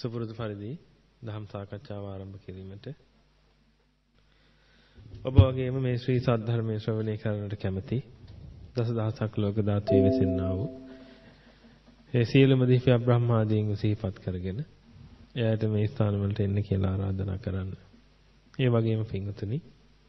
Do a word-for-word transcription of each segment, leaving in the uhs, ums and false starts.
සුපුරුදු පරිදි දහම් සාකච්ඡාව ආරම්භ කිරීමට ඔබ වගේම මේ ශ්‍රී සද්ධර්මයේ ශ්‍රවණය කරන්නට කැමැති දසදහසක් ලෝක ධාතුවේ වෙසෙන්නා වූ ඒ සීලම දිව්‍ය බ්‍රහ්මාදීන් සිහිපත් කරගෙන එයාට මේ ස්ථාන වලට එන්න කියලා ආරාධනා කරන්න. ඒ වගේම පින්වතුනි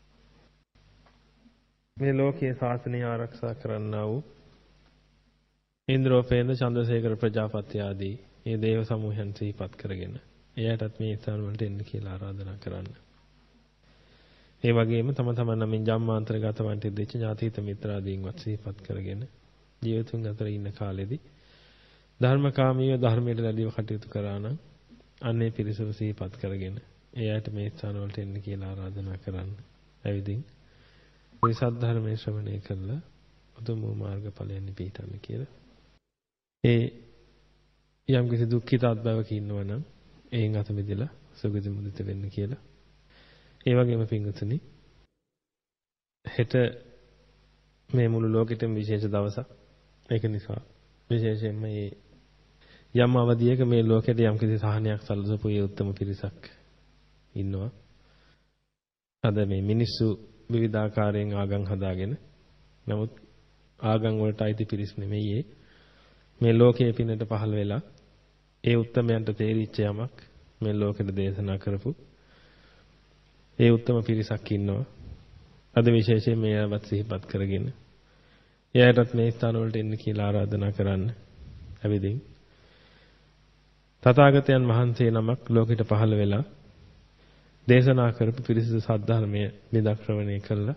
මේ ලෝකයේ ශාසනය ආරක්ෂා කරන්නා වූ ඉන්ද්‍රෝපේන්ද්‍ර චන්ද්‍රසේකර ප්‍රජාපති ආදී මේ දේව සමූහයන් සිහිපත් කරගෙන එයාටත් මේ ස්ථාන වලට එන්න කියලා ආරාධනා කරන්න. ඒ වගේම තම තමන් නමින් ජම්මාන්තරගත වන්ටි දෙච්ච ඥාතිහිත මිත්‍රාදීන්වත් සිහිපත් කරගෙන ජීවිතුන් අතර ඉන්න කාලෙදී ධර්මකාමීව ධර්මයට ලැබීව කටයුතු කරා නම් අන්නේ පිරිසව සිහිපත් කරගෙන එයාට මේ ස්ථාන වලට එන්න කියලා ආරාධනා කරන්න. ඇවිදින් මේ සද්ධර්මයේ ශ්‍රවණය කළා උතුම් මාර්ගඵලයන් පිහිටන්න කියලා. ඒ යම් කිසි දුක්ඛිත අත්බවක ඉන්නවනම් එයින් අත මිදලා සුගති මුදිත වෙන්න කියලා. ඒ වගේම පින්වතුනි හෙට මේ මුළු ලෝකෙටම විශේෂ දවසක්. ඒක නිසා විශේෂයෙන්ම මේ යම් අවධියක මේ ලෝකෙට යම් කිසි සහනයක් සැලසපු ඒ උත්තම පිරිසක් ඉන්නවා. අද මේ මිනිස්සු විවිධාකාරයෙන් ආගම් හදාගෙන නමුත් ආගම් වලට අයිති පිරිස් නෙමෙයි මේ ලෝකයේ පිනට පහළ වෙලා ඒ උත්තමයන්ට තේරිච්ච යමක් මේ ලෝකෙට දේශනා කරපු ඒ උත්තම පිරිසක් ඉන්නවා. අද විශේෂයෙන් මේ අවත් සිහිපත් කරගෙන එයාටත් මේ ස්ථාන වලට එන්න කියලා ආරාධනා කරන්න. ඇවිදින් තථාගතයන් වහන්සේ නමක් ලෝකෙට පහළ වෙලා දේශනා කරපු පිරිසිදු සද්ධර්මයේ බිඳක් ශ්‍රවණය කළා.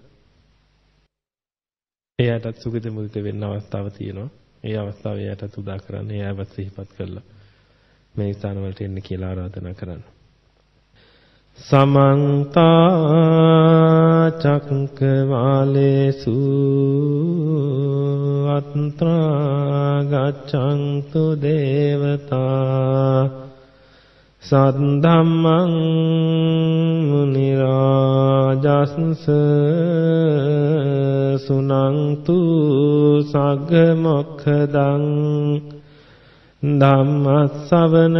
එයාටත් සුගති මුදිත වෙන්න අවස්ථාව තියෙනවා. ඒ අවස්ථාව එයාටත් උදා කරන්න එයාවත් සිහිපත් කළා. මේ ස්ථාන වලට එන්න කියලා ආරාධනා කරන්න. සමන්ත චක්කවාලේසු අත්‍රා ගච්ඡන්තු දේවතා සද්ධම්මං මුනි රාජස්ස සුනන්තු සග්ග මොක්ඛදං ධම්ම ශ්‍රවණ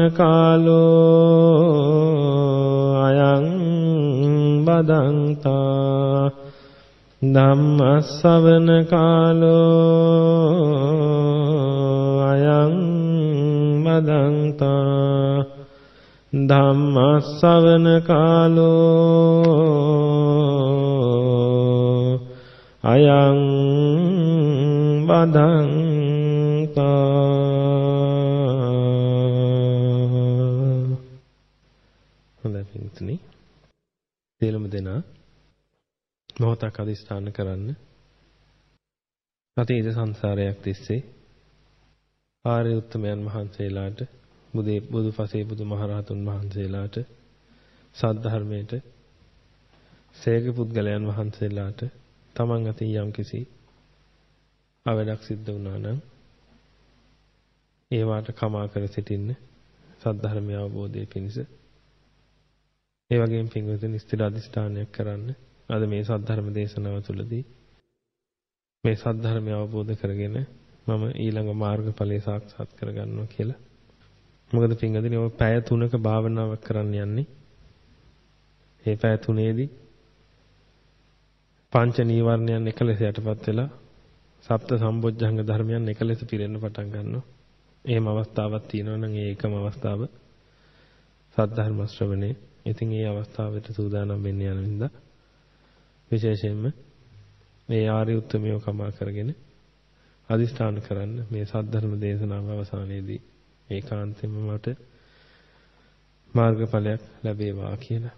කාලෝ අයං බදන්තා ධම්ම ශ්‍රවණ කාලෝ අයං බදන්තා ධම්ම ශ්‍රවණ කාලෝ අයං බදන්තා. හොඳයි පින්තුනි සියලුම දෙනා මොහොතක් අධිෂ්ඨාන කරන්න. අතීත සංසාරයක් තිස්සේ ආර්ය උත්තමයන් වහන්සේලාට බුදේ බුදුපසේ බුදුමහරහතුන් වහන්සේලාට සද්ධර්මයට සේක පුද්ගලයන් වහන්සේලාට තමන් අතින් යම්කිසි අවඩක් සිද්ධ වුණා නම් ඒවාට කමා කර සිටින්න සද්ධර්මය අවබෝධය පිණිස. ඒ වගේම පින්වතුනි ස්ථිර අධිෂ්ඨානයක් කරන්න. අද මේ සද්ධර්ම දේශනාව තුළදී මේ සද්ධර්මය අවබෝධ කරගෙන මම ඊළඟ මාර්ගඵලයේ සාක්ෂාත් කරගන්නවා කියලා. මොකද පින්වතුනි ඔය පැය තුනක භාවනාවක් කරන්න යන්නේ. මේ පැය තුනේදී පංච නීවරණයන් එකලෙස යටපත් වෙලා සප්ත සම්බොජ්ජංග ධර්මයන් එකලෙස පිරෙන්න පටන් ගන්නවා. එහෙම අවස්ථාවක් තියෙනවා නම් ඒ එකම අවස්ථාව සද්ධර්ම ශ්‍රවණේ. ඉතින් මේ අවස්ථාවට සූදානම් වෙන්න යන වින්දා විශේෂයෙන්ම මේ ආර්ය උත්තමයෝ කමා කරගෙන අදිස්ථාන කරන්න මේ සද්ධර්ම දේශනාව අවසානයේදී ඒකාන්තයෙන්ම මට මාර්ගඵලයක් ලැබේවා කියලා.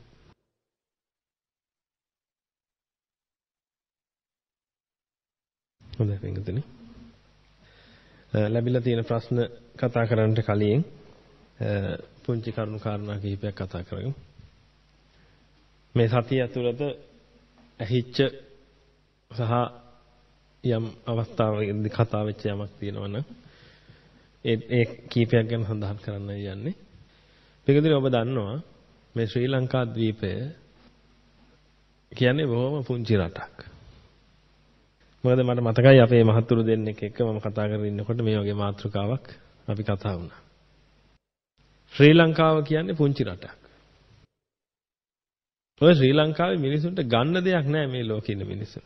හොඳයි පින්වතුනි. ලැබිලා තියෙන ප්‍රශ්න කතා කරන්නට කලින් පුංචි කරුණු කාරණා කිහිපයක් කතා කරගමු. මේ සතිය ඇතුළත ඇහිච්ච සහ යම් අවස්ථාවකදී කතා වෙච්ච යමක් තියෙනවා නම් ඒ ඒ කීපයක් ගැන සඳහන් කරන්න යන්නේ. පිටුදින ඔබ දන්නවා මේ ශ්‍රී ලංකා ද්වීපය කියන්නේ බොහොම පුංචි රටක්. මොකද මට මතකයි අපේ මහතුරු දෙන්නෙක් එක්ක මම කතා කරගෙන ඉන්නකොට මේ වගේ මාතෘකාවක් අපි කතා වුණා. ශ්‍රී ලංකාව කියන්නේ පුංචි රටක්. ඔය ශ්‍රී ලංකාවේ මිනිසුන්ට ගන්න දෙයක් නැහැ මේ ලෝකේ ඉන්න මිනිසුන්ට.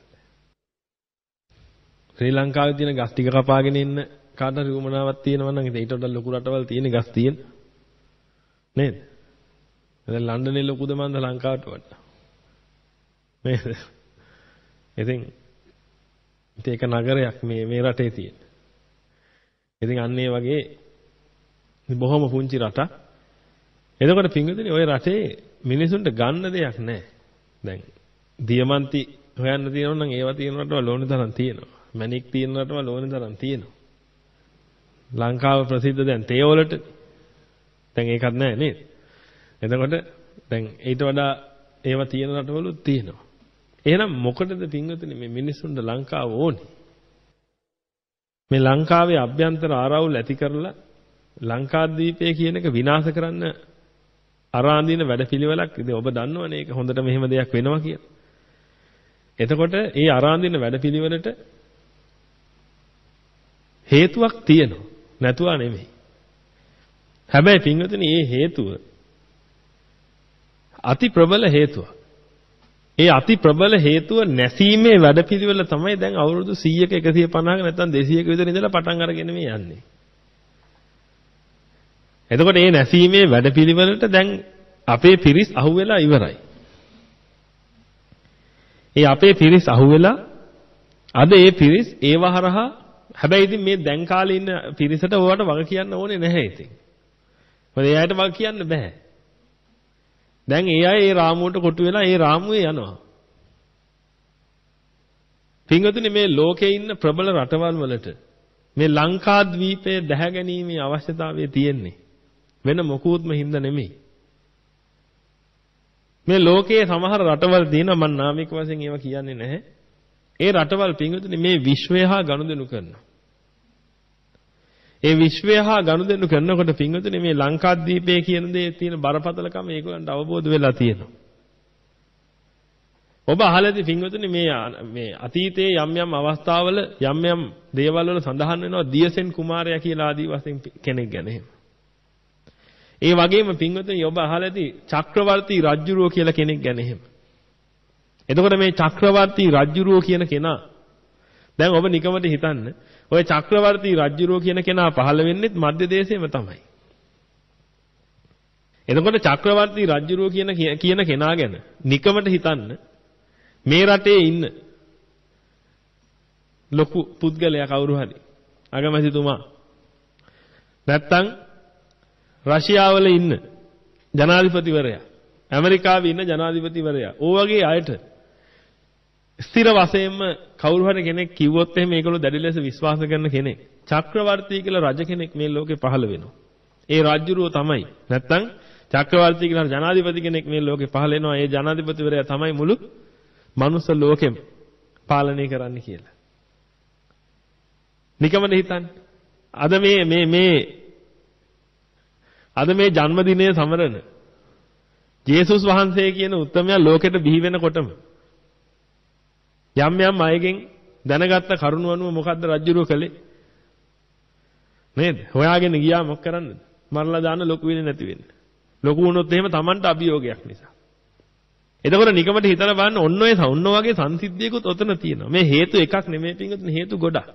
ශ්‍රී ලංකාවේ තියෙන ගස් ටික කපාගෙන ඉන්න කාට හරි උමනාවක් තියෙනවා නම් ඊට වඩා ලොකු රටවල් තියෙන ගස් තියෙන නේද? දැන් ලන්ඩනේ ලොකුද මන්ද ලංකාවට වඩා. නේද? ඉතින් ඒක නගරයක් මේ මේ රටේ තියෙන. ඉතින් අන්න ඒ වගේ බොහොම පුංචි රටක්. එතකොට පින්විතනේ ওই රටේ මිනිසුන්ට ගන්න දෙයක් නැහැ. දැන් දියමන්ති හොයන්න තියෙනවා නම් ඒවා තියෙන රටවල් ඕනේ තරම් තියෙනවා. මැණික් තියෙන රටවල් ඕනේ තරම් තියෙනවා. ලංකාව ප්‍රසිද්ධ දැන් තේ වලට. දැන් ඒකත් නැහැ නේද? එතකොට දැන් ඊට වඩා ඒවා තියෙන රටවලුත් තියෙනවා. එහෙනම් මොකටද පින්විතනේ මේ මිනිසුන්ට ලංකාව ඕනේ? මේ ලංකාවේ අභ්‍යන්තර ආරවුල් ඇති කරලා ලංකාද්වීපය කියන එක විනාශ කරන්න අරාඳින වැඩපිළිවෙලක්. ඉතින් ඔබ දන්නවනේ ඒක හොඳට මෙහෙම දෙයක් වෙනවා කියලා. එතකොට ඒ අරාඳින වැඩපිළිවෙලට හේතුවක් තියෙනවා. නැතුව නෙමෙයි. හැබැයි පින්වතුනි මේ හේතුව අති ප්‍රබල හේතුවක්. ඒ අති ප්‍රබල හේතුව නැසීමේ වැඩපිළිවෙල තමයි දැන් අවුරුදු සීයක එකසිය පනහක නැත්නම් දෙසීයක විතර ඉඳලා පටන් අරගෙන මේ යන්නේ. එතකොට මේ නැසීමේ වැඩපිළිවෙලට දැන් අපේ පිරිස් අහුවෙලා ඉවරයි. ඒ අපේ පිරිස් අහුවෙලා අද ඒ පිරිස් ඒව හරහා හැබැයි ඉතින් මේ දැන් කාලේ ඉන්න පිරිසට ඕවට වග කියන්න ඕනේ නැහැ ඉතින්. මොකද ඒ අයට වග කියන්න බෑ. දැන් ඒ අය ඒ රාමුවට කොටු වෙලා ඒ රාමුවේ යනවා. පින්වතුනි මේ ලෝකේ ඉන්න ප්‍රබල රටවල් වලට මේ ලංකාද්වීපයේ දැහැ ගැනීමේ අවශ්‍යතාවය තියෙන්නේ. වෙන මොකුත්ම හින්දා නෙමෙයි. මේ ලෝකයේ සමහර රටවල් තියෙනවා මම නාමික වශයෙන් ඒවා කියන්නේ නැහැ. ඒ රටවල් පින්වතුනි මේ විශ්වය හා ගනුදෙනු කරනවා. ඒ විශ්වය හා ගනුදෙනු කරනකොට පින්වතුනි මේ ලංකාද්වීපය කියන දේ තියෙන බරපතලකම ඒගොල්ලන්ට අවබෝධ වෙලා තියෙනවා. ඔබ අහලාදී පින්වතුනි මේ මේ අතීතයේ යම් යම් අවස්ථාවල යම් යම් දේවල් වල සඳහන් වෙනවා දියසෙන් කුමාරයා කියලා ආදී වශයෙන් කෙනෙක් ගැන එහෙම. ඒ වගේම පින්වතුනි ඔබ අහලාදී චක්‍රවර්ති රජුරෝ කියලා කෙනෙක් ගැන එහෙම. එතකොට මේ චක්‍රවර්ති රජුරෝ කියන කෙනා දැන් ඔබ නිකමට හිතන්න ඔය චක්‍රවර්ති රජුරෝ කියන කෙනා පහළ වෙන්නේත් මධ්‍ය දේශයේම තමයි. එතකොට චක්‍රවර්ති රජුරෝ කියන කියන කෙනා ගැන නිකමට හිතන්න මේ රටේ ඉන්න ලොකු පුද්ගලයා කවුරු හරි අගමැතිතුමා නැත්තම් රෂ්‍යාවල ඉන්න ජනාධිපතිවරයා ඇමරිකාවේ ඉන්න ජනාධිපතිවරයා ඕ වගේ අයට ස්ථිර වශයෙන්ම කවුරු හරි කෙනෙක් කිව්වොත් එහෙම මේගොල්ලෝ දැඩි ලෙස විශ්වාස කරන කෙනෙක් චක්‍රවර්ති කියලා රජ කෙනෙක් මේ ලෝකේ පහළ වෙනවා. ඒ රජුරුව තමයි. නැත්තම් චක්‍රවර්ති කියලා ජනාධිපති කෙනෙක් මේ ලෝකේ පහළ වෙනවා. ඒ ජනාධිපතිවරයා තමයි මුළු මනුස්ස ලෝකෙම පාලනය කරන්න කියලා. නිකමද හිතන්නේ? අද මේ මේ මේ අද මේ ජන්මදිනය සමරන ජේසුස් වහන්සේ කියන උත්තමයා ලෝකෙට බිහි වෙනකොටම යම් යම් අයගෙන් දැනගත්ත කරුණ අනුව මොකද්ද රජුරෝ කළේ? නේද? හොයාගෙන ගියා මොක කරන්නද? මරලා දාන්න ලොකු වෙන්නේ නැති වෙන්න. ලොකු වුණොත් එහෙම Tamanට අභියෝගයක් නිසා. එතකොට නිකමට හිතලා බලන්න ඔන්න ඔය ඔන්න වගේ සංසිද්ධියකුත් ඔතන තියෙනවා. මේ හේතු එකක් නෙමෙයි පින්වතුනි හේතු ගොඩක්.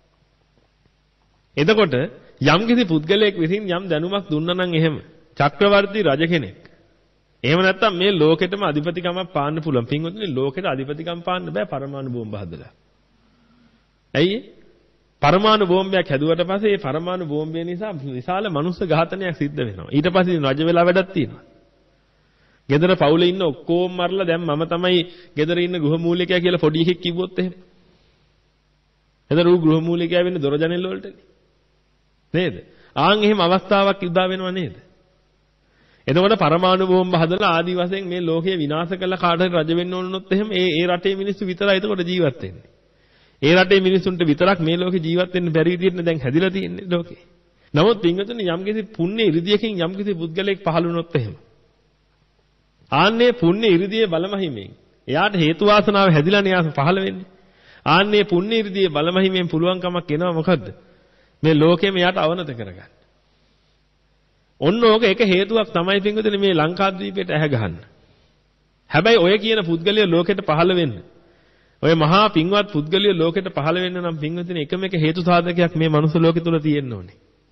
එතකොට යම් කිසි පුද්ගලයෙක් විසින් යම් දැනුමක් දුන්නා නම් එහෙම චක්‍රවර්ති රජ කෙනෙක්. එහෙම නැත්නම් මේ ලෝකෙටම අධිපතිකමක් පාන්න පුළුවන්. පින්වතුනි ලෝකෙට අධිපතිකම් පාන්න බෑ පරමාණු බෝම්බ හදලා. ඇයි? පරමාණු බෝම්බයක් හැදුවට පස්සේ ඒ පරමාණු බෝම්බය නිසා විශාල මනුස්ස ඝාතනයක් සිද්ධ වෙනවා. ඊට පස්සේ රජ වෙලා වැඩක් තියෙනවා. ගෙදර පවුලේ ඉන්න ඔක්කොම මරලා දැන් මම තමයි ගෙදර ඉන්න ගෘහමූලිකයා කියලා පොඩි එකෙක් කිව්වොත් එහෙම. එතන ඌ ගෘහමූලිකයා වෙන්නේ දොර ජනෙල් වලටනේ. නේද? ආන් එහෙම අවස්ථාවක් උදා වෙනව නේද? එතකොට පරමාණු බෝම්බ හදලා ආදි වශයෙන් මේ ලෝකය විනාශ කළා කාට හරි රජ වෙන්න ඕනොත් එහෙම ඒ ඒ රටේ මිනිස්සු විතරයි එතකොට ජීවත් වෙන්නේ. ඒ රටේ මිනිස්සුන්ට විතරක් මේ ලෝකේ ජීවත් වෙන්න බැරි විදිහට දැන් හැදිලා තියෙන්නේ ලෝකේ. නමුත් පින්වතුනි යම්කිසි පුණ්‍ය ඉරිදියකින් යම්කිසි පුද්ගලයෙක් පහළ වුණොත් එහෙම ආන්නේ පුණ්‍ය ඉරිදියේ බලමහිමෙන් එයාට හේතු වාසනාව හැදිලානේ යා පහළ වෙන්නේ. ආන්නේ පුණ්‍ය ඉරිදියේ බලමහිමෙන් පුළුවන් කමක් එනවා මොකද්ද? මේ ලෝකෙම එයාට අවනත කරගන්න. ඔන්න ඕක එක හේතුවක් තමයි පින්වතුනි මේ ලංකාද්වීපයට ඇහැ ගහන්න. හැබැයි ඔය කියන පුද්ගලයා ලෝකෙට පහළ වෙන්න. ඔය මහා පින්වත් පුද්ගලයා ලෝකෙට පහළ වෙන්න නම් පින්වතුනි එකම එක හේතු සාධකයක් මේ මනුස්ස ලෝකෙ තුල තියෙන්න ඕනේ.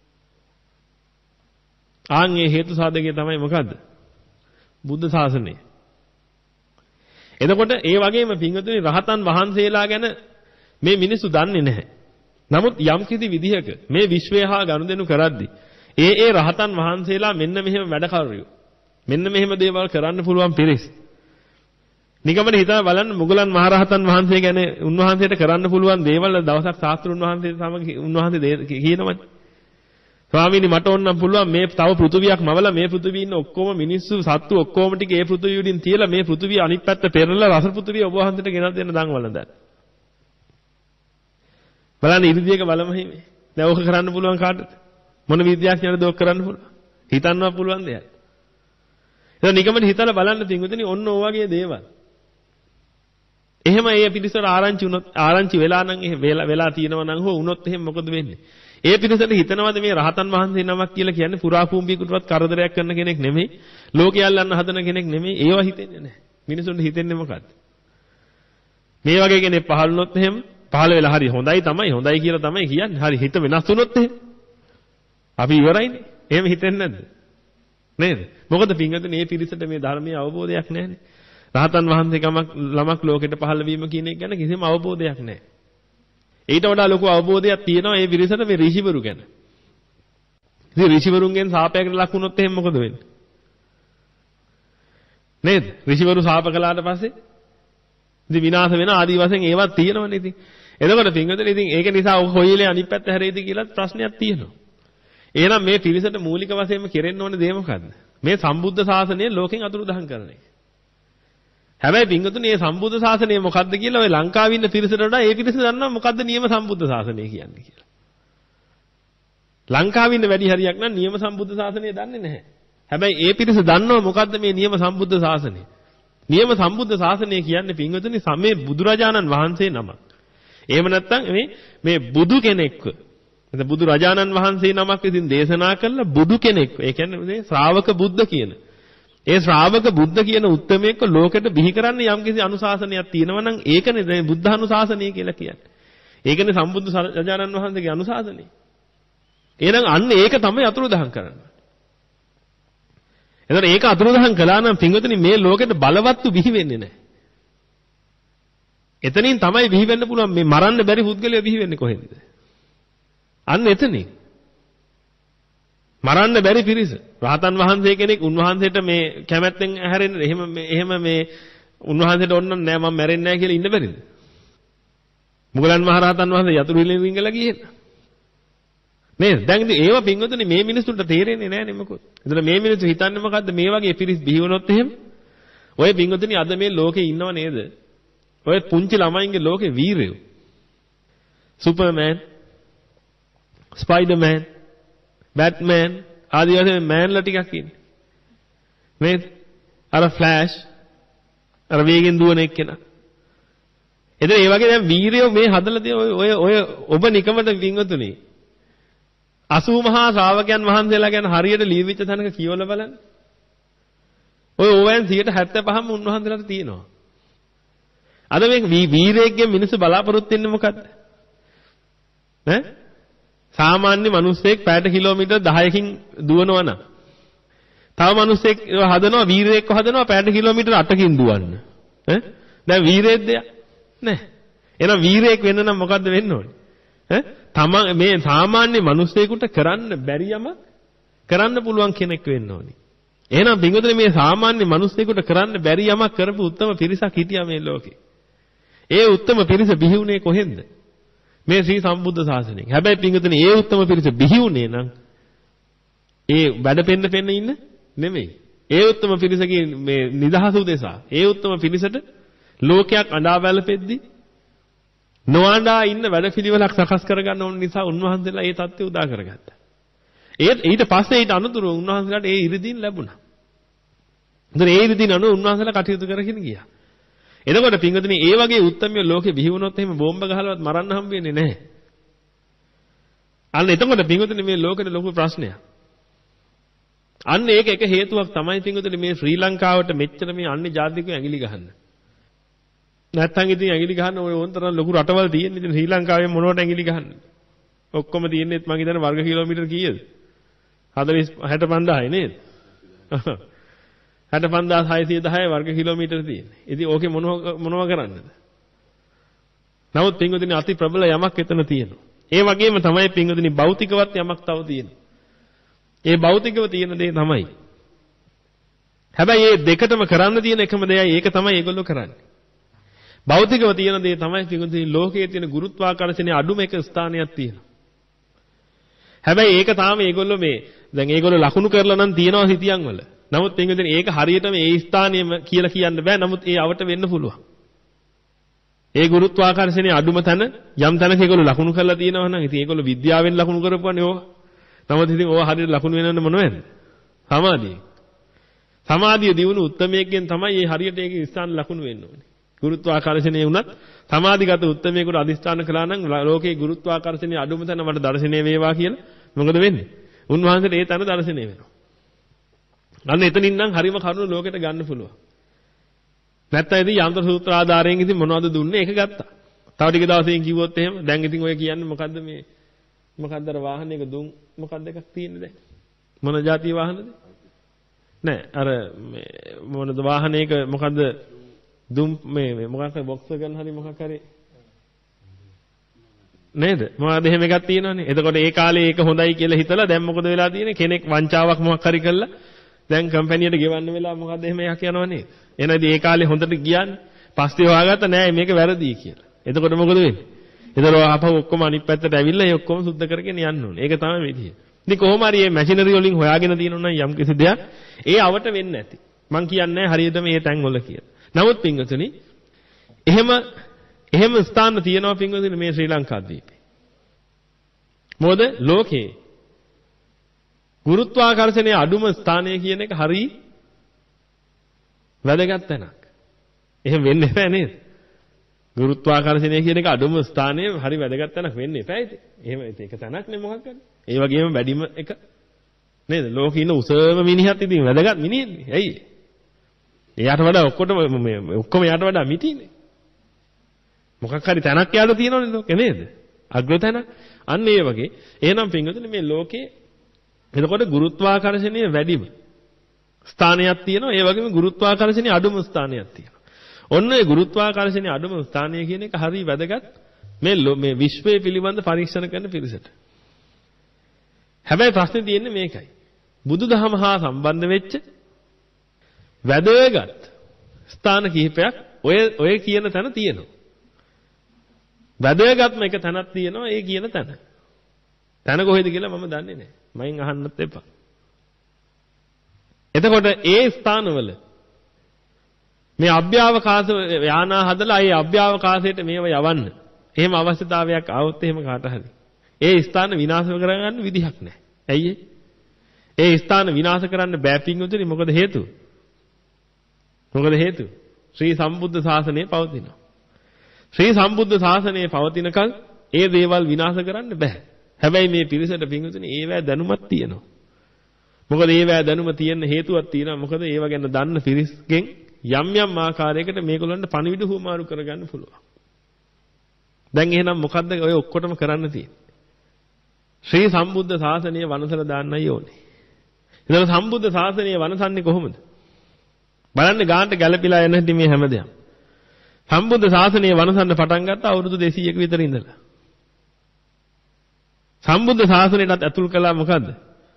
ආන් මේ හේතු සාධකය තමයි මොකද්ද? බුද්ධ ශාසනය. එතකොට ඒ වගේම පින්වතුනි රහතන් වහන්සේලා ගැන මේ මිනිස්සු දන්නේ නැහැ. නමුත් යම් කිසි විදිහක මේ විශ්වය හා ගනුදෙනු කරද්දී ඒ ඒ රහතන් වහන්සේලා මෙන්න මෙහෙම වැඩකරුයෝ. මෙන්න මෙහෙම දේවල් කරන්න පුළුවන් පිරිස්. නිකම්ම හිතා බලන්න මුගලන් මහරහතන් වහන්සේ ගැන උන්වහන්සේට කරන්න පුළුවන් දේවල් දවසක් ශාස්ත්‍රුන් වහන්සේ සමග උන්වහන්සේ කියනවනේ. ස්වාමීනි මට ඕනනම් පුළුවන් මේ තව පෘථුවියක් මවලා මේ පෘථුවියේ ඉන්න ඔක්කොම මිනිස්සු සත්තු ඔක්කොම ටික ඒ පෘථුවිය උඩින් තියලා මේ පෘථුවිය අනිත් පැත්ත පෙරලලා රස පෘථුවිය ඔබ වහන්සේට ගෙනත් දෙන්න දන් වළඳන්න. බලන්න ඉරිදියක බලම හිමේ. දැන් ඕක කරන්න පුළුවන් කාටද? මොන විද්‍යාඥයන්ද ඕක කරන්න පුළුවන්? හිතන්නවත් පුළුවන් දෙයක්. ඒක නිකම්ම හිතලා බලන්න පින්වතුනි ඔන්න ඔය වගේ දේවල්. එහෙම ඒ පිටිසර ආරංචි වුණොත් ආරංචි වෙලා නම් එහෙ වෙලා තියෙනවා නම් හෝ වුණොත් එහෙම මොකද වෙන්නේ? ඒ පිටිසර හිතනවාද මේ රහතන් වහන්සේ නමක් කියලා කියන්නේ පුරා කුඹියකටවත් කරදරයක් කරන කෙනෙක් නෙමෙයි. ලෝකයල්ලන්න හදන කෙනෙක් නෙමෙයි. ඒවා හිතෙන්නේ නැහැ. මිනිසුන්ට හිතෙන්නේ මොකද්ද? මේ වගේ කෙනෙක් පහළ වුණොත් එහෙම පහළ වෙලා හරි හොඳයි තමයි හොඳයි කියලා තමයි කියන්නේ. හරි හිත වෙනස් වුණොත් එහෙම අපි ඉවරයිනේ. එහෙම හිතෙන්නේ නැද්ද? නේද? මොකද පින්වතුනි මේ පිරිසට මේ ධර්මයේ අවබෝධයක් නැහැනේ. රහතන් වහන්සේ ගමක් ළමක් ලෝකෙට පහළ වීම කියන එක ගැන කිසිම අවබෝධයක් නැහැ. ඊට වඩා ලොකු අවබෝධයක් තියෙනවා මේ පිරිසට මේ ඍෂිවරු ගැන. ඉතින් ඍෂිවරුන්ගෙන් සාපයකට ලක් වුණොත් එහෙනම් මොකද වෙන්නේ? නේද? ඍෂිවරු සාප කළාට පස්සේ ඉතින් විනාශ වෙන ආදී වශයෙන් ඒවත් තියෙනවනේ ඉතින්. එතකොට පින්වතුනි ඉතින් ඒක නිසා කොයිලේ අනිත් පැත්ත හැරෙයිද කියලා ප්‍රශ්නයක් තියෙනවා. එහෙනම් මේ පිරිසට මූලික වශයෙන්ම කෙරෙන්න ඕනේ දේ මොකද්ද? මේ සම්බුද්ධ ශාසනය ලෝකෙන් අතුරුදහන් කරන එක. හැබැයි පින්වතුනි මේ සම්බුද්ධ ශාසනය මොකද්ද කියලා ඔය ලංකාවේ ඉන්න පිරිසට වඩා ඒ පිරිස දන්නවා මොකද්ද නියම සම්බුද්ධ ශාසනය කියන්නේ කියලා. ලංකාවේ ඉන්න වැඩි හරියක් නම් නියම සම්බුද්ධ ශාසනය දන්නේ නැහැ. හැබැයි ඒ පිරිස දන්නවා මොකද්ද මේ නියම සම්බුද්ධ ශාසනය. නියම සම්බුද්ධ ශාසනය කියන්නේ පින්වතුනි සමේ බුදුරජාණන් වහන්සේ නමක්. එහෙම නැත්නම් මේ මේ බුදු කෙනෙක්ව නැත්නම් බුදු රජාණන් වහන්සේ නමක් විසින් දේශනා කළ බුදු කෙනෙක්ව. ඒ කියන්නේ මේ ශ්‍රාවක බුද්ධ කියන. ඒ ශ්‍රාවක බුද්ධ කියන උත්තමයෙක්ව ලෝකෙට බිහි කරන්න යම්කිසි අනුශාසනයක් තියෙනවා නම් ඒකනේ මේ බුද්ධ අනුශාසනය කියලා කියන්නේ. ඒකනේ සම්බුද්ධ රජාණන් වහන්සේගේ අනුශාසනය. එහෙනම් අන්න ඒක තමයි අතුරුදහන් කරන්නේ. එතකොට ඒක අතුරුදහන් කළා නම් පින්වතුනි මේ ලෝකෙට බලවත්තු බිහි වෙන්නේ නැහැ. එතනින් තමයි බිහි වෙන්න පුළුවන් මේ මරන්න බැරි පුද්ගලයා බිහි වෙන්නේ කොහෙන්ද? අන්න එතනින්. මරන්න බැරි පිරිස. රහතන් වහන්සේ කෙනෙක් උන්වහන්සේට මේ කැමැත්තෙන් හැරෙන්න එහෙම එහෙම මේ උන්වහන්සේට ඕන නෑ මම මැරෙන්නේ නෑ කියලා ඉන්න බැරිද? මුගලන් මහරහතන් වහන්සේ යතුරු හිලෙන් වින්ගලා ගියේ නේද? දැන් ඉතින් ඒව පින්වතුනි මේ මිනිස්සුන්ට තේරෙන්නේ නෑනේ මොකද? එතන මේ මිනිස්සු හිතන්නේ මොකද්ද මේ වගේ පිරිස් බිහි වුණොත් එහෙම? ඔය පින්වතුනි අද මේ ලෝකේ ඉන්නව නේද? ඔය පුංචි ළමයින්ගේ ලෝකේ වීරයෝ. සුපර්මෑන්, ස්පයිඩර්මෑන්, බැට්මෑන් ආදී වශයෙන් මෑන්ලා ටිකක් ඉන්නේ. නේද? අර ෆ්ලෑෂ් අර වේගෙන් දුවන එක්කෙනා. එතන ඒ වගේ දැන් වීරයෝ මේ හදලා තියෙන ඔය ඔය ඔබ නිකමට වින්වතුනි අසූ මහා ශ්‍රාවකයන් වහන්සේලා ගැන හරියට ලියවිච්ච තැනක කියවලා බලන්න. ඔය ඕවෙන් සියයට හැත්තෑ පහම උන්වහන්සේලාට තියෙනවා. අද මේ වීරයෙක්ගේ මිනිස්සු බලාපොරොත්තු වෙන්නේ මොකද්ද? ඈ? සාමාන්‍ය මිනිස්සෙක් පැයට කිලෝමීටර් දහයකින් දුවනවා නම් තව මිනිස්සෙක් හදනවා වීරයෙක්ව හදනවා පැයට කිලෝමීටර් අටකින් දුවන්න. ඈ? දැන් වීරයෙක්ද? නැහැ. එහෙනම් වීරයෙක් වෙන්න නම් මොකද්ද වෙන්න ඕනේ? ඈ? තමන් මේ සාමාන්‍ය මිනිස්සෙකුට කරන්න බැරි යම කරන්න පුළුවන් කෙනෙක් වෙන්න ඕනේ. එහෙනම් බින්දුනේ මේ සාමාන්‍ය මිනිස්සෙකුට කරන්න බැරි යමක් කරපු උත්තම පිරිසක් හිටියා මේ ලෝකේ. ඒ උත්තම පිරිස බිහි වුණේ කොහෙන්ද? මේ ශ්‍රී සම්බුද්ධ ශාසනයෙන්. හැබැයි පින්වතුනි ඒ උත්තම පිරිස බිහි වුණේ නම් ඒ වැඩ පෙන්න පෙන්න ඉන්න නෙමෙයි. ඒ උත්තම පිරිසගේ මේ නිදහස උදෙසා ඒ උත්තම පිරිසට ලෝකයක් අඬා වැළපෙද්දී නොඅඬා ඉන්න වැඩපිළිවෙලක් සකස් කරගන්න ඕන නිසා උන්වහන්සේලා ඒ தත්ත්වය උදා කරගත්තා. ඒ ඊට පස්සේ ඊට අනුතුරු උන්වහන්සේලාට ඒ ඉරිදීන් ලැබුණා. ඉතින් ඒ ඉරිදීන් අනුව උන්වහන්සේලා කටයුතු කරගෙන ගියා. එතකොට පින්වතුනි ඒ වගේ උත්තරමිය ලෝකෙ බිහි වුණොත් එහෙම බෝම්බ ගහලවත් මරන්න හම් වෙන්නේ නැහැ. අන්න එතකොට පින්වතුනි මේ ලෝකෙට ලොකු ප්‍රශ්නයක්. අන්න ඒක එක හේතුවක් තමයි පින්වතුනි මේ ශ්‍රී ලංකාවට මෙච්චර මේ අන්නේ ජාතිකයෝ ඇඟිලි ගහන්න. නැත්තම් ඉතින් ඇඟිලි ගහන්න ඔය වොන්තරම් ලොකු රටවල් තියෙන ඉතින් ශ්‍රී ලංකාවේ මොනවට ඇඟිලි ගහන්නේ? ඔක්කොම තියෙන්නේ මං හිතන්නේ වර්ග කිලෝමීටර් කීයද? හතළිස් හැට පන්දාහයි නේද? හැට පන්දාස් හයසිය දහය වර්ග කිලෝමීටර තියෙන්නේ. ඉතින් ඕකේ මොනව මොනව කරන්නද? නමුත් පින්වතුනි අති ප්‍රබල යමක් එතන තියෙනවා. ඒ වගේම තමයි පින්වතුනි භෞතිකවත් යමක් තව තියෙනවා. ඒ භෞතිකව තියෙන දේ තමයි. හැබැයි මේ දෙකටම කරන්න තියෙන එකම දෙයයි ඒක තමයි ඒගොල්ලෝ කරන්නේ. භෞතිකව තියෙන දේ තමයි පින්වතුනි ලෝකයේ තියෙන ගුරුත්වාකර්ෂණයේ අඩුම එක ස්ථානයක් තියෙනවා. හැබැයි ඒක තාම ඒගොල්ලෝ මේ දැන් ඒගොල්ලෝ ලකුණු කරලා නම් තියනවා හිතියන් වල. නමුත් පින්වතුනි ඒක හරියටම ඒ ස්ථානියම කියලා කියන්න බෑ. නමුත් ඒ අවට වෙන්න පුළුවන්. ඒ ගුරුත්වාකර්ෂණයේ අඩුම තැන යම් තැනක ඒගොල්ලෝ ලකුණු කරලා තියෙනවා නම් ඉතින් ඒගොල්ලෝ විද්‍යාවෙන් ලකුණු කරපුවානේ ඕවා. නමුත් ඉතින් ඕවා හරියට ලකුණු වෙනවද මොනවද? සමාධිය. සමාධිය දිනු උත්මයේකින් තමයි මේ හරියට ඒකේ ස්ථාන ලකුණු වෙන්න ඕනේ. ගුරුත්වාකර්ෂණය වුණත් සමාධිගත උත්මයේකට අදිස්ථාන කළා නම් ලෝකේ ගුරුත්වාකර්ෂණයේ අඩුම තැන මට දර්ශනය වේවා කියලා මොකද වෙන්නේ? උන්වහන්සේට ඒ තැන දර්ශනය වෙනවා. අන්න එතනින් නම් හරිම කරුණ ලෝකෙට ගන්න පුළුවන්. නැත්නම් ඉතින් යන්ත්‍ර සූත්‍ර ආධාරයෙන් ඉතින් මොනවද දුන්නේ ඒක ගත්තා. තව ටික දවසකින් කිව්වොත් එහෙම දැන් ඉතින් ඔය කියන්නේ මොකද්ද මේ මොකද්ද අර වාහනයක දුම් මොකද්ද එකක් තියෙන්නේ දැන්? මොන જાතිය වාහනද? නෑ අර මේ මොනද වාහනයක මොකද්ද දුම් මේ මොකක් හරි බොක්ස් එකක් හරි මොකක් හරි නේද? මොකද එහෙම එකක් තියෙනවනේ. එතකොට ඒ කාලේ ඒක හොඳයි කියලා හිතලා දැන් මොකද වෙලා තියෙන්නේ? කෙනෙක් වංචාවක් මොකක් හරි කළා දැන් කම්පැනියට ගෙවන්න වෙලා මොකද එහෙම එකක් යනවා නේද? එහෙනම් ඒ කාලේ හොඳට ගියානේ. පස්සේ හොයාගත්ත නෑ මේක වැරදි කියලා. එතකොට මොකද වෙන්නේ? එතකොට ආපහු ඔක්කොම අනිත් පැත්තට ඇවිල්ලා ඒ ඔක්කොම සුද්ධ කරගෙන යන්න ඕනේ. ඒක තමයි මේ විදිය. ඉතින් කොහොම හරි මේ මැෂිනරි වලින් හොයාගෙන තියෙනවා නම් යම් කිසි දෙයක් ඒ අවට වෙන්නේ නැති. මං කියන්නේ හරියට මේ තැන් වල කියලා. නමුත් පින්වතුනි එහෙම එහෙම ස්ථාන තියෙනවා පින්වතුනි මේ ශ්‍රී ලංකාද්වීපේ. මොකද ලෝකේ ගුරුත්වාකර්ෂණයේ අඩුම ස්ථානය කියන එක හරි වැදගත් තැනක්. එහෙම වෙන්නේ නැහැ නේද? ගුරුත්වාකර්ෂණය කියන එක අඩුම ස්ථානයේ හරි වැදගත් තැනක් වෙන්නේ නැහැ ඉතින්. එහෙම ඒක තැනක් නේ මොකක් කරන්නේ. ඒ වගේම වැඩිම එක නේද? ලෝකේ ඉන්න උසම මිනිහත් ඉතින් වැදගත් මිනිහෙන්නේ. ඇයි? එයාට වඩා ඔක්කොටම මේ ඔක්කොම එයාට වඩා මිටිනේ. මොකක් හරි තැනක් යාට තියෙනවනේ ලෝකේ නේද? අග්‍ර තැන. අන්න ඒ වගේ. එහෙනම් පින්වතුනි මේ ලෝකේ එතකොට ගුරුත්වාකර්ෂණයේ වැඩිම ස්ථානයක් තියෙනවා. ඒ වගේම ගුරුත්වාකර්ෂණයේ අඩුම ස්ථානයක් තියෙනවා. ඔන්න ඒ ගුරුත්වාකර්ෂණයේ අඩුම ස්ථානය කියන එක හරිය වැදගත් මේ මේ විශ්වය පිළිබඳ පරීක්ෂණ කරන පිරිසට. හැබැයි ප්‍රශ්නේ තියෙන්නේ මේකයි. බුදුදහම හා සම්බන්ධ වෙච්ච වැදගත් ස්ථාන කිහිපයක් ඔය ඔය කියන තැන තියෙනවා. වැදගත්ම එක තැනක් තියෙනවා ඒ කියන තැන. තැන කොහෙද කියලා මම දන්නේ නැහැ. මයින් අහන්නත් එපා. එතකොට ඒ ස්ථානවල මේ අභ්‍යවකාශ යානා හදලා ඒ අභ්‍යවකාශයට මේව යවන්න. එහෙම අවශ්‍යතාවයක් ආවොත් එහෙම කාට හරි. ඒ ස්ථාන විනාශ කරගන්න විදිහක් නැහැ. ඇයි ඒ? ඒ ස්ථාන විනාශ කරන්න බෑ පින්වතුනි. මොකද හේතුව? මොකද හේතුව? ශ්‍රී සම්බුද්ධ ශාසනය පවතිනවා. ශ්‍රී සම්බුද්ධ ශාසනය පවතිනකල් ඒ දේවල් විනාශ කරන්න බෑ. හැබැයි මේ පිරිසට පින්වතුනි ඒවැ දැනුමක් තියෙනවා. මොකද ඒවැ දැනුම තියෙන හේතුවක් තියෙනවා. මොකද ඒව ගැන දන්න පිරිස්ගෙන් යම් යම් ආකාරයකට මේගොල්ලන්ට පණිවිඩ හුවමාරු කරගන්න පුළුවන්. දැන් එහෙනම් මොකද්ද ඔය ඔක්කොටම කරන්න තියෙන්නේ? ශ්‍රී සම්බුද්ධ ශාසනය වනසලා දාන්නයි ඕනේ. එතන සම්බුද්ධ ශාසනය වනසන්නේ කොහොමද? බලන්න ගානට ගැළපීලා යන හැටි මේ හැමදේම. සම්බුද්ධ ශාසනය වනසන්න පටන් ගත්ත අවුරුදු දෙසීයක විතර ඉඳලා. සම්බුද්ධ ශාසනයටත් ඇතුල් කළා මොකද්ද?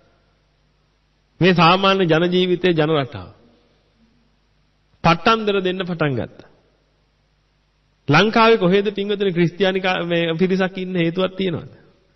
මේ සාමාන්‍ය ජන ජීවිතයේ ජන රටාව. පට්ටන්දර දෙන්න පටන් ගත්තා. ලංකාවේ කොහෙද පින්වතුනි ක්‍රිස්තියානි මේ පිරිසක් ඉන්න හේතුවක් තියෙනවද?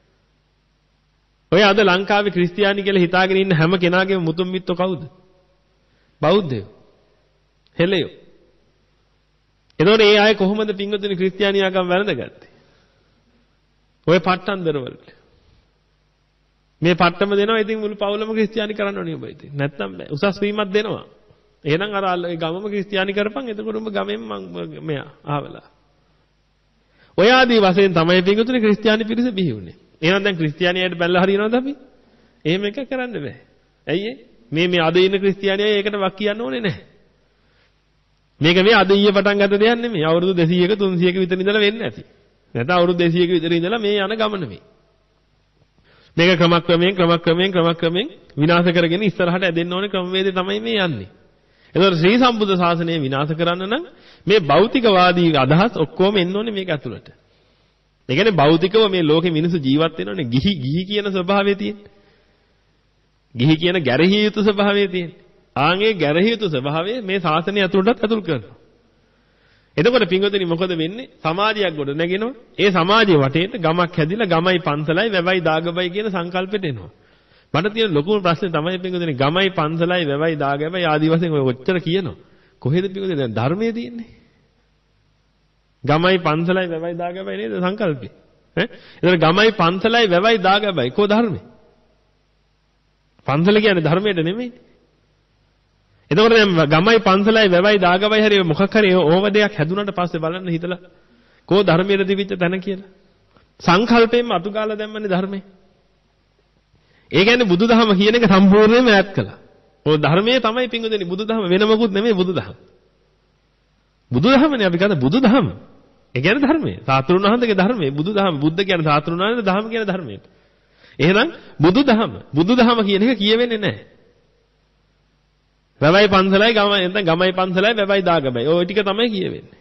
ඔය අද ලංකාවේ ක්‍රිස්තියානි කියලා හිතාගෙන ඉන්න හැම කෙනාගේම මුතුන් මිත්තෝ කවුද? බෞද්ධයෝ. හෙළයෝ. එතකොට ඒ අය කොහොමද පින්වතුනි ක්‍රිස්තියානි ආගම වැළඳගත්තේ? ඔය පට්ටන්දර වලට. මේ පට්ටම දෙනවා ඉතින් මුළු පවුලම ක්‍රිස්තියානි කරන්න ඕනේ ඔබ ඉතින්. නැත්තම් බෑ. උසස් වීමක් දෙනවා. එහෙනම් අර ගමම ක්‍රිස්තියානි කරපන් එතකොට උඹ ගමෙන් මං මෙයා ආවලා. ඔය ආදී වශයෙන් තමයි පිටුතුනේ ක්‍රිස්තියානි පිරිස බිහි වුනේ. එහෙනම් දැන් ක්‍රිස්තියානියට බැලලා හරියනවද අපි? එහෙම එක කරන්න බෑ. ඇයි මේ මේ අද ඉන්න ක්‍රිස්තියානියෝ ඒකට වක් කියන්න ඕනේ නැහැ. මේක මේ අද ඊයේ පටන් ගත්ත දෙයක් නෙමෙයි. අවුරුදු දෙසීයක තුන්සීයක විතර ඉඳලා වෙන්නේ නැති. නැත්නම් අවුරුදු දෙසීයක විතර ඉඳලා මේ යන ගමන මේ. මේක ක්‍රමක්‍රමයෙන් ක්‍රමක්‍රමයෙන් ක්‍රමක්‍රමයෙන් විනාශ කරගෙන ඉස්සරහට ඇදෙන්න ඕනේ ක්‍රමවේදය තමයි මේ යන්නේ. ඒතකොට ශ්‍රී සම්බුද්ධ ශාසනය විනාශ කරන්න නම් මේ භෞතිකවාදී අදහස් ඔක්කොම එන්න ඕනේ මේක ඇතුළට. ඒ කියන්නේ භෞතිකව මේ ලෝකේ මිනිස්සු ජීවත් වෙනවනේ ගිහි ගිහි කියන ස්වභාවය තියෙන්නේ. ගිහි කියන ගැරහිය යුතු ස්වභාවය තියෙන්නේ. ආන්ගේ ගැරහිය යුතු ස්වභාවය මේ ශාසනය ඇතුළටත් ඇතුල් කරනවා. එතකොට පින්වතුනි මොකද වෙන්නේ? සමාජයක් ගොඩ නැගෙනවා. ඒ සමාජයේ වටේට ගමක් හැදිලා ගමයි පන්සලයි වැවයි දාගබයි කියන සංකල්පෙට එනවා. මට තියෙන ලොකුම ප්‍රශ්නේ තමයි පින්වතුනි ගමයි පන්සලයි වැවයි දාගබයි ආදි වශයෙන් ඔය ඔච්චර කියනවා. කොහෙද පින්වතුනි දැන් ධර්මයේ තියෙන්නේ? ගමයි පන්සලයි වැවයි දාගබයි නේද සංකල්පේ? ඈ? එතන ගමයි පන්සලයි වැවයි දාගබයි කො ධර්මේ? පන්සල කියන්නේ ධර්මයට නෙමෙයි. එතකොට දැන් ගමයි පන්සලයි වැවයි දාගබයි හරි මොකක් හරි ඕව දෙයක් හැදුනට පස්සේ බලන්න හිතලා කෝ ධර්මයේ දිවිච්ච තැන කියලා. සංකල්පයෙන්ම අතුගාලා දැම්මනේ ධර්මයේ. ඒ කියන්නේ බුදුදහම කියන එක සම්පූර්ණයෙන්ම ඈත් කළා. ඔය ධර්මයේ තමයි පිංගුදෙනි බුදුදහම වෙන මොකුත් නෙමෙයි බුදුදහම. බුදුදහමනේ අපි ගන්න බුදුදහම. ඒ කියන්නේ ධර්මයේ. සාතුරුන් වහන්සේගේ ධර්මයේ බුදුදහම. බුද්ධ කියන්නේ සාතුරුන් වහන්සේගේ දහම කියන ධර්මයේ. එහෙනම් බුදුදහම බුදුදහම කියන එක කියවෙන්නේ නැහැ. වැවයි පන්සලයි ගමයි නැත්නම් ගමයි පන්සලයි වැවයි දාගබයි. ওই ටික තමයි කියවෙන්නේ.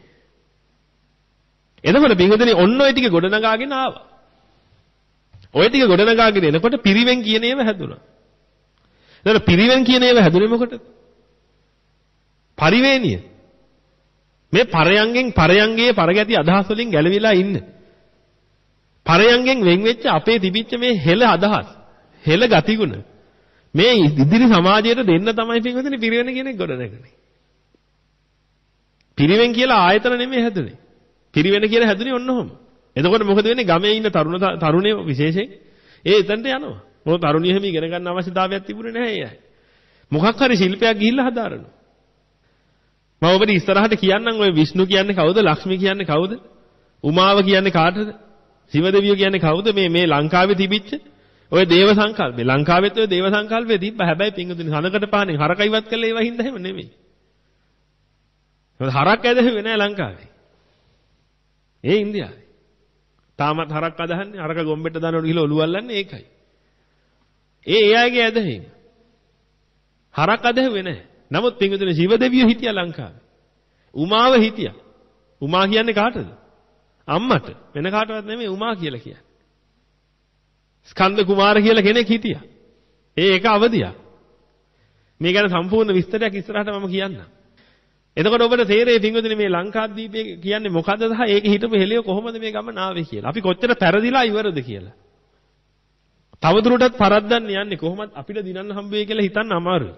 එතකොට පින්වතුනි ඔන්න ඔය ටික ගොඩනගාගෙන ආවා. ඔය ටික ගොඩනගාගෙන එනකොට පිරිවෙන් කියන ඒවා හැදුනා. එතකොට පිරිවෙන් කියන ඒවා හැදුනේ මොකටද? පරිවේණිය. මේ පරයන්ගෙන් පරයන්ගේ පරගැති අදහස් වලින් ගැලවිලා ඉන්න. පරයන්ගෙන් වෙන් වෙච්ච අපේ තිබිච්ච මේ හෙළ අදහස්, හෙළ ගතිගුණ මේ ඉදිරි සමාජයට දෙන්න තමයි පින්වතුනි පිරිවෙන කියන එක ගොඩනගන්නේ. පිරිවෙන් කියලා ආයතන නෙමෙයි හැදුනේ. පිරිවෙන කියලා හැදුනේ ඔන්න ඔහොම. එතකොට මොකද වෙන්නේ? ගමේ ඉන්න තරුණ තරුණයෝ විශේෂයෙන් ඒ එතනට යනවා. මොකද තරුණිය හැම ඉගෙන ගන්න අවශ්‍යතාවයක් තිබුණේ නැහැ ඒ අය. මොකක් හරි ශිල්පයක් ගිහිල්ලා හදාරනවා. මම ඔබට ඉස්සරහට කියන්නම් ඔය විෂ්ණු කියන්නේ කවුද? ලක්ෂ්මී කියන්නේ කවුද? උමාව කියන්නේ කාටද? ශිවදෙවියෝ කියන්නේ කවුද? මේ මේ ලංකාවේ තිබිච්ච ඔය දේව සංකල්පේ. ලංකාවෙත් ඔය දේව සංකල්පේ තිබ්බ. හැබැයි පිංගුතුනි සනකට පහනේ හරක ඉවත් කළේ ඒවා හින්දා එහෙම නෙමෙයි. මොකද හරක් ඇදහුවේ නැහැ ලංකාවේ. ඒ ඉන්දියාවේ. තාමත් හරක් අදහන්නේ හරක ගොම්බෙට දානවලු ගිහලා ඔලුව අල්ලන්නේ ඒකයි. ඒ ඒ අයගේ ඇදහිම. හරක් අදහුවේ නැහැ. නමුත් පිංගුතුනි ශිවදෙවියෝ හිටියා ලංකාවේ. උමාව හිටියා. උමා කියන්නේ කාටද? අම්මට. වෙන කාටවත් නෙමෙයි උමා කියලා කියන්නේ. ස්කන්ධ කුමාර කියලා කෙනෙක් හිටියා. ඒ එක අවදියක්. මේ ගැන සම්පූර්ණ විස්තරයක් ඉස්සරහට මම කියන්නම්. එතකොට ඔබට තේරෙයි පින්වතුනි මේ ලංකාද්වීපයේ කියන්නේ මොකද්ද සහ ඒකේ හිටපු හෙළිය කොහොමද මේ ගමන ආවේ කියලා. අපි කොච්චර පෙරදිලා ඉවරද කියලා. තවදුරටත් පරද්දන්න යන්නේ කොහොමද අපිට දිනන්න හම්බ වෙයි කියලා හිතන්න අමාරුයි.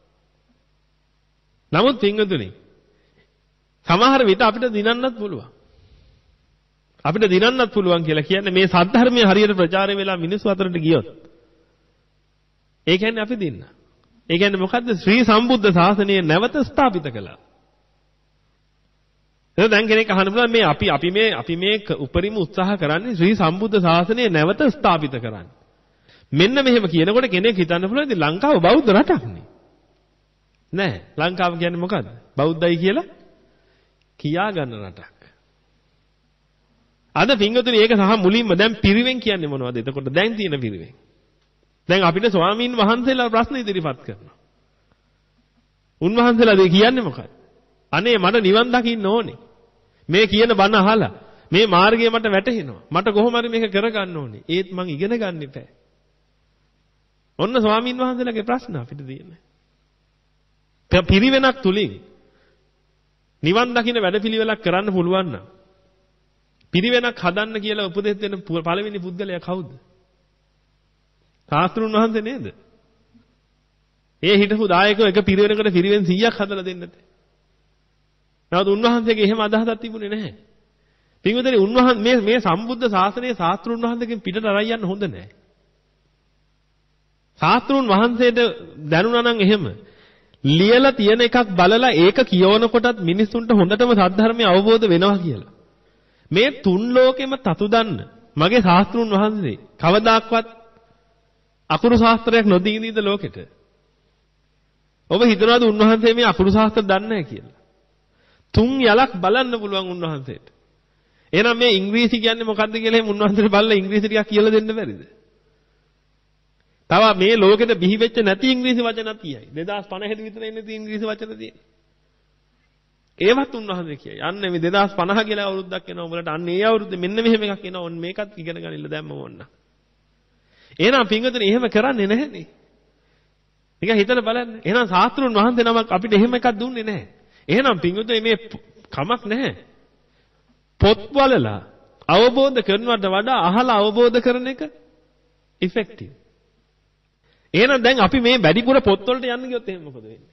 නමුත් පින්වතුනි සමහර විට අපිට දිනන්නත් පුළුවන්. අපිට දිනන්නත් පුළුවන් කියලා කියන්නේ මේ සද්ධර්මයේ හරියට ප්‍රචාරය වෙලා මිනිස්සු අතරට ගියොත්. ඒ කියන්නේ අපි දින්න. ඒ කියන්නේ මොකද්ද? ශ්‍රී සම්බුද්ධ ශාසනය නැවත ස්ථාපිත කළා. එහෙනම් දැන් කෙනෙක් අහන්න පුළුවන් මේ අපි අපි මේ අපි මේ උපරිම උත්සාහ කරන්නේ ශ්‍රී සම්බුද්ධ ශාසනය නැවත ස්ථාපිත කරන්න. මෙන්න මෙහෙම කියනකොට කෙනෙක් හිතන්න පුළුවන් ඉතින් ලංකාව බෞද්ධ රටක් නේ. නෑ. ලංකාව කියන්නේ මොකද්ද? බෞද්ධයි කියලා කියා ගන්න රටක්. අද පින්වතුනි ඒක සහ මුලින්ම දැන් පිරිවෙන් කියන්නේ මොනවද? එතකොට දැන් තියෙන පිරිවෙන්. දැන් අපිට ස්වාමීන් වහන්සේලා ප්‍රශ්න ඉදිරිපත් කරනවා. උන්වහන්සේලා දෙය කියන්නේ මොකක්ද? අනේ මට නිවන් දකින්න ඕනේ. මේ කියන බණ අහලා මේ මාර්ගය මට වැටහෙනවා. මට කොහොම හරි මේක කරගන්න ඕනේ. ඒත් මං ඉගෙන ගන්න ඉපෑ. ඔන්න ස්වාමීන් වහන්සේලාගේ ප්‍රශ්න අපිට තියෙන්නේ. පිරිවෙනක් තුලින් නිවන් දකින්න වැඩපිළිවෙලක් කරන්න පුළුවන් නම් පිරිවෙනක් හදන්න කියලා උපදෙස් දෙන පළවෙනි පුද්ගලයා කවුද? ශාස්ත්‍රුන් වහන්සේ නේද? ඒ හිටපු දායකයෝ එක පිරිවෙනකට පිරිවෙන් සීයක් හදලා දෙන්නද? නමුත් උන්වහන්සේගේ එහෙම අදහසක් තිබුණේ නැහැ. පින්වතුනි උන්වහන්සේ මේ මේ සම්බුද්ධ ශාසනයේ ශාස්ත්‍රුන් වහන්සේගෙන් පිටට අරන් යන්න හොඳ නැහැ. ශාස්ත්‍රුන් වහන්සේට දැනුණා නම් එහෙම ලියලා තියෙන එකක් බලලා ඒක කියවනකොටත් මිනිස්සුන්ට හොඳටම සද්ධර්මය අවබෝධ වෙනවා කියලා. මේ තුන් ලෝකෙම තතු දන්න මගේ ශාස්ත්‍රුන් වහන්සේ කවදාක්වත් අකුරු ශාස්ත්‍රයක් නොදීනීද ලෝකෙට? ඔබ හිතනවාද උන්වහන්සේ මේ අපුරු ශාස්ත්‍ර දන්නේ නැහැ කියලා? තුන් යලක් බලන්න පුළුවන් උන්වහන්සේට. එහෙනම් මේ ඉංග්‍රීසි කියන්නේ මොකද්ද කියලා එහෙම උන්වහන්සේට බලලා ඉංග්‍රීසි ටිකක් කියලා දෙන්න බැරිද? තව මේ ලෝකෙට බිහි වෙච්ච නැති ඉංග්‍රීසි වචනක් කියයි. දෙදාස් පනහට විතර ඉන්නේ තියෙන ඉංග්‍රීසි වචන තියෙන්නේ. ඒවත් උන්වහන්සේ කියයි. අන්න මේ දෙදාස් පනහ කියලා අවුරුද්දක් එනවා උඹලට. අන්න ඒ අවුරුද්දේ මෙන්න මෙහෙම එකක් එනවා. ඔන්න මේකත් ඉගෙන ගනින්න දැම්ම ඕන්න. එහෙනම් පින්වතුනි එහෙම කරන්නේ නැහැනේ. නිකන් හිතලා බලන්න. එහෙනම් ශාස්ත්‍රුන් වහන්සේ නමක් අපිට එහෙම එකක් දුන්නේ නැහැ. එහෙනම් පින්වතුනි මේ කමක් නැහැ. පොත් වලලා අවබෝධ කරනවට වඩා අහලා අවබෝධ කරන එක ඉෆෙක්ටිව්. එහෙනම් දැන් අපි මේ වැඩිපුර පොත් වලට යන්න ගියොත් එහෙනම් මොකද වෙන්නේ?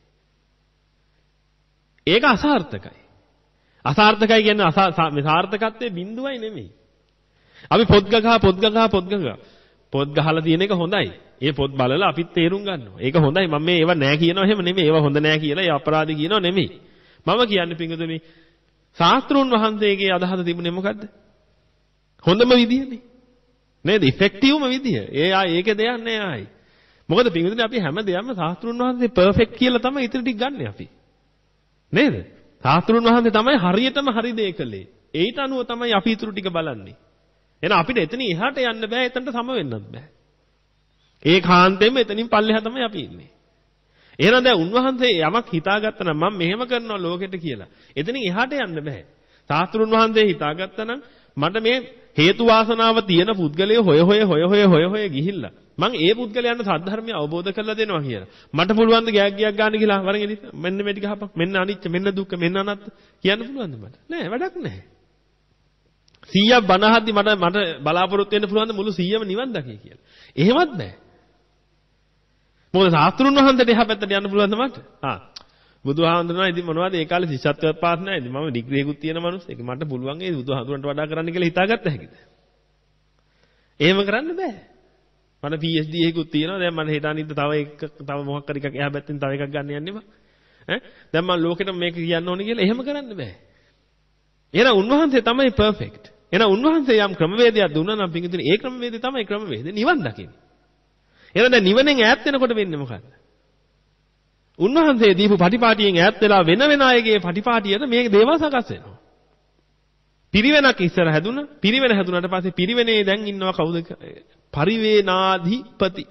ඒක අසාර්ථකයි. අසාර්ථකයි කියන්නේ මේ සාර්ථකත්වයේ බිඳුවයි නෙමෙයි. අපි පොත් ගගහ පොත් ගගහ පොත් ගගහ පොත් ගහලා තියෙන එක හොඳයි. ඒ පොත් බලලා අපිත් තේරුම් ගන්නවා. ඒක හොඳයි. මම මේ ඒවා නෑ කියනවා එහෙම නෙමෙයි. ඒවා හොඳ නෑ කියලා ඒ අපරාධ කියනවා නෙමෙයි. මම කියන්නේ පිංගුතුනි ශාස්ත්‍රුන් වහන්සේගේ අදහස තිබුණේ මොකද්ද? හොඳම විදියනේ. නේද? ඉෆෙක්ටිව්ම විදිය. ඒ ආ ඒකේ දෙයක් නෑ ආයි. මොකද පිංගුතුනි අපි හැම දෙයක්ම ශාස්ත්‍රුන් වහන්සේ පර්ෆෙක්ට් කියලා තමයි ඉතින් ටික ගන්න අපි. නේද? ශාස්ත්‍රුන් වහන්සේ තමයි හරියටම හරි දේ කළේ. ඒට අනුව තමයි අපි ඊටු ටික බලන්නේ. එහෙනම් අපිට එතනින් එහාට යන්න බෑ. එතනට සම වෙන්නත් බෑ. ඒ කාන්තෙම එතනින් පල්ලෙහා තමයි අපි ඉන්නේ. එහෙනම් දැන් උන්වහන්සේ යමක් හිතාගත්තා නම් මම මෙහෙම කරනවා ලෝකෙට කියලා. එතනින් එහාට යන්න බෑ. ශාස්ත්‍රුන් වහන්සේ හිතාගත්තා නම් මට මේ හේතු වාසනාව තියෙන පුද්ගලයෝ හොය හොය හොය හොය හොය හොය ගිහිල්ලා මං ඒ පුද්ගලයන්ට සද්ධර්මය අවබෝධ කරලා දෙනවා කියලා. මට පුළුවන් ද ගෑක් ගියක් ගන්න කියලා වරන් එදිට මෙන්න මේ ටික හපක් මෙන්න අනිච්ච මෙන්න දුක්ඛ මෙන්න අනත්ත කියන්න පුළුවන්ද මට? නෑ වැඩක් නෑ. සීයක් බණහද්දි මට මට බලාපොරොත්තු වෙන්න පුළුවන් ද මුළු සීයම නිවන් දකි කියලා. එහෙමත් නෑ. මොකද ශාස්ත්‍රුන් වහන්සේට එහා පැත්තට යන්න පුළුවන්ද මට? ආ බුදුහාමුදුරනේ ඉතින් මොනවද ඒ කාලේ ශිෂ්‍යත්වයක් පාස් නැහැ. ඉතින් මම ඩිග්‍රියකුත් තියෙන මිනිස්සෙක්. මට පුළුවන් ඒ බුදුහාමුදුරන්ට වඩා කරන්න කියලා හිතාගත්ත හැකිද? එහෙම කරන්න බෑ. මට පී එච් ඩී එකකුත් තියෙනවා. දැන් මම හෙට අනිද්දා තව එක තව මොකක් හරි එකක් එහා පැත්තෙන් තව එකක් ගන්න යන්නේ මම. ඈ දැන් මම ලෝකෙට මේක කියන්න ඕනේ කියලා එහෙම කරන්න බෑ. එහෙනම් උන්වහන්සේ තමයි පර්ෆෙක්ට්. එහෙනම් උන්වහන්සේ යම් ක්‍රමවේදයක් දුන්නා නම් පිටින් ඒ ක්‍රමවේදය තමයි ක්‍රමවේදය නිවන් දකින්න. එහෙනම් දැන් නිවනෙන් ඈත් වෙනකොට වෙන්නේ මොකද්ද? උන්වහන්සේ දීපු පටිපාටියෙන් ඈත් වෙලා වෙන වෙන අයගේ පටිපාටියට මේ දේවල් සකස් වෙනවා. පිරිවෙනක් ඉස්සර හැදුණා. පිරිවෙන හැදුනට පස්සේ පිරිවෙනේ දැන් ඉන්නවා කවුද? පරිවේනාධිපති.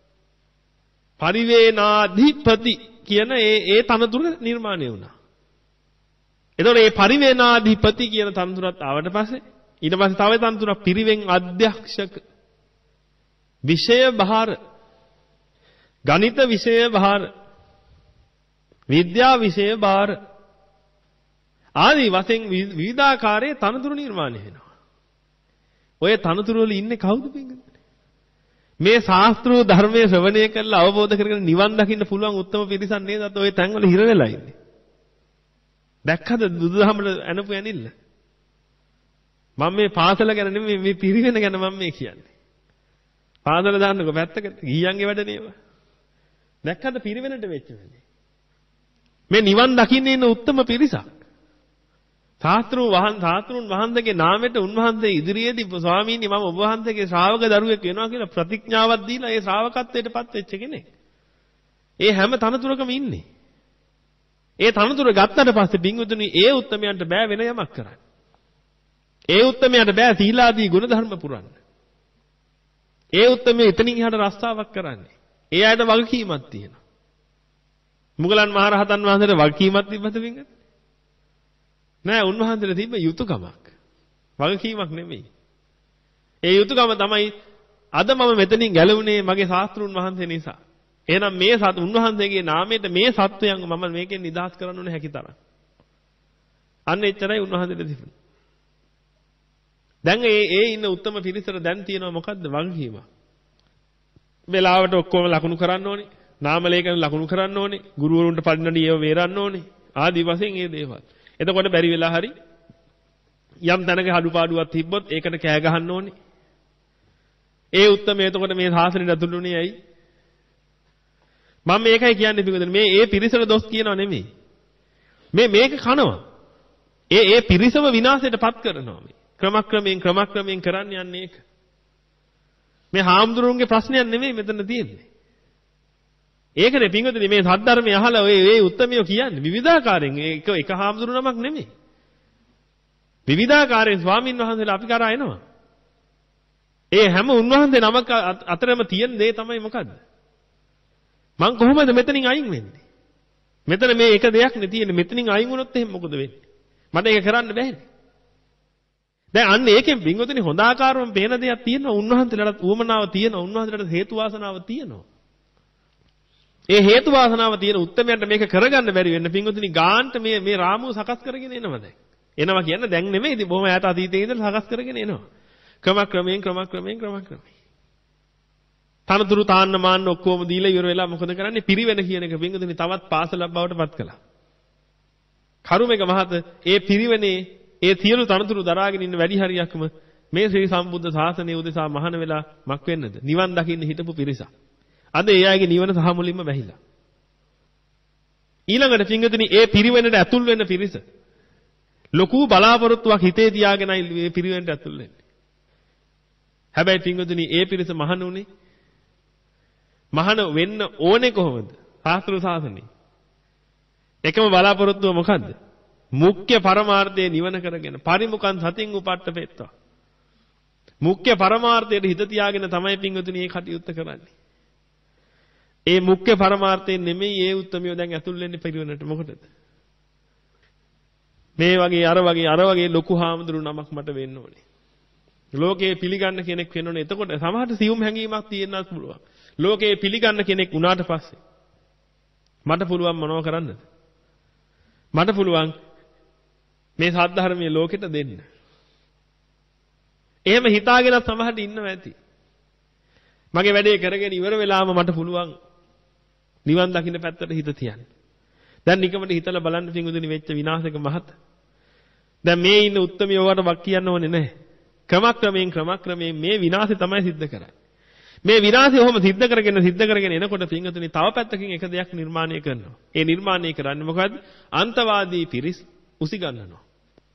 පරිවේනාධිපති කියන ඒ ඒ තනතුර නිර්මාණය වුණා. එතකොට මේ පරිවේනාධිපති කියන තනතුරත් ආවට පස්සේ ඊට පස්සේ තව තනතුරක් පිරිවෙන් අධ්‍යක්ෂක. විෂය භාර. ගණිත විෂය භාර. විද්‍යා විෂය භාර. ආදී වශයෙන් විවිධාකාරයේ තනතුරු නිර්මාණය වෙනවා. ඔය තනතුරු වල ඉන්නේ කවුද පින්වතුනි? මේ ශාස්ත්‍රීය ධර්මයේ ශ්‍රවණය කරලා අවබෝධ කරගෙන නිවන් දකින්න පුළුවන් උත්තම පිරිසක් නේද? අත ඔය තැන් වල හිර වෙලා ඉන්නේ. දැක්කද බුදුදහමට අනපු ඇනිල්ල? මම මේ පාසල ගැන නෙමෙයි මේ පිරිවෙන ගැන මම මේ කියන්නේ. පාසල දාන්නකො පැත්තකට ගිහියන්ගේ වැඩ නේව. දැක්කද පිරිවෙනට වෙච්ච වෙන්නේ? මේ නිවන් දකින්න ඉන්න උත්තම පිරිසක්. ශාස්ත්‍රුන් වහන් ශාස්ත්‍රුන් වහන්සේගේ නාමයට උන්වහන්සේ ඉදිරියේදී ස්වාමීනි මම ඔබ වහන්සේගේ ශ්‍රාවක දරුවෙක් වෙනවා කියලා ප්‍රතිඥාවක් දීලා ඒ ශ්‍රාවකත්වයටපත් වෙච්ච කෙනෙක්. ඒ හැම තනතුරකම ඉන්නේ. ඒ තනතුර ගත්තට පස්සේ බින්දුතුනි ඒ උත්තමයන්ට බෑ වෙන යමක් කරන්න. ඒ උත්තමයන්ට බෑ සීලාදී ගුණධර්ම පුරන්න. ඒ උත්තමයේ එතනින් එහාට රස්සාවක් කරන්නේ. ඒ අයට වගකීමක් තියෙනවා. මුගලන් මහරහතන් වහන්සේට වගකීමක් තිබ්බද බින්දුතුනි? නෑ උන්වහන්සේට තිබ්බ යුතුයකමක්. වගකීමක් නෙමෙයි. ඒ යුතුයකම තමයි අද මම මෙතනින් ගැලවුනේ මගේ ශාස්ත්‍රුන් වහන්සේ නිසා. එහෙනම් මේ සත් උන්වහන්සේගේ නාමයට මේ සත්වයන් මම මේකෙන් නිදහස් කරන්න ඕනේ හැකිතරම්. අන්න එච්චරයි උන්වහන්සේට තිබුණේ. දැන් ඒ ඒ ඉන්න උත්තම පිරිසට දැන් තියෙනවා මොකද්ද වගකීම? වෙලාවට ඔක්කොම ලකුණු කරන්න ඕනේ. නාම ලේඛන ලකුණු කරන්න ඕනේ. ගුරුවරුන්ට පරිණඩි ඒව වේරන්න ඕනේ. ආදි වශයෙන් මේ දේවල්. එතකොට බැරි වෙලා හරි යම් තැනක අඩුපාඩුවක් තිබ්බොත් ඒකට කෑ ගහන්න ඕනේ. ඒ උත්තමය එතකොට මේ සාසනෙට ඇතුළුනේ ඇයි? මම මේකයි කියන්නේ පිටුදෙන මේ ඒ පිරිසට දොස් කියනවා නෙමෙයි. මේ මේක කනවා. ඒ ඒ පිරිසම විනාශයටපත් කරනවා මේ. ක්‍රමක්‍රමයෙන් ක්‍රමක්‍රමයෙන් කරන්න යන්නේ ඒක. මේ හාමුදුරුවන්ගේ ප්‍රශ්නයක් නෙමෙයි මෙතන තියෙන්නේ. ඒකනේ පින්වතුනි මේ සද්ධර්මය අහලා ඔය ඒ උත්තමියෝ කියන්නේ විවිධාකාරයෙන් ඒක එක හාමුදුරු නමක් නෙමෙයි. විවිධාකාරයෙන් ස්වාමින් වහන්සේලා අපි කරා එනවා. ඒ හැම උන්වහන්සේ නමක් අතරම තියෙන දේ තමයි මොකද්ද? මං කොහොමද මෙතනින් අයින් වෙන්නේ? මෙතන මේ එක දෙයක් නේ තියෙන්නේ. මෙතනින් අයින් වුණොත් එහෙනම් මොකද වෙන්නේ? මට ඒක කරන්න බැහැනේ. දැන් අන්න ඒකෙන් පින්වතුනි හොඳ ආකාරවම පේන දෙයක් තියෙනවා. උන්වහන්සේලාට උවමනාව තියෙනවා. උන්වහන්සේලාට හේතු වාසනාව තියෙනවා. ඒ හේතු වාසනාව තියෙන උත්තරමයන්ට මේක කරගන්න බැරි වෙන්න පින්වතුනි ගාන්ට මේ මේ රාමුව සකස් කරගෙන එනවා දැන්. එනවා කියන්නේ දැන් නෙමෙයි ඉතින් බොහොම ඈත අතීතයේ ඉඳලා සකස් කරගෙන එනවා. ක්‍රමක්‍රමයෙන් ක්‍රමක්‍රමයෙන් ක්‍රමක්‍රමයෙන්. තනතුරු තාන්න මාන්න ඔක්කොම දීලා ඉවර වෙලා මොකද කරන්නේ? පිරිවෙන කියන එක පින්වතුනි තවත් පාසලක් බවට පත් කළා. කරුමේක මහත ඒ පිරිවෙනේ ඒ සියලු තනතුරු දරාගෙන ඉන්න වැඩි හරියක්ම මේ ශ්‍රී සම්බුද්ධ ශාසනය උදෙසා මහාන වෙලා මක් වෙන්නද? නිවන් දකින්න හිටපු පිරිසක්. අද ඒ අයගේ නිවන සහ මුලින්ම වැහිලා. ඊළඟට පින්වතුනි ඒ පිරිවෙනට ඇතුල් වෙන පිරිස ලොකු බලාපොරොත්තුවක් හිතේ තියාගෙනයි මේ පිරිවෙනට ඇතුල් වෙන්නේ. හැබැයි පින්වතුනි ඒ පිරිස මහාන උනේ මහාන වෙන්න ඕනේ කොහොමද? ශාස්ත්‍ර ශාසනය. එකම බලාපොරොත්තුව මොකද්ද? මුඛ්‍ය පරමාර්ථයේ නිවන කරගෙන පරිමුඛං සතින් උපට්ඨපෙත්වා. මුඛ්‍ය පරමාර්ථයට හිත තියාගෙන තමයි පින්වතුනි මේ කටයුත්ත කරන්නේ. ඒ මුඛ්‍ය පරමාර්ථයෙන් නෙමෙයි ඒ උත්තරමිය දැන් ඇතුල් වෙන්නේ පිරිවෙනට මොකටද? මේ වගේ අර වගේ අර වගේ ලොකු හාමුදුරු නමක් මට වෙන්න ඕනේ. ලෝකේ පිළිගන්න කෙනෙක් වෙන්න ඕනේ. එතකොට සමහරට සියුම් හැඟීමක් තියෙන්නත් පුළුවන්. ලෝකේ පිළිගන්න කෙනෙක් වුණාට පස්සේ මට පුළුවන් මොනව කරන්නද? මට පුළුවන් මේ සද්ධර්මයේ ලෝකෙට දෙන්න. එහෙම හිතාගෙන සමහරට ඉන්නව ඇති. මගේ වැඩේ කරගෙන ඉවර වෙලාම මට පුළුවන් නිවන් දකින්න පැත්තට හිත තියන්න. දැන් නිකමට හිතලා බලන්න පිංගුදුනි වෙච්ච විනාශක මහත. දැන් මේ ඉන්න උත්තරමියවට වක් කියන්න ඕනේ නැහැ. ක්‍රමක්‍රමයෙන් ක්‍රමක්‍රමයෙන් මේ විනාශය තමයි සිද්ධ කරන්නේ. මේ විනාශය ඔහොම සිද්ධ කරගෙන සිද්ධ කරගෙන එනකොට පිංගුතුනි තව පැත්තකින් එක දෙයක් නිර්මාණය කරනවා. ඒ නිර්මාණය කරන්නේ මොකද්ද? අන්තවාදී පිරිස් උසි ගන්නනවා.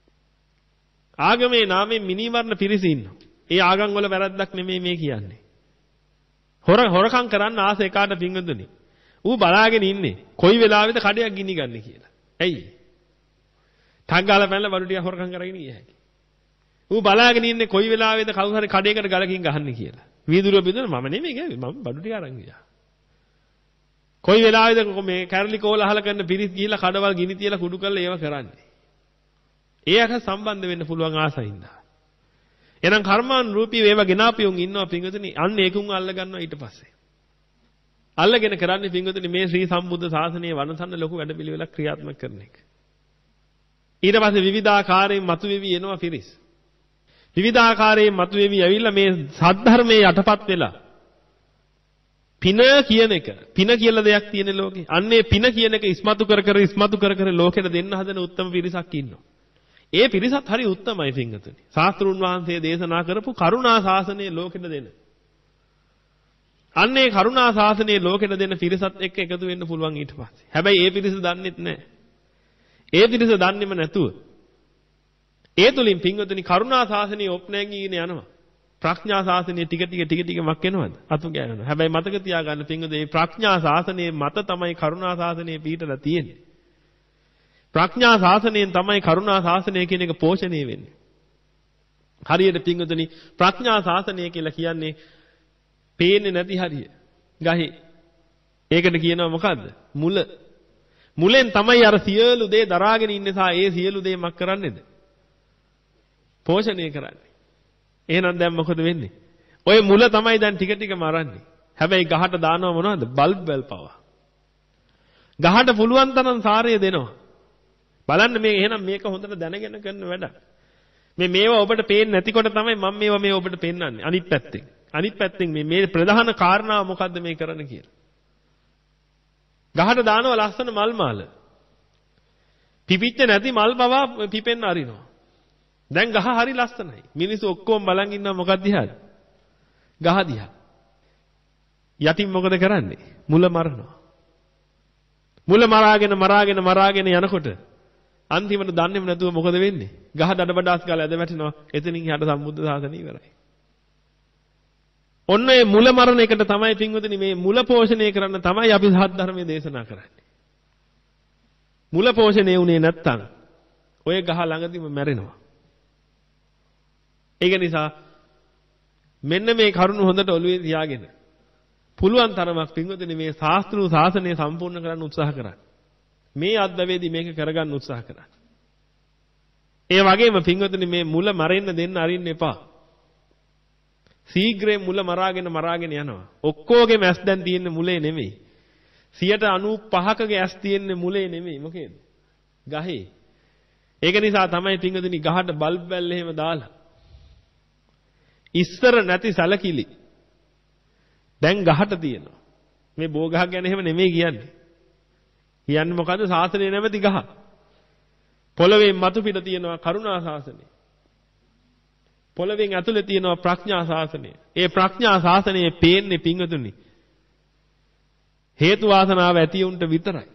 ආගමේ නාමයෙන් මිනිවර්ණ පිරිස ඉන්නවා. ඒ ආගම් වල වැරද්දක් නෙමෙයි මේ කියන්නේ. හොර හොරකම් කරන්න ආස එකාට පිංගුතුනි. ඌ බලාගෙන ඉන්නේ කොයි වෙලාවෙද කඩයක් ගිනි ගන්න කියලා. ඇයි? ටග්ගාල පැනලා බඩු ටික හොරකම් කරගෙන ගියා හැකි. ඌ බලාගෙන ඉන්නේ කොයි වෙලාවෙද කවුරු හරි කඩේකට ගලකින් ගහන්නේ කියලා. වීදුරුව බින්දන මම නෙමෙයි ගෑවේ මම බඩු ටික අරන් ගියා. කොයි වෙලාවෙද මේ කැරලි කෝලහල කරන පිරිස් ගිහිලා කඩවල් ගිනි තියලා කුඩු කරලා ඒව කරන්නේ. ඒ අක සම්බන්ධ වෙන්න පුළුවන් ආසයින්ද. එහෙනම් කර්මාන් රූපී වේව ගෙනාපියුන් ඉන්නවා පිංගුතුනි අන්න ඒකුන් අල්ල ගන්නවා ඊට පස්සේ. අල්ලගෙන කරන්නේ පිංගුතුනි මේ ශ්‍රී සම්බුද්ධ ශාසනයේ වනසන්න ලොකු වැඩපිළිවෙලක් ක්‍රියාත්මක කරන එක. ඊට පස්සේ විවිධාකාරයෙන් මතුවේවි එනවා පිරිස්. විවිධාකාරයෙන් මතුවේවි ඇවිල්ලා මේ සද්ධර්මයේ යටපත් වෙලා පින කියන එක පින කියලා දෙයක් තියෙන ලෝකේ. අන්නේ පින කියන එක ඉස්මතු කර කර ඉස්මතු කර කර ලෝකෙට දෙන්න හදන උත්තම පිරිසක් ඉන්නවා. ඒ පිරිසත් හරි උත්තමයි පිංගුතුනි. ශාස්ත්‍රුන් වහන්සේ දේශනා කරපු කරුණා ශාසනය ලෝකෙට දෙන. අන්නේ කරුණා ශාසනය ලෝකෙට දෙන පිරිසත් එක්ක එකතු වෙන්න පුළුවන් ඊට පස්සේ. හැබැයි ඒ පිරිස දන්නෙත් නැහැ. ඒ පිරිස දන්නේම නැතුව ඒ තුලින් පිංගුතුනි කරුණා ශාසනය ඔප්නැගීගෙන යනවා. ප්‍රඥා ශාසනය ටික ටික ටික ටික මක් වෙනවද? අතු ගෑවෙනවා. හැබැයි මතක තියාගන්න පිංගුතුනි මේ ප්‍රඥා ශාසනයේ මත තමයි කරුණා ශාසනය පිටලා තියෙන්නේ. ප්‍රඥා ශාසනයෙන් තමයි කරුණා ශාසනය කියන එක පෝෂණය වෙන්නේ. හරියට පිංගුතුනි ප්‍රඥා ශාසනය කියලා කියන්නේ පේන්නේ නැති හරිය. ගහේ. ඒකට කියනවා මොකද්ද? මුල. මුලෙන් තමයි අර සියලු දේ දරාගෙන ඉන්නේ සහ ඒ සියලු දේ මක් කරන්නේද? පෝෂණය කරන්නේ. එහෙනම් දැන් මොකද වෙන්නේ? ඔය මුල තමයි දැන් ටික ටික මරන්නේ. හැබැයි ගහට දානව මොනවද? බල්බ් බල් පවා. ගහට පුළුවන් තරම් සාරය දෙනවා. බලන්න මේ එහෙනම් මේක හොඳට දැනගෙන කරන වැඩක්. මේ මේවා ඔබට පේන්නේ නැතිකොට තමයි මම මේවා මේ ඔබට පෙන්වන්නේ. අනිත් පැත්තෙන්. අනිත් පැත්තෙන් මේ මේ ප්‍රධාන කාරණාව මොකද්ද මේ කරන්න කියලා. ගහට දානවා ලස්සන මල් මාල. පිපිච්ච නැති මල් පවා පිපෙන්න අරිනවා. දැන් ගහ හරි ලස්සනයි. මිනිස්සු ඔක්කොම බලන් ඉන්නවා මොකක්ද දිහාද? ගහ දිහා. යටින් මොකද කරන්නේ? මුල මරනවා. මුල මරාගෙන මරාගෙන මරාගෙන යනකොට අන්තිමට දන්නේම නැතුව මොකද වෙන්නේ? ගහ දඩබඩාස් ගාලා ඇද වැටෙනවා. එතනින් එහාට සම්බුද්ධ ශාසනය ඉවරයි. ඔන්න ඒ මුල මරණ එකට තමයි පින්වතුනි මේ මුල පෝෂණය කරන්න තමයි අපි සත්‍ය ධර්මයේ දේශනා කරන්නේ. මුල පෝෂණය වුණේ නැත්තම් ඔය ගහ ළඟදිම මැරෙනවා. ඒක නිසා මෙන්න මේ කරුණ හොඳට ඔළුවේ තියාගෙන පුළුවන් තරමක් පින්වතුනි මේ ශාස්ත්‍රීය ශාසනය සම්පූර්ණ කරන්න උත්සාහ කරන්න. මේ අද්දවේදී මේක කරගන්න උත්සාහ කරන්න. ඒ වගේම පින්වතුනි මේ මුල මරෙන්න දෙන්න අරින්න එපා. ශීඝ්‍රයෙන් මුල මරාගෙන මරාගෙන යනවා. ඔක්කොගේම ඇස් දැන් තියෙන්නේ මුලේ නෙමෙයි. සියයට අනූපහකගේ ඇස් තියෙන්නේ මුලේ නෙමෙයි. මොකේද? ගහේ. ඒක නිසා තමයි පින්වතුනි ගහට බල්බ් බැල් එහෙම දාලා. ඉස්සර නැති සැලකිලි දැන් ගහට තියෙනවා. මේ බෝ ගහ ගැන එහෙම නෙමෙයි කියන්නේ. කියන්නේ මොකද්ද? ශාසනය නැමැති ගහ. පොළවේ මතු පිට තියෙනවා කරුණා ශාසනය. පොළවෙන් ඇතුලේ තියෙනවා ප්‍රඥා ශාසනය. ඒ ප්‍රඥා ශාසනයේ පේන්නේ පිංගතුනි හේතු වාසනාව ඇති උන්ට විතරයි.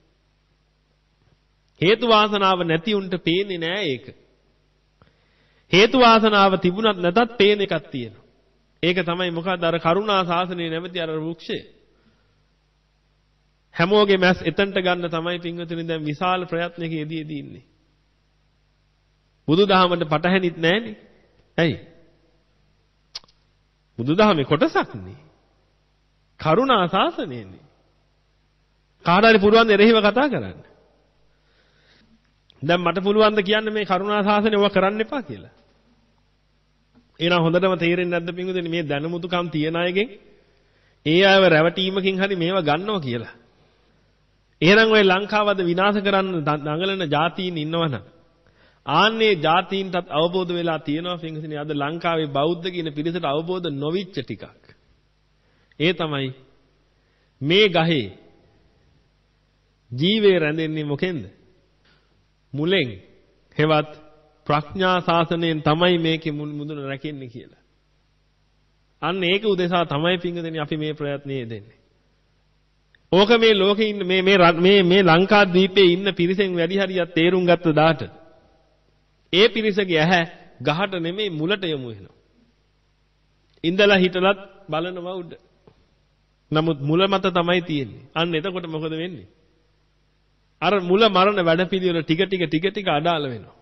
හේතු වාසනාව නැති උන්ට පේන්නේ නෑ ඒක. හේතු වාසනාව තිබුණත් නැතත් පේන එකක් තියෙනවා. ඒක තමයි මොකද්ද? අර කරුණා ශාසනය නැමැති අර වෘක්ෂය. හැමෝගේ මැස් එතනට ගන්න තමයි පිංගතුනි දැන් විශාල ප්‍රයත්නයක යෙදී ඉන්නේ. බුදුදහමට පටහැනිත් නෑනේ. ඇයි? බුදුදහමේ කොටසක් නේ. කරුණා ශාසනයනේ. කාට හරි පුරුවන් එරෙහිව කතා කරන්න. දැන් මට පුළුවන් ද කියන්න මේ කරුණා ශාසනය ඔවා කරන්න එපා කියලා. එහෙනම් හොඳටම තේරෙන්නේ නැද්ද පින්වතුනි මේ දැනුමුතුකම් තියන අයගෙන් ඒ අයව රැවටීමකින් හරි මේව ගන්නවා කියලා. එහෙනම් ඔය ලංකාවද විනාශ කරන්න දඟලන ජාතීන් ඉන්නවනම් ආන්නේ ජාතීන්ටත් අවබෝධ වෙලා තියෙනවා පින්වතුනි අද ලංකාවේ බෞද්ධ කියන පිරිසට අවබෝධ නොවිච්ච ටිකක්. ඒ තමයි මේ ගහේ ජීවේ රැඳෙන්නේ මොකෙන්ද? මුලෙන් හෙවත් ප්‍රඥා ශාසනයෙන් තමයි මේකේ මුදුන රැකෙන්නේ කියලා. අන්න ඒක උදෙසා තමයි පින්වතුනි අපි මේ ප්‍රයත්නයේ දෙන්නේ. ඕක මේ ලෝකේ ඉන්න මේ මේ මේ මේ ලංකාද්වීපයේ ඉන්න පිරිසෙන් වැඩි හරියක් තේරුම් ගත්ත දාට ඒ පිරිසගේ ඇහැ ගහට නෙමෙයි මුලට යමු වෙනවා. ඉඳලා හිටලත් බලනවා උඩ. නමුත් මුල මත තමයි තියෙන්නේ. අන්න එතකොට මොකද වෙන්නේ? අර මුල මරණ වැඩපිළිවෙල ටික ටික ටික ටික අඩාල වෙනවා.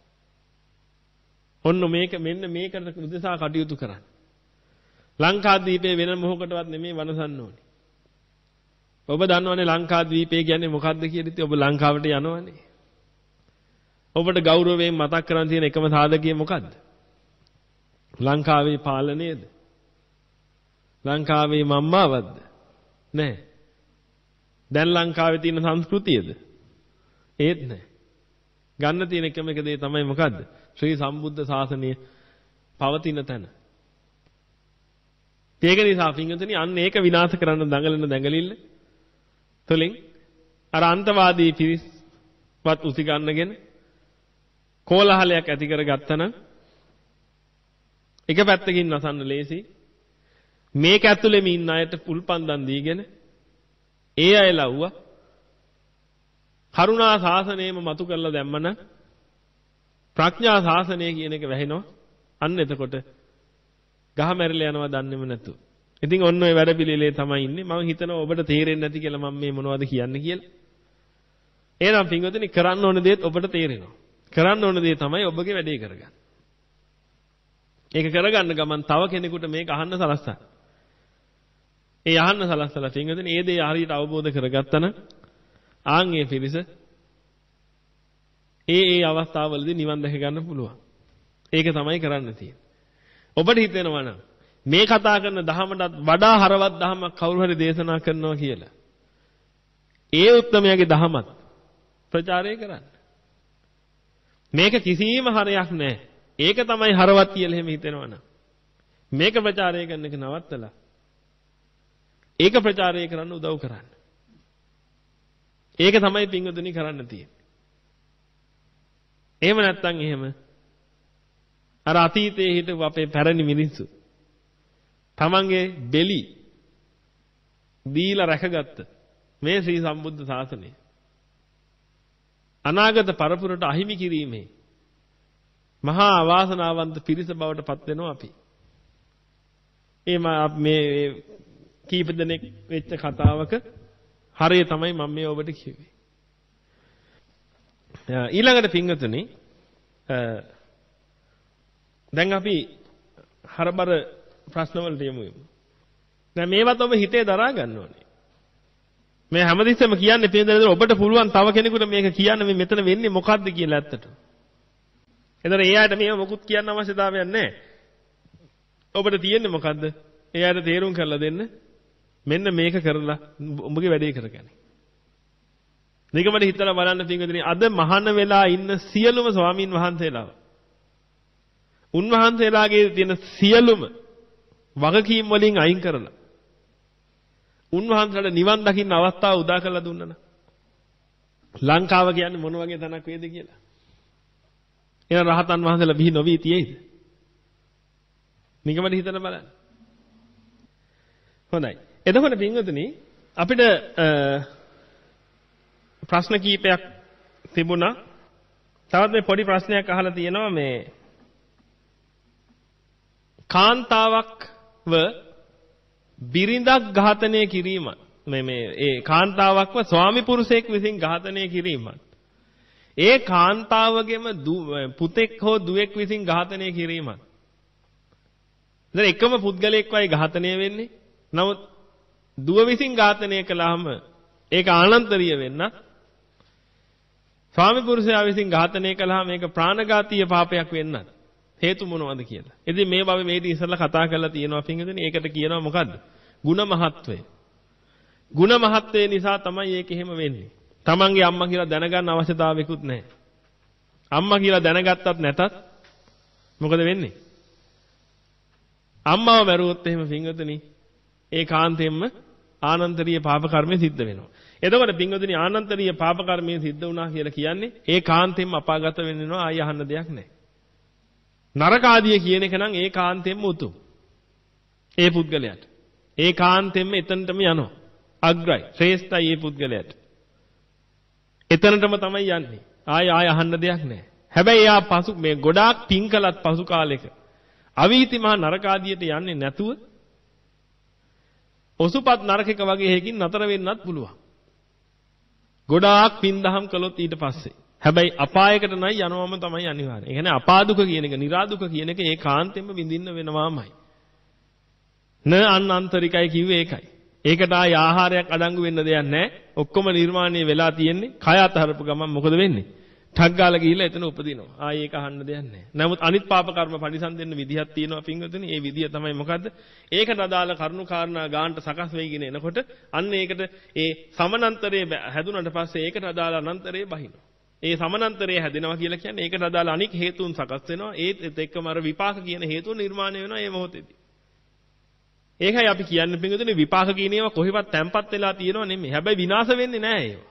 ඔන්න මේක මෙන්න මේකට උදෙසා කටයුතු කරන්න. ලංකාද්වීපයේ වෙන මොහොකටවත් නෙමෙයි වනසන්න ඕනේ. ඔබ දන්නවනේ ලංකාද්වීපය කියන්නේ මොකක්ද කියලා ඉතින් ඔබ ලංකාවට යනවනේ. ඔබට ගෞරවයෙන් මතක් කරන් තියෙන එකම සාධකය මොකද්ද? ලංකාවේ පාලනයද? ලංකාවේ මම්මාවද්ද? නෑ. දැන් ලංකාවේ තියෙන සංස්කෘතියද? ඒත් නෑ. ගන්න තියෙන එකම එක දේ තමයි මොකද්ද? ශ්‍රී සම්බුද්ධ ශාසනය පවතින තැන. ඒක නිසා පින්වතුනි අන්න ඒක විනාශ කරන්න දඟලන දඟලිල්ල තුලින් අර අන්තවාදී පිරිස්වත් උසි ගන්නගෙන කෝලහලයක් ඇති කරගත්තනම් එක පැත්තකින් නසන්න ලේසි. මේක ඇතුළෙම ඉන්න අයට පුල්පන්දම් දීගෙන ඒ අය ලව්වා කරුණා ශාසනයම මතු කරලා දැම්මන ප්‍රඥා ශාසනය කියන එක වැහෙනවා. අන්න එතකොට ගහ මැරිලා යනවා දන්නේම නැතු. ඉතින් ඔන්න ඔය වැඩ පිළිලේ තමයි ඉන්නේ. මම හිතනවා ඔබට තේරෙන්නේ නැති කියලා මම මේ මොනවද කියන්නේ කියලා. එහෙනම් පින්වතුනි කරන්න ඕන දේත් ඔබට තේරෙනවා. කරන්න ඕන දේ තමයි ඔබගේ වැඩේ කරගන්න. ඒක කරගන්න ගමන් තව කෙනෙකුට මේක අහන්න සලස්සන්න. ඒ අහන්න සලස්සලා පින්වතුනි ඒ දේ හරියට අවබෝධ කරගත්තා නම් ආන් ඒ පිරිස ඒ ඒ අවස්ථාවවලදී නිවන් දැක ගන්න පුළුවන්. ඒක තමයි කරන්න තියෙන්නේ. ඔබට හිතෙනවා නම් මේ කතා කරන දහමටත් වඩා හරවත් දහමක් කවුරු හරි දේශනා කරනවා කියලා. ඒ උත්තමයාගේ දහමත් ප්‍රචාරය කරන්න. මේක කිසිම හරයක් නැහැ. ඒක තමයි හරවත් කියලා එහෙම හිතෙනවා නම් මේක ප්‍රචාරය කරන එක නවත්තලා ඒක ප්‍රචාරය කරන්න උදව් කරන්න. ඒක තමයි පින්වතුනි කරන්න තියෙන්නේ. එහෙම නැත්නම් එහෙම අර අතීතයේ හිටපු අපේ පැරණි මිනිස්සු තමන්ගේ බෙලි දීලා රැකගත්ත මේ ශ්‍රී සම්බුද්ධ ශාසනය අනාගත පරපුරට අහිමි කිරීමේ මහා අවාසනාවන්ත පිරිස බවට පත් වෙනවා අපි. ඒ මේ කීප දෙනෙක් වෙච්ච කතාවක හරිය තමයි මම මේ ඔබට කිව්වේ. ඊළඟට පින්වතුනි දැන් අපි හරබර ප්‍රශ්න වලට යමු. දැන් මේවත් ඔබ හිතේ දරා ගන්න ඕනේ. මේ හැමතිස්සෙම කියන්නේ පින්දරද ඔබට පුළුවන් තව කෙනෙකුට මේක කියන්න මේ මෙතන වෙන්නේ මොකද්ද කියලා ඇත්තට. එතන ඒ ආයත මේව මොකුත් කියන්න අවශ්‍යතාවයක් නැහැ. ඔබට තියෙන්නේ මොකද්ද? ඒ ආයත තේරුම් කරලා දෙන්න. මෙන්න මේක කරලා උඹගේ වැඩේ කරගන්න. නිකමඩ හිතලා බලන්න පින්වතුනි අද මහාන වෙලා ඉන්න සියලුම ස්වාමින් වහන්සේලා උන්වහන්සේලාගේ තියෙන සියලුම වගකීම් වලින් අයින් කරලා උන්වහන්සේලාට නිවන් දකින්න අවස්ථාව උදා කරලා දුන්නා. ලංකාව කියන්නේ මොන වගේ තැනක් වේද කියලා. එන රහතන් වහන්සේලා බිහි නොවී තියෙයිද? නිකමඩ හිතලා බලන්න. හොඳයි. එතකොට පින්වතුනි අපිට ප්‍රශ්න කීපයක් තිබුණා. තවත් මේ පොඩි ප්‍රශ්නයක් අහලා තියෙනවා මේ කාන්තාවක්ව බිරිඳක් ඝාතනය කිරීම මේ මේ ඒ කාන්තාවක්ව ස්වාමි පුරුෂයෙක් විසින් ඝාතනය කිරීම ඒ කාන්තාවගේම පුතෙක් හෝ දුවෙක් විසින් ඝාතනය කිරීම දැන් එකම පුද්ගලයෙක්වයි ඝාතනය වෙන්නේ. නමුත් දුව විසින් ඝාතනය කළාම ඒක ආනන්තරීය වෙන්න ස්වාමි පුරුෂයා විසින් ඝාතනය කළාම මේක ප්‍රාණඝාතීය පාපයක් වෙන්නත් හේතු මොනවද කියලා. ඉතින් මේ බව මේදී ඉස්සෙල්ලා කතා කරලා තියෙනවා පින්වතුනි. ඒකට කියනවා මොකද්ද? ಗುಣ මහත්වය. ಗುಣ මහත්වය නිසා තමයි ඒක එහෙම වෙන්නේ. තමන්ගේ අම්මා කියලා දැනගන්න අවශ්‍යතාවයකුත් නැහැ. අම්මා කියලා දැනගත්තත් නැතත් මොකද වෙන්නේ? අම්මාව මැරුවොත් එහෙම පින්වතුනි ඒ කාන්තෙන්ම ආනන්තරීය පාප කර්මය සිද්ධ වෙනවා. එතකොට පින්වතුනි ආනන්තරීය පාප කර්මය සිද්ධ වුණා කියලා කියන්නේ ඒ කාන්තෙන්ම අපාගත වෙන්නවා. ආය අහන්න දෙයක් නැහැ. නරකාදිය කියන එක නම් ඒ කාන්තෙන්ම උතුම්. ඒ පුද්ගලයාට. ඒ කාන්තෙන්ම එතනටම යනවා. අග්‍රයි, ශ්‍රේෂ්ඨයි ඒ පුද්ගලයාට. එතනටම තමයි යන්නේ. ආය ආය අහන්න දෙයක් නැහැ. හැබැයි එයා පසු මේ ගොඩාක් පින් කළත් පසු කාලෙක අවීති මහ නරකාදියට යන්නේ නැතුව ඔසුපත් නරකයක වගේ හේකින් නතර වෙන්නත් පුළුවන්. ගොඩාක් පින් දහම් කළොත් ඊට පස්සේ. හැබැයි අපායකට නයි යනවම තමයි අනිවාර්යයෙන්. ඒ කියන්නේ අපාදුක කියන එක, නිරාදුක කියන එක ඒ කාන්තෙන්ම විඳින්න වෙනවාමයි. න අන්නන්තරිකයි කිව්වේ ඒකයි. ඒකට ආය ආහාරයක් අඩංගු වෙන්න දෙයක් නැහැ. ඔක්කොම නිර්මාණය වෙලා තියෙන්නේ. කය අතහරපු ගමන් මොකද වෙන්නේ? ඨක් ගාලා ගිහිල්ලා එතන උපදිනවා. ආයි ඒක අහන්න දෙයක් නැහැ. නමුත් අනිත් පාප කර්ම පරිසම් දෙන්න විදිහක් තියෙනවා පින්වතුනි. ඒ විදිය තමයි මොකද්ද? ඒකට අදාළ කරුණු කාරණා ගානට සකස් වෙයිගෙන එනකොට අන්න ඒකට ඒ සමනන්තරයේ හැදුනට පස්සේ ඒකට අදාළ අනන්තරයේ බහිනවා. ඒ සමනන්තරයේ හැදෙනවා කියලා කියන්නේ ඒකට අදාළ අනික් හේතුන් සකස් වෙනවා. ඒත් එක්කම අර විපාක කියන හේතුන් නිර්මාණය වෙනවා මේ මොහොතේදී. ඒකයි අපි කියන්නේ පින්වතුනි විපාක කියන ඒවා කොහෙවත් තැම්පත් වෙලා තියෙනව නෙමෙයි. හැබැයි විනාශ වෙන්නේ නැහැ ඒවා.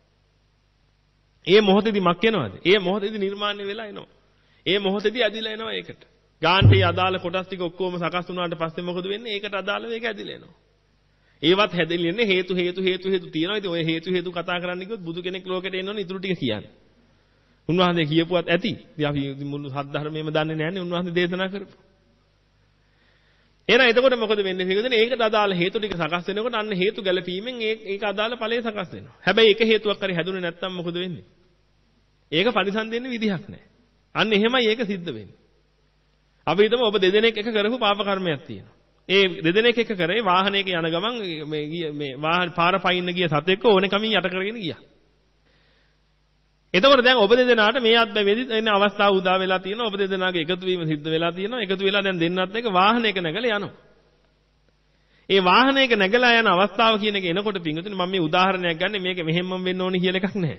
ඒ මොහොතේදී මක් වෙනවද? ඒ මොහොතේදී නිර්මාණය වෙලා එනවා. ඒ මොහොතේදී ඇදිලා එනවා ඒකට. ගාන්ටේ අදාළ කොටස් ටික ඔක්කොම සකස් වුණාට පස්සේ මොකද වෙන්නේ? ඒකට අදාළව ඒක ඇදිලා එනවා. ඒවත් හැදෙන්නේ හේතු හේතු හේතු හේතු තියෙනවා. ඉතින් ඔය හේතු හේතු කතා කරන්න කිව්වොත් බුදු කෙනෙක් ලෝකෙට එනවනේ ඉතුරු ටික කියන්නේ. උන්වහන්සේ කියපුවත් ඇති. ඉතින් අපි මුළු සත්‍ය ධර්මයේම දන්නේ නැන්නේ උන්වහන්සේ දේශනා කරපු. එහෙනම් එතකොට මොකද වෙන්නේ? ඒකට අදාළ හේතු ටික සකස් වෙනකොට අන්න හේතු ගැලපීමෙන් ඒක අදාළ ඵලය සකස් වෙනවා. හැබැයි එක හේතුවක් හරි හැදුනේ නැත්නම් මොකද වෙන්නේ? ඒක පරිසම් දෙන්න විදිහක් නැහැ. අන්න එහෙමයි ඒක සිද්ධ වෙන්නේ. අපි හිතමු ඔබ දෙදෙනෙක් එක කරපු පාප කර්මයක් තියෙනවා. ඒ දෙදෙනෙක් එක කරේ වාහනයක යන ගමන් මේ මේ වාහන පාර පයින්න ගිය සතෙක්ව ඕනේ කමින් යට කරගෙන ගියා. එතකොට දැන් ඔබ දෙදෙනාට මේ අත්බැවිදි එන අවස්ථාව උදා වෙලා තියෙනවා. ඔබ දෙදෙනාගේ එකතු වීම සිද්ධ වෙලා තියෙනවා. එකතු වෙලා දැන් දෙන්නත් එක වාහනයක නැගලා යනවා. ඒ වාහනයක නැගලා යන අවස්ථාව කියන එක එනකොට පින්වතුනි මම මේ උදාහරණයක් ගන්න මේක මෙහෙම්ම වෙන්න ඕනේ කියලා එකක් නැහැ.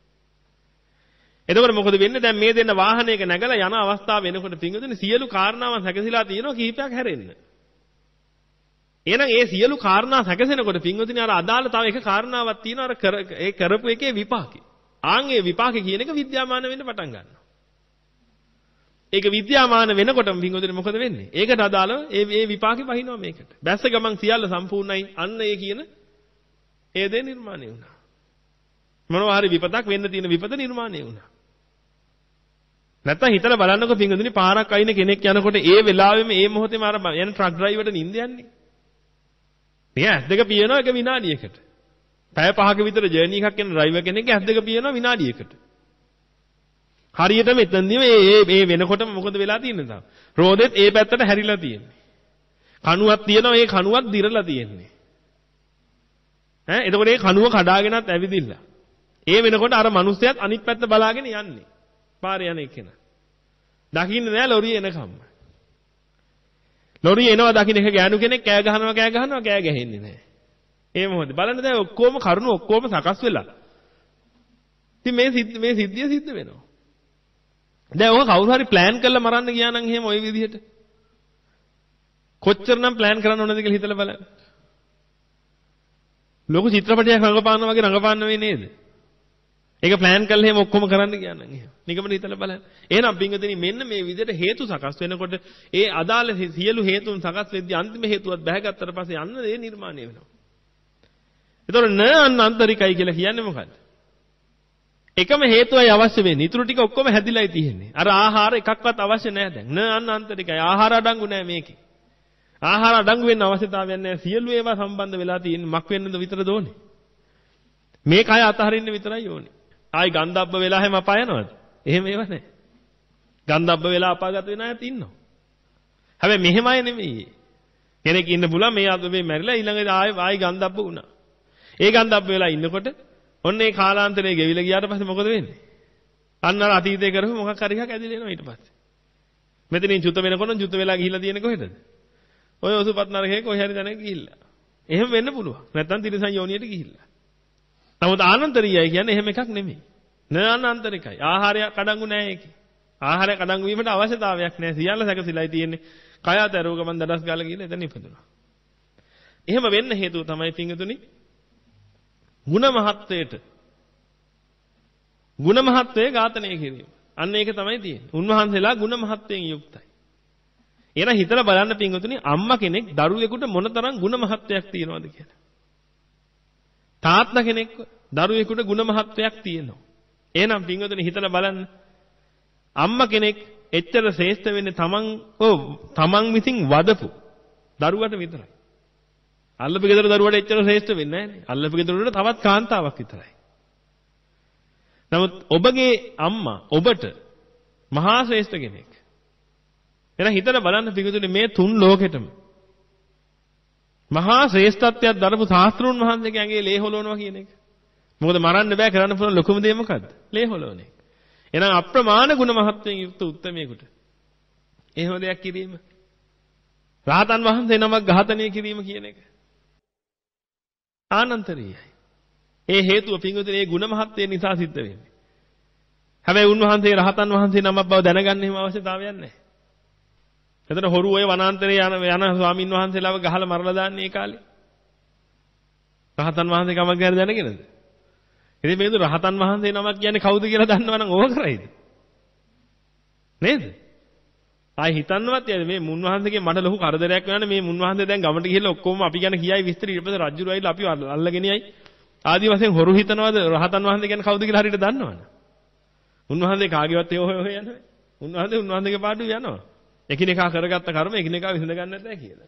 එතකොට මොකද වෙන්නේ? දැන් මේ දෙන්න වාහනයක නැගලා යන අවස්ථාව වෙනකොට පින්වතුනි සියලු කාරණාවන් සැකසීලා තියෙනවා කීපයක් හැරෙන්න. එහෙනම් ඒ සියලු කාරණා සැකසෙනකොට පින්වතුනි අර අදාළ තව එක කාරණාවක් තියෙනවා අර ඒ කරපු එකේ විපාකේ. ආන් ඒ විපාකේ කියන එක විද්‍යාමාන වෙන්න පටන් ගන්නවා. ඒක විද්‍යාමාන වෙනකොටම පින්වතුනි මොකද වෙන්නේ? ඒකට අදාළව ඒ ඒ විපාකේ වහිනවා මේකට. බැස්ස ගමන් සියල්ල සම්පූර්ණයි. අන්න ඒ කියන ඒ දේ නිර්මාණය වුණා. මොනවා හරි විපතක් වෙන්න තියෙන විපත නිර්මාණය වුණා. නැත්තම් හිතලා බලන්නකො පිංගුතුනි පාරක් අයින කෙනෙක් යනකොට ඒ වෙලාවෙම ඒ මොහොතේම අර යන ට්‍රක් ඩ්‍රයිවර්ට නිින්ද යන්නේ. මේ ඇස් දෙක පියනවා එක විනාඩියකට. පැය පහක විතර ජර්නි එකක් යන ඩ්‍රයිවර් කෙනෙක් ඇස් දෙක පියනවා විනාඩියකට. හරියටම එතනදීම මේ මේ වෙනකොටම මොකද වෙලා තියෙන්නේ තාම? රෝදෙත් ඒ පැත්තට හැරිලා තියෙන්නේ. කණුවක් තියෙනවා ඒ කණුවක් දිරලා තියෙන්නේ. ඈ එතකොට ඒ කණුව කඩාගෙනත් ඇවිදින්න. ඒ වෙනකොට අර මිනිස්සයත් අනිත් පැත්ත බලාගෙන යන්නේ. පාරේ යන එකේන. දකින්නේ නැහැ ලොරිය එනකම්ම. ලොරිය එනවා දකින්න එක ගෑනු කෙනෙක් කෑ ගහනවා කෑ ගහනවා කෑ ගැහෙන්නේ නැහැ. ඒ මොහොතේ බලන්න දැන් ඔක්කොම කරුණු ඔක්කොම සකස් වෙලා. ඉතින් මේ සිද්ධ මේ සිද්ධිය සිද්ධ වෙනවා. දැන් ඔක කවුරු හරි ප්ලෑන් කරලා මරන්න ගියා නම් එහෙම ওই විදිහට. කොච්චරනම් ප්ලෑන් කරන්න ඕනද කියලා හිතලා බලන්න. ලොකු චිත්‍රපටයක් රඟපානවා වගේ රඟපාන්න වෙන්නේ නේද? ඒක ප්ලෑන් කරලා එහෙම ඔක්කොම කරන්න ගියා නම් එහෙම. නිකම්ම හිතලා බලන්න. එහෙනම් පින්වතුනි මෙන්න මේ විදිහට හේතු සකස් වෙනකොට ඒ අදාළ සියලු හේතුන් සකස් වෙද්දී අන්තිම හේතුවත් බැහැගත්තට පස්සේ යන්න දේ නිර්මාණය වෙනවා. ඒතකොට න අනන්තරිකයි කියලා කියන්නේ මොකද්ද? එකම හේතුවයි අවශ්‍ය වෙන්නේ. ඊටු ටික ඔක්කොම හැදිලායි තියෙන්නේ. අර ආහාර එකක්වත් අවශ්‍ය නැහැ දැන්. න අනන්තරිකයි. ආහාර අඩංගු නැහැ මේකේ. ආහාර අඩංගු වෙන්න අවශ්‍යතාවයක් නැහැ. සියලු ඒවා සම්බන්ධ වෙලා තියෙන්නේ මක් වෙන්නද විතරද ඕනේ. මේ කය අතහරින්න විතරයි ඕනේ. ආයි ගන්ධබ්බ වෙලා හැම අපායනවද? එහෙම ඒවා නැහැ. ගන්ධබ්බ වෙලා අපාගත වෙන අයත් ඉන්නවා. හැබැයි මෙහෙම අය නෙමෙයි. කෙනෙක් ඉන්න පුළුවන් මේ අද මේ මැරිලා ඊළඟට ආයි ආයි ගන්ධබ්බ වුණා. ඒ ගන්ධබ්බ වෙලා ඉන්නකොට ඔන්න ඒ කාලාන්තරයේ ගෙවිලා ගියාට පස්සේ මොකද වෙන්නේ? අන්න අර අතීතේ කරපු මොකක් හරි එකක් ඇදිලා එනවා ඊට පස්සේ. මෙතනින් චුත වෙනකොට චුත වෙලා ගිහිල්ලා තියෙන්නේ කොහෙටද? ඔය ඔසුපත් නරකේ කොහේ හරි තැනක ගිහිල්ලා. එහෙම වෙන්න පුළුවන්. නැත්තම් තිරිසන් යෝනියට ගිහිල්ලා. නමුත් ආනන්තරියයි කියන්නේ එහෙම එකක් නෙමෙයි. න අනන්තරිකයි. ආහාරයක් අඩංගු නැහැ ඒකේ. ආහාරයක් අඩංගු වීමට අවශ්‍යතාවයක් නැහැ. සියල්ල සැකසීලායි තියෙන්නේ. කය අතරුව ගමන් දඩස් ගාලා ගිහිල්ලා එතන ඉපදුණා. එහෙම වෙන්න හේතුව තමයි පිංගුතුනි ಗುಣ මහත්වයට. ಗುಣ මහත්වයේ ඝාතනය කිරීම. අන්න ඒක තමයි තියෙන්නේ. උන්වහන්සේලා ಗುಣ මහත්වයෙන් යුක්තයි. එහෙනම් හිතලා බලන්න පිංගුතුනි අම්මා කෙනෙක් දරුවෙකුට මොනතරම් ಗುಣ මහත්වයක් තියෙනවද කියලා. තාත්තා කෙනෙක් දරුවෙකුට ಗುಣ මහත්වයක් තියෙනවා. එහෙනම් පින්වතුනි හිතලා බලන්න. අම්මා කෙනෙක් එච්චර ශ්‍රේෂ්ඨ වෙන්නේ තමන් ඔව් තමන් විසින් වදපු දරුවට විතරයි. අල්ලපු ගෙදර දරුවට එච්චර ශ්‍රේෂ්ඨ වෙන්නේ නැහැ නේ. අල්ලපු ගෙදර වලට තවත් කාන්තාවක් විතරයි. නමුත් ඔබගේ අම්මා ඔබට මහා ශ්‍රේෂ්ඨ කෙනෙක්. එහෙනම් හිතලා බලන්න පින්වතුනි මේ තුන් ලෝකෙටම මහා ශ්‍රේෂ්ඨත්වයක් දරපු ශාස්ත්‍රූන් වහන්සේගේ ඇඟේ ලේ හොලවනවා කියන එක. මොකද මරන්න බෑ කරන්න පුළුවන් ලොකුම දේ මොකද්ද? ලේ හොලවන එක. එහෙනම් අප්‍රමාණ ගුණ මහත්වයෙන් යුක්ත උත්තමයෙකුට එහෙම දෙයක් කිරීම රහතන් වහන්සේ නමක් ඝාතනය කිරීම කියන එක ආනන්තරීයයි. ඒ හේතුව පින්වතුනි ඒ ගුණ මහත්වය නිසා සිද්ධ වෙන්නේ. හැබැයි උන්වහන්සේ රහතන් වහන්සේ නමක් බව දැනගන්න එහෙම අවශ්‍යතාවයක් නැහැ. එතන හොරු ඔය වනාන්තරේ යන යන ස්වාමින් වහන්සේලාව ගහලා මරලා දාන්නේ ඒ කාලේ. රහතන් වහන්සේ කමක් ගැන දැනගෙනද? ඉතින් මේක රහතන් වහන්සේ නමක් කියන්නේ කවුද කියලා දන්නවනම් ඕක කරයිද? නේද? ආයි හිතන්නවත් යන්නේ මේ මුන් වහන්සේගේ මට ලොකු කරදරයක් වෙනවානේ මේ මුන් වහන්සේ දැන් ගමට ගිහිල්ලා ඔක්කොම අපි ගැන කියයි විස්තර ඊට පස්සේ රජුරු ආයිලා අපි අල්ලගෙන යයි. ආදි වශයෙන් හොරු හිතනවාද රහතන් වහන්සේ කියන්නේ කවුද කියලා හරියට දන්නවද? උන්වහන්සේ කාගේවත් ඒ හොය හොය යනවා. උන්වහන්සේ උන්වහන්සේගේ පාඩුව යනවා. එකිනෙකා කරගත්ත කර්ම එකිනෙකා විසඳ ගන්න නැහැ කියලා.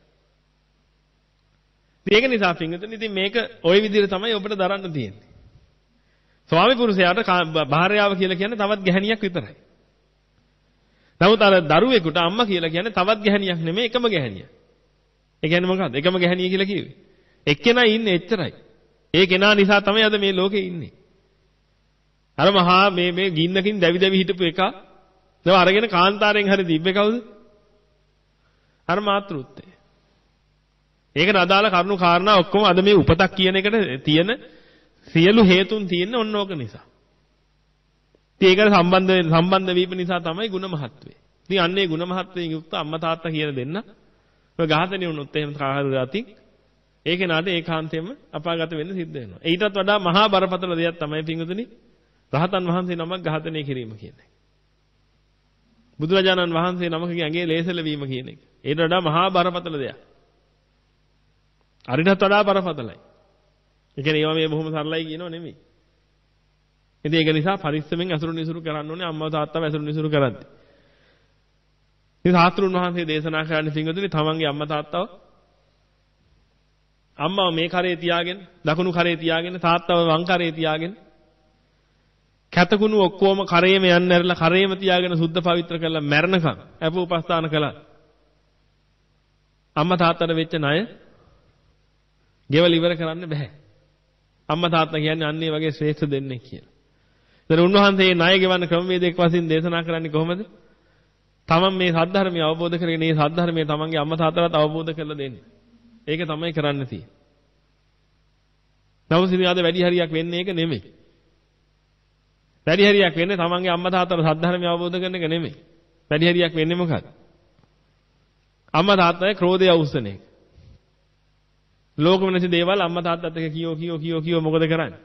ඒක නිසා පින්විතනි ඉතින් මේක ওই විදිහට තමයි ඔබට දරන්න තියෙන්නේ. ස්වාමි පුරුෂයාට භාර්යාව කියලා කියන්නේ තවත් ගැහණියක් විතරයි. නමුත් අර දරුවෙකුට අම්මා කියලා කියන්නේ තවත් ගැහණියක් නෙමෙයි එකම ගැහණියක්. ඒ කියන්නේ මොකක්ද? එකම ගැහණිය කියලා කිව්වේ. එක්කෙනා ඉන්නේ එච්චරයි. ඒ කෙනා නිසා තමයි අද මේ ලෝකේ ඉන්නේ. අර මහා මේ මේ ගින්නකින් දැවි දැවි හිටපු එක නේද අරගෙන කාන්තාරයෙන් හරි දීබ්බේ කවුද? අර මාතෘත්වය. ඒකට අදාළ කරුණු කාරණා ඔක්කොම අද මේ උපතක් කියන එකට තියෙන සියලු හේතුන් තියෙන්නේ ඔන්න ඕක නිසා. ඉතින් ඒකට සම්බන්ධ සම්බන්ධ වීම නිසා තමයි ಗುಣ මහත්වය. ඉතින් අන්නේ ಗುಣ මහත්වයෙන් යුක්ත අම්මා තාත්තා කියන දෙන්න ඔය ඝාතනය වුණොත් එහෙම කාහරු අතින් ඒක නාට ඒකාන්තයෙන්ම අපාගත වෙන්න සිද්ධ වෙනවා. ඊටත් වඩා මහා බරපතල දෙයක් තමයි පින්වතුනි රහතන් වහන්සේ නමක් ඝාතනය කිරීම කියන්නේ. බුදුරජාණන් වහන්සේ නමකගේ ඇඟේ ලේසල වීම කියන එක. ඒට වඩා මහා බරපතල දෙයක්. අරිටත් වඩා බරපතලයි. ඒ කියන්නේ ඒවා මේ බොහොම සරලයි කියනව නෙමෙයි. ඉතින් ඒක නිසා පරිස්සමෙන් අසුරු නිසුරු කරන්න ඕනේ අම්මව තාත්තව අසුරු නිසුරු කරද්දී. ඉතින් සාස්ත්‍රුන් වහන්සේ දේශනා කරන්නේ පින්වතුනි තමන්ගේ අම්මා තාත්තව අම්මව මේ කරේ තියාගෙන දකුණු කරේ තියාගෙන තාත්තව වම් කරේ තියාගෙන කැතකුණු ඔක්කොම කරේම යන්න ඇරලා කරේම තියාගෙන සුද්ධ පවිත්‍ර කරලා මැරණකම් අප උපස්ථාන කළා. අම්මා තාත්තට වෙච්ච ණය ගෙවල ඉවර කරන්න බෑ. අම්මා තාත්තා කියන්නේ අන්න ඒ වගේ ශ්‍රේෂ්ඨ දෙන්නේ කියලා. ඒතර උන්වහන්සේ ණය ගෙවන්න ක්‍රමවේදයක් වශයෙන් දේශනා කරන්නේ කොහොමද? තමන් මේ සද්ධර්මය අවබෝධ කරගෙන මේ සද්ධර්මය තමන්ගේ අම්මා තාත්තට අවබෝධ කරලා දෙන්න. ඒක තමයි කරන්න තියෙන්නේ. නමුත් ඉතින් අද වැඩි හරියක් වෙන්නේ ඒක නෙමෙයි. වැඩි හරියක් වෙන්නේ තමන්ගේ අම්මා තාත්තට සද්ධර්මය අවබෝධ කරන එක නෙමෙයි. වැඩි හරියක් වෙන්නේ මොකක්ද? අම්මා තාත්තගේ ක්‍රෝධය අවුස්සන එක. ලෝකෙම නැති දේවල් අම්මා තාත්තත් එක්ක කියෝ කියෝ කියෝ කියෝ මොකද කරන්නේ?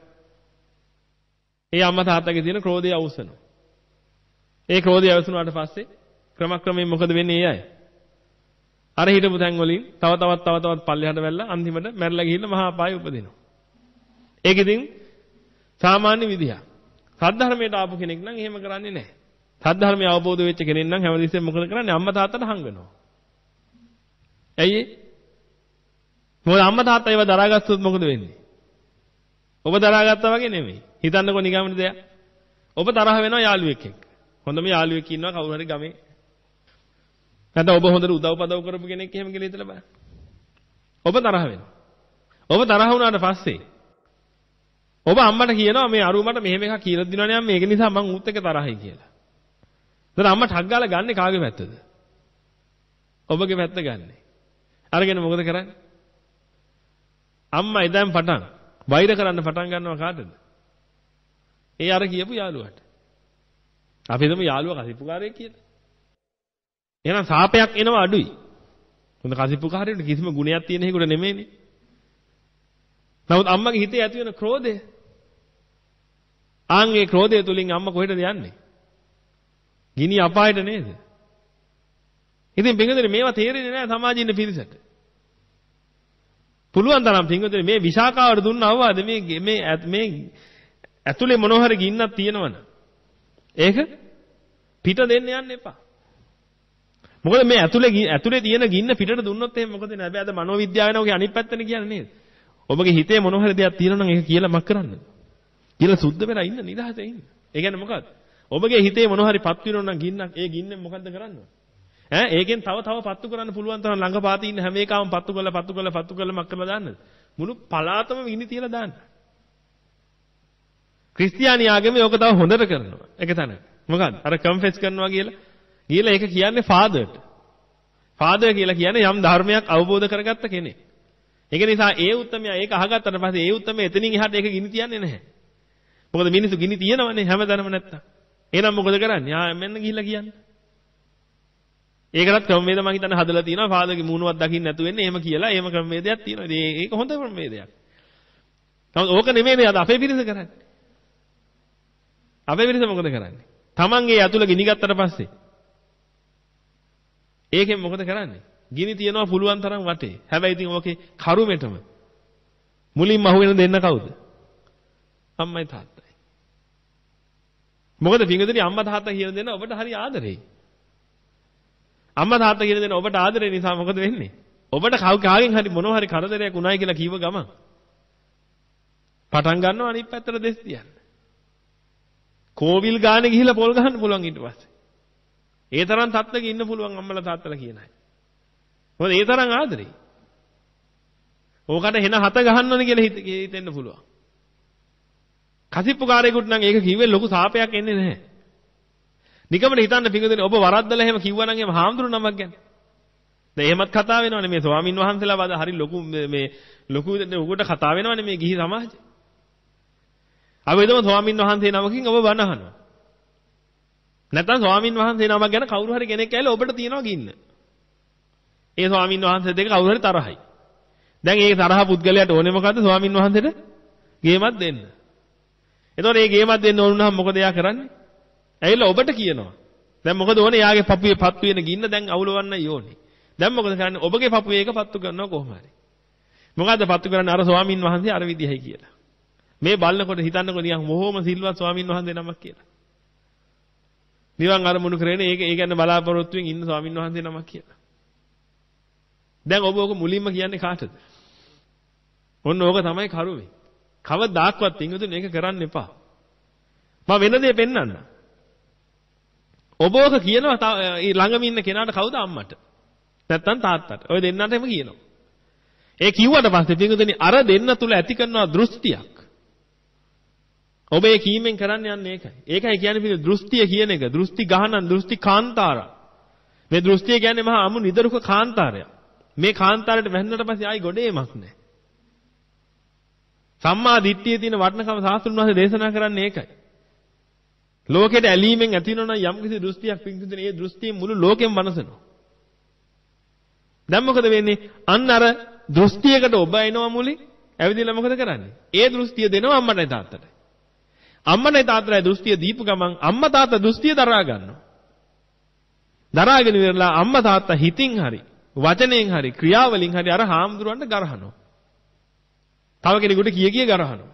ඒ අම්මා තාත්තගේ තියෙන ක්‍රෝධය අවුස්සනවා. ඒ ක්‍රෝධය අවුස්සුනාට පස්සේ ක්‍රමක්‍රමයෙන් මොකද වෙන්නේ ඒ අය? අර හිටපු තැන් වලින් තව තවත් තව තවත් පල්ලෙහාට වැල්ලා අන්තිමට මැරලා ගිහිල්ලා මහා අපායෙ උපදිනවා. ඒක ඉතින් සාමාන්‍ය විදියක්. සද්ධර්මයට ආපු කෙනෙක් නම් එහෙම කරන්නේ නැහැ. සද්ධර්මය අවබෝධ වෙච්ච කෙනෙක් නම් හැමදෙස්සෙම මොකද කරන්නේ? අම්මා තාත්තට හංගනවා. ඇයි ඒ? මොකද අම්මා තාත්තා ඒව දරාගත්තොත් මොකද වෙන්නේ? ඔබ දරාගත්තා වගේ නෙමෙයි. හිතන්නකෝ නිකම්ම දෙයක්. ඔබ තරහ වෙනවා යාළුවෙක් එක්ක. හොඳම යාළුවෙක් ඉන්නවා කවුරු හරි ගමේ. නැත්නම් ඔබ හොඳට උදව් පදව් කරපු කෙනෙක් එහෙම කියලා හිතලා බලන්න. ඔබ තරහ වෙනවා. ඔබ තරහ වුණාට පස්සේ ඔබ අම්මට කියනවා මේ අරුව මට මෙහෙම එකක් කියලා දිනවනේ අම්මේ ඒක නිසා මං උත් එක තරහයි කියලා. ඒතර අම්මා ටක් ගාලා ගන්නේ කාගේ පැත්තද? ඔබගේ පැත්ත ගන්නෙ. අරගෙන මොකද කරන්නේ? අම්මා ඉදන් පටන් වෛර කරන්න පටන් ගන්නවා කාටද? ඒ අර කියපු යාළුවාට. අපි හිතමු යාළුවා කසිප්පුකාරයෙක් කියලා. එහෙනම් සාපයක් එනවා අඩුයි. හොඳ කසිප්පුකාරයෙකුට කිසිම ගුණයක් තියෙන හේකුට නෙමෙයිනේ. නමුත් අම්මගේ හිතේ ඇති වෙන ක්‍රෝධය ආන් ඒ ක්‍රෝධය තුලින් අම්මා කොහෙටද යන්නේ? ගිනි අපායට නේද? ඉතින් පින්වතුනි මේවා තේරෙන්නේ නැහැ සමාජයේ ඉන්න පිරිසට. පුළුවන් තරම් පින්වතුනි මේ විශාකාවට දුන්න අවවාද මේ මේ මේ ඇතුලේ මොනවා හරි ගින්නක් තියෙනවනේ. ඒක පිට දෙන්න යන්න එපා. මොකද මේ ඇතුලේ ඇතුලේ තියෙන ගින්න පිටට දුන්නොත් එහෙනම් මොකද වෙන්නේ? හැබැයි අද මනෝවිද්‍යාව වෙනෝගේ අනිත් පැත්තනේ කියන්නේ නේද? ඔබගේ හිතේ මොනවා හරි දෙයක් තියෙනවා නම් ඒක කියලා මක් කරන්න. කියලා සුද්ධ වෙලා ඉන්න නිදහසේ ඉන්න. ඒ කියන්නේ මොකද්ද? ඔබගේ හිතේ මොනවා හරි පත් වෙනවා නම් ගින්නක් ඒ ගින්නෙන් මොකද්ද කරන්නේ? ඈ ඒකෙන් තව තව පත්තු කරන්න පුළුවන් තරම් ළඟ පාතේ ඉන්න හැම එකම පත්තු කරලා පත්තු කරලා පත්තු කරලා මක් කරලා දාන්නද? මුළු පලාතම ගිනි තියලා දාන්න. ක්‍රිස්තියානි ආගමේ ඕක තව හොඳට කරනවා. ඒක තමයි. මොකද්ද? අර කන්ෆෙස් කරනවා කියලා. කියලා ඒක කියන්නේ ෆාදර්ට. ෆාදර් කියලා කියන්නේ යම් ධර්මයක් අවබෝධ කරගත්ත කෙනෙක්. ඒක නිසා ඒ උත්තරමයා ඒක අහගත්තට පස්සේ ඒ උත්තරමයා එතනින් එහාට ඒක ගිනි තියන්නේ නැහැ. මොකද මිනිස්සු ගිනි තියනවනේ හැමදාම නැත්තම්. එහෙනම් මොකද කරන්නේ? ආ මෙන්න ගිහිල්ලා කියන්නේ. ඒකටත් ක්‍රමවේද මම හිතන්නේ හදලා තියෙනවා ෆාදර්ගේ මූණවත් දකින්න නැතු වෙන්නේ එහෙම කියලා එහෙම ක්‍රමවේදයක් තියෙනවා. ඉතින් ඒක හොඳ ක්‍රමවේදයක්. නමුත් ඕක නෙමෙයි අද අපේ පිරිස කරන්නේ. අපේ පිරිස මොකද කරන්නේ? තමන්ගේ ඇතුළ ගිනි ගත්තට පස්සේ ඒකෙන් මොකද කරන්නේ? ගිනි තියනවා පුළුවන් තරම් වටේ. හැබැයි ඉතින් ඕකේ කරුමෙටම මුලින්ම අහුවෙන දෙන්න කවුද? අම්මයි තාත්තයි. මොකද පින්වතුනි අම්මා තාත්තා කියන දෙන්න ඔබට හරි ආදරෙයි. අම්මා තාත්තා කියන දෙන්න ඔබට ආදරේ නිසා මොකද වෙන්නේ? ඔබට කාගෙන් හරි මොනවා හරි කරදරයක් උනායි කියලා කිව්ව ගමන් පටන් ගන්නවා අනිත් පැත්තට දෙස් තියන්න. කෝවිල් ගානේ ගිහිල්ලා පොල් ගහන්න පුළුවන් ඊට පස්සේ. ඒ තරම් තත්ත්වක ඉන්න පුළුවන් අම්මලා තාත්තලා කියන අය. මොකද ඒ තරම් ආදරේ. ඕකට හෙන හත ගහන්න ඕනේ කියලා හිතෙන්න පුළුවන්. කසිප්පුකාරයෙකුට නම් ඒක කිව්වේ ලොකු සාපයක් එන්නේ නැහැ. නිකම්ම හිතන්න පිඟුදෙනේ ඔබ වරද්දලා එහෙම කිව්වනම් එහෙම හාමුදුරු නමක් ගැන. දැන් එහෙමත් කතා වෙනවනේ මේ ස්වාමින් වහන්සේලා වද හරි ලොකු මේ ලොකු උකට කතා වෙනවනේ මේ ගිහි සමාජේ. අපි හිතමු ස්වාමින් වහන්සේ නමකින් ඔබ බණ අහනවා. නැත්නම් ස්වාමින් වහන්සේ නමක් ගැන කවුරු හරි කෙනෙක් ඇවිල්ලා ඔබට තියනවා ගින්න. ඒ ස්වාමින් වහන්සේ දෙක කවුරු හරි තරහයි. දැන් ඒ තරහ පුද්ගලයාට ඕනේ මොකද්ද ස්වාමින් වහන්සේට ගේමක් දෙන්න. එතකොට මේ ගේමක් දෙන්න ඕන නම් මොකද එයා කරන්නේ? ඇවිල්ලා ඔබට කියනවා. දැන් මොකද ඕනේ? එයාගේ පපුවේ පත්තු වෙන ගින්න දැන් අවුලවන්නයි ඕනේ. දැන් මොකද කරන්නේ? ඔබගේ පපුවේ එක පත්තු කරනවා කොහොම හරි. මොකද්ද පත්තු කරන්නේ? අර ස්වාමින් වහන්සේ අර විදිහයි කියලා. මේ බලනකොට හිතන්නකො නිකන් බොහොම සිල්වත් ස්වාමින් වහන්සේ නමක් කියලා. නිවන් අරමුණු කරගෙන ඒක ඒ කියන්නේ බලාපොරොත්තුෙන් ඉන්න ස්වාමින් වහන්සේ නමක් කියලා. දැන් ඔබ ඔක මුලින්ම කියන්නේ කාටද? ඔන්න ඕක තමයි කරුවේ. කවදාක්වත් පින්වතුනි මේක කරන්න එපා. මම වෙන දේ පෙන්වන්න. ඔබ ඔක කියනවා ළඟම ඉන්න කෙනාට කවුද අම්මට? නැත්තම් තාත්තට. ඔය දෙන්නට එම කියනවා. ඒ කිව්වට පස්සේ පින්වතුනි අර දෙන්න තුල ඇති කරනවා දෘෂ්ටියක්. ඔබ ඒ කීමෙන් කරන්න යන්නේ ඒකයි. ඒකයි කියන්නේ පිළිද දෘෂ්ටිය කියන එක. දෘෂ්ටි ගහනන් දෘෂ්ටි කාන්තාරා. මේ දෘෂ්ටිය කියන්නේ මහා අමු නිදරුක කාන්තාරයක්. මේ කාන්තාරයට වැන්නට පස්සේ ආයි ගොඩේමක් නැහැ. සම්මා දිට්ඨියේ තියෙන වටිනකම සාස්ත්‍රුන් වහන්සේ දේශනා කරන්නේ ඒකයි. ලෝකෙට ඇලීමෙන් ඇති වෙනවා නම් යම්කිසි දෘෂ්ටියක් පිංගුතුනේ ඒ දෘෂ්ටියෙන් මුළු ලෝකෙම වනසනවා. දැන් මොකද වෙන්නේ? අන්න අර දෘෂ්ටියකට ඔබ එනවා මුලින් ඇවිදලා මොකද කරන්නේ? ඒ දෘෂ්ටිය දෙනවා අම්මටයි තාත්තටයි. අම්මනේ තාත්තටයි දෘෂ්ටිය දීපු ගමන් අම්මා තාත්තා දෘෂ්ටිය දරා ගන්නවා. දරාගෙන ඉවරලා අම්මා තාත්තා හිතින් හරි වචනයෙන් හරි ක්‍රියාවලින් හරි අර හාමුදුරන්ට ගරහනවා. තව කෙනෙකුට කිය කිය ගරහනවා.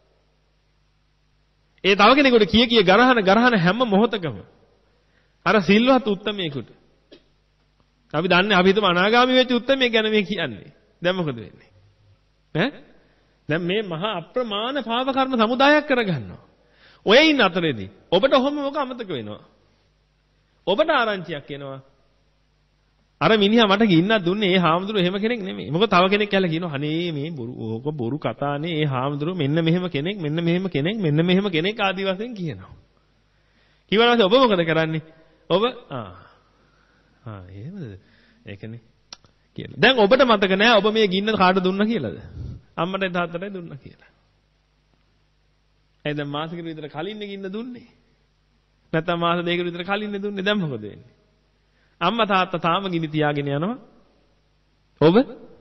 ඒ තව කෙනෙකුට කිය කිය ගරහන ගරහන හැම මොහොතකම අර සිල්වත් උත්තමයෙකුට අපි දන්නේ අපි හිතමු අනාගාමී වෙච්ච උත්තමයෙක් ගැන මේ කියන්නේ. දැන් මොකද වෙන්නේ? ඈ? දැන් මේ මහා අප්‍රමාණ පාප කර්ම සමුදායක් කරගන්නවා. ඔය ඉන්න අතරේදී ඔබට ඔහොම මොක අමතක වෙනවා. ඔබට ආරංචියක් එනවා. අර මිනිහා මට ගින්නක් දුන්නේ ඒ හාමුදුරුවෝ එහෙම කෙනෙක් නෙමෙයි. මොකද තව කෙනෙක් කියලා කියනවා අනේ මේ බොරු ඕක බොරු කතානේ ඒ හාමුදුරුවෝ මෙන්න මෙහෙම කෙනෙක් මෙන්න මෙහෙම කෙනෙක් මෙන්න මෙහෙම කෙනෙක් ආදී වශයෙන් කියනවා. කිව්වනම් ඔබ මොකද කරන්නේ? ඔබ ආ ආ එහෙමද? ඒකනේ කියලා. දැන් ඔබට මතක නෑ ඔබ මේ ගින්න කාට දුන්නා කියලාද? අම්මටයි තාත්තටයි දුන්නා කියලා. ඒ දැන් මාසෙකට විතර කලින් ගින්න දුන්නේ. නැත්නම් මාස දෙකකට විතර කලින් දුන්නේ. දැන් මොකද වෙන්නේ? අම්මා තාත්තා තාම ගිනි තියාගෙන යනවා. ඔබ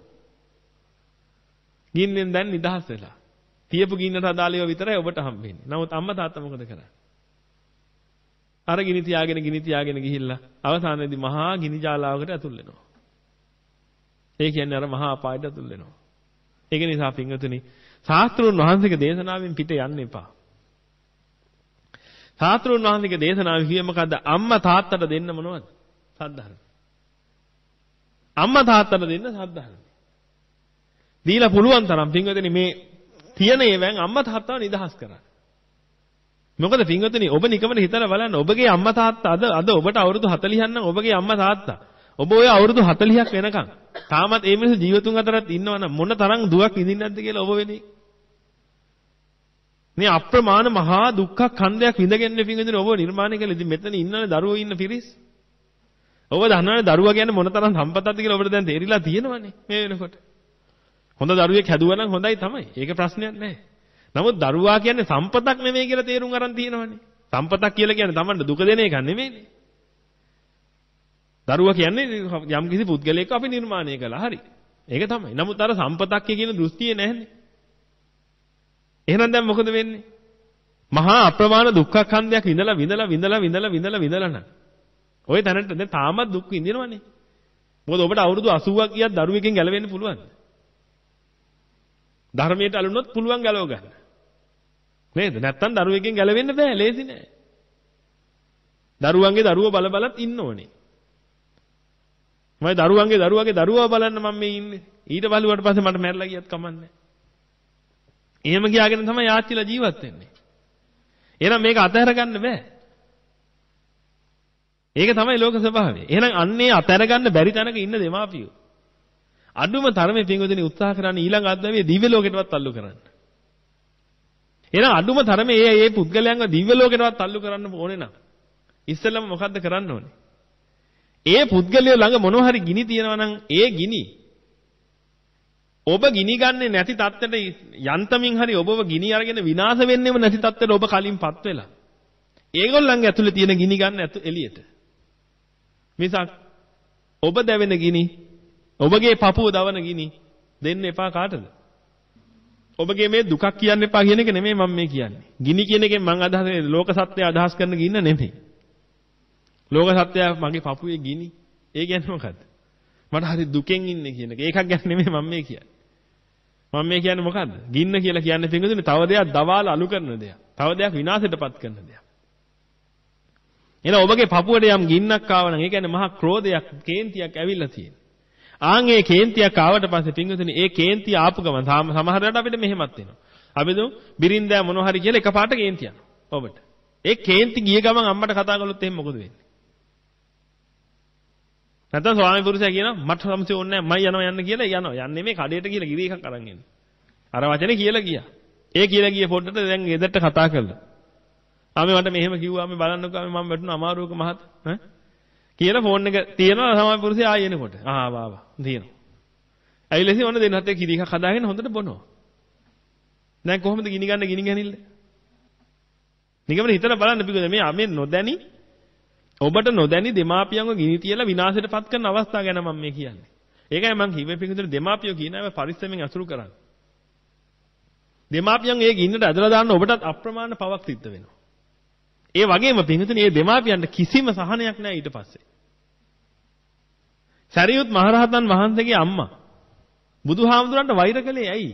ගින්නෙන් දැන් නිදහස් වෙලා. තියපු ගින්නට අදාළව විතරයි ඔබට හම්බෙන්නේ. නමුත් අම්මා තාත්තා මොකද කරන්නේ? අර ගිනි තියාගෙන ගිනි තියාගෙන ගිහිල්ලා අවසානයේදී මහා ගිනි ජාලාවකට ඇතුල් වෙනවා. ඒ කියන්නේ අර මහා අපායට ඇතුල් වෙනවා. ඒක නිසා පින්වතුනි ශාස්ත්‍රඥ වහන්සේගේ දේශනාවෙන් පිට යන්න එපා. ශාස්ත්‍රඥ වහන්සේගේ දේශනාවේ කියේ මොකද්ද? අම්මා තාත්තට දෙන්න මොනවද? සද්ධර්ම. අම්මා තාත්තට දෙන්න සද්ධර්ම. දීලා පුළුවන් තරම් පින්වතුනි මේ තියෙන ඒවෙන් අම්මා තාත්තව නිදහස් කරන්න. මොකද පින්වතුනි ඔබ නිකමන හිතලා බලන්න ඔබගේ අම්මා තාත්තා අද අද ඔබට අවුරුදු හතළිහක් නම් ඔබගේ අම්මා තාත්තා ඔබ ඔය අවුරුදු හතළිහක් වෙනකන් තාමත් ඒ මිනිස්සු ජීවතුන් අතරත් ඉන්නවනම් මොන තරම් දුක් විඳින්නේ නැද්ද කියලා ඔබ වෙන්නේ. මේ අප්‍රමාණ මහා දුක්ඛ ඛණ්ඩයක් විඳගෙන පින්වතුනි ඔබ නිර්මාණය කළා. ඉතින් මෙතන ඉන්නනේ දරුවෝ ඉන්න පිරිස්. ඔබ දන්නවනේ දරුවා කියන්නේ මොන තරම් සම්පතක්ද කියලා ඔබට දැන් තේරිලා තියෙනවනේ මේ වෙනකොට. හොඳ දරුවෙක් හැදුවා නම් හොඳයි තමයි. ඒක ප්‍රශ්නයක් නැහැ. නමුත් දරුවා කියන්නේ සම්පතක් නෙමෙයි කියලා තේරුම් අරන් තියෙනවනේ. සම්පතක් කියලා කියන්නේ Tamanට දුක දෙන එකක් නෙමෙයිනේ. දරුවා කියන්නේ යම් කිසි පුද්ගලයෙක් අපි නිර්මාණය කළා. හරි. ඒක තමයි. නමුත් අර සම්පතක් කියන දෘෂ්ටිය නැහැනේ. එහෙනම් දැන් මොකද වෙන්නේ? මහා අප්‍රමාණ දුක්ඛ ඛණ්ඩයක් විඳලා විඳලා විඳලා විඳලා විඳලා විඳලා නම් ඔය තැනට දැන් තාමත් දුක් විඳිනවනේ. මොකද ඔබට අවුරුදු අසූවක් ගියත් දරුවෙකින් ගැලවෙන්න පුළුවන්ද? ධර්මයට අලුනොත් පුළුවන් ගැලව ගන්න. නේද? නැත්තම් දරුවෙකින් ගැලවෙන්න බෑ. ලේසි නෑ. දරුවන්ගේ දරුවෝ බල බලත් ඉන්න ඕනේ. මම දරුවන්ගේ දරුවගේ දරුවා බලන්න මම මේ ඉන්නේ. ඊට බලුවට පස්සේ මට මැරලා ගියත් කමන්නේ. එහෙම ගියාගෙන තමයි යාච්චිලා ජීවත් වෙන්නේ. එහෙනම් මේක අතහැර ගන්න බෑ. ඒක තමයි ලෝක ස්වභාවය. එහෙනම් අන්නේ අතහැර ගන්න බැරි තැනක ඉන්න දෙමාපියෝ. අඩුම තරමේ පින්වතුනි උත්සාහ කරන්නේ ඊළඟ අද්දමේ දිව්‍ය ලෝකෙටවත් අල්ලු කරන්න. එහෙනම් අඩුම තරමේ මේ මේ පුද්ගලයන්ව දිව්‍ය ලෝකෙටවත් අල්ලු කරන්න ඕනේ නම් ඉස්සෙල්ලම මොකද්ද කරන්න ඕනේ? ඒ පුද්ගලයෝ ළඟ මොනවා හරි ගිනි තියෙනවා නම් ඒ ගිනි ඔබ ගිනි ගන්නේ නැති තත්ත්වයට යන්තමින් හරි ඔබව ගිනි අරගෙන විනාශ වෙන්නෙම නැති තත්ත්වයට ඔබ කලින්පත් වෙලා. ඒගොල්ලන්ගේ ඇතුලේ තියෙන ගිනි ගන්න එළියට. මිසක් ඔබ දැවෙන ගිනි ඔබගේ පපුව දවන ගිනි දෙන්න එපා කාටද? ඔබගේ මේ දුකක් කියන්න එපා කියන එක නෙමෙයි මම මේ කියන්නේ. ගිනි කියන එකෙන් මම අදහස් කරන්නේ ලෝක සත්‍යය අදහස් කරන ගින්න නෙමෙයි. ලෝක සත්‍යය මගේ පපුවේ ගිනි. ඒ කියන්නේ මොකද්ද? මට හරි දුකෙන් ඉන්නේ කියන එක. ඒකක් ගැන නෙමෙයි මම මේ කියන්නේ. මම මේ කියන්නේ මොකද්ද? ගින්න කියලා කියන්නේ පින්වතුනි තව දෙයක් දවාල අලු කරන දෙයක්. තව දෙයක් විනාශයටපත් කරන දෙයක්. එහෙනම් ඔබගේ පපුවට යම් ගින්නක් ආව නම් ඒ කියන්නේ මහා ක්‍රෝධයක්, කේන්තියක් ඇවිල්ලා තියෙනවා. ආන් ඒ කේන්තියක් ආවට පස්සේ පින්වතුනි ඒ කේන්තිය ආපු ගමන් සමහර වෙලාවට අපිට මෙහෙමත් වෙනවා. අපි දු බිරින්දෑ මොනවා හරි කියලා එකපාරට කේන්ති යනවා ඔබට. ඒ කේන්ති ගිය ගමන් අම්මට කතා කළොත් එහෙනම් මොකද වෙන්නේ? නැත්නම් ස්වාමි පුරුෂයා කියනවා මට සම්සි ඕනේ නැහැ මම යනවා යන්න කියලා යනවා. යන්නේ මේ කඩේට කියලා ගිරි එකක් අරන් එන්න. අර වචනේ කියලා ගියා. ඒ කියලා ගිය පොඩ්ඩට දැන් ගෙදරට කතා කළා. ආ මේ මට මෙහෙම කිව්වා මේ බලන්නකෝ මම වැටුණා අමාරුවක මහත ඈ කියලා ෆෝන් එක තියනවා ස්වාමි පුරුෂයා ආයෙ එනකොට. ආ ආවා ආවා තියෙනවා. ඇවිල්ලා ඉතින් ඔන්න දෙන්නත් එක්ක කිරි එකක් හදාගෙන හොඳට බොනවා. දැන් කොහොමද ගිනි ගන්න ගිනි ගනිල්ල? නිකම්ම හිතලා බලන්න පිටුද මේ මේ නොදැනි ඔබට නොදැනි දෙමාපියන්ව ගිනි තියලා විනාශයටපත් කරන අවස්ථාව ගැන මම මේ කියන්නේ. ඒකයි මම කිව්වේ පිටුද දෙමාපියෝ කියන අය පරිස්සමෙන් අසුරු කරන්න. දෙමාපියන් ඒ ගින්නට ඇදලා දාන්න ඔබටත් අප්‍රමාණ පවක් සිද්ධ වෙනවා. ඒ වගේම පිටුද මේ දෙමාපියන්ට කිසිම සහනයක් නැහැ ඊට පස්සේ. සරියුත් මහරහතන් වහන්සේගේ අම්මා බුදුහාමුදුරන්ට වෛර කළේ ඇයි?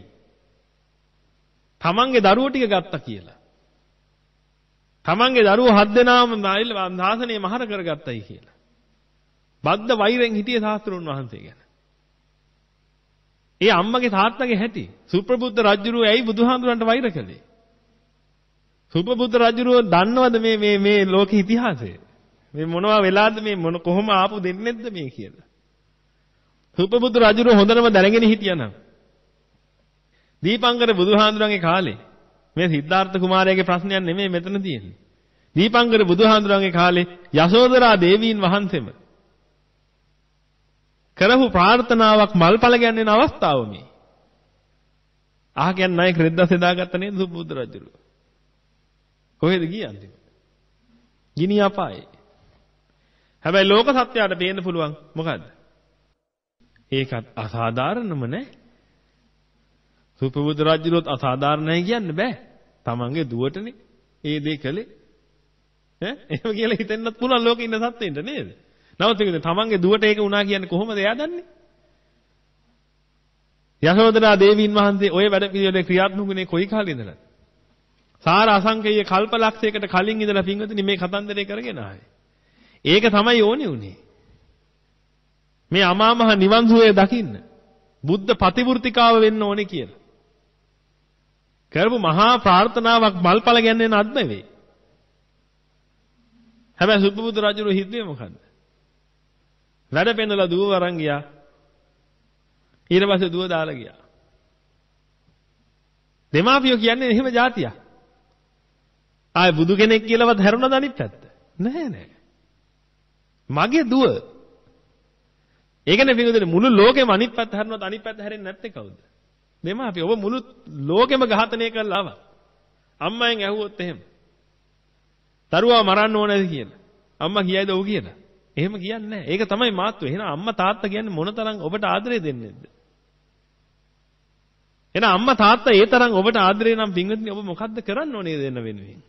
තමන්ගේ දරුවෝ ටික ගත්තා කියලා. තමන්ගේ දරුවෝ හත් දෙනාම ශාසනය මහර කරගත්තයි කියලා. බද්ද වෛරෙන් හිටියේ ශාස්ත්‍රුන් වහන්සේ ගැන. ඒ අම්මගේ තාත්තගේ හැටි සුප්‍රබුද්ධ රජුරුව ඇයි බුදුහාමුදුරන්ට වෛර කළේ? සුප්‍රබුද්ධ රජුරුව දන්නවද මේ මේ මේ ලෝක ඉතිහාසය? මේ මොනවා වෙලාද මේ මොන කොහොම ආපු දෙන්නේද මේ කියලා? සුප්‍රබුද්ධ රජුරුව හොඳටම දැනගෙන හිටියානම් දීපංකර බුදුහාඳුරන්ගේ කාලේ මේ සිද්ධාර්ථ කුමාරයාගේ ප්‍රශ්නයක් නෙමෙයි මෙතන තියෙන්නේ. දීපංකර බුදුහාඳුරන්ගේ කාලේ යශෝදරා දේවීන් වහන්සේම කරපු ප්‍රාර්ථනාවක් මල්පල ගැන්වෙන අවස්ථාව මේ. අහ කියන්නේ ණය ක්‍රෙද්දස් එදාගත්ත නේද සුප්‍රබුද්ධ රජුරුව. කොහෙද ගියන්නේ? ගිනි අපායේ. හැබැයි ලෝක සත්‍යයට පේන්න පුළුවන් මොකද්ද? ඒකත් අසාධාරණම නෑ. සුප්‍රබුද්ධ රජුලොත් අසාධාරණයි කියන්න බෑ. තමන්ගේ දුවටනේ ඒ දේ කළේ. ඈ එහෙම කියලා හිතෙන්නත් පුළුවන් ලෝකේ ඉන්න සත්ත්වෙන්ට නේද? නමුත් ඒක තමන්ගේ දුවට ඒක වුණා කියන්නේ කොහොමද එයා දන්නේ? යශෝදරා දේවීන් වහන්සේ ওই වැඩ පිළිවෙලේ ක්‍රියාත්මකුනේ කොයි කාලේ ඉඳලාද? සාර අසංකේය කල්පලක්ෂයකට කලින් ඉඳලා පින්වතුනි මේ කතන්දරේ කරගෙන ආවේ. ඒක තමයි ඕනේ උනේ. මේ අමා මහ නිවන් සුවය දකින්න බුද්ධ ප්‍රතිවෘතිකාව වෙන්න ඕනේ කියලා. කරපු මහා ප්‍රාර්ථනාවක් මල්පල ගැන්වෙන අත් නෙවෙයි. හැබැයි සුප්‍රබුද්ධ රජුගේ හිතේ මොකද්ද? වැඩ පෙන්නලා දුව වරන් ගියා. ඊට පස්සේ දුව දාලා ගියා. දෙමාපියෝ කියන්නේ එහෙම જાතියක්. ආයේ බුදු කෙනෙක් කියලාවත් හැරුණාද අනිත් පැත්ත? නෑ නෑ. මගේ දුව. ඒකනේ පිටුදේ මුළු ලෝකෙම අනිත් පැත්ත හැරුණාද අනිත් පැත්ත හැරෙන්නේ නැත්තේ කවුද? දෙමාපිය. ඔබ මුළු ලෝකෙම ඝාතනය කරලා ආවා. අම්මෙන් ඇහුවොත් එහෙම. දරුවා මරන්න ඕනද කියලා. අම්මා කියයිද ඔව් කියලා? එහෙම කියන්නේ නැහැ. ඒක තමයි මාත්තු. එහෙනම් අම්මා තාත්තා කියන්නේ මොනතරම් ඔබට ආදරේ දෙන්නේද? එහෙනම් අම්මා තාත්තා ඒ තරම් ඔබට ආදරේ නම් පින්වත්නි ඔබ මොකද්ද කරන්න ඕනේ දෙන්න වෙනුවෙන්?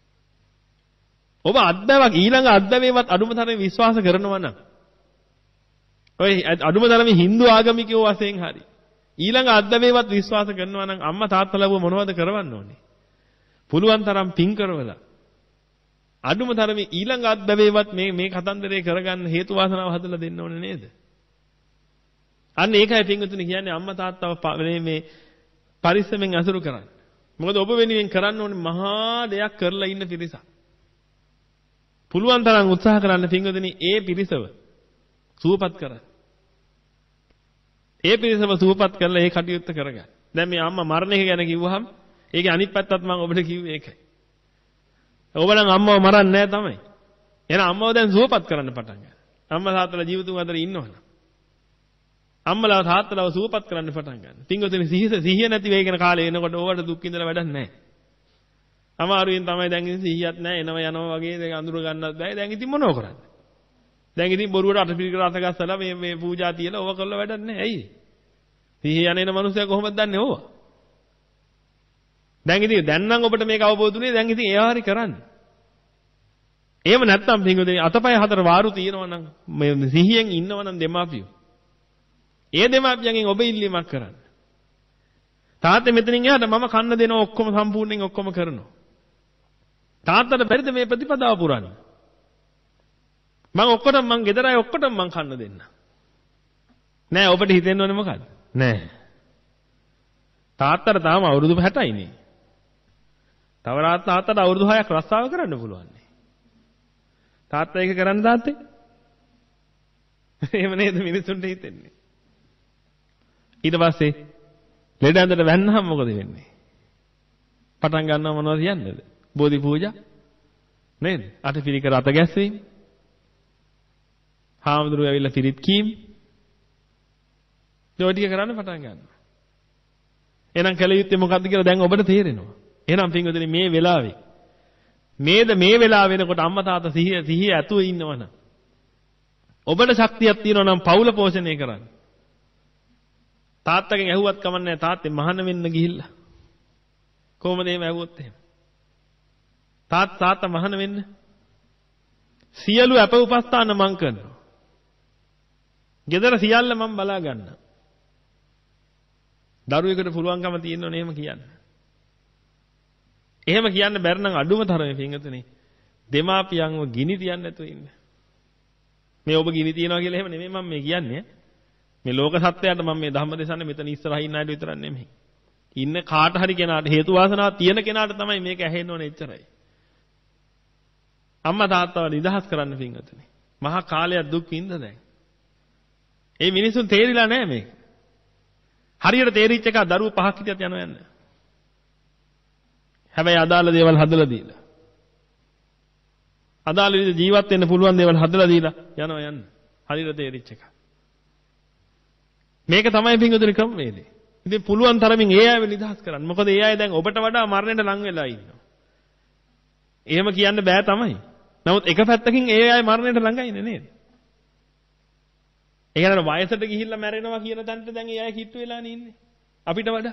ඔබ අද්දවක් ඊළඟ අද්දවේවත් අඩුම තරමේ විශ්වාස කරනවා නම් ඔය අඩුම තරමේ Hindu ආගමිකයෝ වශයෙන් හරි ඊළඟ අද්දවේවත් විශ්වාස කරනවා නම් අම්මා තාත්තලාව මොනවද කරවන්න ඕනේ? පුළුවන් තරම් පින් කරවලා අඩුම තරමේ ඊළඟ අද්දවේවත් මේ මේ කතන්දරේ කරගන්න හේතු වාසනාව හදලා දෙන්න ඕනේ නේද? අන්න ඒකයි පින්වතුනි කියන්නේ අම්මා තාත්තව මේ මේ පරිස්සමෙන් අසුරු කරන්න. මොකද ඔබ වෙනුවෙන් කරන්න ඕනේ මහා දෙයක් කරලා ඉන්න පිරිසක්. පුළුවන් තරම් උත්සාහ කරන්න පින්වතුනි ඒ පිරිසව සුවපත් කරන්න. ඒ පිරිසව සුවපත් කරලා ඒ කටයුත්ත කරගන්න. දැන් මේ අම්මා මරණ එක ගැන කිව්වහම ඒකේ අනිත් පැත්තත් මම ඔබට කිව්වේ ඒකයි. ඔබ නම් අම්මව මරන්නේ නැහැ තමයි. එහෙනම් අම්මව දැන් සුවපත් කරන්න පටන් ගන්න. අම්මා තාත්තලා ජීවිතුන් අතර ඉන්නවනම් අම්මලා තාත්තලාව සුවපත් කරන්න පටන් ගන්න. පින්වතුනි සිහිය සිහිය නැති වෙගෙන කාලේ එනකොට ඕවට දුක් විඳලා වැඩක් නැහැ. අමාරුවෙන් තමයි දැන් ඉතින් සිහියක් නැහැ එනවා යනවා වගේ දැන් අඳුර ගන්නත් බෑ. දැන් ඉතින් මොනව කරන්නේ? දැන් ඉතින් බොරුවට අටපිරිකර අත ගස්සලා මේ මේ පූජා තියලා ඕව කරලා වැඩක් නැහැ. ඇයි? සිහිය යන එන මනුස්සයා කොහොමද දන්නේ ඕව? දැන් ඉතින් දැන් නම් ඔබට මේක අවබෝධුනේ දැන් ඉතින් ඒවා හරි කරන්න. එහෙම නැත්නම් පින්වතුනි අතපය හතර වාරු තියෙනවා නම් මේ සිහියෙන් ඉන්නවා නම් දෙමාපියෝ. ඒ දෙමාපියන්ගෙන් ඔබ ඉල්ලීමක් කරන්න. තාත්තේ මෙතනින් එහාට මම කන්න දෙනවා ඔක්කොම සම්පූර්ණයෙන් ඔක්කොම කරනවා. තාත්තට බැරිද මේ ප්‍රතිපදාව පුරන්න? මම ඔක්කොටම මං ගෙදර අය ඔක්කොටම මං කන්න දෙන්න. නෑ ඔබට හිතෙන්න ඕනේ මොකද්ද? නෑ. තාත්තට තාම අවුරුදු හැටයි නේ. තව රාත් තාත්තට අවුරුදු හයක් රස්සාව කරන්න පුළුවන් නේ. තාත්තා ඒක කරන්න තාත්තේ? එහෙම නේද මිනිසුන්ට හිතෙන්නේ. ඊට පස්සේ ලෙඩ ඇඳට වැන්නහම මොකද වෙන්නේ? පටන් ගන්නව මොනවද කියන්නේද? බෝධි පූජා නේද? අටපිරිකර අත ගැස්වීම. හාමුදුරුවෝ ඇවිල්ලා පිරිත් කීම්. ඒ ටික කරන්න පටන් ගන්නවා. එහෙනම් කල යුත්තේ මොකද්ද කියලා දැන් ඔබට තේරෙනවා. එහෙනම් පින්වතුනි මේ වෙලාවේ මේද මේ වෙලාව වෙනකොට අම්මා තාත්තා සිහිය සිහිය ඇතුව ඉන්නවනම් ඔබට ශක්තියක් තියෙනවා නම් පවුල පෝෂණය කරන්න. තාත්තගෙන් ඇහුවත් කමන්නේ නැහැ තාත්තේ මහාන වෙන්න ගිහිල්ලා. කොහොමද එහෙම ඇහුවොත් එහෙම? තාත් තාත්තා මහාන වෙන්න සියලු අප උපස්ථාන මං කරනවා. ගෙදර සියල්ල මම බලා ගන්නවා. දරුවෙකුට පුළුවන්කම තියෙනවනේ එහෙම කියන්න. එහෙම කියන්න බැරි නම් අඩුම තරමේ පින්වතුනි දෙමාපියන්ව ගිනි තියන්න නැතුව ඉන්න. මේ ඔබ ගිනි තියනවා කියලා එහෙම නෙමෙයි මම මේ කියන්නේ. මේ ලෝක සත්‍යයට මම මේ ධම්ම දේශන්නේ මෙතන ඉස්සරහින් ඉන්න අයට විතරක් නෙමෙයි. ඉන්න කාට හරි කෙනාට හේතු වාසනාවක් තියෙන කෙනාට තමයි මේක ඇහෙන්න ඕනේ එච්චරයි. අම්මා තාත්තව නිදහස් කරන්න පින්වතුනි. මහා කාලයක් දුක් විඳ දැන්. ඒ මිනිසුන් තේරිලා නැහැ මේක. හරියට තේරිච්ච එක දරුවෝ පහක් හිටියත් යනවා යන්නේ. හැබැයි අදාළ දේවල් හදලා දීලා. අදාළ විදිහට ජීවත් වෙන්න පුළුවන් දේවල් හදලා දීලා යනවා යන්නේ. හරියට තේරිච්ච එක. මේක තමයි පින්වතුනි ක්‍රමවේදය. ඉතින් පුළුවන් තරමින් ඒ අයව නිදහස් කරන්න. මොකද ඒ අය දැන් ඔබට වඩා මරණයට ලං වෙලා ඉන්නවා. එහෙම කියන්න බෑ තමයි. නමුත් එක පැත්තකින් ඒ අය මරණයට ළඟයිනේ නේද? ඒ කියන්නේ වයසට ගිහිල්ලා මැරෙනවා කියන තැනට දැන් ඒ අය කිට්ටු වෙලානේ ඉන්නේ. අපිට වඩා.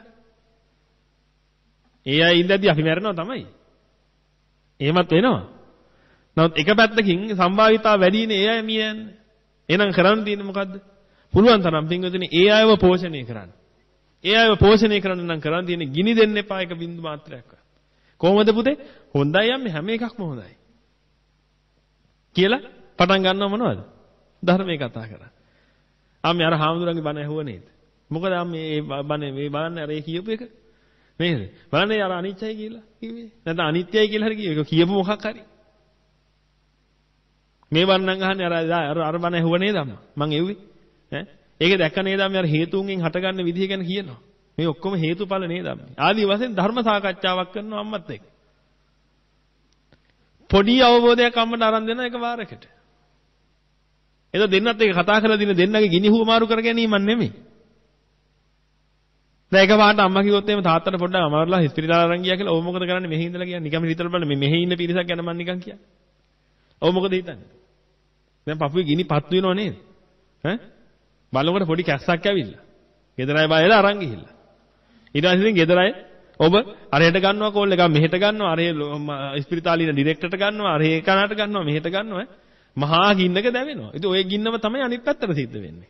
ඒ අය ඉඳදී අපි මැරෙනවා තමයි. එහෙමත් වෙනවා. නමුත් එක පැත්තකින් සම්භාවිතාව වැඩිනේ ඒ අය මිය යන්නේ. එහෙනම් කරන්න තියෙන්නේ මොකද්ද? පුළුවන් තරම් පින්වතුනි ඒ අයව පෝෂණය කරන්න. ඒ අයව පෝෂණය කරන්න නම් කරන්න තියෙන්නේ ගිනි දෙන්න එපා එක බින්දු මාත්‍රයක්. කොහොමද පුතේ? හොඳයි යන්නේ හැම එකක්ම හොඳයි. කියලා පටන් ගන්නව මොනවද? ධර්මයේ කතා කරා. අම්මේ අර හාමුදුරන්ගේ බණ ඇහුව නේද? මොකද අම්මේ මේ බණ මේ බලන්න අර ඒ කියපු එක නේද? බලන්නේ අර අනිත්‍යයි කියලා කිව්වේ. නැත්නම් අනිත්‍යයි කියලා හරි කිව්වේ. කියපු මොකක් හරි. මේ බණ නම් අහන්නේ අර අර බණ ඇහුව නේද අම්මා? මං එව්වේ. ඈ ඒක දැක්ක නේද අම්මේ අර හේතුන්ගෙන් හටගන්න විදිහ ගැන කියනවා. මේ ඔක්කොම හේතුඵල නේද අම්මේ? ආදී වශයෙන් ධර්ම සාකච්ඡාවක් කරනවා අම්මත් එක්ක. පොඩි අවබෝධයක් අම්මට අරන් දෙන එක වාරයකට. ඒක දෙන්නත් එක කතා කරලා දින දෙන්නගේ ගිනි හුව මාරු කර ගැනීමක් නෙමෙයි. දැන් එක පාට අම්මා කිව්වොත් එහෙම තාත්තට පොඩ්ඩක් අමාරුලා හිස්පිරිතාල අරන් ගියා කියලා. ඔව් මොකද කරන්නේ මෙහි ඉඳලා කියන්නේ. නිකම් හිතලා බලන්න මේ මෙහි ඉන්න පිරිසක් ගැන මම නිකන් කියන්නේ. ඔව් මොකද හිතන්නේ? දැන් පපුවේ ගිනි පත් වෙනව නේද? ඈ? බලනකොට පොඩි කැස්සක් ඇවිල්ලා. ගෙදර අය බයලා අරන් ගිහිල්ලා. ඊට පස්සේ ඉතින් ගෙදර අය ඔබ අරහෙට ගන්නවා කෝල් එකක් මෙහෙට ගන්නවා අරහෙ ස්පිරිතාලේ ඉන්න ඩිරෙක්ටර්ට ගන්නවා අරහෙ කනට ගන්නවා මෙහෙට ගන්නවා මහා ගින්නක දැවෙනවා. ඉතින් ඔය ගින්නම තමයි අනිත් පැත්තට සිද්ධ වෙන්නේ.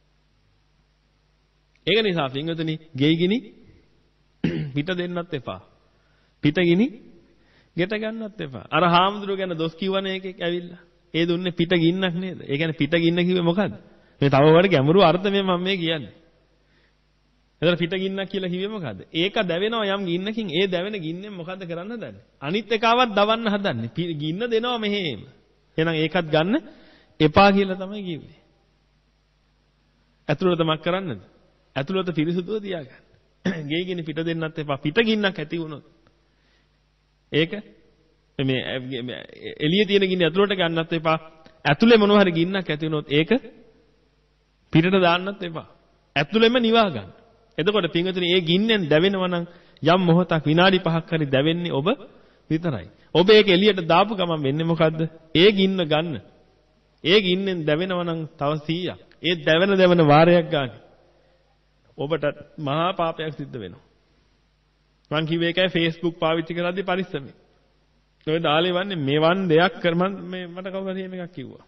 ඒක නිසා පින්වතුනි ගෙයි ගිනි පිට දෙන්නත් එපා. පිට ගිනි ගෙට ගන්නත් එපා. අර හාමුදුරුවෝ ගැන දොස් කිව්වනේ එකෙක් ඇවිල්ලා. ඒ දුන්නේ පිට ගින්නක් නේද? ඒ කියන්නේ පිට ගින්න කිව්වේ මොකද්ද? මේ තව වල ගැඹුරු අර්ථ මේ මම මේ කියන්නේ. එතන පිට ගින්නක් කියලා කිව්වේ මොකද්ද? ඒක දැවෙනවා යම් ගින්නකින්. ඒ දැවෙන ගින්නෙන් මොකද්ද කරන්න හදන්නේ? අනිත් එකවත් දවන්න හදන්නේ. ගින්න දෙනවා මෙහෙම. එහෙනම් ඒකත් ගන්න එපා කියලා තමයි කිව්වේ. ඇතුළත මක් කරන්නද? ඇතුළත පිරිසුදුව තියාගන්න. ගේ ගිනි පිට දෙන්නත් එපා. පිට ගින්නක් ඇති වුණොත් ඒක මේ එළියේ තියෙන ගින්න ඇතුළට ගන්නත් එපා. ඇතුළේ මොනවා හරි ගින්නක් ඇති වුණොත් ඒක පිටට දාන්නත් එපා. ඇතුළෙම නිවා ගන්න. එතකොට පින්වතුනි මේ ගින්නෙන් දැවෙනවා නම් යම් මොහොතක් විනාඩි පහක් හරි දැවෙන්නේ ඔබ විතරයි. ඔබ ඒක එළියට දාපු ගමන් වෙන්නේ මොකද්ද? ඒ ගින්න ගන්න. ඒ ගින්නෙන් දැවෙනවා නම් තව සීයක්. ඒ දැවෙන දැවෙන වාරයක් ගන්න. ඔබට මහා පාපයක් සිද්ධ වෙනවා. මං කිව්වේ ඒකයි Facebook පාවිච්චි කරද්දී පරිස්සමෙන්. ඔය දාලේ වන්නේ මෙවන් දෙයක් කර මේ මට කවුරු හරි මේකක් කිව්වා.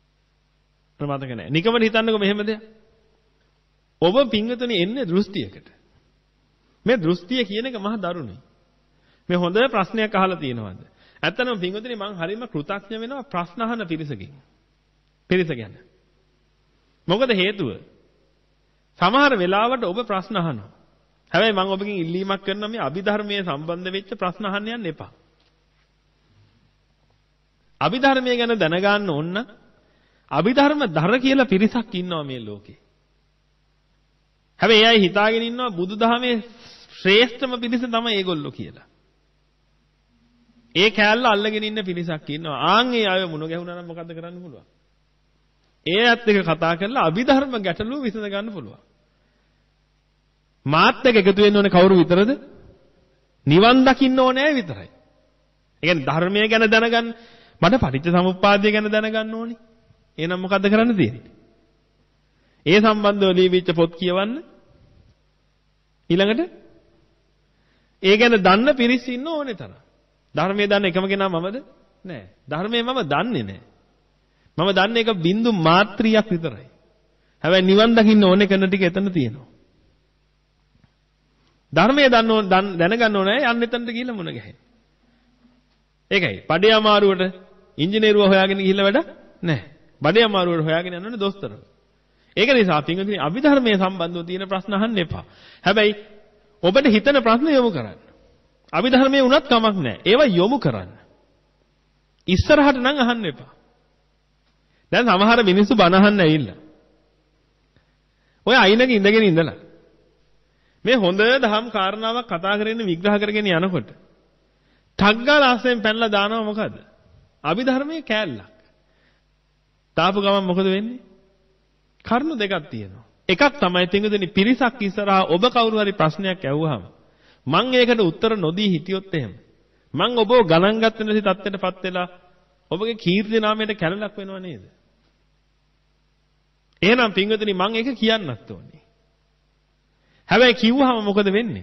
මට මතක නැහැ. නිකමට හිතන්නකෝ මෙහෙම දෙයක්. ඔබ පින්වතුනි එන්නේ දෘෂ්ටියකට. මේ දෘෂ්ටිය කියන එක මහ දරුණුයි. මේ හොඳ ප්‍රශ්නයක් අහලා තියෙනවද? ඇත්තටම පින්වතුනි මං හරියම කෘතඥ වෙනවා ප්‍රශ්න අහන පිරිසකින්. පිරිස ගැන. මොකද හේතුව? සමහර වෙලාවට ඔබ ප්‍රශ්න අහනවා. හැබැයි මම ඔබගෙන් ඉල්ලීමක් කරනවා මේ අභිධර්මයේ සම්බන්ධ වෙච්ච ප්‍රශ්න අහන්න යන්න එපා. අභිධර්මයේ ගැන දැනගන්න ඕන නම් අභිධර්ම දර කියලා පිරිසක් ඉන්නවා මේ ලෝකේ. හැබැයි එයයි හිතාගෙන ඉන්නවා බුදුදහමේ ශ්‍රේෂ්ඨම පිරිස තමයි ඒගොල්ලෝ කියලා. ඒ කෑල්ල අල්ලගෙන ඉන්න පිරිසක් ඉන්නවා. ආන් ඒ අය මුණ ගැහුණා නම් මොකද්ද කරන්න පුළුවන්? ඒ ඇත්ත එක කතා කරලා අභිධර්ම ගැටලුව විසඳ ගන්න පුළුවන්. මාත් එක්ක එකතු වෙන්න ඕනේ කවුරු විතරද? නිවන් දකින්න ඕනේ විතරයි. ඒ කියන්නේ ධර්මය ගැන දැනගන්න මට පටිච්චසමුප්පාදය ගැන දැනගන්න ඕනේ. එහෙනම් මොකද්ද කරන්න තියෙන්නේ? ඒ සම්බන්ධව ලියවිච්ච පොත් කියවන්න. ඊළඟට ඒ ගැන දන්න පිරිස් ඉන්න ඕනේ තරම්. ධර්මයේ දන්න එකම කෙනා මමද? නෑ. ධර්මයේ මම දන්නේ නෑ. මම දන්නේ එක බින්දු මාත්‍රියක් විතරයි. හැබැයි නිවන් දකින්න ඕනේ කරන ටික එතන තියෙනවා. ධර්මයේ දන්න ඕන දැනගන්න ඕනේ යන්න එතනට ගිහිල්ලා මුණ ගැහෙන්න. ඒකයි. බඩේ අමාරුවට ඉංජිනේරුව හොයාගෙන ගිහිල්ලා වැඩ නැහැ. බඩේ අමාරුවට හොයාගෙන යන්න ඕනේ දොස්තර. ඒක නිසා පින්වතුනි අභිධර්මයේ සම්බන්ධව තියෙන ප්‍රශ්න අහන්න එපා. හැබැයි ඔබට හිතන ප්‍රශ්න යොමු කරන්න. අභිධර්මයේ උනත් කමක් නැහැ. ඒවා යොමු කරන්න. ඉස්සරහට නම් අහන්න එපා. දැන් සමහර මිනිස්සු බණ අහන්න ඇවිල්ලා. ඔය අයිනක ඉඳගෙන ඉඳලා මේ හොඳ දහම් කාරණාවක් කතා කරගෙන විග්‍රහ කරගෙන යනකොට ටග්ගාල ආසෙන් පැනලා දානවා මොකද? අභිධර්මයේ කෑල්ලක්. තාපු ගමන් මොකද වෙන්නේ? කරුණු දෙකක් තියෙනවා. එකක් තමයි පින්වතුනි පිරිසක් ඉස්සරහා ඔබ කවුරු හරි ප්‍රශ්නයක් ඇහුවාම මං ඒකට උත්තර නොදී හිටියොත් එහෙම මං ඔබව ගණන් ගන්න නැති තත්ත්වයටපත් වෙලා ඔබගේ කීර්ති නාමයට කැලලක් වෙනව නේද? එහෙනම් පින්වතුනි මං ඒක කියන්නත් ඕනේ. හැබැයි කිව්වහම මොකද වෙන්නේ?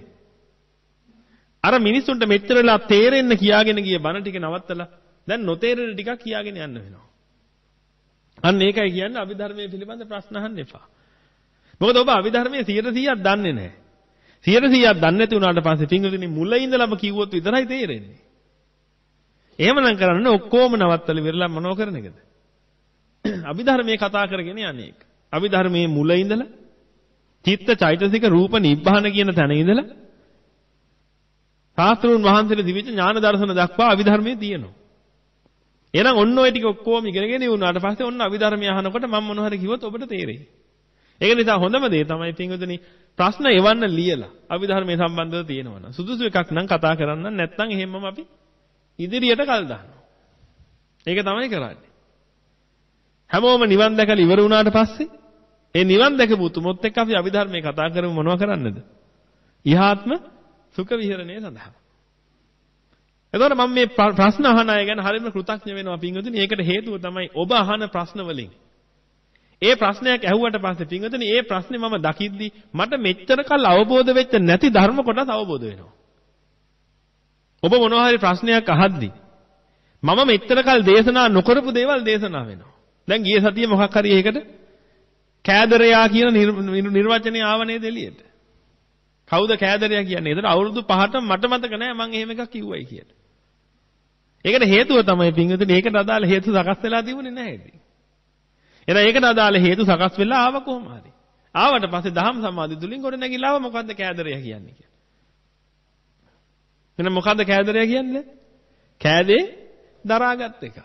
අර මිනිස්සුන්ට මෙච්චර වෙලා තේරෙන්න කියාගෙන ගිය බණ ටික නවත්තලා දැන් නොතේරෙන ටිකක් කියාගෙන යන්න වෙනවා. අන්න ඒකයි කියන්නේ අභිධර්මයේ පිළිබඳ ප්‍රශ්න අහන්න එපා. මොකද ඔබ අභිධර්මයේ සියයට සීයක් දන්නේ නැහැ. සියයට සීයක් දන්නේ නැති වුණාට පස්සේ පින්වතුනි මුල ඉඳලම කිව්වොත් විතරයි තේරෙන්නේ. එහෙමනම් කරන්නේ ඔක්කොම නවත්තලා ඉවරලා මොනව කරන එකද? අභිධර්මයේ කතා කරගෙන යන්නේ ඒක. අභිධර්මයේ මුල ඉඳලා චිත්ත චෛතසික රූප නිබ්බාන කියන තැන ඉඳලා සාස්ත්‍රුන් වහන්සේලා දිවිච්ච ඥාන දර්ශන දක්වා අභිධර්මයේ තියෙනවා. එහෙනම් ඔන්න ඔය ටික ඔක්කොම ඉගෙනගෙන ඉවුණාට පස්සේ ඔන්න අභිධර්මය අහනකොට මම මොන හරි කිව්වොත් ඔබට තේරෙයි. ඒක නිසා හොඳම දේ තමයි පින්වතුනි ප්‍රශ්න එවන්න ලියලා අභිධර්මයේ සම්බන්ධව තියෙනවනම් සුදුසු එකක් නම් කතා කරන්න නැත්නම් එහෙමම අපි ඉදිරියට කල් දානවා. ඒක තමයි කරන්නේ. හැමෝම නිවන් දැකලා ඉවර වුණාට පස්සේ ඒ නිවන් දැකපු උතුමොත් එක්ක අපි අභිධර්මයේ කතා කරමු මොනව කරන්නද? ඉහාත්ම සුඛ විහරණය සඳහා. එතකොට මම මේ ප්‍රශ්න අහන අය ගැන හරියම කෘතඥ වෙනවා පින්වතුනි. ඒකට හේතුව තමයි ඔබ අහන ප්‍රශ්න වලින්. ඒ ප්‍රශ්නයක් ඇහුවට පස්සේ පින්වතුනි ඒ ප්‍රශ්නේ මම දකිද්දි මට මෙච්චර කල් අවබෝධ වෙච්ච නැති ධර්ම කොටස් අවබෝධ වෙනවා. ඔබ මොනවා හරි ප්‍රශ්නයක් අහද්දි මම මෙච්චර කල් දේශනා නොකරපු දේවල් දේශනා වෙනවා. දැන් ගිය සතියේ මොකක් හරි ඒකට කෑදරයා කියන නිර්වචනය ආව නේද එළියට? කවුද කෑදරයා කියන්නේ? ඒතර අවුරුදු පහට මට මතක නෑ මම එහෙම එකක් කිව්වයි කියලා. ඒකට හේතුව තමයි පින්වතුනි ඒකට අදාළ හේතු සකස් වෙලා තිබුණේ නැහැ ඉතින්. එහෙනම් ඒකට අදාළ හේතු සකස් වෙලා ආව කොහොම හරි. ආවට පස්සේ දහම් සමාධි තුලින් ගොඩ නැගිලා ආව මොකද්ද කෑදරයා කියන්නේ කියලා. එහෙනම් මොකද්ද කෑදරයා කියන්නේ? කෑදේ දරාගත් එක.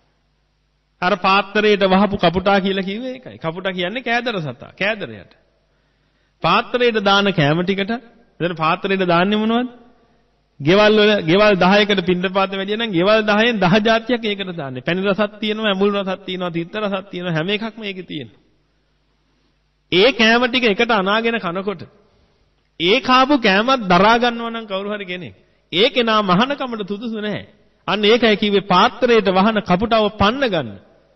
අර පාත්‍රයට වහපු කපුටා කියලා කිව්වේ ඒකයි. කපුටා කියන්නේ කෑදර සතා. කෑදරයට. පාත්‍රයට දාන කෑම ටිකට එතන පාත්‍රයට දාන්නේ මොනවද? ගෙවල් වල ගෙවල් දහයකට පින්ඩපාත වැඩි නම් ගෙවල් දහයෙන් දහ જાතියක් ඒකට දාන්නේ. පැණි රසක් තියෙනවා, ඇඹුල් රසක් තියෙනවා, තිත්ත රසක් තියෙනවා, හැම එකක්ම ඒකේ තියෙනවා. ඒ කෑම ටික එකට අනාගෙන කනකොට ඒ කාපු කෑමත් දරා ගන්නවා නම් කවුරු හරි කෙනෙක් ඒ කෙනා මහානකමට සුදුසු නැහැ. අන්න ඒකයි කිව්වේ පාත්‍රයට වහන කපුටව පන්න ගන්න.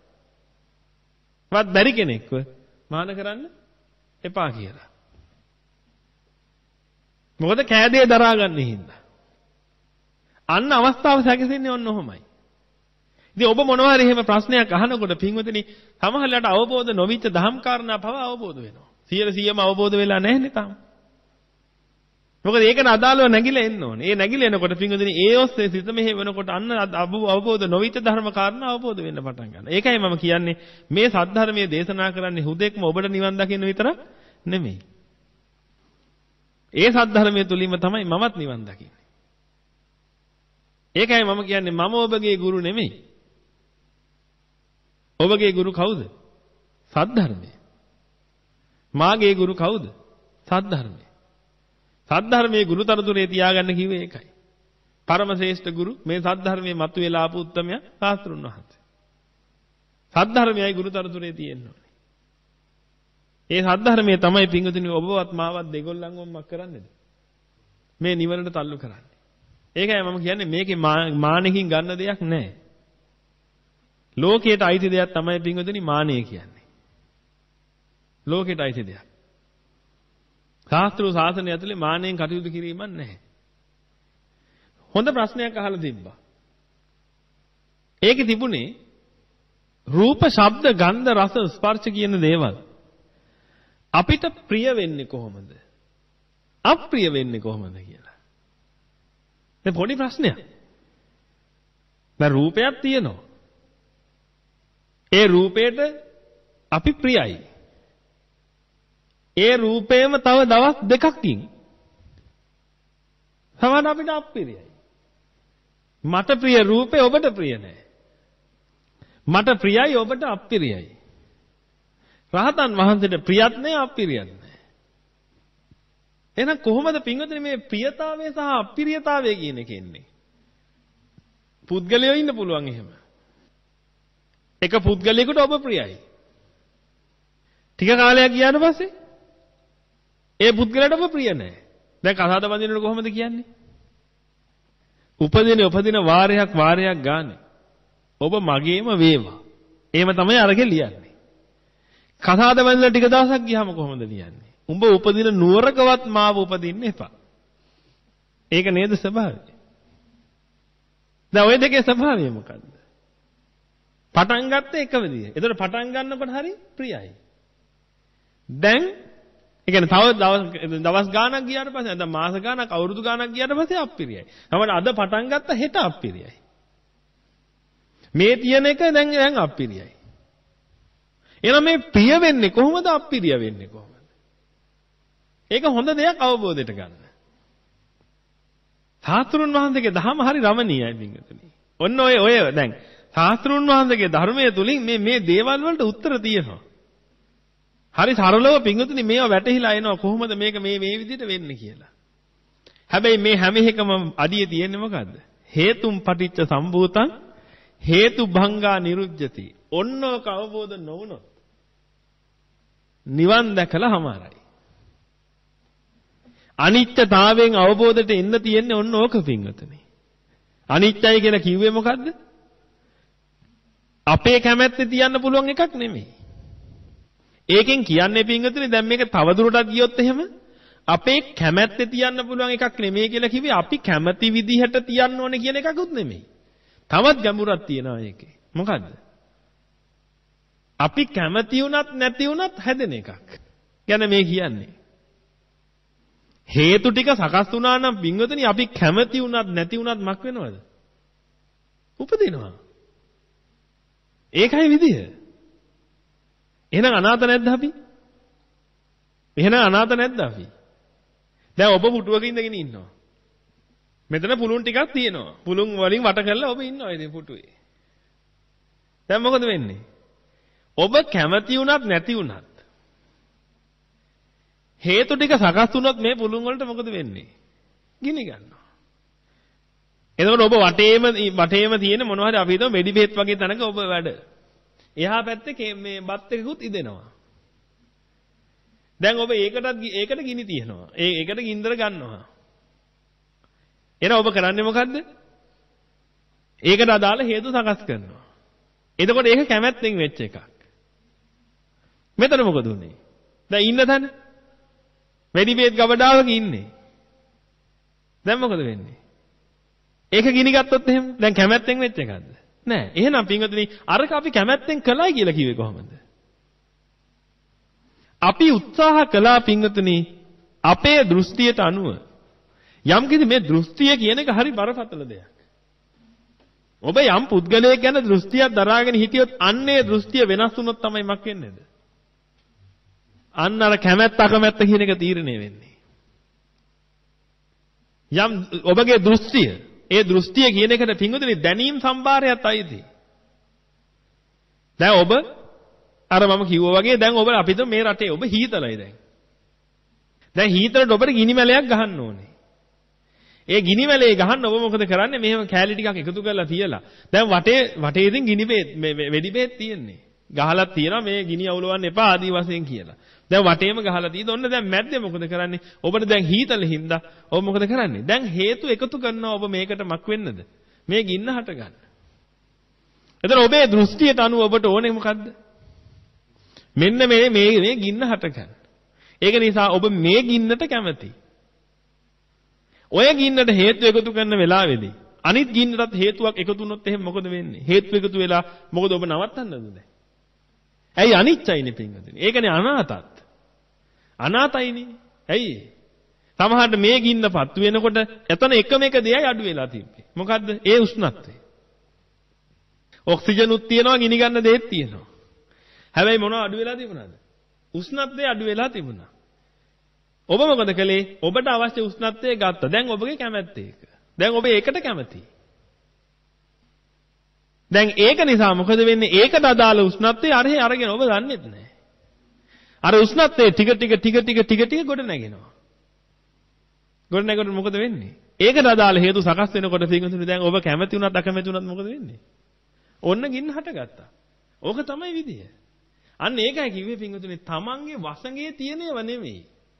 වත් බැරි කෙනෙක්ව මාන කරන්න එපා කියලා. මොකද කෑදේ දරා ගන්න හින්දා. අන්න අවස්ථාව සැකසෙන්නේ ඔන්න ඔහොමයි. ඉතින් ඔබ මොනවා හරි එහෙම ප්‍රශ්නයක් අහනකොට පින්වතුනි සමහරවිට අවබෝධ නොවිච්ච දහම් කාරණා පව අවබෝධ වෙනවා. සියයට සීයම අවබෝධ වෙලා නැහැ නේ තාම. මොකද ඒකන අදාළව නැగిලා එන්න ඕනේ. ඒ නැగిලා එනකොට පින්වතුනි ඒ ඔස්සේ සිත මෙහෙ වෙනකොට අන්න අවබෝධ නොවිච්ච ධර්ම කාරණා අවබෝධ වෙන්න පටන් ගන්නවා. ඒකයි මම කියන්නේ මේ සද්ධර්මයේ දේශනා කරන්නේ හුදෙක්ම ඔබට නිවන් දකින්න විතරක් නෙමෙයි. ඒ සද්ධර්මයේ තුලින්ම තමයි මමත් නිවන් දකින්නේ. ඒකයි මම කියන්නේ මම ඔබගේ ගුරු නෙමෙයි. ඔබගේ ගුරු කවුද? සද්ධර්මය. මාගේ ගුරු කවුද? සද්ධර්මය. සද්ධර්මයේ ගුරුතරතුරේ තියාගන්න කිව්වේ ඒකයි. පරම ශ්‍රේෂ්ඨ ගුරු මේ සද්ධර්මයේ මතුවලා ආපු උත්තමයා සාස්ත්‍රුන් වහන්සේ. සද්ධර්මයයි ගුරුතරතුරේ තියෙන්න ඕනේ. ඒ සද්ධර්මයේ තමයි පිංගුතුනි ඔබවත් මාවත් දෙගොල්ලන්වම මක් කරන්නේද? මේ නිවනට තල්ලු කරන්නේ. ඒකයි මම කියන්නේ මේකේ මානෙකින් ගන්න දෙයක් නැහැ. ලෝකයට අයිති දෙයක් තමයි පිංගුතුනි මානෙ කියන්නේ. ලෝකයට අයිති දෙයක්. ශාස්ත්‍රීය ශාසනය ඇතුලේ මානෙන් කටයුතු කිරීමක් නැහැ. හොඳ ප්‍රශ්නයක් අහලා තිබ්බා. ඒකේ තිබුණේ රූප, ශබ්ද, ගන්ධ, රස, ස්පර්ශ කියන දේවල් අපිට ප්‍රිය වෙන්නේ කොහොමද? අප්‍රිය වෙන්නේ කොහොමද කියලා. දැන් පොඩි ප්‍රශ්නයක්. දැන් රූපයක් තියෙනවා. ඒ රූපයට අපි ප්‍රියයි. ඒ රූපේම තව දවස් දෙකකින් සමහර අපිට අප්‍රියයි. මට ප්‍රිය රූපේ ඔබට ප්‍රිය නැහැ. මට ප්‍රියයි ඔබට අප්‍රියයි. රහතන් වහන්සේට ප්‍රියත් නැහැ අප්‍රියත් නැහැ. එහෙනම් කොහොමද පින්වතුනි මේ ප්‍රියතාවය සහ අප්‍රියතාවය කියන එක එන්නේ? පුද්ගලයෝ ඉන්න පුළුවන් එහෙම. එක පුද්ගලයෙකුට ඔබ ප්‍රියයි. ටික කාලයක් ගියාට පස්සේ ඒ පුද්ගලයාට ඔබ ප්‍රිය නැහැ. දැන් කසාද බඳිනකොට කොහොමද කියන්නේ? උපදින උපදින වාරයක් වාරයක් ගානේ ඔබ මගේම වේවා. එහෙම තමයි අරගෙන ලියන්නේ. කසාද බඳින ටික දවසක් ගියාම කොහොමද ලියන්නේ? උඹ උපදින නුවරකවත් මාව උපදින්න එපා. ඒක නේද ස්වභාවය? දැන් ওই දෙකේ ස්වභාවය මොකද්ද? පටන් ගත්තේ එක විදිය. ඒතකොට පටන් ගන්නකොට හරි ප්‍රියයි. දැන් ඒ කියන්නේ තව දවස් දවස් ගාණක් ගියාට පස්සේ නැත්නම් මාස ගාණක් අවුරුදු ගාණක් ගියාට පස්සේ අප්‍රියයි. අපිට අද පටන් ගත්ත හෙට අප්‍රියයි. මේ තියෙන එක දැන් දැන් අප්‍රියයි. එහෙනම් මේ ප්‍රිය වෙන්නේ කොහොමද අප්‍රිය වෙන්නේ කොහොමද? ඒක හොඳ දෙයක් අවබෝධයට ගන්න. සාස්ත්‍රුන් වහන්සේගේ ධර්ම හරි රමණීයයි පින්වතුනි. ඔන්න ඔය ඔය දැන් සාස්ත්‍රුන් වහන්සේගේ ධර්මයේ තුලින් මේ මේ දේවල් වලට උත්තර තියෙනවා. හරි සරලව පින්වතුනි මේවා වැටහිලා එනවා කොහොමද මේක මේ මේ විදිහට වෙන්නේ කියලා. හැබැයි මේ හැම එකම අඩියේ තියෙන්නේ මොකද්ද? හේතුම් පටිච්ච සම්භූතං හේතු භංගා නිරුජ්ජති. ඔන්නෝක අවබෝධ නොවුනොත් නිවන් දැකලා හමාරයි. අනිත්‍යතාවයෙන් අවබෝධයට එන්න තියෙන්නේ ඔන්න ඕක පින්වතුනි. අනිත්‍යයි කියලා කිව්වේ මොකද්ද? අපේ කැමැත්තේ තියන්න පුළුවන් එකක් නෙමෙයි. ඒකෙන් කියන්නේ පින්වතුනි දැන් මේක තවදුරටත් ගියොත් එහෙම අපේ කැමැත්තේ තියන්න පුළුවන් එකක් නෙමෙයි කියලා කිව්වේ අපි කැමති විදිහට තියන්න ඕනේ කියන එකකුත් නෙමෙයි. තවත් ගැඹුරක් තියෙනවා ඒකේ. මොකද්ද? අපි කැමති වුණත් නැති වුණත් හැදෙන එකක්. ගැන මේ කියන්නේ. හේතු ටික සකස් වුණා නම් පින්වතුනි අපි කැමති වුණත් නැති වුණත් මක් වෙනවද? උපදිනවා. ඒකයි විදිය. එහෙනම් අනාථ නැද්ද අපි? එහෙනම් අනාථ නැද්ද අපි? දැන් ඔබ පුටුවක ඉඳගෙන ඉන්නවා. මෙතන පුළුන් ටිකක් තියෙනවා. පුළුන් වලින් වට කරලා ඔබ ඉන්නවා ඉතින් පුටුවේ. දැන් මොකද වෙන්නේ? ඔබ කැමති වුණත් නැති වුණත් හේතු ටික සකස් වුණොත් මේ පුළුන් වලට මොකද වෙන්නේ? ගිනි ගන්නවා. එතකොට ඔබ වටේම වටේම තියෙන මොනවා හරි අපි හිතමු මෙඩි බෙහෙත් වගේ තැනක ඔබ වැඩ. එහා පැත්තේ මේ බත් එකකුත් ඉදෙනවා. දැන් ඔබ ඒකටත් ඒකට ගිනි තියනවා. ඒ ඒකට ගින්දර ගන්නවා. එහෙනම් ඔබ කරන්නේ මොකද්ද? ඒකට අදාළ හේතු සකස් කරනවා. එතකොට ඒක කැමැත්තෙන් වෙච්ච එකක්. මෙතන මොකද උනේ? දැන් ඉන්න තැන වැඩි බේත් ගබඩාවක ඉන්නේ. දැන් මොකද වෙන්නේ? ඒක ගිනි ගත්තොත් එහෙම දැන් කැමැත්තෙන් වෙච්ච එකක්ද? නෑ. එහෙනම් පින්වතුනි අරක අපි කැමැත්තෙන් කළා කියලා කිව්වේ කොහොමද? අපි උත්සාහ කළා පින්වතුනි අපේ දෘෂ්ටියට අනුව යම් කිසි මේ දෘෂ්ටිය කියන එක හරි බරපතල දෙයක්. ඔබ යම් පුද්ගලයෙක් ගැන දෘෂ්ටියක් දරාගෙන හිටියොත් අන්නේ දෘෂ්ටිය වෙනස් වුණොත් තමයි මක් වෙන්නේද? අන්න අර කැමැත්ත අකමැත්ත කියන එක තීරණය වෙන්නේ. යම් ඔබගේ දෘෂ්ටිය, ඒ දෘෂ්ටිය කියන එකට පිංගුතුනි දැනීම් සම්භාරයත් අයිති. දැන් ඔබ අර මම කිව්වා වගේ දැන් ඔබ අපිට මේ රටේ ඔබ හීතලයි දැන්. දැන් හීතලට ඔබට ගිනි මැලයක් ගහන්න ඕනේ. ඒ ගිනි මැලේ ගහන්න ඔබ මොකද කරන්නේ? මෙහෙම කෑලි ටිකක් එකතු කරලා තියලා. දැන් වටේ වටේ ඉතින් ගිනි බේත් වෙඩි බේත් තියෙන්නේ. ගහලා තියනවා මේ ගිනි අවුලවන්න එපා ආදී වශයෙන් කියලා. දැන් වටේම ගහලා තියෙද ඔන්න දැන් මැද්දේ මොකද කරන්නේ? ඔබට දැන් හීතල හින්දා ඔබ මොකද කරන්නේ? දැන් හේතු එකතු කරනවා ඔබ මේකට මක් වෙන්නද? මේ ගින්න හට ගන්න. එතන ඔබේ දෘෂ්ටියට අනුව ඔබට ඕනේ මොකද්ද? මෙන්න මේ මේ මේ ගින්න හට ගන්න. ඒක නිසා ඔබ මේ ගින්නට කැමති. ඔය ගින්නට හේතු එකතු කරන වෙලාවේදී අනිත් ගින්නටත් හේතුවක් එකතු වුණොත් එහෙනම් මොකද වෙන්නේ? හේතු එකතු වෙලා මොකද ඔබ නවත්තන්නද දැන්? ඇයි අනිච්චයිනේ පින්වතුනි. ඒකනේ අනාතත්. අනාතයිනේ. ඇයි? සමහරට මේ ගින්නපත් වෙනකොට එතන එකම එක දෙයයි අඩු වෙලා තිබ්බේ. මොකද්ද? ඒ උෂ්ණත්වය. ඔක්සිජන් උත් තියෙනවා, ගිනි ගන්න දෙයක් තියෙනවා. හැබැයි මොනව අඩු වෙලා තිබුණාද? උෂ්ණත්වය අඩු වෙලා තිබුණා. ඔබ මොකද කළේ? ඔබට අවශ්‍ය උෂ්ණත්වය ගත්තා. දැන් ඔබගේ කැමැත්ත ඒක. දැන් ඔබ ඒකට කැමතියි. දැන් ඒක නිසා මොකද වෙන්නේ? ඒකට අදාළ උෂ්ණත්වය අරහේ අරගෙන ඔබ දන්නේත් නැහැ. අර උෂ්ණත්වය ටික ටික ටික ටික ටික ටික ගොඩ නැගෙනවා. ගොඩ නැගනකොට මොකද වෙන්නේ? ඒකට අදාළ හේතු සකස් වෙනකොට පින්වතුනි දැන් ඔබ කැමති වුණත් අකමැති වුණත් මොකද වෙන්නේ? ඔන්න ගින්න හටගත්තා. ඕක තමයි විදිය. අන්න ඒකයි කිව්වේ පින්වතුනි තමන්ගේ වසඟේ තියෙනව නෙමෙයි.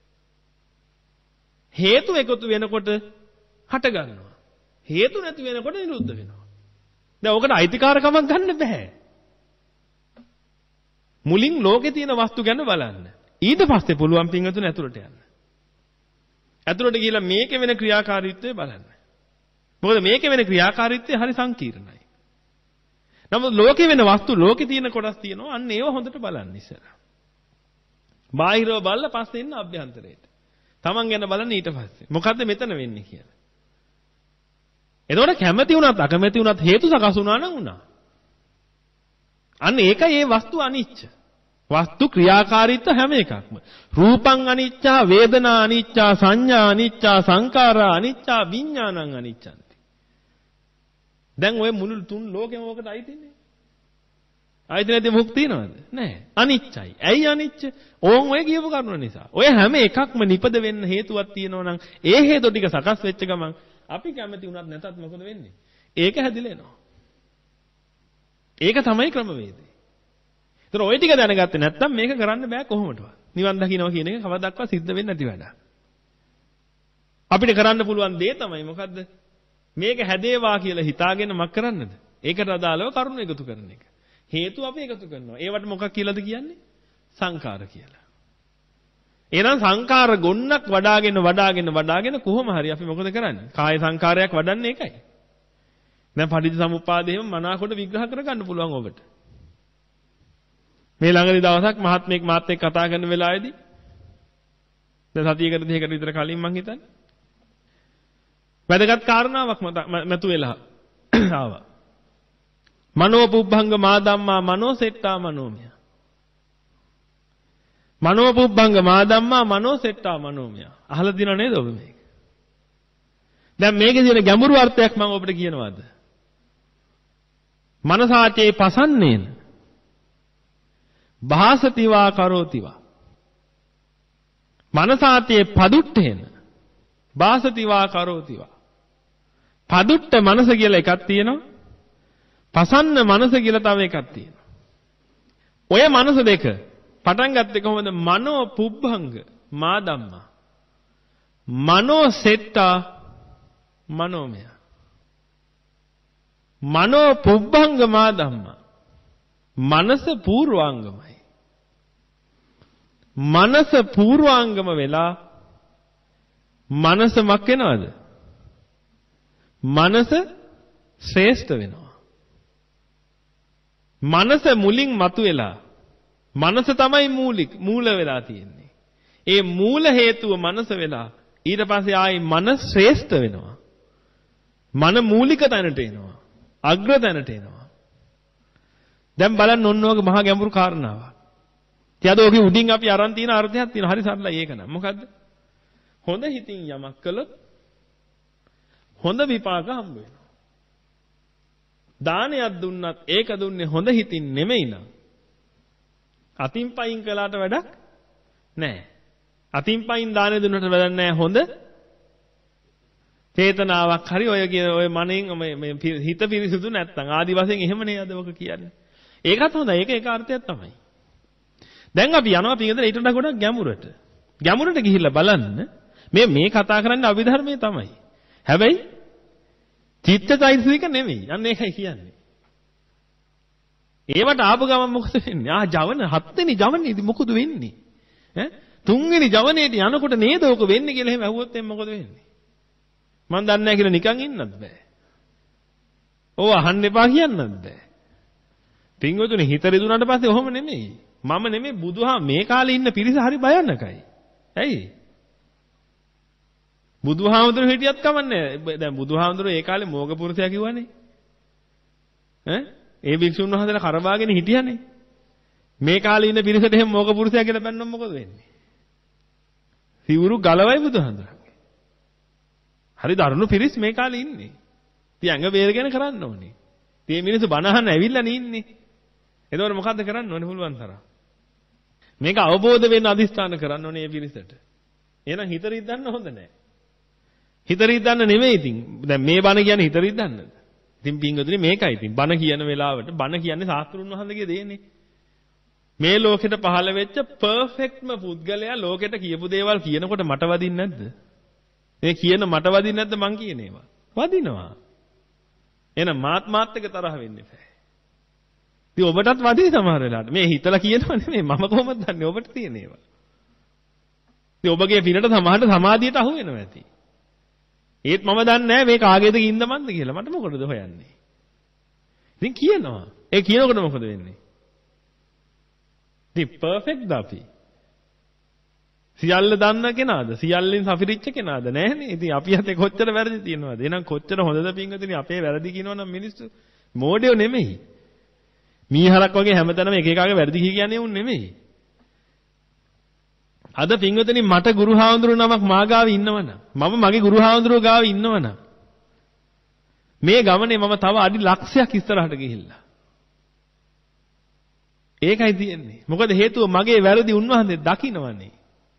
හේතු එකතු වෙනකොට හට ගන්නවා. හේතු නැති වෙනකොට නිරුද්ධ වෙනවා. දැන් ඔකට අයිතිකාරකමක් ගන්න බෑ. මුලින් ලෝකේ තියෙන වස්තු ගැන බලන්න. ඊට පස්සේ පුළුවන් පින්වතුනි ඇතුළට යන්න. ඇතුළට ගිහිල්ලා මේකේ වෙන ක්‍රියාකාරීත්වය බලන්න. මොකද මේකේ වෙන ක්‍රියාකාරීත්වය හරි සංකීර්ණයි. නමුත් ලෝකේ වෙන වස්තු ලෝකේ තියෙන කොටස් තියෙනවා. අන්න ඒව හොඳට බලන්න ඉස්සර. බාහිරව බලලා පස්සේ එන්න අභ්‍යන්තරයට. තමන් ගැන බලන්න ඊට පස්සේ. මොකද්ද මෙතන වෙන්නේ කියලා. එතකොට කැමැති වුණත් අකමැති වුණත් හේතු සකස් වුණා නම් වුණා. අන්න ඒකයි මේ වස්තු අනිච්ච. වස්තු ක්‍රියාකාරීත්ව හැම එකක්ම. රූපං අනිච්චා, වේදනා අනිච්චා, සංඥා අනිච්චා, සංකාරා අනිච්චා, විඥානං අනිච්චන්ති. දැන් ඔය මුළු තුන් ලෝකෙම ඔකට අයිතිනේ. අයිති නැති මොකක් තියනවද? නැහැ. අනිච්චයි. ඇයි අනිච්ච? ඕන් ඔය කියපු කරුණ නිසා. ඔය හැම එකක්ම නිපද වෙන්න හේතුවක් තියෙනවා නම් ඒ හේතු ටික සකස් වෙච්ච ගමන් අපි කැමති වුණත් නැතත් මොකද වෙන්නේ? ඒක හැදිලා එනවා. ඒක තමයි ක්‍රමවේදය. ඒතර ඔය ටික දැනගත්තේ නැත්නම් මේක කරන්න බෑ කොහොමදවත්. නිවන් දකින්නවා කියන එක කවදාවත් සිද්ධ වෙන්නේ නැති වැඩක්. අපිට කරන්න පුළුවන් දේ තමයි මොකද්ද? මේක හැදේවා කියලා හිතාගෙන මක් කරන්නද? ඒකට අදාළව කරුණු එකතු කරන එක. හේතු අපි එකතු කරනවා. ඒවට මොකක් කියලාද කියන්නේ? සංකාර කියලා. එහෙනම් සංකාර ගොන්නක් වඩාගෙන වඩාගෙන වඩාගෙන කොහොම හරි අපි මොකද කරන්නේ? කාය සංකාරයක් වඩන්නේ ඒකයි. දැන් පටිච්චසමුප්පාදේම මනාකොට විග්‍රහ කරගන්න පුළුවන් ඔබට. මේ ළඟදී දවසක් මහත්මයෙක් මාත් එක්ක කතා කරන වෙලාවේදී දැන් සතියකට දෙකකට විතර කලින් මං හිතන්නේ වැදගත් කාරණාවක් මතු වෙලා ආවා. මනෝ පුබ්බංග මා ධම්මා මනෝ සෙට්ටා මනෝමය. මනෝ පුබ්බංග මා ධම්මා මනෝ සෙට්ටා මනෝමය. අහලා දිනව නේද ඔබ මේක? දැන් මේකේ තියෙන ගැඹුරු අර්ථයක් මම ඔබට කියනවාද? මනසාචේ පසන්නේන භාසතිවා කරෝතිවා. මනසාචේ පදුට්ඨේන භාසතිවා කරෝතිවා. පදුට්ට මනස කියලා එකක් තියෙනවා. පසන්න මනස කියලා තව එකක් තියෙනවා. ඔය මනස දෙක පටන් ගත්තේ කොහොමද? මනෝ පුබ්බංග මා ධම්මා. මනෝ සෙට්ටා මනෝමය. මනෝ පුබ්බංග මා ධම්මා. මනස පූර්වාංගමයි. මනස පූර්වාංගම වෙලා මනස මක් වෙනවද? මනස ශ්‍රේෂ්ඨ වෙනවා. මනස මුලින් මතුවෙලා මනස තමයි මූලික මූල වෙලා තියෙන්නේ. ඒ මූල හේතුව මනස වෙලා ඊට පස්සේ ආයි මන ශ්‍රේෂ්ඨ වෙනවා. මන මූලික තැනට එනවා. අග්‍ර තැනට එනවා. දැන් බලන්න ඔන්න ඔයක මහා ගැඹුරු කාරණාවක්. ඉතින් අද ඔගේ උඩින් අපි අරන් තියෙන අර්ථයක් තියෙනවා. හරි සරලයි ඒක නම්. මොකද්ද? හොඳ හිතින් යමක් කළොත් හොඳ විපාක හම්බ වෙනවා. දානයක් දුන්නත් ඒක දුන්නේ හොඳ හිතින් නෙමෙයි නම් අතින් පයින් කළාට වැඩක් නැහැ. අතින් පයින් දානෙ දුන්නට වැඩක් නැහැ. හොඳ චේතනාවක් හරි ඔය කියන ඔය මනෙන් මේ හිත පිරිසුදු නැත්තම් ආදි වශයෙන් එහෙමනේ අද ඔක කියන්නේ. ඒකත් හොඳයි. ඒක ඒක අර්ථයක් තමයි. දැන් අපි යනවා පිටතට ඊට වඩා ගොඩක් ගැඹුරට. ගැඹුරට ගිහිල්ලා බලන්න මේ මේ කතා කරන්නේ අභිධර්මයේ තමයි. හැබැයි චිත්තචෛතසික නෙමෙයි. අන්න ඒකයි කියන්නේ. ඒවට ආපු ගමන් මොකද වෙන්නේ? ආ ජවන හත්වෙනි ජවනේදී මොකද වෙන්නේ? ඈ තුන්වෙනි ජවනේට යනකොට නේද ඔක වෙන්නේ කියලා එහෙම ඇහුවොත් එම් මොකද වෙන්නේ? මන් දන්නේ නැහැ කියලා නිකන් ඉන්නත් බෑ. ඕව අහන්න එපා කියන්නත් බෑ. පින්වතුනි හිත රිදුනාට පස්සේ ඔහොම නෙමෙයි. මම නෙමෙයි බුදුහා මේ කාලේ ඉන්න පිරිස හරි භයානකයි. ඇයි? බුදුහාමුදුරු හිටියත් කමන්නේ. දැන් බුදුහාමුදුරු ඒ කාලේ මෝග පුරුෂයා කිව්වනේ. ඈ? ඒ භික්ෂුන් වහන්සේලා කරබාගෙන හිටියානේ. මේ කාලේ ඉන්න පිරිසට එහෙම මෝග පුරුෂයා කියලා බැන්නොත් මොකද වෙන්නේ? සිවුරු ගලවයි බුදුහාමුදුරන්ගේ. හරි දරුණු පිරිස් මේ කාලේ ඉන්නේ. ඉතින් ඇඟ බේරගෙන කරන්න ඕනේ. ඉතින් මේ මිනිස්සු බණ අහන්න ඇවිල්ලා නේ. එතකොට මොකද්ද කරන්න ඕනේ පුළුවන් තරම්? මේක අවබෝධ වෙන්න අදිස්ථාන කරන්න ඕනේ මේ පිරිසට. එහෙනම් හිත රිද්දන්න හොඳ නැහැ. හිත රිද්දන්න නෙමෙයි ඉතින්. දැන් මේ බණ කියන්නේ හිත රිද්දන්නද? ඉතින් පින්වතුනි මේකයි ඉතින්. බණ කියන වෙලාවට බණ කියන්නේ ශාස්ත්‍රුන් වහන්සේගේ දෙයනේ. මේ ලෝකෙට පහළ වෙච්ච පර්ෆෙක්ට්ම පුද්ගලයා ලෝකෙට කියපු දේවල් කියනකොට මට වදින්නේ නැද්ද? මේ කියන මට වදින්නේ නැද්ද මං කියන ඒවා? වදිනවා. එහෙනම් මාත් මාත් එක තරහ වෙන්න එපා. ඉතින් ඔබටත් වදින සමහර වෙලාවට. මේ හිතලා කියනව නෙමෙයි මම කොහොමද දන්නේ ඔබට තියෙන ඒවා. ඉතින් ඔබගේ පිනට සමහරට සමාධියට අහු වෙනවා ඇති. ඒත් මම දන්නේ නැහැ මේ කාගේද කින්දමන්ද කියලා. මට මොකටද හොයන්නේ? ඉතින් කියනවා. ඒ කියනකොට මොකද වෙන්නේ? ඉතින් පර්ෆෙක්ට්ද අපි? සියල්ල දන්න කෙනාද? සියල්ලෙන් සපිරිච්ච කෙනාද? නැහනේ. ඉතින් අපි හිතේ කොච්චර වැරදි තියෙනවද? එහෙනම් කොච්චර හොඳද පින්වතුනි අපේ වැරදි කියනවනම් මිනිස්සු මෝඩයෝ නෙමෙයි. මීහරක් වගේ හැමතැනම එක එකාගේ වැරදි කියන්නේ උන් නෙමෙයි. අද පින්වතුනි මට ගුරු හාමුදුරු නමක් මා ගාව ඉන්නවනම් මම මගේ ගුරු හාමුදුරුවෝ ගාව ඉන්නවනම් මේ ගමනේ මම තව අඩි ලක්ෂයක් ඉස්සරහට ගිහිල්ලා. ඒකයි තියෙන්නේ. මොකද හේතුව මගේ වැරදි උන්වහන්සේ දකින්නවනේ.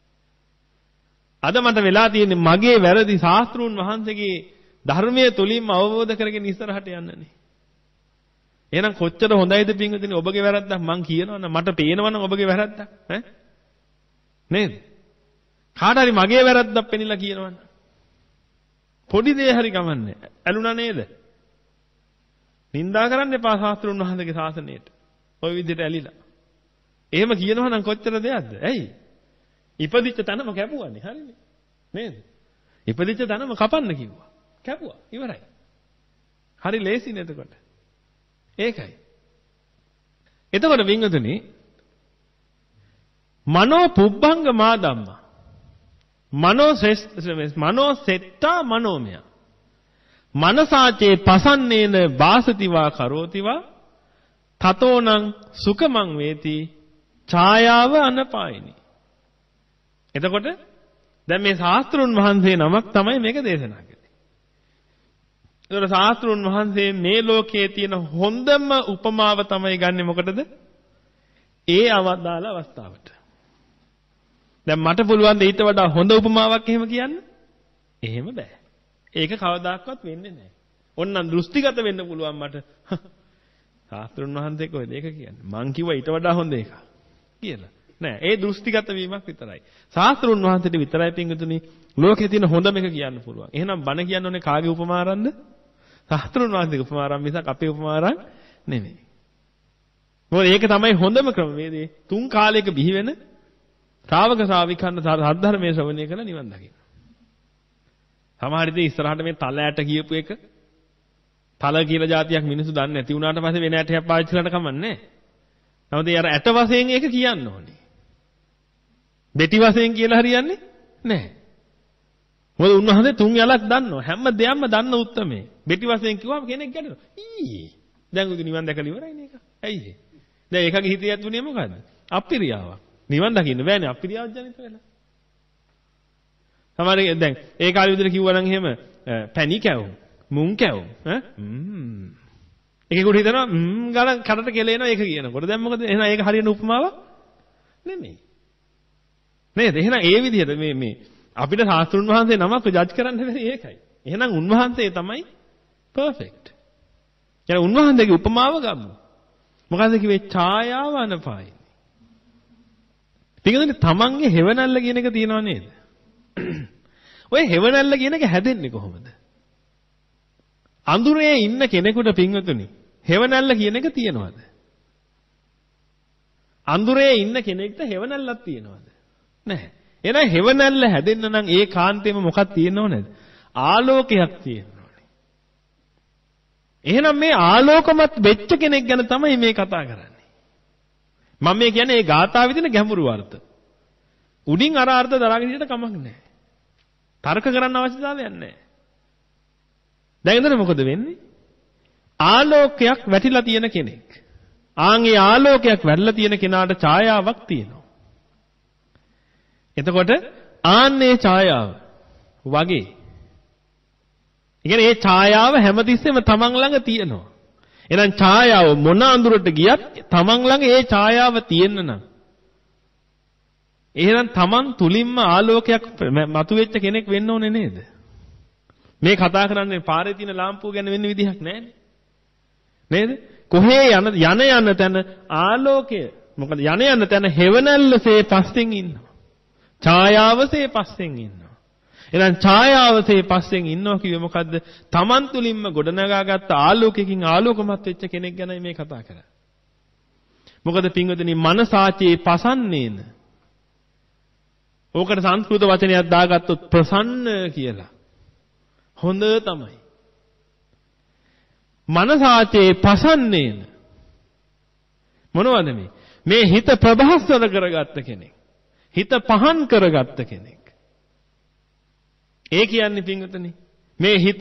අද මට වෙලා තියෙන්නේ මගේ වැරදි ශාස්ත්‍රූන් වහන්සේගේ ධර්මයේ තුලින්ම අවබෝධ කරගෙන ඉස්සරහට යන්නනේ. එහෙනම් කොච්චර හොඳයිද පින්වතුනි ඔබගේ වැරද්දක් මං කියනවනම් මට පේනවනම් ඔබගේ වැරද්දක් ඈ නේද? කාට හරි මගේ වැරද්දක් පෙනිලා කියනවනම් පොඩි දේ හරි ගමන්නේ. ඇලුනා නේද? නින්දා කරන්න එපා ශාස්ත්‍රූන් වහන්සේගේ ශාසනයට. ඔය විදිහට ඇලිලා. එහෙම කියනවනම් කොච්චර දෙයක්ද? ඇයි? ඉපදිච්ච තැනම කැපුවානේ. හරිනේ. නේද? ඉපදිච්ච තැනම කපන්න කිව්වා. කැපුවා. ඉවරයි. හරි ලේසි නේද එතකොට? ඒකයි. එතකොට වින්තුනි මනෝ පුබ්බංග මා ධම්ම. මනෝ මනෝ සෙට්ටා මනෝමය. මනසාචේ පසන්නේන වාසතිවා කරෝතිවා තතෝනං සුඛමං වේති ඡායාව අනපායිනි. එතකොට දැන් මේ ශාස්ත්‍රුන් වහන්සේ නමක් තමයි මේක දේශනා කළේ. ඒතර ශාස්ත්‍රුන් වහන්සේ මේ ලෝකයේ තියෙන හොඳම උපමාව තමයි ගන්නෙ මොකටද? ඒ අවදාළ අවස්ථාවට. දැන් මට පුළුවන් ද ඊට වඩා හොඳ උපමාවක් එහෙම කියන්න? එහෙම බෑ. ඒක කවදාකවත් වෙන්නේ නැහැ. ඕන්නම් දෘෂ්ටිගත වෙන්න පුළුවන් මට. ශාස්ත්‍රුන් වහන්සේ කොහෙද ඒක කියන්නේ? මං කිව්වා ඊට වඩා හොඳ එකක් කියලා. නෑ ඒ දෘෂ්ටිගත වීමක් විතරයි. ශාස්ත්‍රුන් වහන්සේට විතරයි පින්වතුනි ලෝකේ තියෙන හොඳම එක කියන්න පුළුවන්. එහෙනම් බණ කියන්න ඕනේ කාගේ උපමාරන්ද? ශාස්ත්‍රුන් වහන්සේගේ උපමාරන් මිසක් අපේ උපමාරන් නෙමෙයි. මොකද ඒක තමයි හොඳම ක්‍රමවේදය. තුන් කාලයක බිහි වෙන ශ්‍රාවක ශ්‍රාවිකයන් සද්ධර්මයේ ශ්‍රවණය කරලා නිවන් දකින්න. සමහර ඉතින් ඉස්සරහට මේ තල ඇට කියපු එක තල කියලා જાතියක් මිනිස්සු දන්නේ නැති වුණාට පස්සේ වෙන ඇටයක් පාවිච්චි කරන්න කමන්නේ නැහැ. නමුත් ඒ අර ඇට වශයෙන් ඒක කියන්න ඕනේ. දෙටි වශයෙන් කියලා හරියන්නේ නැහැ. මොකද උන්වහන්සේ තුන් යලක් දන්නවා. හැම දෙයක්ම දන්න උත්මේ. බෙටි වශයෙන් කිව්වම කෙනෙක් ගැටෙනවා. ඊ දැන් උදේ නිවන් දැකලා ඉවරයි නේක. ඇයි ඒ? දැන් ඒකගේ හිතේ ඇතුනේ මොකද්ද? අප්‍රියාවක්. නිවන් දකින්න බෑනේ අප්‍රියාවක් ජනිත වෙලා. සමහර දැන් ඒ කාලේ විදිහට කිව්වා නම් එහෙම පැණි කැවුම්, මුං කැවුම්, ඈ ම්ම්. ඒකෙකුට හිතනවා ම්ම් ගාන කඩට කෙලේනවා ඒක කියනකොට. දැන් මොකද? එහෙනම් ඒක හරියන උපමාවක් නෙමෙයි. නේද? එහෙනම් ඒ විදිහට මේ මේ අපිට ශාස්ත්‍රුන් වහන්සේ නමක් ජජ් කරන්න බැරි ඒකයි. එහෙනම් උන්වහන්සේ තමයි පර්ෆෙක්ට්. يعني උන්වහන්සේගේ උපමාව ගමු. මොකද්ද කිව්වේ? ඡායාව අනපායි. පිටින් තමන්ගේ හෙවණැල්ල කියන එක තියනව නේද? ඔය හෙවණැල්ල කියන එක හැදෙන්නේ කොහොමද? අඳුරේ ඉන්න කෙනෙකුට පින්වතුනි හෙවණැල්ල කියන එක තියනවද? අඳුරේ ඉන්න කෙනෙක්ට හෙවණැල්ලක් තියනවද? නැහැ. එහෙනම් හෙවණැල්ල හැදෙන්න නම් ඒ කාන්තේම මොකක් තියෙන්න ඕනේද? ආලෝකයක් තියෙන්න ඕනේ. එහෙනම් මේ ආලෝකමත් වෙච්ච කෙනෙක් ගැන තමයි මේ කතා කරන්නේ. මම මේ කියන්නේ මේ ගාථාවේ තියෙන ගැඹුරු අර්ථ. උඩින් අර අර්ථ දරාගෙන ඉන්න කමක් නැහැ. තර්ක කරන්න අවශ්‍යතාවයක් නැහැ. දැන් එතන මොකද වෙන්නේ? ආලෝකයක් වැටිලා තියෙන කෙනෙක්. ආන් ඒ ආලෝකයක් වැටලා තියෙන කෙනාට ඡායාවක් තියෙනවා. එතකොට ආන්නේ ඡායාව වගේ. ඒ කියන්නේ මේ ඡායාව හැමතිස්සෙම තමන් ළඟ තියෙනවා. එහෙනම් ඡායාව මොන අඳුරට ගියත් තමන් ළඟ ඒ ඡායාව තියෙන්න නම් එහෙනම් තමන් තුලින්ම ආලෝකයක් මතුවෙච්ච කෙනෙක් වෙන්න ඕනේ නේද? මේ කතා කරන්නේ පාරේ තියෙන ලාම්පුව ගැන වෙන්න විදිහක් නැහැ නේද? කොහේ යන යන යන තැන ආලෝකය මොකද යන යන තැන හෙවණැල්ලසේ පස්සෙන් ඉන්නවා. ඡායාවසේ පස්සෙන් ඉන්නවා. එහෙනම් ඡායාවසේ පස්සෙන් ඉන්නවා කිව්වේ මොකද්ද? තමන් තුලින්ම ගොඩනගාගත්ත ආලෝකයකින් ආලෝකමත් වෙච්ච කෙනෙක් ගැනයි මේ කතා කරන්නේ. මොකද පින්වතුනි මනසාචේ පසන්නේන. ඕකට සංස්කෘත වචනයක් දාගත්තොත් ප්‍රසන්න කියලා. හොඳ තමයි. මනසාචේ පසන්නේන. මොනවද මේ? මේ හිත ප්‍රභාස්වර කරගත්ත කෙනෙක්. හිත පහන් කරගත්ත කෙනෙක්. ඒ කියන්නේ පින්වතුනි මේ හිත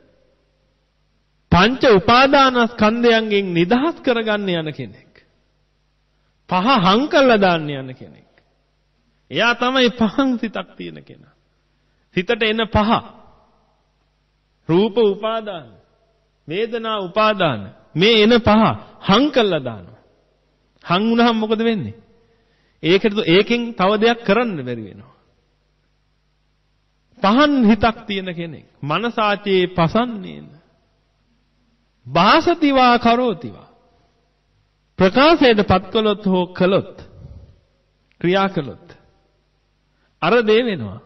පංච උපාදානස්කන්ධයන්ගෙන් නිදහස් කරගන්න යන කෙනෙක්. පහ හංකලා දාන්න යන කෙනෙක්. එයා තමයි පහන් සිතක් තියෙන කෙනා. සිතට එන පහ. රූප උපාදාන, වේදනා උපාදාන මේ එන පහ හංකලා දානවා. හං වුණාම මොකද වෙන්නේ? ඒකට ඒකෙන් තව දෙයක් කරන්න බැරි වෙනවා. පහන් හිතක් තියෙන කෙනෙක් මනසාචේ පසන්නේන භාසතිවා කරෝතිවා ප්‍රකාශයට පත්වලොත් හෝ කළොත් ක්‍රියා කළොත් අර දේ වෙනවා.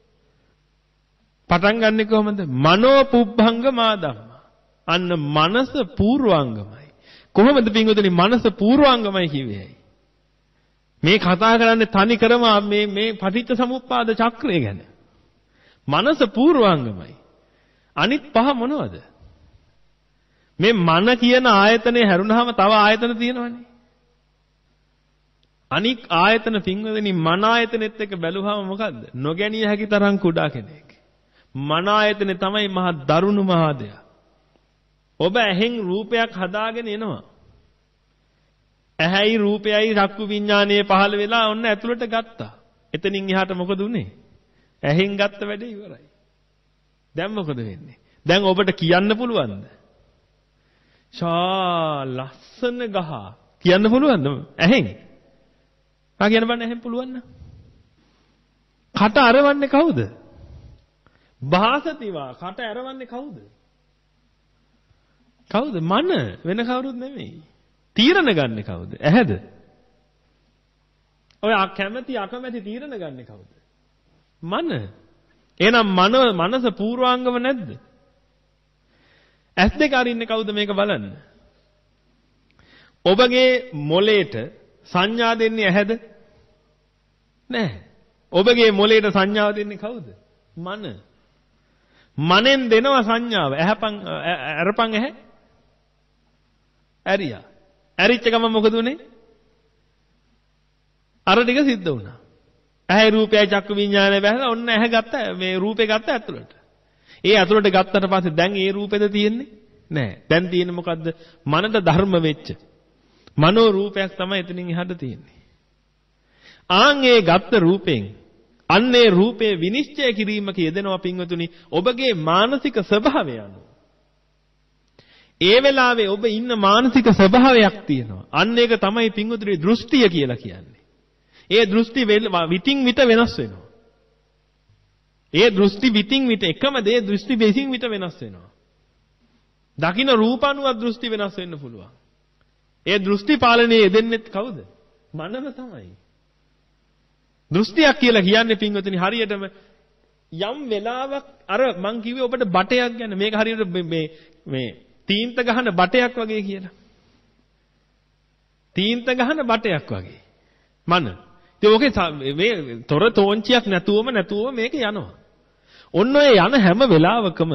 පටන් ගන්නෙ කොහොමද? මනෝ පුබ්බංගමා ධම්ම. අන්න මනස පූර්වාංගමයි. කොහොමද පින්වතුනි මනස පූර්වාංගමයි කිව්වේ? මේ කතා කරන්නේ තනි කරම මේ මේ පටිච්ච සමුප්පාද චක්‍රය ගැන. මනස පූර්වාංගමයි. අනිත් පහ මොනවද? මේ මන කියන ආයතනේ හැරුණාම තව ආයතන තියෙනවනේ. අනික් ආයතන පින්වදනි මන ආයතනෙත් එක්ක බැලුවාම මොකද්ද? නොගැනිය හැකි තරම් කුඩා කෙනෙක්. මන ආයතනේ තමයි මහා දරුණු මහා දෙයක්. ඔබ ඇහෙන් රූපයක් හදාගෙන එනවා. ඇහැයි රූපයයි චක්කු විඥානයේ පහළ වෙලා ඔන්න ඇතුළට ගත්තා. එතනින් එහාට මොකද උනේ? ඇහෙන් ගත්ත වැඩේ ඉවරයි. දැන් මොකද වෙන්නේ? දැන් ඔබට කියන්න පුළුවන්ද? ෂා ලස්සන ගහ කියන්න පුළුවන්ද ඇහෙන්? ආ කියන්න බෑ ඇහෙන් පුළුවන් නම්. කට අරවන්නේ කවුද? භාසතිවා කට අරවන්නේ කවුද? කවුද? මන වෙන කවුරුත් නෙමෙයි. තීරණ ගන්නෙ කවුද? ඇහැද? ඔය කැමැති අකමැති තීරණ ගන්නෙ කවුද? මන. එහෙනම් මන මනස පූර්වාංගම නැද්ද? ඇස් දෙක අරින්නේ කවුද මේක බලන්න? ඔබගේ මොලේට සංඥා දෙන්නේ ඇහැද? නැහැ. ඔබගේ මොලේට සංඥාව දෙන්නේ කවුද? මන. මනෙන් දෙනවා සංඥාව. ඇහැපන් අරපන් ඇහැ. ඇරියා. ඇරිච්ච ගමන් මොකද උනේ? අර ටික සිද්ධ වුණා. ඇහැ රූපයයි චක්කු විඥානය බැහැලා ඔන්න ඇහැ ගත්ත මේ රූපේ ගත්ත ඇතුළට. ඒ ඇතුළට ගත්තට පස්සේ දැන් ඒ රූපෙද තියෙන්නේ නැහැ. දැන් තියෙන්නේ මොකද්ද? මනට ධර්ම වෙච්ච මනෝ රූපයක් තමයි එතනින් එහාට තියෙන්නේ. ආන් ඒ ගත්ත රූපෙන් අන්නේ රූපේ විනිශ්චය කිරීමක යෙදෙනවා පින්වතුනි ඔබගේ මානසික ස්වභාවය අනුව. ඒ වෙලාවේ ඔබ ඉන්න මානසික ස්වභාවයක් තියෙනවා. අන්න ඒක තමයි පින්වතුනි දෘෂ්ටිය කියලා කියන්නේ. ඒ දෘෂ්ටි විටින් විට වෙනස් වෙනවා. ඒ දෘෂ්ටි විටින් විට එකම දේ දෘෂ්ටි විටින් විට වෙනස් වෙනවා. දකින්න රූපානුව දෘෂ්ටි වෙනස් වෙන්න පුළුවන්. ඒ දෘෂ්ටි පාලනයේ යෙදෙන්නේ කවුද? මනම තමයි. දෘෂ්ටියක් කියලා කියන්නේ පින්වතුනි හරියටම යම් වෙලාවක් අර මං කිව්වේ ඔබට බටයක් ගැන මේක හරියට මේ මේ තීන්ත ගහන බටයක් වගේ කියලා. තීන්ත ගහන බටයක් වගේ. මන. ඉතින් ඕකේ මේ තොර තෝංචියක් නැතුවම නැතුවම මේක යනවා. ඔන්න ඔය යන හැම වෙලාවකම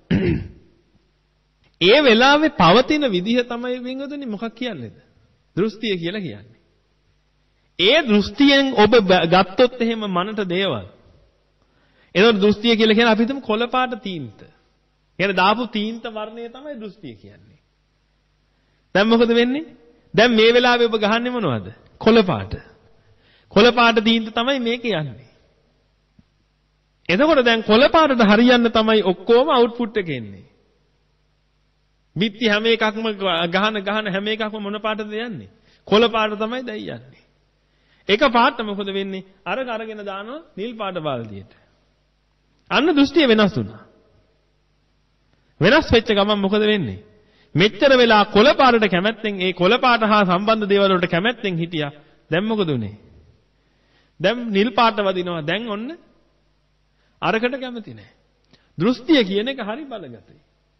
ඒ වෙලාවේ පවතින විදිහ තමයි පින්වතුනි මොකක් කියන්නේද? දෘෂ්ටිය කියලා කියන්නේ. ඒ දෘෂ්ටියෙන් ඔබ ගත්තොත් එහෙම මනට දේවල්. එතකොට දෘෂ්ටිය කියලා කියන්නේ අපි හිතමු කොළ පාට තීන්ත. කියන්නේ දාපු තීන්ත වර්ණය තමයි දෘෂ්ටිය කියන්නේ. දැන් මොකද වෙන්නේ? දැන් මේ වෙලාවේ ඔබ ගහන්නේ මොනවද? කොළ පාට. කොළ පාට තීන්ත තමයි මේක යන්නේ. එතකොට දැන් කොළ පාටට හරියන්න තමයි ඔක්කොම අවුට්පුට් එක එන්නේ. බිත්ති හැම එකක්ම ගහන ගහන හැම එකක්ම මොන පාටද යන්නේ? කොළ පාට තමයි දැන් යන්නේ. එක පාට මොකද වෙන්නේ? අර අරගෙන දානවා නිල් පාට බාල්දියට. අන්න දෘෂ්ටිය වෙනස් වුණා. වෙනස් වෙච්ච ගමන් මොකද වෙන්නේ? මෙච්චර වෙලා කොළ පාටට කැමැත්තෙන් ඒ කොළ පාට හා සම්බන්ධ දේවල් වලට කැමැත්තෙන් හිටියා. දැන් මොකද උනේ? දැන් නිල් පාට වදිනවා. දැන් ඔන්න අරකට කැමති නැහැ. දෘෂ්ටිය කියන එක හරි බලගතයි.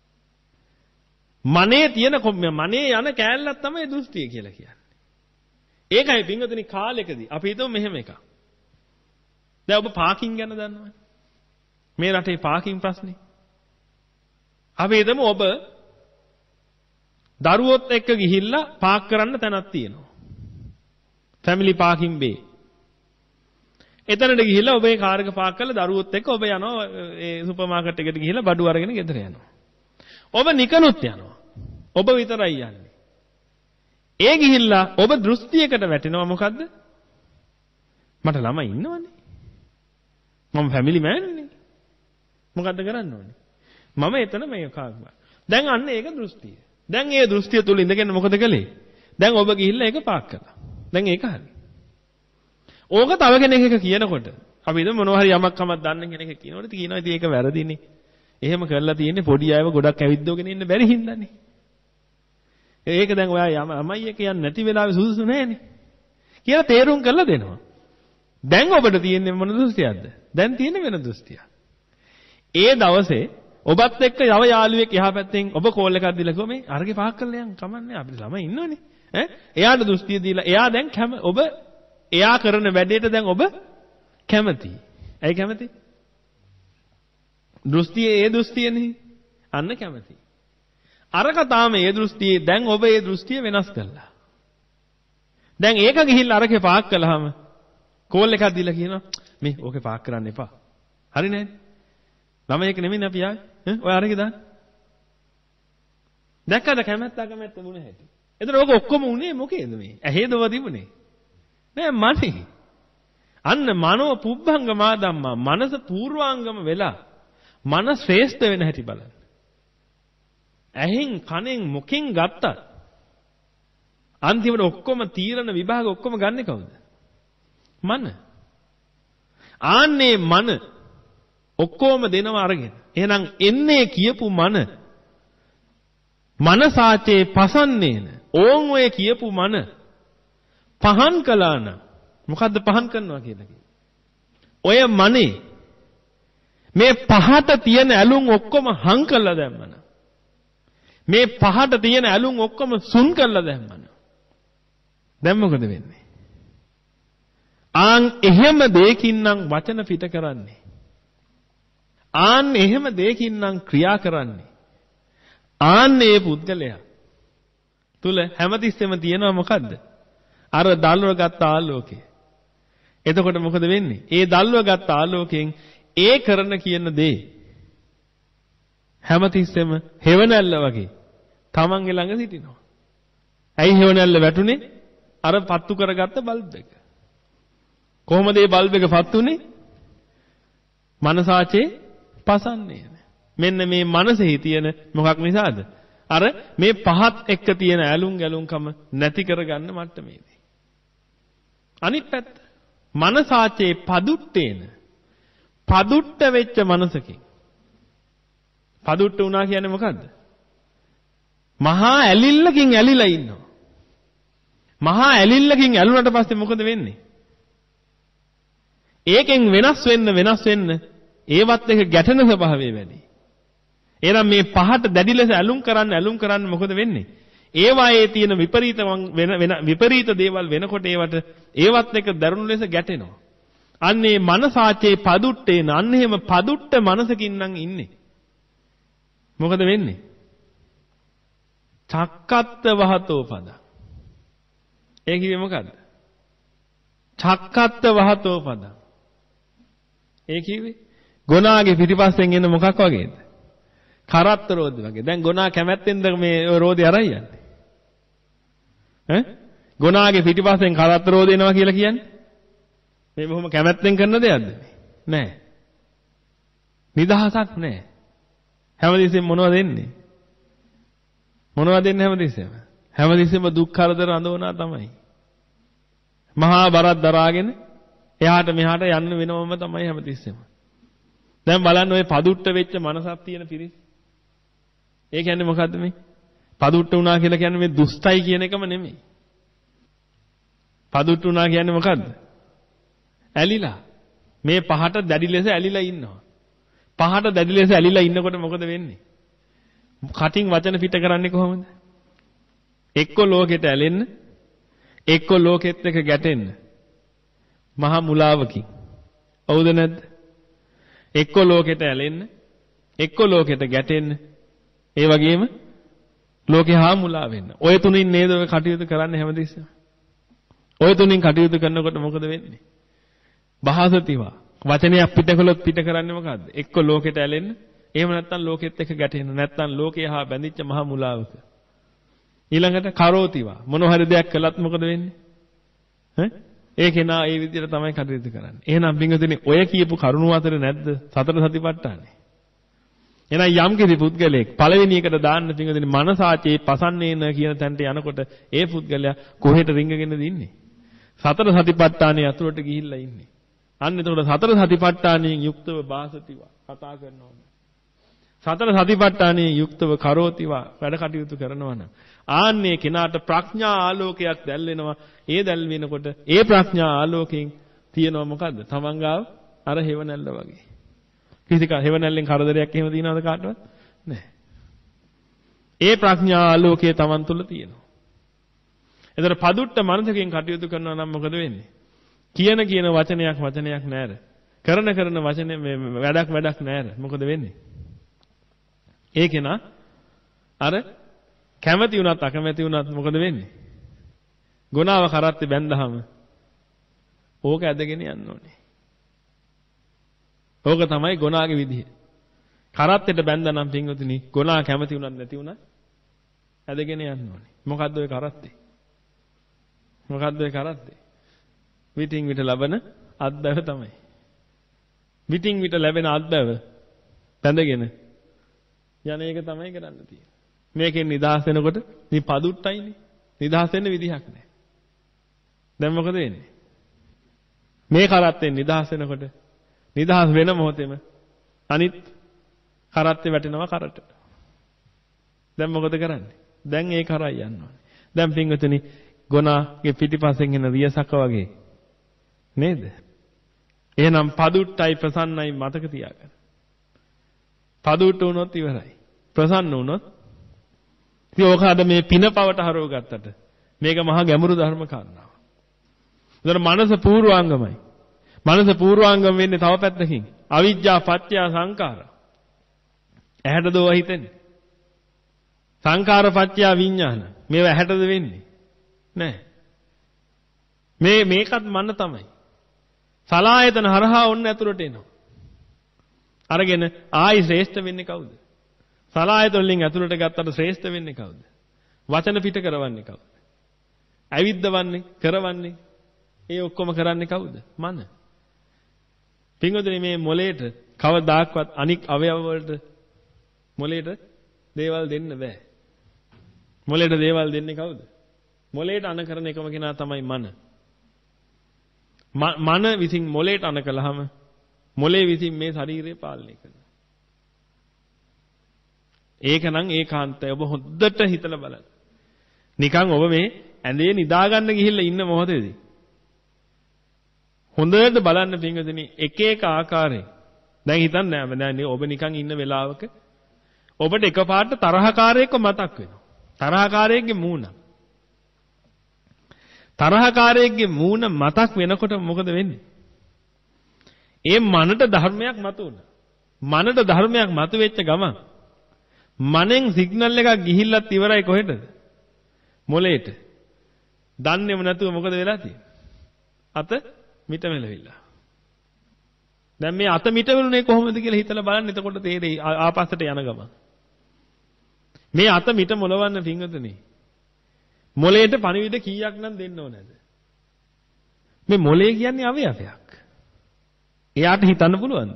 මනේ තියෙන මනේ යන කෑල්ලක් තමයි දෘෂ්ටිය කියලා කියන්නේ. ඒකයි පින්වතුනි කාලෙකදී අපි හිතමු මෙහෙම එකක්. දැන් ඔබ පාකින් ගැන දන්නවනේ. මේ රටේ පාකින් ප්‍රශ්නේ. අපි හිතමු ඔබ දරුවොත් එක්ක ගිහිල්ලා පාක් කරන්න තැනක් තියෙනවා. Family parking bay. එතනට ගිහිල්ලා ඔබේ කාර් එක පාක් කරලා දරුවොත් එක්ක ඔබ යනවා ඒ සුපර් මාකට් එකට ගිහිල්ලා බඩු අරගෙන ගෙදර යනවා. ඔබ නිකනුත් යනවා. ඔබ විතරයි යන්නේ. ඒ ගිහිල්ලා ඔබ දෘෂ්ටියකට වැටෙනවා මොකද්ද? මට ළමයි ඉන්නවනේ. මම ෆැමිලි මෑන් නේ. මොකද්ද කරන්න ඕනේ? මම එතන මේ කාගම. දැන් අන්න ඒක දෘෂ්ටිය. දැන් ඒ දෘෂ්ටිය තුල ඉඳගෙන මොකද කළේ? දැන් ඔබ ගිහිල්ලා ඒක පාක් කළා. දැන් ඒක හරි. ඕක තව කෙනෙක් එක කියනකොට අපි හිතමු මොනවා හරි යමක් කමක් දන්න කෙනෙක් කියනකොට කියනවා ඉතින් ඒක වැරදිනේ. එහෙම කරලා තියෙන්නේ පොඩි අයව ගොඩක් ඇවිද්දෝගෙන ඉන්න බැරි හින්දානේ. ඒක දැන් ඔයා ළමයි එක යන්නේ නැති වෙලාවේ සුදුසු නැහැනේ. කියලා තේරුම් කරලා දෙනවා. දැන් ඔබට තියෙන්නේ මොන දෘෂ්ටියක්ද? දැන් තියෙන්නේ වෙන දෘෂ්ටියක්. ඒ දවසේ ඔබත් එක්ක යව යාළුවෙක් එහා පැත්තෙන් ඔබ කෝල් එකක් දීලා කිව්වා මේ අරගේ පහක් කරලා යන් කමන්නේ අපිට ළමයි ඉන්නවනේ. ඈ එයාට දෘෂ්ටිය දීලා එයා දැන් කැම ඔබ එයා කරන වැඩේට දැන් ඔබ කැමතියි. ඇයි කැමති? දෘෂ්ටිය ඒ දෘෂ්ටියනේ. අන්න කැමති. අරක තාම ඒ දෘෂ්ටියේ දැන් ඔබ ඒ දෘෂ්ටිය වෙනස් කළා. දැන් ඒක ගිහිල්ලා අරකේ පාක් කළාම කෝල් එකක් දීලා කියනවා මේ ඕකේ පාක් කරන්න එපා. හරි නේද? ළමයෙක් නෙමෙයි අපි ආවේ. ඈ ඔය අරගේ දාන්න. දැක්කද කැමැත්ත අකමැත්ත මුණ හැටි. එතන ඔක ඔක්කොම උනේ මොකේද මේ? ඇහේද ඔබ තිබුණේ? නෑ මනේ. අන්න මනෝ පුබ්බංගමා ධම්මා මනස පූර්වාංගම වෙලා මන ශ්‍රේෂ්ඨ වෙන හැටි බලන්න. ඇහෙන් කනෙන් මොකෙන් ගත්තත් අන්තිමට ඔක්කොම තීරණ විභාග ඔක්කොම ගන්නෙ කවුද? මන. ආන්නේ මන ඔක්කොම දෙනව අරගෙන. එහෙනම් එන්නේ කියපු මන මනසාචේ පසන්නේන. ඕන් ඔය කියපු මන පහන් කළා නම් මොකද්ද පහන් කරනවා කියලා කියන්නේ? ඔය මනේ මේ පහට තියෙන ඇලුම් ඔක්කොම හං කළා දැම්මන. මේ පහට තියෙන ඇලුම් ඔක්කොම සුන් කළා දැම්මන. දැන් මොකද වෙන්නේ? ආන් එහෙම දෙයකින් නම් වචන පිට කරන්නේ. ආන් එහෙම දෙයකින් නම් ක්‍රියා කරන්නේ. ආන්නේ පුද්ගලයා තුල හැමතිස්සෙම තියෙනවා මොකද්ද? අර දල්වර ගත්ත ආලෝකය. එතකොට මොකද වෙන්නේ? ඒ දල්වගත් ආලෝකයෙන් ඒ කරන කියන දේ හැමතිස්සෙම හෙවණැල්ල වගේ තමන්ගේ ළඟ සිටිනවා. ඇයි හෙවණැල්ල වැටුනේ? අර පත්තු කරගත්ත බල්බ් එක. කොහොමද මේ බල්බ් එක පත්තු උනේ? මනසාචේ පසන්නේ. මෙන්න මේ මනසෙහි තියෙන මොකක් නිසාද? අර මේ පහත් එක්ක තියෙන ඇලුම් ගැලුම්කම නැති කරගන්න මට්ටමේදී. අනිත් පැත්ත මනසාචේ පදුට්ටේන පදුට්ට වෙච්ච මනසකින්. පදුට්ට වුණා කියන්නේ මොකද්ද? මහා ඇලිල්ලකින් ඇලිලා ඉන්නවා. මහා ඇලිල්ලකින් ඇලුනට පස්සේ මොකද වෙන්නේ? ඒකෙන් වෙනස් වෙන්න වෙනස් වෙන්න ඒවත් එක ගැටෙන ස්වභාවය වැඩි. එහෙනම් මේ පහට දැඩි ලෙස ඇලුම් කරන්න ඇලුම් කරන්න මොකද වෙන්නේ? ඒවායේ තියෙන විපරීත වෙන වෙන විපරීත දේවල් වෙනකොට ඒවට ඒවත් එක දරුණු ලෙස ගැටෙනවා. අන්නේ මනසාචේ පදුට්ටේන අන්න එහෙම පදුට්ට මනසකින් නම් ඉන්නේ. මොකද වෙන්නේ? චක්කත්ත වහතෝ පද. ඒ කිව්වේ මොකද්ද? චක්කත්ත වහතෝ පද. ඒ කිව්වේ ගොනාගේ පිටිපස්සෙන් එන මොකක් වගේද? කරත්ත රෝද වගේ. දැන් ගොනා කැමැත්තෙන්ද මේ රෝදේ අරයි යන්නේ? ඈ? ගොනාගේ පිටිපස්සෙන් කරත්ත රෝද එනවා කියලා කියන්නේ? මේ බොහොම කැමැත්තෙන් කරන දෙයක්ද? නෑ. නිදහසක් නෑ. හැමදෙස්සෙම මොනවද දෙන්නේ? මොනවද දෙන්නේ හැමදෙස්සෙම? හැමදෙස්සෙම දුක් කරදර අඳවනවා තමයි. මහා බරක් දරාගෙන එහාට මෙහාට යන්න වෙනවම තමයි හැමතිස්සෙම. දැන් බලන්න ඔය පදුට්ට වෙච්ච මනසක් තියෙන පිරිස. ඒ කියන්නේ මොකද්ද මේ? පදුට්ට වුණා කියලා කියන්නේ මේ දුෂ්ටයි කියන එකම නෙමෙයි. පදුට්ට වුණා කියන්නේ මොකද්ද? ඇලිලා. මේ පහට දැඩි ලෙස ඇලිලා ඉන්නවා. පහට දැඩි ලෙස ඇලිලා ඉන්නකොට මොකද වෙන්නේ? කටින් වචන පිට කරන්නේ කොහොමද? එක්ක ලෝකෙට ඇලෙන්න, එක්ක ලෝකෙත් එක්ක ගැටෙන්න. මහා මුලාවකින්. හවුද නැද්ද? එක්ක ලෝකෙට ඇලෙන්න, එක්ක ලෝකෙට ගැටෙන්න. ඒ වගේම ලෝකේ හා මුලා වෙන්න. ඔය තුنين නේද ඔය කටයුතු කරන්නේ හැමදෙස්සම. ඔය තුنين කටයුතු කරනකොට මොකද වෙන්නේ? බහසතිවා. වචනයක් පිට කළොත් පිට කරන්නේ මොකද්ද? එක්ක ලෝකෙට ඇලෙන්න, එහෙම නැත්නම් ලෝකෙත් එක්ක ගැටෙන්න, නැත්නම් ලෝකේ හා බැඳිච්ච මහා මුලාවක. ඊළඟට කරෝතිවා. මොන හරි දෙයක් කළත් මොකද වෙන්නේ? ඈ? ඒකේ නා ඒ විදිහට තමයි කටයුතු කරන්නේ. එහෙනම් බින්දුනේ ඔය කියපු කරුණු අතර නැද්ද සතර සතිපට්ඨානේ? එහෙනම් යම් කිසි පුද්ගලයෙක් පළවෙනි එකට දාන්න බින්දුනේ මනසාචේ පසන්නේන කියන තැනට යනකොට ඒ පුද්ගලයා කොහෙට රිංගගෙනද ඉන්නේ? සතර සතිපට්ඨානේ අතුරට ගිහිල්ලා ඉන්නේ. අන්න එතකොට සතර සතිපට්ඨානයෙන් යුක්තව වාසතිවා කතා කරනවා. සතර සතිපට්ඨානයෙන් යුක්තව කරෝතිවා වැඩ කටයුතු කරනවා නම් ආන්නේ කෙනාට ප්‍රඥා ආලෝකයක් දැල් වෙනවා. ඒ දැල් වෙනකොට ඒ ප්‍රඥා ආලෝකයෙන් තියෙනවා මොකද්ද? තමන් ගාව අර හෙවණැල්ල වගේ. කිසි කා හෙවණැල්ලෙන් කරදරයක් එහෙම තියනවද කාටවත්? නැහැ. ඒ ප්‍රඥා ආලෝකය තමන් තුළ තියෙනවා. එතකොට පදුට්ට මනසකින් කටයුතු කරනවා නම් මොකද වෙන්නේ? කියන කියන වචනයක් වචනයක් නැර. කරන කරන වචනේ මේ වැඩක් වැඩක් නැර. මොකද වෙන්නේ? ඒ කෙනා අර කැමැති වුණත් අකමැති වුණත් මොකද වෙන්නේ? ගුණාව කරත්තේ බැඳහම ඕක ඇදගෙන යන්න ඕනේ. ඕක තමයි ගුණාගේ විදිහ. කරත්තෙට බැඳනනම් පින්වතුනි ගුණා කැමැති වුණත් නැති වුණත් ඇදගෙන යන්න ඕනේ. මොකද්ද ඔය කරත්තේ? මොකද්ද ඔය කරත්තේ? විටින් විට ලබන අත්බැව තමයි. විටින් විට ලැබෙන අත්බැව බැඳගෙන යන එක තමයි කරන්න තියෙන්නේ. මේකෙන් නිදහස් වෙනකොට මේ පදුට්ටයිනේ. නිදහස් වෙන්න විදිහක් නැහැ. දැන් මොකද වෙන්නේ? මේ කරත්තෙන් නිදහස් වෙනකොට නිදහස් වෙන මොහොතේම අනිත් කරත්තේ වැටෙනවා කරට. දැන් මොකද කරන්නේ? දැන් ඒ කරයි යන්න ඕනේ. දැන් පින්වතුනි ගොනාගේ පිටිපස්සෙන් එන වියසක වගේ නේද? එහෙනම් පදුට්ටයි ප්‍රසන්නයි මතක තියාගන්න. පදුට්ට වුණොත් ඉවරයි. ප්‍රසන්න වුණොත් ඉතින් ඕක අද මේ පිනපවට හරව ගත්තට මේක මහා ගැඹුරු ධර්ම කාරණාවක්. ඒතර මනස පූර්වාංගමයි. මනස පූර්වාංගම වෙන්නේ තව පැත්තකින්. අවිජ්ජා පත්‍ය සංඛාර. ඇහැට දෝව හිතෙන්නේ. සංඛාර පත්‍ය විඥාන. මේව ඇහැටද වෙන්නේ? නෑ. මේ මේකත් මන තමයි. සලායතන හරහා ඔන්න ඇතුළට එනවා. අරගෙන ආයි ශ්‍රේෂ්ඨ වෙන්නේ කවුද? සලායතන වලින් ඇතුළට ගත්තට ශ්‍රේෂ්ඨ වෙන්නේ කවුද? වචන පිට කරවන්නේ කවුද? ඇවිද්දවන්නේ කරවන්නේ ඒ ඔක්කොම කරන්නේ කවුද? මන. පින්වතුනි මේ මොලේට කවදාක්වත් අනික් අවයව වලට මොලේට දේවල් දෙන්න බෑ. මොලේට දේවල් දෙන්නේ කවුද? මොලේට අන කරන එකම කෙනා තමයි මන. මන විසින් මොලේට අන කළාම මොලේ විසින් මේ ශරීරය පාලනය කරනවා. ඒක නම් ඒකාන්තයි. ඔබ හොද්දට හිතලා බලන්න. නිකන් ඔබ මේ ඇඳේ නිදා ගන්න ගිහිල්ලා ඉන්න මොහොතේදී හොඳට බලන්න පින්වතුනි එක එක ආකාරයෙන්. දැන් හිතන්න නෑ ඔබ නිකන් ඉන්න වෙලාවක ඔබට එකපාරට තරහකාරයෙක්ව මතක් වෙනවා. තරහකාරයෙක්ගේ මූණ. තරහකාරයෙක්ගේ මූණ මතක් වෙනකොට මොකද වෙන්නේ? ඒ මනට ධර්මයක් මතුවුණා. මනට ධර්මයක් මතුවෙච්ච ගමන් මනෙන් සිග්නල් එකක් ගිහිල්ලත් ඉවරයි කොහෙටද? මොලේට. දන්නේම නැතුව මොකද වෙලා තියෙන්නේ? අත මිට මෙලවිලා. දැන් මේ අත මිට වෙනුනේ කොහොමද කියලා හිතලා බලන්න. එතකොට තේරෙයි ආපස්සට යන ගමන්. මේ අත මිට මොලවන්න පින්වතුනි. මොලේට පණිවිඩ කීයක් නම් දෙන්න ඕනද? මේ මොලේ කියන්නේ අවයවයක්. එයාට හිතන්න පුළුවන්ද?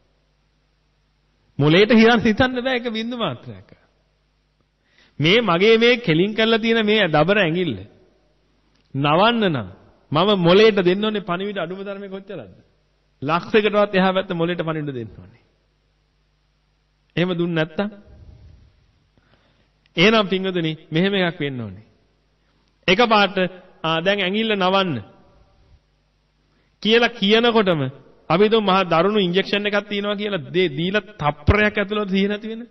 මොලේට හිතන්න හිතන්න බෑ එක බින්දු මාත්‍රයක්. මේ මගේ මේ කෙලින් කරලා තියෙන මේ දබර ඇඟිල්ල නවන්න නම් මම මොලේට දෙන්න ඕනේ පණිවිඩ අඩුම තරමේ කොච්චරද? ලක්ෂයකටවත් එහා පැත්ත මොලේට පණිවිඩ දෙන්න ඕනේ. එහෙම දුන්නේ නැත්තම් එහෙනම් පින්වතුනි මෙහෙම එකක් වෙන්න ඕනේ. එකපාරට දැන් ඇඟිල්ල නවන්න කියලා කියනකොටම අපි දුම් මහා දරුණු ඉන්ජෙක්ෂන් එකක් තියෙනවා කියලා දීලා තප්පරයක් ඇතුළත සිහිය නැති වෙන.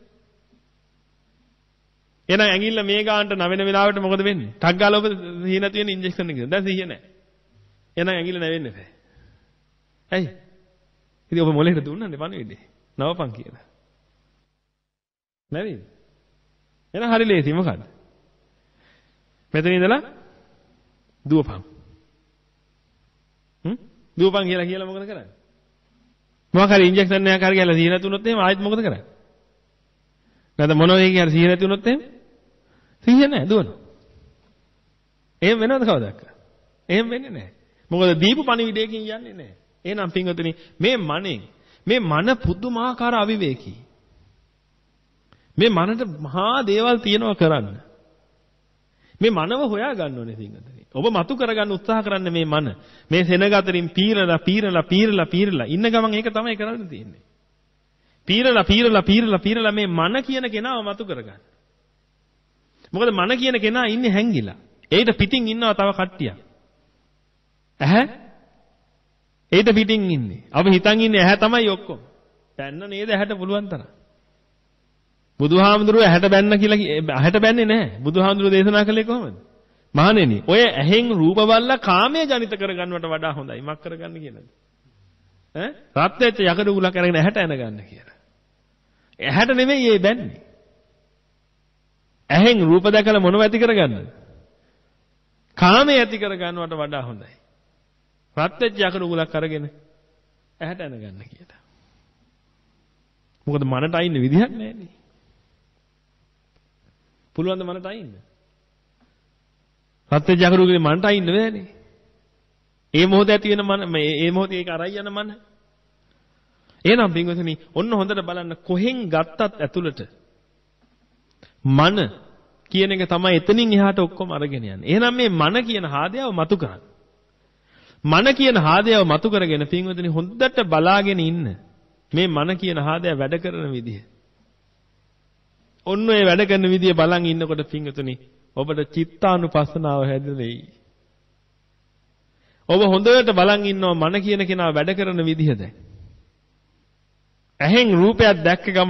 එහෙනම් ඇඟිල්ල මේ ගානට නවෙන වෙලාවට මොකද වෙන්නේ? ටක් ගාලා ඔබ සිහිය නැති වෙන ඉන්ජෙක්ෂන් එක. දැන් සිහිය නැහැ. එහෙනම් ඇඟිල්ල නැවෙන්නේ නැහැ. ඇයි? ඉතින් ඔබ මොලේට දුන්නනේ පණිවිඩේ. නවපන් කියලා. නැවේද? එහෙනම් හරි ලේසි මොකද්ද? මෙතන ඉඳලා දුවපන්. හ්ම්? දුවපන් කියලා කියලා මොකද කරන්නේ? මොකක් හරි ඉන්ජෙක්ෂන් එකක් හරි ගහලා සිහිය නැතුනොත් එහෙම ආයෙත් මොකද කරන්නේ? නැත්නම් මොනවා වෙයි කියලා සිහිය නැතුනොත් එහෙම සිහිය නැහැ දුවනවා. එහෙම වෙනවද කවදාවත්? එහෙම වෙන්නේ නැහැ. මොකද දීපු පණිවිඩයකින් යන්නේ නැහැ. එහෙනම් පින්වතුනි මේ මනෙන් මේ මන පුදුමාකාර අවිවේකී. මේ මනට මහා දේවල් තියෙනවා කරන්න. මේ මනව හොයා ගන්න ඕනේ පින්වතුනි. ඔබ මතු කරගන්න උත්සාහ කරන්න මේ මන. මේ සෙනග අතරින් පීරලා පීරලා පීරලා පීරලා ඉන්න ගමන් ඒක තමයි කරන්න තියෙන්නේ. පීරලා පීරලා පීරලා පීරලා මේ මන කියන කෙනාව මතු කරගන්න. මොකද මන කියන කෙනා ඉන්නේ හැංගිලා. ඒිට පිටින් ඉන්නවා තව කට්ටියක්. ඇහැ? ඒිට පිටින් ඉන්නේ. අපි හිතන් ඉන්නේ ඇහැ තමයි ඔක්කොම. බැන්න නේද ඇහැට පුළුවන් තරම්. බුදුහාමුදුරුවෝ ඇහැට බැන්න කියලා ඇහැට බැන්නේ නැහැ. බුදුහාමුදුරුවෝ දේශනා කළේ කොහොමද? මහණෙනි, ඔය ඇහෙන් රූප බලලා කාමයේ ජනිත කරගන්නවට වඩා හොඳයි. මක් කරගන්න කියලාද? ඈ? රත් වෙච්ච යකඩ උලක් අරගෙන ඇහැට එන ගන්න කියලා. ඇහැට නෙමෙයි ඒ බැන්නේ. ඇහෙන් රූප දැකලා මොනව ඇති කරගන්නද? කාමයේ ඇති කරගන්නවට වඩා හොඳයි. රත් වෙච්ච යකඩ උලක් අරගෙන ඇහැට එන ගන්න කියලා. මොකද මනට අයින්න විදිහක් නැහැ නේ. පුළුවන් ද මනට අයින්න? රත් වෙච්ච යකඩ උලේ මනට අයින්න බෑනේ. ඒ මොහොත ඇති වෙන මන මේ ඒ මොහොතේ ඒක අරයි යන මන. එහෙනම් පින්වතුනි ඔන්න හොඳට බලන්න කොහෙන් ගත්තත් ඇතුළට මන කියන එක තමයි එතනින් එහාට ඔක්කොම අරගෙන යන්නේ. එහෙනම් මේ මන කියන හාදයාව මතු කරන්න. මන කියන හාදයාව මතු කරගෙන පින්වතුනි හොඳට බලාගෙන ඉන්න. මේ මන කියන හාදයා වැඩ කරන විදිය. ඔන්න ඔය වැඩ කරන විදිය බලන් ඉන්නකොට පින්වතුනි ඔබට චිත්තානුපස්සනාව හැදෙන්නේ. ඔබ හොඳට බලන් ඉන්නවා මන කියන කෙනා වැඩ කරන විදිහ දැන්. ඇහෙන් රූපයක් දැක්ක ගම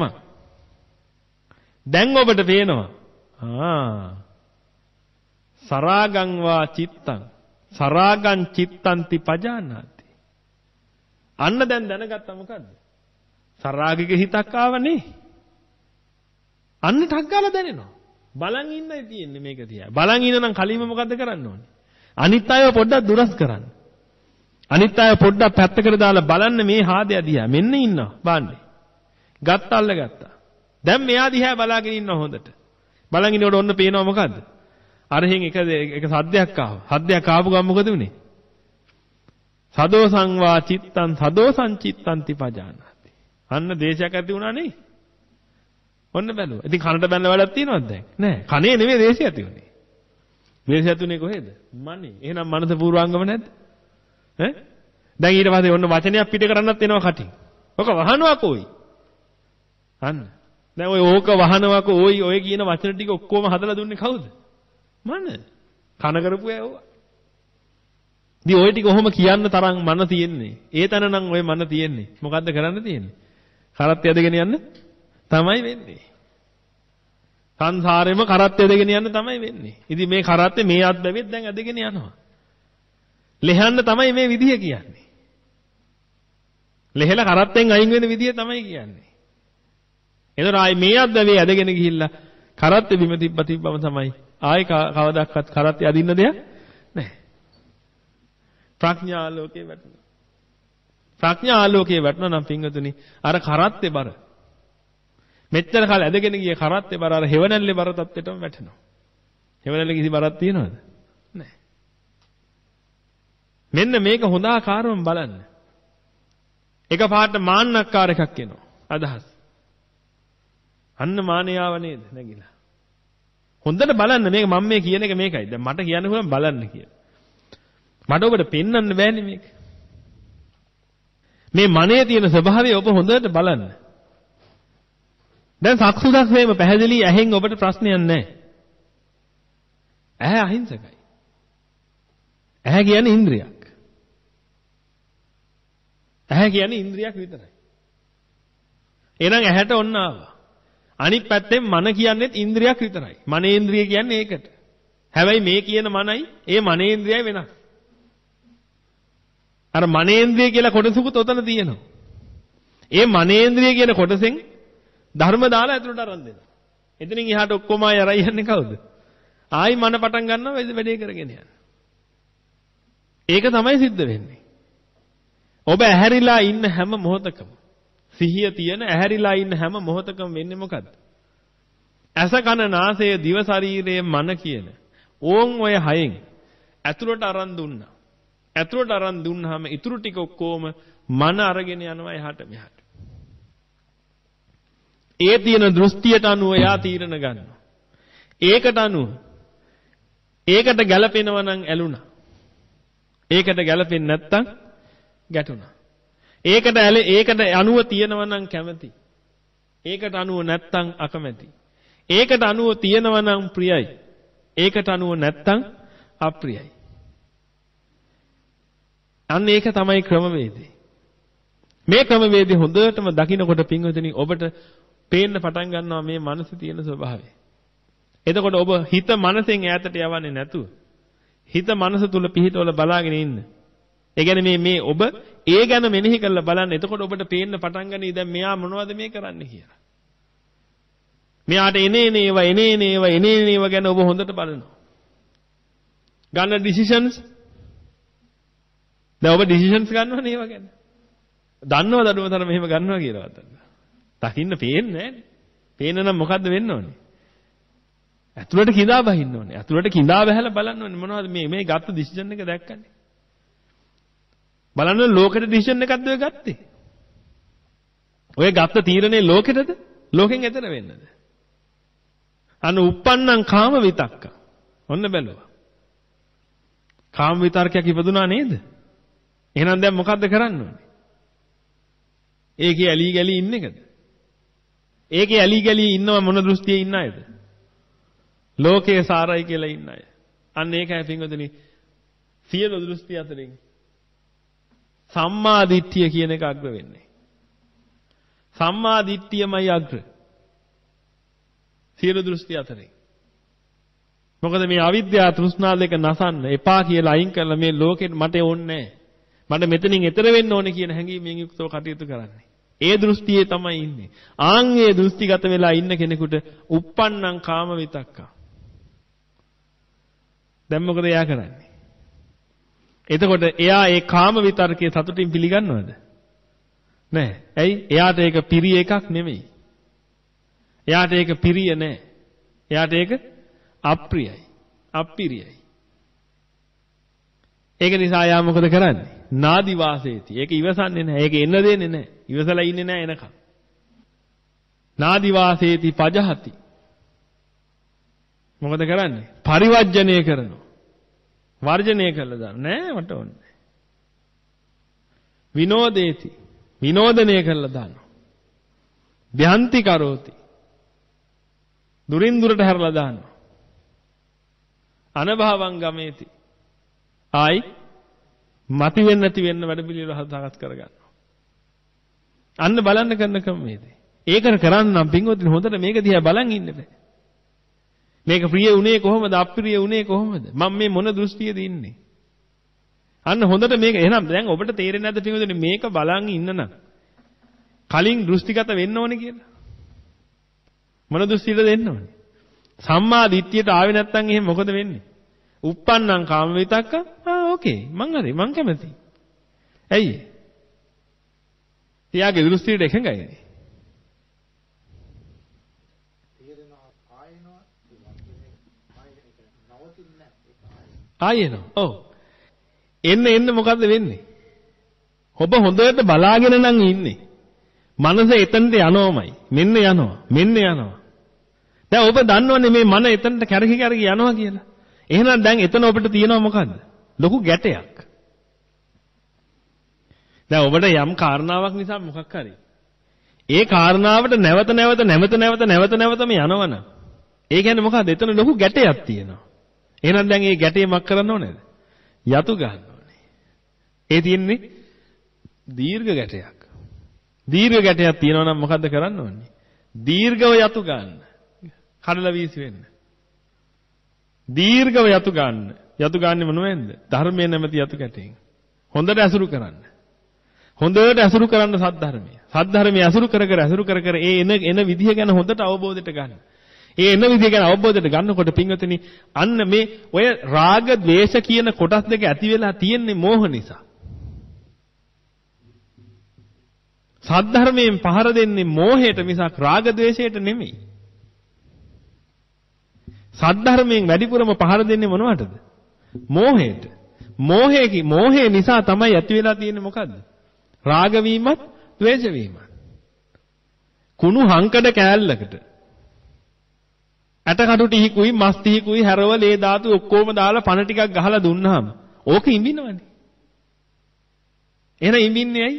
දැන් ඔබට පේනවා ආ සරාගං වා චිත්තං සරාගං චිත්තන්ති පජානාති. අන්න දැන් දැනගත්තා මොකද්ද? සරාගික හිතක් ආවනේ. අන්න ටක් ගාලා දැනෙනවා. බලන් ඉන්නයි තියෙන්නේ මේක තියා. බලන් ඉන්න නම් කලින්ම මොකද්ද කරන්න ඕනේ? අනිත් අයව පොඩ්ඩක් දුරස් කරන්න. අනිත් අය පොඩ්ඩක් පැත්තකට දාලා බලන්න මේ හාදය දිහා. මෙන්න ඉන්නවා බාන්නේ. ගත්ත අල්ල ගත්තා. දැන් මෙයා දිහා බලාගෙන ඉන්නවා හොඳට. බලන් ඉන්නකොට ඔන්න පේනවා මොකද්ද? අරහෙන් එක එක සද්දයක් ආවා. සද්දයක් ආපු ගමන් මොකද උනේ? සදෝ සංවා චිත්තං සදෝ සංචිත්තන්ති පජානාති. අන්න දේශයක් ඇති වුණා නේ. ඔන්න බැලුවා. ඉතින් කනට බැලන වැඩක් තියෙනවද දැන්? නෑ. කනේ නෙමෙයි දේශය ඇති උනේ. දේශය ඇති උනේ කොහෙද? මනේ. එහෙනම් මනස පූර්වාංගම නැද්ද? ඈ? දැන් ඊට පස්සේ ඔන්න වචනයක් පිට කරන්නත් එනවා කටින්. ඔක වහනවා කොයි? අන්න. දැන් ඔය ඕක වහනවා කොයි ඔය කියන වචන ටික ඔක්කොම හදලා දුන්නේ කවුද? මන. කන කරපු අය ඕවා. ඉතින් ඔය ටික කොහොම කියන්න තරම් මන තියෙන්නේ. ඒ තැන නම් ඔය මන තියෙන්නේ. මොකද්ද කරන්න තියෙන්නේ? කරත් යදගෙන යන්න තමයි වෙන්නේ. සංසාරෙම කරත් යදගෙන යන්න තමයි වෙන්නේ. ඉතින් මේ කරත්තේ මේ අත් බැවෙත් දැන් යදගෙන යනවා. ලෙහන්න තමයි මේ විදිය කියන්නේ. ලෙහෙලා කරත්තෙන් අයින් වෙන විදිය තමයි කියන්නේ. එතකොට ආයි මේ අත් බැවේ යදගෙන ගිහිල්ලා කරත්තේ බිම තිබ්බ තිබ්බම තමයි ආයි කවදාවත් කරත්තේ අදින්න දෙයක් නැහැ. ප්‍රඥා ආලෝකේ වැටෙනවා. ප්‍රඥා ආලෝකේ වැටෙනවා නම් පින්වතුනි අර කරත්තේ බර. මෙච්චර කාල ඇදගෙන ගිය කරත්තේ බර අර හෙවණැල්ලේ බර තත්ත්වයටම වැටෙනවා. හෙවණැල්ලේ කිසි බරක් තියනවද? නැහැ. මෙන්න මේක හොඳ ආකාරවම බලන්න. එකපාරට මාන්නක්කාර එකක් එනවා. අදහස්. අන්න මානියාව නේද නැගිලා. හොඳට බලන්න මේක මම මේ කියන එක මේකයි. දැන් මට කියන්න පුළුවන් බලන්න කියලා. මට ඔබට පෙන්වන්න බෑනේ මේක. මේ මනේ තියෙන ස්වභාවය ඔබ හොඳට බලන්න. දැන් සක්සුදක් වේම පැහැදිලි ඇහෙන් ඔබට ප්‍රශ්නයක් නැහැ. ඇහැ අහිංසකයි. ඇහැ කියන්නේ ඉන්ද්‍රියක්. ඇහැ කියන්නේ ඉන්ද්‍රියක් විතරයි. එහෙනම් ඇහැට ඔන්න ආවා. අනිත් පැත්තෙන් මන කියන්නේත් ඉන්ද්‍රියක් විතරයි. මනේන්ද්‍රිය කියන්නේ ඒකට. හැබැයි මේ කියන මනයි ඒ මනේන්ද්‍රියයි වෙනස්. අර මනේන්ද්‍රිය කියලා කොටසකුත් ඔතන තියෙනවා. ඒ මනේන්ද්‍රිය කියන කොටසෙන් ධර්ම දාලා ඇතුළට අරන් දෙනවා. එතනින් එහාට ඔක්කොම ආය අරයි යන්නේ කවුද? ආයි මන පටන් ගන්නවා වැඩේ කරගෙන යන්න. ඒක තමයි සිද්ධ වෙන්නේ. ඔබ ඇහැරිලා ඉන්න හැම මොහොතකම සිහිය තියෙන ඇහැරිලා ඉන්න හැම මොහොතකම වෙන්නේ මොකද්ද? ඇස කන නාසය දිව ශරීරයේ මන කියන ඕන් ඔය හයෙන් ඇතුළට අරන් දුන්නා. ඇතුළට අරන් දුන්නාම ඉතුරු ටික ඔක්කොම මන අරගෙන යනවා එහාට මෙහාට. ඒ තියෙන දෘෂ්ටියට අනුව එයා තීරණ ගන්නවා. ඒකට අනුව ඒකට ගැළපෙනවා නම් ඇලුනා. ඒකට ගැළපෙන්නේ නැත්තම් ගැටුණා. ඒකට ඒකට අනුව තියෙනවා නම් කැමති. ඒකට අනුව නැත්තම් අකමැති. ඒකට අනුව තියෙනවා නම් ප්‍රියයි. ඒකට අනුව නැත්තම් අප්‍රියයි. අන්න ඒක තමයි ක්‍රමවේදය. මේ ක්‍රමවේදය හොඳටම දකිනකොට පින්වතුනි ඔබට පේන්න පටන් ගන්නවා මේ මනසේ තියෙන ස්වභාවය. එතකොට ඔබ හිත මනසෙන් ඈතට යවන්නේ නැතුව හිත මනස තුල පිහිටවල බලාගෙන ඉන්න. ඒ කියන්නේ මේ මේ ඔබ ඒ ගැන මෙනෙහි කරලා බලන්න. එතකොට ඔබට පේන්න පටන් ගනී දැන් මෙයා මොනවද මේ කරන්නේ කියලා. මෙයාට එනේ එනේ ඒවා එනේ එනේ ඒවා එනේ එනේ ඒවා ගැන ඔබ හොඳට බලනවා. ගන්න ඩිසිෂන්ස් දැන් ඔබ ඩිසිෂන්ස් ගන්නවනේ ඒවා ගැන. දන්නවද අඩුම තරම මෙහෙම ගන්නවා කියලාවත්? දකින්න පේන්නේ නැහැනේ. පේන්න නම් මොකද්ද වෙන්න ඕනේ? ඇතුළට කිඳා බහින්න ඕනේ. ඇතුළට කිඳා බහැලා බලන්න ඕනේ මොනවද මේ මේ ගත්ත ඩිසිෂන් එක දැක්කන්නේ. බලන්න ලෝකෙට ඩිසිෂන් එකක්ද ඔය ගත්තේ? ඔය ගත්ත තීරණේ ලෝකෙටද? ලෝකෙන් එතර වෙන්නද? අන්න uppannam කාම විතක්ක. ඔන්න බැලුවා. කාම විතර්කයක් ඉපදුනා නේද? එහෙනම් දැන් මොකද්ද කරන්න ඕනේ? ඒකේ ඇලි ගලි ඉන්න එකද? ඒකේ ඇලි ගලි ඉන්නව මොන දෘෂ්ටියේ ඉන්න අයද? ලෝකයේ සාරයි කියලා ඉන්න අය. අන්න ඒකයි පින්වතුනි සියලු දෘෂ්ටි අතරින් සම්මා දිට්ඨිය කියන එක අග්‍ර වෙන්නේ. සම්මා දිට්ඨියමයි අග්‍ර. සියලු දෘෂ්ටි අතරින්. මොකද මේ අවිද්‍යාව තෘෂ්ණා දෙක නසන්න එපා කියලා අයින් කරලා මේ ලෝකෙට මට ඕනේ නැහැ. මට මෙතනින් එතර වෙන්න ඕනේ කියන හැඟීමෙන් යුක්තව කටයුතු කරන්නේ. ඒ දෘෂ්ටියේ තමයි ඉන්නේ. ආන් ඒ දෘෂ්ටිගත වෙලා ඉන්න කෙනෙකුට uppannam කාම විතක්කා. දැන් මොකද එයා කරන්නේ? එතකොට එයා ඒ කාම විතර්කයේ සතුටින් පිළිගන්නවද? නෑ. ඇයි? එයාට ඒක පිරිය එකක් නෙමෙයි. එයාට ඒක පිරිය නෑ. එයාට ඒක අප්‍රියයි. අප්පිරියයි. ඒක නිසා යා මොකද කරන්නේ? නාදි වාසේති. ඒක ඉවසන්නේ නැහැ. ඒක එන්න දෙන්නේ නැහැ. ඉවසලා ඉන්නේ නැහැ එනකම්. නාදි වාසේති පජහති. මොකද කරන්නේ? පරිවර්ජණය කරනවා. වර්ජණය කළා දාන්න. නෑ මට ඕනේ. විනෝදේති. විනෝදනය කළා දානවා. ධ්‍යාන්ති කරෝති. දුරින් දුරට හැරලා දානවා. අනභවං ගමේති. ආයි මති වෙන්නේ නැති වෙන්න වැඩ පිළිවෙල හදාගත් කරගන්නවා. අන්න බලන්න කරන ක්‍රමයේද. ඒකට කරන්න නම් පින්වත්නි හොඳට මේක දිහා බලන් ඉන්න බෑ. මේක ප්‍රිය උනේ කොහොමද? අප්‍රිය උනේ කොහොමද? මම මේ මොන දෘෂ්ටියේද ඉන්නේ? අන්න හොඳට මේක එහෙනම් දැන් ඔබට තේරෙන්නේ නැද්ද පින්වත්නි මේක බලන් ඉන්න නම් කලින් දෘෂ්ටිගත වෙන්න ඕනේ කියලා. මොන දෘෂ්ටියද දෙන්න ඕනේ? සම්මා දිට්ඨියට ආවේ නැත්නම් එහෙනම් මොකද වෙන්නේ? uppannam කාම විතක්ක ආ ඕකේ මං හරි මං කැමතියි. ඇයි? තියාගේ දෘෂ්ටියට එකඟයිනේ. ආයෙනෝ. ඔව්. එන්න එන්න මොකද්ද වෙන්නේ? ඔබ හොඳට බලාගෙන නම් ඉන්නේ. මනස එතනට යනවමයි. මෙන්න යනවා. මෙන්න යනවා. දැන් ඔබ දන්නවනේ මේ මන එතනට කැරකි කැරකි යනවා කියලා. එහෙනම් දැන් එතන ඔබට තියෙනව මොකද්ද? ලොකු ගැටයක්. දැන් ඔබට යම් කාරණාවක් නිසා මොකක් හරි. ඒ කාරණාවට නැවත නැවත නැවත නැවත නැවත නැවතම යනවනම් ඒ කියන්නේ මොකද්ද? එතන ලොකු ගැටයක් තියෙනවා. එහෙනම් දැන් මේ ගැටේ මක් කරන්න ඕනේද? යතු ගන්න ඕනේ. ඒ තියෙන්නේ දීර්ඝ ගැටයක්. දීර්ඝ ගැටයක් තියෙනවා නම් මොකද්ද කරන්න ඕනේ? දීර්ඝව යතු ගන්න. කඩලා වීසි වෙන්න. දීර්ඝව යතු ගන්න. යතු ගන්නේ මොනවෙන්ද? ධර්මයේ නැමැති යතු ගැටයෙන්. හොඳට ඇසුරු කරන්න. හොඳට ඇසුරු කරන්න සද්ධර්මය. සද්ධර්මය ඇසුරු කර කර ඇසුරු කර කර ඒ එන එන විදිය ගැන හොඳට අවබෝධයට ගන්න. ඒ එන විදිය ගැන අවබෝධයට ගන්නකොට පින්වතුනි අන්න මේ ඔය රාග ద్వේෂ කියන කොටස් දෙක ඇති වෙලා තියෙන්නේ මෝහ නිසා. සද්ධර්මයෙන් පහර දෙන්නේ මෝහයට මිසක් රාග ద్వේෂයට නෙමෙයි. සද්ධර්මයෙන් වැඩිපුරම පහර දෙන්නේ මොනවටද? මෝහයට. මෝහයේ මෝහය නිසා තමයි ඇති වෙලා තියෙන්නේ මොකද්ද? රාග වීමත්, ද්වේෂ වීමත්. කුණු හංකඩ කෑල්ලකට ඇටකටු ටිහිකුයි, මස් ටිහිකුයි, හැරවල ඒ ධාතු ඔක්කොම දාලා පණ ටිකක් ගහලා දුන්නාම ඕක ඉඹිනවනේ. එහෙනම් ඉඹින්නේ ඇයි?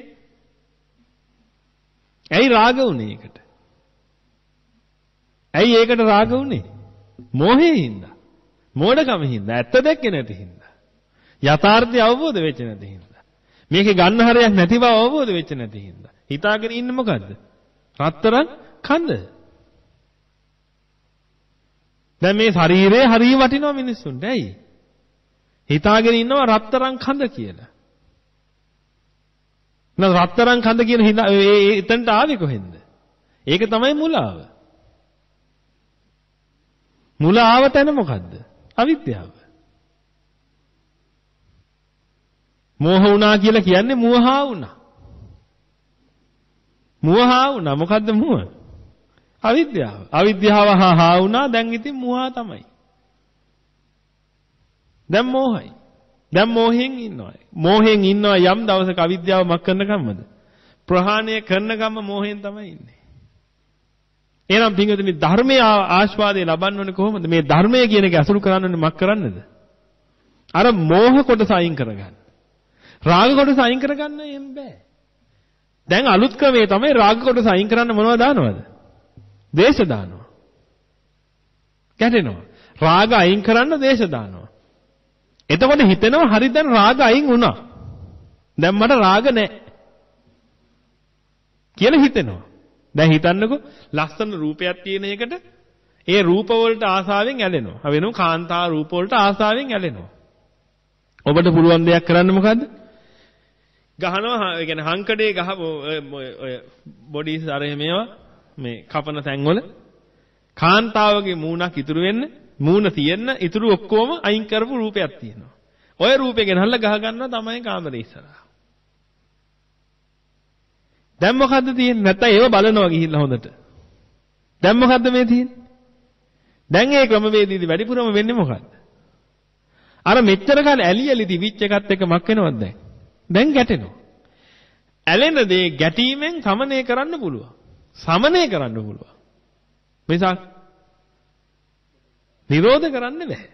ඇයි රාග උනේ ඒකට? ඇයි ඒකට රාග උනේ? මෝහයෙන් හින්දා. මෝඩකම හින්දා. ඇත්ත දැක්කේ නැති හින්දා. යථාර්ථය අවබෝධ වෙච්ච නැති හින්දා. මේකේ ගන්න හරයක් නැති බව අවබෝධ වෙච්ච නැති හින්දා. හිතාගෙන ඉන්නේ මොකද්ද? රත්තරන් කඳ. දැන් මේ ශරීරය හරිය වටිනවා මිනිස්සුන්ට. ඇයි? හිතාගෙන ඉන්නවා රත්තරන් කඳ කියලා. නේද රත්තරන් කඳ කියන ඒ එතනට ආවේ කොහෙන්ද? ඒක තමයි මුලාව. මුල ආව තැන මොකද්ද? අවිද්‍යාව. මෝහ වුණා කියලා කියන්නේ මුවහා වුණා. මුවහා වුණා. මොකද්ද මුව? අවිද්‍යාව. අවිද්‍යාව හා හා වුණා දැන් ඉතින් මුවහා තමයි. දැන් මෝහයි. දැන් මෝහෙන් ඉන්නවා. මෝහෙන් ඉන්නවා යම් දවසක අවිද්‍යාව මක් කරන කම්මද? ප්‍රහාණය කරන කම්ම මෝහෙන් තමයි ඉන්නේ. එහෙනම් පින්වතුනි ධර්මයේ ආස්වාදය ලබන්න ඕනේ කොහොමද? මේ ධර්මය කියන එක අසුරු කරන්න ඕනේ මක් කරන්නද? අර මෝහ කොටස අයින් කරගන්න. රාග කොටස අයින් කරගන්න එම් බෑ. දැන් අලුත් ක්‍රමේ තමයි රාග කොටස අයින් කරන්න මොනවද දානවද? දේශ දානවා. ගැටෙනවා. රාග අයින් කරන්න දේශ දානවා. එතකොට හිතෙනවා හරි දැන් රාග අයින් වුණා. දැන් මට රාග නැහැ. කියලා හිතෙනවා. දැන් හිතන්නකෝ ලස්සන රූපයක් තියෙන එකට ඒ රූප වලට ආසාවෙන් ඇලෙනවා. අ වෙනම කාන්තා රූප වලට ආසාවෙන් ඇලෙනවා. ඔබට පුළුවන් දෙයක් කරන්න මොකද්ද? ගහනවා ඒ කියන්නේ හංකඩේ ගහ ඔය බොඩිස් අර මේවා මේ කපන තැන්වල කාන්තාවගේ මූණක් ඉතුරු වෙන්න මූණ තියෙන්න ඉතුරු ඔක්කොම අයින් කරපු රූපයක් තියෙනවා. ඔය රූපේ ගෙනල්ලා ගහ ගන්නවා තමයි කාමරේ ඉස්සරහා. දැන් මොකද්ද තියෙන්නේ? නැත්තම් ඒව බලනවා ගිහිල්ලා හොඳට. දැන් මොකද්ද මේ තියෙන්නේ? දැන් ඒ ක්‍රමවේදීදී වැඩිපුරම වෙන්නේ මොකද්ද? අර මෙච්චර කාලේ ඇලි ඇලි දිවිච් එකත් එක්ක මක් වෙනවද දැන්? දැන් ගැටෙනවා. ඇලෙන දේ ගැටීමෙන් සමනය කරන්න පුළුවන්. සමනය කරන්න පුළුවන්. මිසක් නිරෝධ කරන්න බෑ.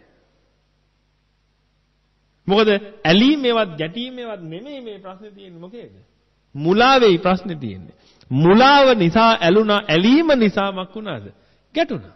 මොකද ඇලීමේවත් ගැටීමේවත් නෙමෙයි මේ ප්‍රශ්නේ තියෙන්නේ මොකේද? මුලාවේ ප්‍රශ්නේ තියෙන්නේ. මුලාව නිසා ඇලුනා, ඇලීම නිසා මක් වුණාද? ගැටුණා.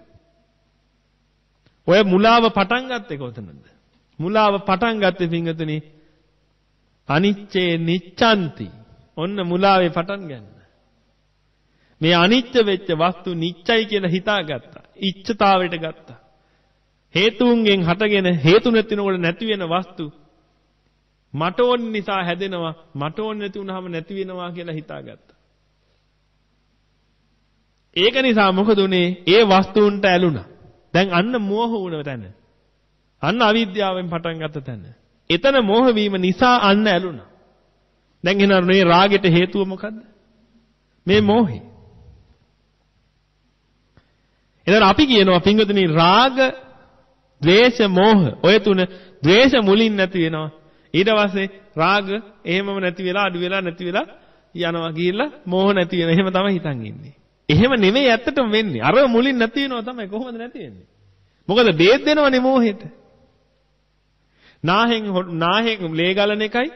ඔය මුලාව පටන් ගත්තේ කොතනද? මුලාව පටන් ගත්තේ පින්වතුනි අනිච්චේ නිච්ඡanti. ඔන්න මුලාවේ පටන් ගන්න. මේ අනිත්‍ය වෙච්ච වස්තු නිච්චයි කියලා හිතාගත්තා. ඉච්ඡතාවයට ගත්තා. හේතුන්ගෙන් හටගෙන හේතු නැතිනකොට නැති වෙන වස්තු මට ඕන නිසා හැදෙනවා, මට ඕන නැති වුනහම නැති වෙනවා කියලා හිතාගත්තා. ඒක නිසා මොකද උනේ? ඒ වස්තුන්ට ඇලුනා. දැන් අන්න මෝහ වුණ තැන. අන්න අවිද්‍යාවෙන් පටන් ගත්ත තැන. එතන මෝහ වීම නිසා අන්න ඇලුනා. දැන් එනවා මේ රාගෙට හේතුව මොකද්ද? මේ මෝහය. එතන අපි කියනවා පින්වතුනි රාග, ද්වේෂ, මෝහ ඔය තුන ද්වේෂ මුලින් නැති වෙනවා. ඊට පස්සේ රාග එහෙමම නැති වෙලා අඩු වෙලා නැති වෙලා යනවා ගිහිල්ලා මෝහ නැති වෙන. එහෙම තමයි හිතන් ඉන්නේ. එහෙම නෙමෙයි ඇත්තටම වෙන්නේ. අර මුලින් නැති වෙනවා තමයි. කොහොමද නැති වෙන්නේ? මොකද බේත් දෙනවනේ මෝහෙට. නාහෙන් නාහෙන් ලේ ගලන එකයි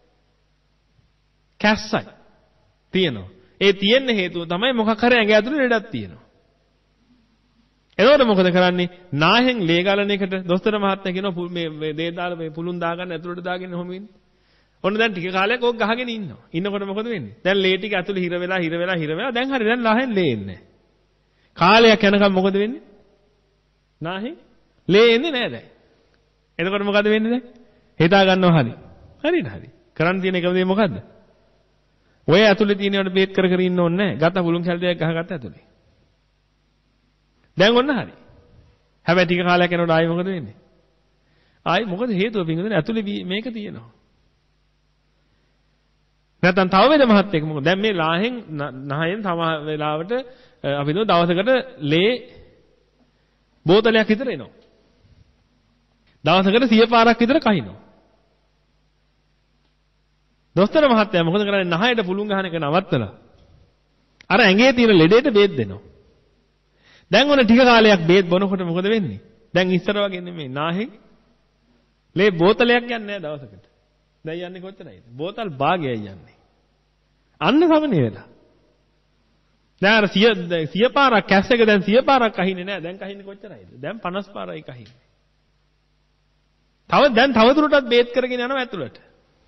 කැස්සයි තියෙනවා. ඒ තියෙන හේතුව තමයි මොකක් හරි ඇඟ ඇතුලේ ලෙඩක් තියෙනවා. එතකොට මොකද කරන්නේ? නාහෙන් ලේ ගලන එකට දොස්තර මහත්තයා කියනවා මේ මේ දේ දාලා මේ පුළුන් දාගන්න ඇතුලට දාගෙන ඔහොම ඉන්න. ඔන්න දැන් ටික කාලයක් ඕක ගහගෙන ඉන්නවා. ඉන්නකොට මොකද වෙන්නේ? දැන් ලේ ටික ඇතුලේ හිර වෙලා හිර වෙලා හිර වෙලා දැන් හරි දැන් නාහෙන් ලේ එන්නේ. කාලයක් යනකම් මොකද වෙන්නේ? නාහෙන් ලේ එන්නේ නැහැ දැන්. එතකොට මොකද වෙන්නේ දැන්? හිතා ගන්නවා හරි. හරිද හරි. කරන්න තියෙන එකම දේ මොකද්ද? ඔය ඇතුලේ තියෙනවට බේත් කර කර ඉන්න ඕනේ නැහැ. ගත්ත පුළුන් කැල් දෙකක් ගහගත්ත ඇතුලේ. දැන් ඔන්න හරි. හැබැයි ටික කාලයක් යනකොට ආයෙ මොකද වෙන්නේ? ආයෙ මොකද හේතුව පින්වතුනි ඇතුලේ මේක තියෙනවා. නැත්නම් තව වෙද මහත් එක මොකද? දැන් මේ ලාහෙන් නහයෙන් තම වෙලාවට අපි දව දවසකට ලේ බෝතලයක් විතර එනවා. දවසකට සිය පාරක් විතර කහිනවා. දොස්තර මහත්තයා මොකද කරන්නේ? නහයට පුළුන් ගහන එක නවත්තලා අර ඇඟේ තියෙන ලෙඩේට බේත් දෙනවා. දැන් ඔන්න ටික කාලයක් බේත් බොනකොට මොකද වෙන්නේ? දැන් ඉස්සර වගේ නෙමෙයි. නාහෙන් ලේ බෝතලයක් යන්නේ නැහැ දවසකට. දැන් යන්නේ කොච්චරයිද? බෝතල් භාගයයි යන්නේ. අන්න සමනේ වෙලා. දැන් අර සිය සිය පාරක් කැස් එක දැන් සිය පාරක් කහින්නේ නැහැ. දැන් කහින්නේ කොච්චරයිද? දැන් පනස් පාරයි කහින්නේ. තව දැන් තව දුරටත් බේත් කරගෙන යනවා ඇතුළට.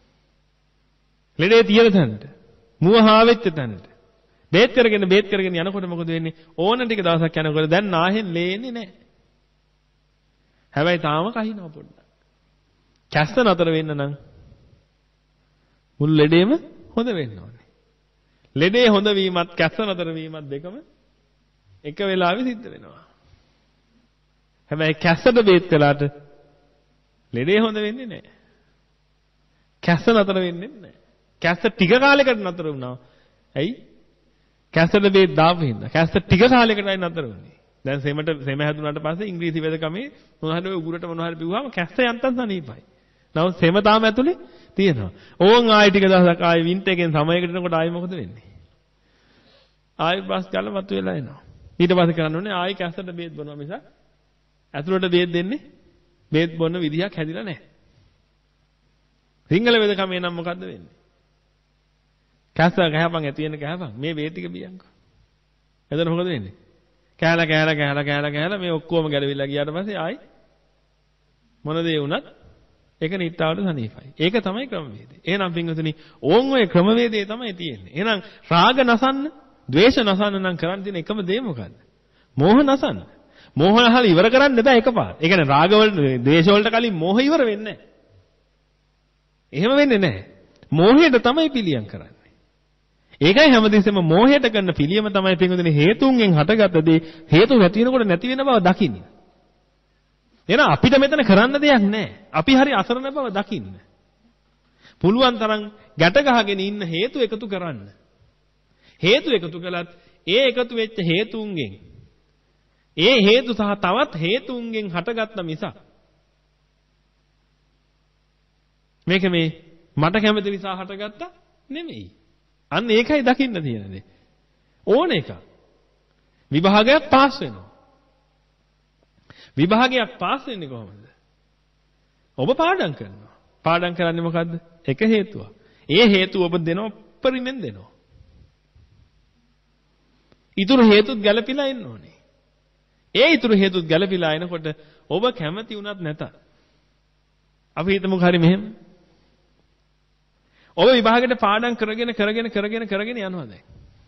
ලෙඩේ තියෙන තැනට. මුව හාවෙච්ච තැනට. බේත් කරගෙන බේත් කරගෙන යනකොට මොකද වෙන්නේ? ඕන ටික දවසක් යනකොට දැන් නාහෙන් ලේන්නේ නැහැ. හැබැයි තාම කහිනවා පොඩ්ඩක්. කැස්ස නතර වෙන්න නම් මුළු ලෙඩේම හොඳ වෙන්න ඕනේ. ලෙඩේ හොඳ වීමත් කැස්ස නතර වීමත් දෙකම එක වෙලාවෙ සිද්ධ වෙනවා. හැබැයි කැස්සට බේත් කළාට ලෙඩේ හොඳ වෙන්නේ නැහැ. කැස්ස නතර වෙන්නේ නැහැ. කැස්ස ටික කාලයකට නතර වුණා. ඇයි? කැස්සට බේත් දාපු හින්දා. කැස්ස ටික කාලයකටයි නතර වුණේ. දැන් සෙමට සෙම හැදුනාට පස්සේ ඉංග්‍රීසි වෙදකමේ මොනවාරි උගුරට මොනවාරි බිව්වම කැස්ස යන්තම් සනීපයි. නමුත් සෙම තාම ඇතුලේ තියෙනවා. ඕන් ආයෙ ටික දවසක් ආයෙ වින්ට් එකෙන් සමයකට එනකොට ආයෙ මොකද වෙන්නේ? ආයෙ බස් ගාල මතු වෙලා එනවා. ඊට පස්සේ කරන්න ඕනේ ආයෙ කැස්සට බේත් බොනවා මිසක් ඇතුලට බේත් දෙන්නේ බේත් බොන්න විදියක් හැදිලා නැහැ. සිංහල වෙදකමේ නම් මොකද්ද වෙන්නේ? කැස්ස ගහපන් ඇති වෙන ගහපන් මේ බේත් ටික බියන්කෝ. එතන මොකද වෙන්නේ? කෑලා කෑලා කෑලා කෑලා කෑලා මේ ඔක්කොම ගැලවිලා ගියාට පස්සේ ආයි මොන දේ වුණත් ඒක නිට්ටාවට සනීපයි. ඒක තමයි ක්‍රමවේදය. එහෙනම් පින්වතුනි ඕන් ඔය ක්‍රමවේදය තමයි තියෙන්නේ. එහෙනම් රාග නසන්න, ද්වේෂ නසන්න නම් කරන්න තියෙන එකම දේ මොකද්ද? මෝහ නසන්න. මෝහ නහල ඉවර කරන්න බෑ එකපාර. ඒ කියන්නේ රාග වල, ද්වේෂ වලට කලින් මෝහ ඉවර වෙන්නේ නැහැ. එහෙම වෙන්නේ නැහැ. මෝහයට තමයි පිළියම් කරන්නේ. ඒකයි හැමදෙස්සෙම මෝහයට කරන පිළියම තමයි පින්වතුනි හේතුන්ගෙන් හටගත්ත දේ හේතු නැති වෙනකොට නැති වෙන බව දකින්න. එහෙනම් අපිට මෙතන කරන්න දෙයක් නැහැ. අපි හරි අසරණ බව දකින්න. පුළුවන් තරම් ගැට ගහගෙන ඉන්න හේතු එකතු කරන්න. හේතු එකතු කළත් ඒ එකතු වෙච්ච හේතුන්ගෙන් ඒ හේතු සහ තවත් හේතුන්ගෙන් හටගත්ත මිසක් මේක මේ මට කැමති නිසා හටගත්තා නෙමෙයි. අන්න ඒකයි දකින්න තියෙන්නේ. ඕන එක. විභාගයක් පාස් වෙනවා. විභාගයක් පාස් වෙන්නේ කොහොමද? ඔබ පාඩම් කරනවා. පාඩම් කරන්නේ මොකද්ද? එක හේතුවක්. ඒ හේතුව ඔබ දෙනවා පරිමෙන් දෙනවා. ඊතුරු හේතුත් ගැළපීලා එන්න ඕනේ. ඒ ඊතුරු හේතුත් ගැළපීලා එනකොට ඔබ කැමති වුණත් නැතත් අපි හිතමුකෝ හරි මෙහෙම. ඔබ විභාගෙට පාඩම් කරගෙන කරගෙන කරගෙන කරගෙන යනවා දැන්.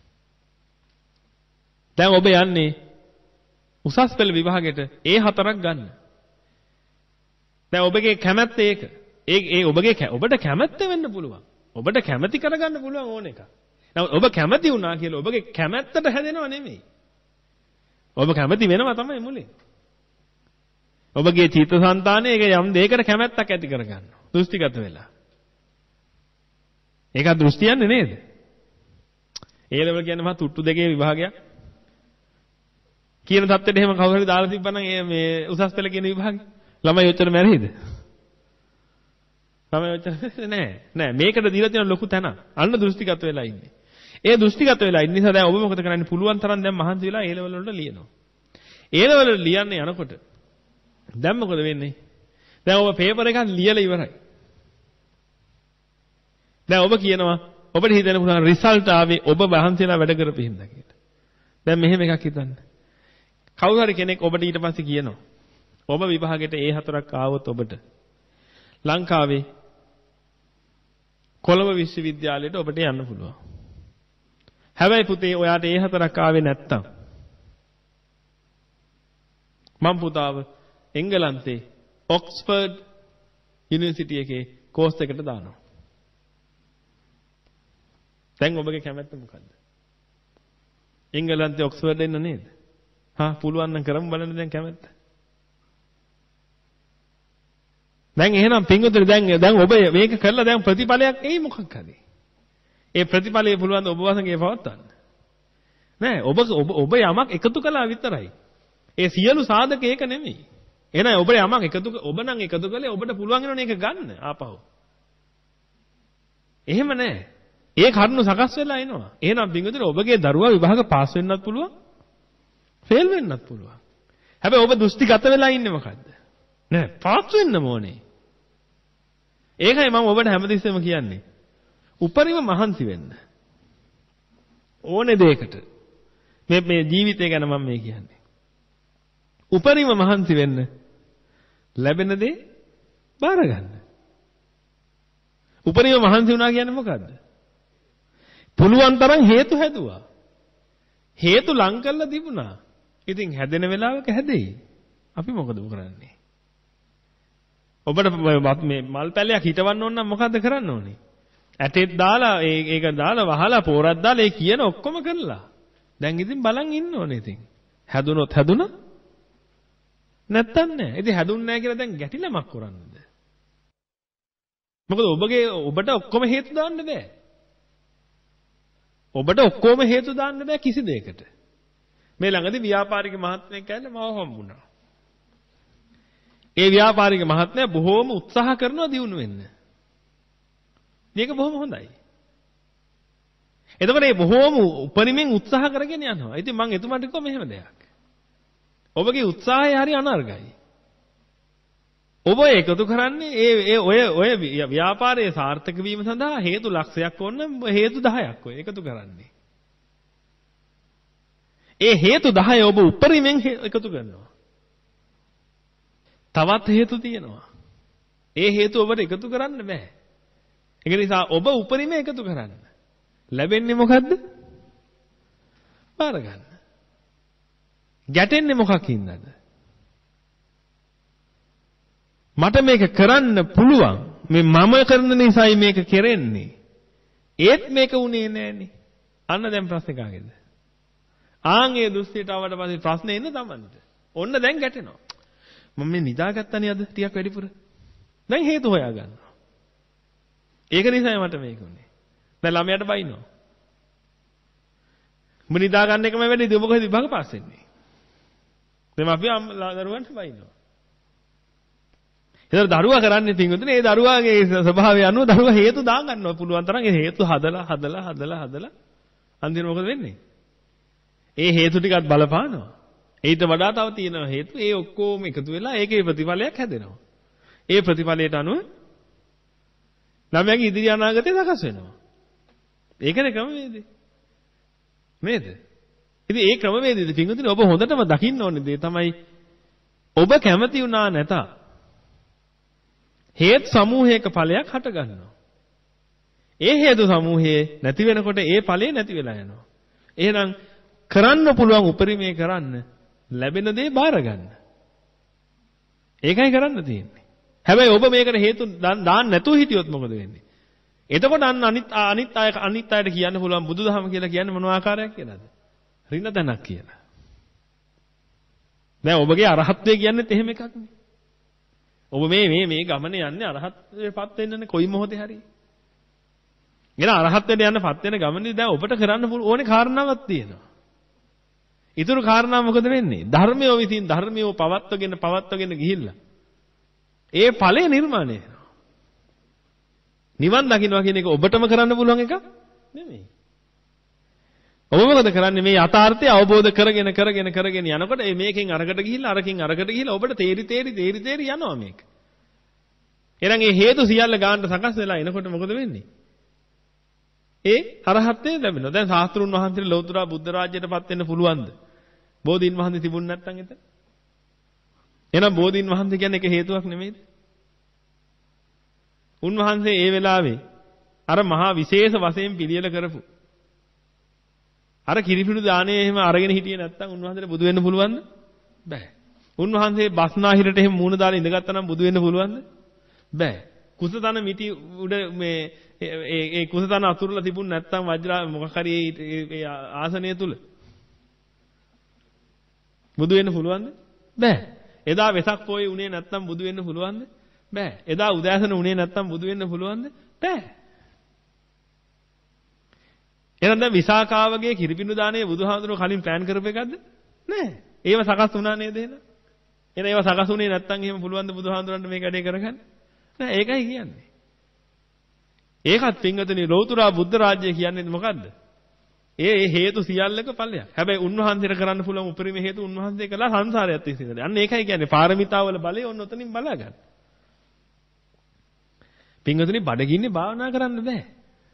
දැන් ඔබ යන්නේ උසස් පෙළ විභාගෙට ඒ හතරක් ගන්න. දැන් ඔබගේ කැමැත්ත ඒක. ඒ ඒ ඔබගේ ඔබට කැමැත්ත වෙන්න පුළුවන්. ඔබට කැමැති කරගන්න පුළුවන් ඕන එකක්. නමුත් ඔබ කැමැති වුණා කියලා ඔබගේ කැමැත්තට හැදෙනව නෙමෙයි. ඔබ කැමැති වෙනවා තමයි මුලින්. ඔබගේ චිත්තසංතානයේ යම් දෙයකට කැමැත්තක් ඇති කරගන්නවා. දෘෂ්ටිගත වෙලා. ඒක දෘෂ්ටියන්නේ නේද? ඒ ලෙවල් කියන්නේ මහා තුට්ටු දෙකේ විභාගයක්. කියන தත්ත්වෙට එහෙම කවුරු හරි දාලා තිබ්බනම් ඒ මේ උසස් පෙළ කියන විභාගේ ළමයි ඔච්චර මැරෙයිද? ළමයි ඔච්චර නෑ නෑ මේකට දීලා තියෙන ලොකු තැන. අන්න දෘෂ්ටිගත වෙලා ඉන්නේ. ඒ දෘෂ්ටිගත වෙලා ඉන්න නිසා දැන් ඔබ මොකද කරන්නේ? පුළුවන් තරම් දැන් මහන්සි වෙලා ඒ ලෙවල් වලට ලියනවා. ඒ ලෙවල් වල ලියන්නේ යනකොට දැන් මොකද වෙන්නේ? දැන් ඔබ පේපර් එකක් ලියලා ඉවරයි. දැන් ඔබ කියනවා ඔබට හිතෙන්න පුළුවන් රිසල්ට් ආවේ ඔබ මහන්සිලා වැඩ කරපු හින්දා කියලා. දැන් මෙහෙම එකක් හිතන්න. කවුරු හරි කෙනෙක් ඔබට ඊට පස්සේ කියනවා ඔබ විභාගෙට ඒ හතරක් ආවොත් ඔබට ලංකාවේ කොළඹ විශ්වවිද්‍යාලයට ඔබට යන්න පුළුවන්. හැබැයි පුතේ ඔයාට ඒ හතරක් ආවේ නැත්තම් මම පුතාව එංගලන්තේ ඔක්ස්ෆර්ඩ් යුනිවර්සිටි එකේ කෝස් එකකට දානවා. දැන් ඔබගේ කැමැත්ත මොකද්ද? එංගලන්තේ ඔක්ස්ෆර්ඩ් එන්න නේද? හා පුළුවන් නම් කරමු බලන්න දැන් කැමැත්ත. දැන් එහෙනම් පින්වතුනි දැන් දැන් ඔබ මේක කරලා දැන් ප්‍රතිඵලයක් එයි මොකක් හරි. ඒ ප්‍රතිඵලය පුළුවන් ඔබ වසඟේ පවත්වන්න. නෑ ඔබ ඔබ ඔබ යමක් එකතු කළා විතරයි. ඒ සියලු සාධක ඒක නෙමෙයි. එහෙනම් ඔබ යමක් එකතු ඔබ නම් එකතු කළේ ඔබට පුළුවන් වෙනවනේ ඒක ගන්න ආපහු. එහෙම නෑ. ඒ කරුණු සකස් වෙලා එනවා. එහෙනම් පින්වතුනි ඔබගේ දරුවා විභාග පාස් වෙන්නත් පුළුවන්. ෆේල් වෙන්නත් පුළුවන්. හැබැයි ඔබ දෘෂ්ටිගත වෙලා ඉන්නේ මොකද්ද? නෑ පාස් වෙන්න ඕනේ. ඒකයි මම ඔබට හැමතිස්සෙම කියන්නේ. උපරිම මහන්සි වෙන්න. ඕනේ දෙයකට. මේ මේ ජීවිතය ගැන මම මේ කියන්නේ. උපරිම මහන්සි වෙන්න. ලැබෙන දේ බාර ගන්න. උපරිම මහන්සි වුණා කියන්නේ මොකද්ද? පුළුවන් තරම් හේතු හැදුවා. හේතු ලං කරලා තිබුණා. ඉතින් හැදෙන වෙලාවක හැදෙයි. අපි මොකද කරන්නේ? ඔබට මේ මල් පැලයක් හිටවන්න ඕන නම් මොකද්ද කරන්න ඕනේ? ඇටෙත් දාලා ඒක දාලා වහලා පෝරක් දාලා ඒ කියන ඔක්කොම කරලා. දැන් ඉතින් බලන් ඉන්න ඕනේ ඉතින්. හැදුනොත් හැදුනා. නැත්තම් නෑ. ඉතින් හැදුන්නේ නෑ කියලා දැන් ගැටිලමක් කරන්නද? මොකද ඔබගේ ඔබට ඔක්කොම හේතු දාන්න බෑ. ඔබට ඔක්කොම හේතු දාන්න බෑ කිසි දෙයකට. මේ ළඟදී ව්‍යාපාරික මහත්මයෙක් ඇවිල්ලා මාව හම්බුණා. ඒ ව්‍යාපාරික මහත්මයා බොහෝම උත්සාහ කරනවා දියුණු වෙන්න. මේක බොහොම හොඳයි. එතකොට මේ බොහෝම උපරිමෙන් උත්සාහ කරගෙන යනවා. ඉතින් මම එතුමාට කිව්වා මෙහෙම දෙයක්. ඔබගේ උත්සාහය හරි අනර්ගයි. ඔබ එකතු කරන්නේ ඒ ඒ ඔය ඔය ව්‍යාපාරයේ සාර්ථක වීම සඳහා හේතු ලක්ෂයක් ඕන හේතු දහයක් ඔය එකතු කරන්නේ. ඒ හේතු දහය ඔබ උපරිමෙන් එකතු කරනවා. තවත් හේතු තියෙනවා. ඒ හේතු ඔබට එකතු කරන්න බෑ. ඒක නිසා ඔබ උපරිම එකතු කරන්න. ලැබෙන්නේ මොකද්ද? බාර ගන්න. ගැටෙන්නේ මොකකින්ද? මට මේක කරන්න පුළුවන්. මේ මම කරන නිසායි මේක කෙරෙන්නේ. ඒත් මේක උනේ නෑනේ. අන්න දැන් ප්‍රශ්නේ කාගේද? ආන් ඒ දෘෂ්ටියට ආවට පස්සේ ප්‍රශ්නේ එන්නේ Tamanට. ඔන්න දැන් ගැටෙනවා. මම මේ නිදාගත්තනේ අද ටිකක් වැඩිපුර. දැන් හේතු හොයා ගන්නවා. ඒක නිසායි මට මේක උනේ. දැන් ළමයාට බයිනවා. උඹ නිදා ගන්න එකම වැඩිද ඔබ කොහෙද විභාග පාස් වෙන්නේ? දැන් අපි දරුවන්ට බයිනවා. ඒතර දරුවා කරන්නේ තින්ගුතුනේ ඒ දරුවාගේ ස්වභාවය අනුව දරුවා හේතු දා ගන්නවා පුළුවන් තරම් ඒ හේතු හදලා හදලා හදලා හදලා අන්තිමට මොකද වෙන්නේ? ඒ හේතු ටිකත් බලපානවා. ඊට වඩා තව තියෙනවා හේතු. ඒ ඔක්කොම එකතු වෙලා ඒකේ ප්‍රතිඵලයක් හැදෙනවා. ඒ ප්‍රතිඵලයට අනුව ළමයාගේ ඉදිරි අනාගතය සකස් වෙනවා. ඒකනේ ක්‍රමවේදය. නේද? ඉතින් ඒ ක්‍රමවේදෙදි පින්වතුනි ඔබ හොඳටම දකින්න ඕනේ දේ තමයි ඔබ කැමති වුණා නැත. හේතු සමූහයක ඵලයක් හට ගන්නවා. ඒ හේතු සමූහයේ නැති වෙනකොට ඒ ඵලය නැති වෙලා යනවා. එහෙනම් කරන්න පුළුවන් උපරිමයේ කරන්න ලැබෙන දේ බාර ගන්න. ඒකයි කරන්න තියෙන්නේ. හැබැයි ඔබ මේකට හේතු දාන්න නැතුව හිටියොත් මොකද වෙන්නේ? එතකොට අන්න අනිත් අනිත් අය අනිත් අයට කියන්න පුළුවන් බුදුදහම කියලා කියන්නේ මොන ආකාරයක් කියලාද? රින තනක් කියලා. දැන් ඔබගේ අරහත්ත්වය කියන්නේත් එහෙම එකක් නේ. ඔබ මේ මේ මේ ගමනේ යන්නේ අරහත්ත්වයටපත් වෙන්නනේ කොයි මොහොතේ හරි. එන අරහත්ත්වයට යන්නපත් වෙන ගමනේ දැන් ඔබට කරන්න ඕනේ කාරණාවක් තියෙනවා. ඊටු කාරණා මොකද වෙන්නේ? ධර්මය විසින් ධර්මය පවත්වගෙන පවත්වගෙන ගිහිල්ලා ඒ ඵලය නිර්මාණය වෙනවා. නිවන් දකින්නවා කියන එක ඔබටම කරන්න පුළුවන් එකක් නෙමෙයි. ඔබ මොකද කරන්නේ මේ යථාර්ථය අවබෝධ කරගෙන කරගෙන කරගෙන යනකොට මේ මේකෙන් අරකට ගිහිල්ලා අරකින් අරකට ගිහිල්ලා ඔබට තේරි තේරි තේරි තේරි යනවා මේක. එහෙනම් මේ හේතු සියල්ල ගන්න සකස් වෙලා එනකොට මොකද වෙන්නේ? ඒ අරහත්ත්වය ලැබෙනවා. දැන් ශාස්ත්‍රුන් වහන්සේට ලෞතර බුද්ධ රාජ්‍යයටපත් වෙන්න පුළුවන්ද? බෝධීන් වහන්සේ තිබුණ නැත්නම් එතන. එහෙනම් බෝධීන් වහන්සේ කියන්නේ ඒක හේතුවක් නෙමෙයිද? උන්වහන්සේ ඒ වෙලාවේ අර මහා විශේෂ වශයෙන් පිළියෙල කරපු අර කිරිපිඩු දාණය එහෙම අරගෙන හිටියේ නැත්නම් උන්වහන්සේට බුදු වෙන්න පුළුවන්ද? බෑ. උන්වහන්සේ බස්නාහිරට එහෙම මූණ දාලා ඉඳගත්තා නම් බුදු වෙන්න පුළුවන්ද? බෑ. කුසතන මිටි උඩ මේ ඒ ඒ කුසතන අතුරුලා තිබුණ නැත්නම් වජ්‍රා මොකක් හරි ඒ ආසනය තුල බුදු වෙන්න පුළුවන්ද? බෑ. එදා වෙසක් පොයේ උනේ නැත්නම් බුදු වෙන්න පුළුවන්ද? බෑ. එදා උදෑසන උනේ නැත්නම් බුදු වෙන්න පුළුවන්ද? බෑ. එහෙනම් දැන් විසාකාවගේ කිරිපිණු දාණය බුදුහාමුදුරුවෝ කලින් ප්ලෑන් කරපු එකක්ද? නෑ. ඒව සකස් වුණා නේද එහෙනම්? එහෙනම් ඒව සකස් වුණේ නැත්නම් එහෙම පුළුවන් ද බුදුහාමුදුරන්ට මේක වැඩේ කරගන්න? නෑ ඒකයි කියන්නේ. ඒකත් පින්වතුනි ලෞතුරා බුද්ධ රාජ්‍ය කියන්නේ මොකද්ද? ඒ ඒ හේතු සියල්ලක ඵලයක්. හැබැයි උන්වහන්සේට කරන්න පුළුවන් උපරිම හේතු උන්වහන්සේ කළා සංසාරයත් ඉස්සෙල්ලා. අන්න ඒකයි කියන්නේ පාරමිතාවල බලය ඔන්න ඔතනින් බලා ගන්න. පින්වතුනි බඩගින්නේ භාවනා කරන්න බෑ.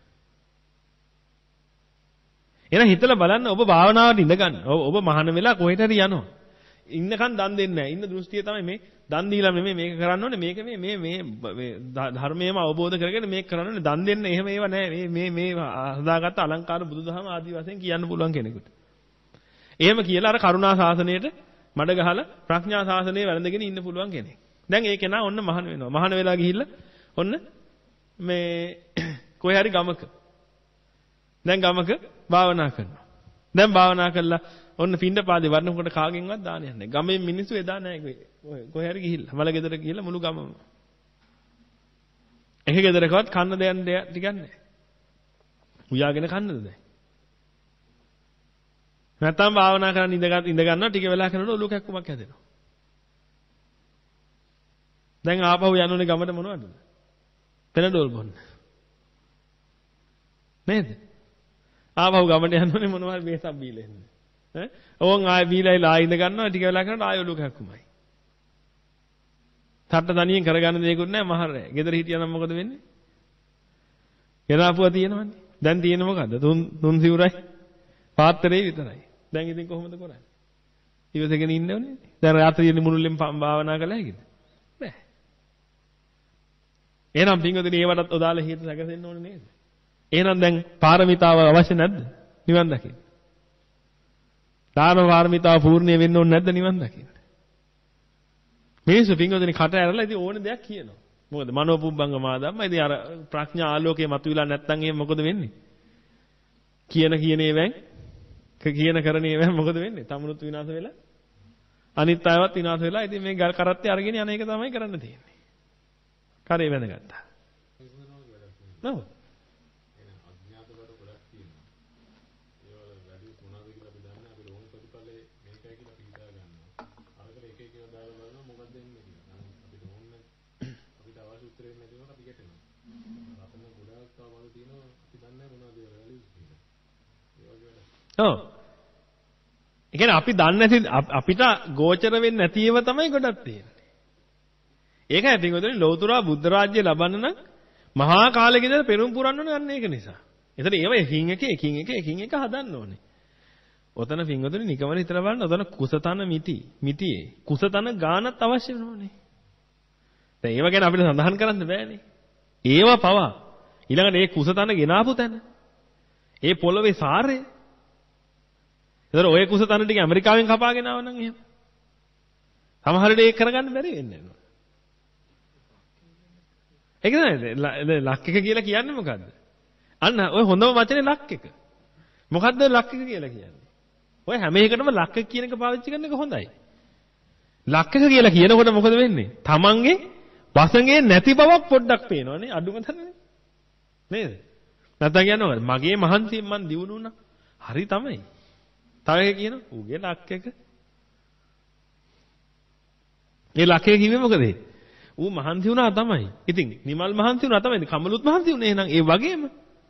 එහෙනම් හිතලා බලන්න ඔබ භාවනාවට ඉඳ ගන්න. ඔබ මහාන වෙලා කොහෙට හරි යනවා. ඉන්නකන් දන් දෙන්නේ නැහැ. ඉන්න දෘෂ්ටිය තමයි මේ දන් දීලා නෙමෙයි මේක කරන්න ඕනේ. මේක මේ මේ මේ ධර්මයේම අවබෝධ කරගෙන මේක කරන්න ඕනේ. දන් දෙන්න එහෙම ඒවා නැහැ. මේ මේ මේ හදාගත්ත අලංකාර බුදුදහම ආදී වශයෙන් කියන්න පුළුවන් කෙනෙකුට. එහෙම කියලා අර කරුණා ශාසනයට මඩ ගහලා ප්‍රඥා ශාසනයේ වැළඳගෙන ඉන්න පුළුවන් කෙනෙක්. දැන් ඒ කෙනා ඔන්න මහාන වෙනවා. මහාන වෙලා ගිහිල්ලා ඔන්න මේ කොහේ හරි ගමක දැන් ගමක භාවනා කරනවා. දැන් භාවනා කළා ඔන්න පින්ඩපාතේ වඩනකොට කාගෙන්වත් දානයක් නැහැ. ගමේ මිනිස්සු එදා නැහැ කොහේ හරි ගිහිල්ලා මල ගෙදර ගිහිල්ලා මුළු ගමම. එක ගෙදරකවත් කන්න දෙයන් ටිකක් නැහැ. උයාගෙන කන්නද දැන්? නැත්තම් භාවනා කරන් ඉඳ ඉඳ ගන්නවා ටික වෙලා කරනකොට ඔලුව කැක්කුමක් හැදෙනවා. දැන් ආපහු යන්නෝනේ ගමට මොනවද? පෙනඩෝල් බොන්න. නේද? ආපහු ගමට යන්නෝනේ මොනවද මේසක් බීලා එන්නේ. ඈ ඕන් ආයෙ බීලායිලා ආයෙ ඉඳ ගන්නවා ටික වෙලා කරනකොට ආයෙ ඔලුව කැක්කුමයි. තට්ට තනියෙන් කරගන්න දෙයක්වත් නැහැ මහරෑ. ගෙදර හිටියනම් මොකද වෙන්නේ? ගෙනාපුවා තියෙනවනේ. දැන් තියෙන මොකද්ද? තුන් තුන් සිවුරයි පාත්‍රේ විතරයි. දැන් ඉතින් කොහොමද කරන්නේ? ඉවසගෙන ඉන්න ඕනේ. දැන් රාත්‍රියේ මුළුල්ලෙන් භාවනා කළා හැකිද? බෑ. එහෙනම් පින්වතුනි ඒවටත් ඔදාලා හේතු සැකසෙන්න ඕනේ නේද? එහෙනම් දැන් පාරමිතාව අවශ්‍ය නැද්ද? නිවන් දකින්න. දාන පාරමිතාව පූර්ණිය වෙන්න ඕනේ නැද්ද නිවන් දකින්න? මිනිස්සු පින්වතුනි කට ඇරලා ඉතින් ඕන දෙයක් කියනවා. මොකද මනෝපුබ්බංගමා ධම්ම. ඉතින් අර ප්‍රඥා ආලෝකයේ මතුවලා නැත්තම් එහෙම මොකද වෙන්නේ? කියන කියන ඒවෙන් කියන කරන ඒවෙන් මොකද වෙන්නේ? තමනුත් විනාශ වෙලා අනිත් අයවත් විනාශ වෙලා ඉතින් මේ ගල් කරත්තේ අරගෙන යන එක තමයි කරන්න තියෙන්නේ. කරේ වැඳගත්තා. නෝ. ඔව්. ඒ කියන්නේ අපි දන්නේ නැති අපිට ගෝචර වෙන්නේ නැති ඒවා තමයි ගොඩක් තියෙන්නේ. ඒකයි පිටුතුනි ලෞතර බුද්ධ රාජ්‍ය ලබන්න නම් මහා කාලෙක ඉඳලා පෙරම් පුරන්න ඕනේ යන්නේ ඒක නිසා. එතන ඒව එකින් එක එකින් එක එකින් එක හදන්න ඕනේ. ඔතන පිටුතුනි නිකමන හිතලා බලන්න ඔතන කුසතන මිටි මිටියේ කුසතන ගානත් අවශ්‍ය වෙනෝනේ. දැන් ඒව ගැන අපිට සඳහන් කරන්න බෑනේ. ඒව පවා ඊළඟට ඒ කුසතන ගෙනාපු තැන. ඒ පොළවේ සාරය. ඒතර ඔය කුසතන ටික ඇමරිකාවෙන් කපාගෙන ආව නම් එහෙම. සමහරට ඒක කරගන්න බැරි වෙන්නේ නෑ. ඒක නේද? ලක් එක කියලා කියන්නේ මොකද්ද? අන්න ඔය හොඳම වචනේ ලක් එක. මොකද්ද ලක් එක කියලා කියන්නේ? ඔය හැම එකටම ලක් එක කියන එක පාවිච්චි කරන එක හොඳයි. ලක් එක කියලා කියනකොට මොකද වෙන්නේ? තමන්ගේ වසඟේ නැති බවක් පොඩ්ඩක් පේනවනේ අඩුම තරමේ. නේද? නැත්නම් කියනවා මගේ මහන්සියෙන් මං දියුණු වුණා. හරි තමයි. තව එක කියනවා ඌගේ ලක් එක. ඒ ලක් එක කිව්වේ මොකද? ඌ මහන්සි වුණා තමයි. ඉතින් නිමල් මහන්සි වුණා තමයි. කමලුත් මහන්සි වුණේ එහෙනම් ඒ වගේම.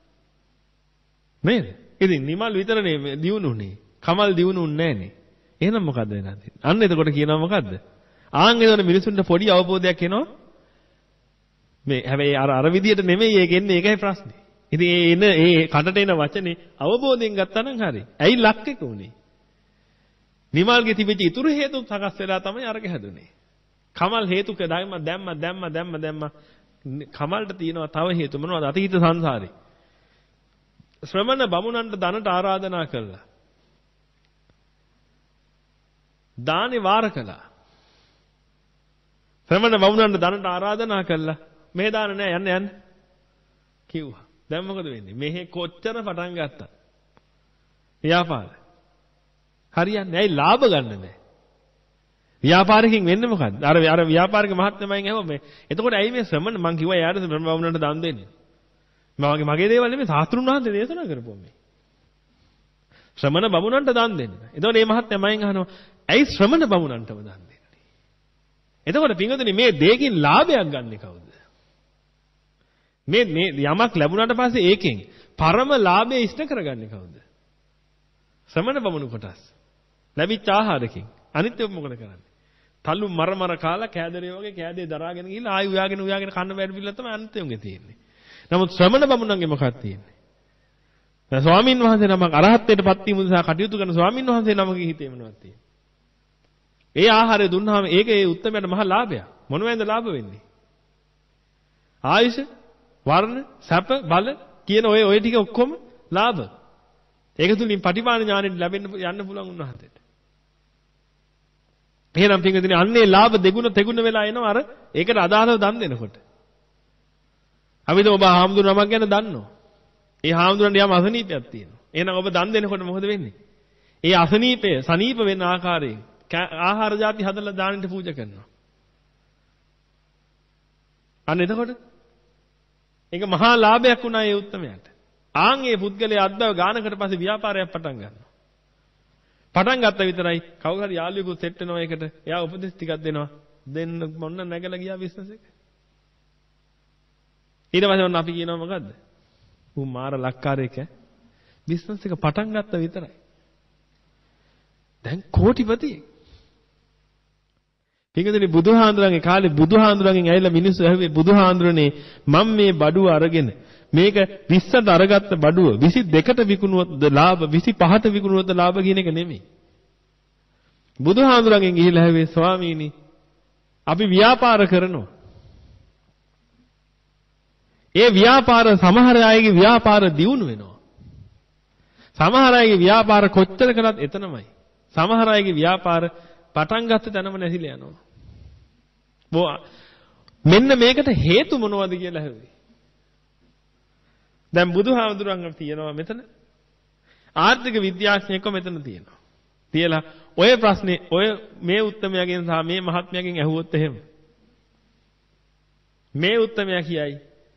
නේද? ඉතින් නිමල් විතරනේ දියුණුනේ. කමල් දියුණුන්නේ නැහනේ. එහෙනම් මොකද්ද වෙනන්නේ? අන්න එතකොට කියනවා මොකද්ද? ආන් එතකොට මිනිසුන්ට පොඩි අවබෝධයක් එනවා. මේ හැබැයි අර අර විදියට නෙමෙයි ඒක එන්නේ ඒකයි ප්‍රශ්නේ. ඉතින් ඒ එන ඒ කටට එන වචනේ අවබෝධයෙන් ගත්තා නම් හරි. ඇයි ලක් එක උනේ? නිමල්ගේ තිබිච්ච ඉතුරු හේතු සකස් වෙලා තමයි අරක හැදුනේ. කමල් හේතුක දැම්ම දැම්ම දැම්ම දැම්ම දැම්ම කමල්ට තියෙනවා තව හේතු මොනවද? අතීත සංසාරේ. ශ්‍රමණ බමුණන්ට ධනට ආරාධනා කළා. දානේ වාර කළා. ශ්‍රමණ බමුණන්ට ධනට ආරාධනා කළා. මේ දාන නෑ යන්න යන්න කිව්වා. දැන් මොකද වෙන්නේ? මෙහි කොච්චර පටන් ගත්තා. ව්‍යාපාර. හරියන්නේ ඇයි ලාභ ගන්න බෑ. ව්‍යාපාරකින් වෙන්නේ මොකද්ද? අර අර ව්‍යාපාරික මහත්මයන් ඇහුවා මේ. එතකොට ඇයි මේ ශ්‍රමණ මං කිව්වා යාට ශ්‍රමණ බමුණන්ට දන් දෙන්නේ. මගේ මගේ දේවල් නෙමෙයි සාස්ත්‍රුන් වහන්සේ දේශනා කරපුවා මේ. ශ්‍රමණ බමුණන්ට දන් දෙන්න. එතකොට මේ මහත්මයන් අහනවා ඇයි ශ්‍රමණ බමුණන්ටම දන් දෙන්නේ? එතකොට පින්වතුනි මේ දෙයකින් ලාභයක් ගන්නෙ කවුද? මේ මේ යමක් ලැබුණාට පස්සේ ඒකෙන් පරම ලාභය ඉෂ්ට කරගන්නේ කවුද? ශ්‍රමණ බමුණු කොටස්. ලැබිච්ච ආහාරකින්. අනිත් ඒවා මොකද කරන්නේ? තල්ලු මර මර කාලා කෑදරේ වගේ කෑදේ දරාගෙන ගිහලා ආයි උයාගෙන උයාගෙන කන්න බැරි පිළිලා තමයි අනිත් ඒවාගේ තියෙන්නේ. නමුත් ශ්‍රමණ බමුණන්ගේ මොකක්ද තියෙන්නේ? දැන් ස්වාමින් වහන්සේ නමක් අරහත්ත්වයට පත් වීම නිසා කටයුතු කරන ස්වාමින් වහන්සේ නමගේ හිතේ මොනවද තියෙන්නේ? ඒ ආහාරය දුන්නාම ඒක ඒ උත්තරයට මහ ලාභයක්. මොනවද ලාභ වෙන්නේ? ආයුෂ, වර්ණ, සැප, බල කියන ඔය ඔය ටික ඔක්කොම ලාභ. ඒක තුලින් පටිපාණ ඥානෙ ලැබෙන්න යන්න පුළුවන් උන්වහන්සේට. එහෙනම් පින්වතුනි අන්නේ ලාභ දෙගුණ තෙගුණ වෙලා එනවා අර ඒකට අදාළව දන් දෙනකොට. අපිට ඔබ හාමුදුරුවෝ නමක් ගැන දන්නවා. ඒ හාමුදුරන්ට යම් අසනීපයක් තියෙනවා. එහෙනම් ඔබ දන් දෙනකොට මොකද වෙන්නේ? ඒ අසනීපය සනීප වෙන ආකාරයෙන් ආහාර ಜಾති හදලා දානෙට පූජා කරනවා. අන්න එතකොට ඒක මහා ලාභයක් වුණා ඒ උත්තරමයට. ආන් ඒ පුද්ගලයා අද්දව ගානකට පස්සේ ව්‍යාපාරයක් පටන් ගන්නවා. පටන් ගත්ත විතරයි කවුරු හරි යාළුවෙකුත් සෙට් වෙනවා ඒකට. එයා උපදෙස් ටිකක් දෙනවා. දෙන්න මොන්න නැගලා ගියා බිස්නස් එක. ඊට පස්සේ ඔන්න අපි කියනවා මොකද්ද? ඌ මාර ලක්කාරයෙක් ඈ. බිස්නස් එක පටන් ගත්ත විතරයි. දැන් කෝටිපතියෙක්. පිටුදෙනි බුදුහාඳුරන්ගේ කාලේ බුදුහාඳුරන්ගෙන් ඇවිල්ලා මිනිස්සු ඇහුවේ බුදුහාඳුරනේ මම මේ බඩුව අරගෙන මේක විස්සට අරගත්ත බඩුව විසි දෙකට විකුණුවොත්ද ලාභ විසි පහට විකුණුවොත්ද ලාභ කියන එක නෙමෙයි. බුදුහාඳුරන්ගෙන් ගිහිල්ලා ඇහුවේ ස්වාමීනි අපි ව්‍යාපාර කරනවා. ඒ ව්‍යාපාර සමහර අයගේ ව්‍යාපාර දියුණු වෙනවා. සමහර අයගේ ව්‍යාපාර කොච්චර කළත් එතනමයි. සමහර අයගේ ව්‍යාපාර පටන් ගත්ත තැනම නැතිලා යනවා. මෙන්න මේකට හේතු මොනවද කියලා ඇහුවේ. දැන් බුදුහාමුදුරන්ගේ තියෙනවා මෙතන. ආර්ථික විද්‍යාඥයෙක්ව මෙතන තියෙනවා. තියලා ඔය ප්‍රශ්නේ ඔය මේ උත්තමයාගෙන් සහ මේ මහත්මයාගෙන් ඇහුවොත් එහෙම මේ උත්තමයා කියයි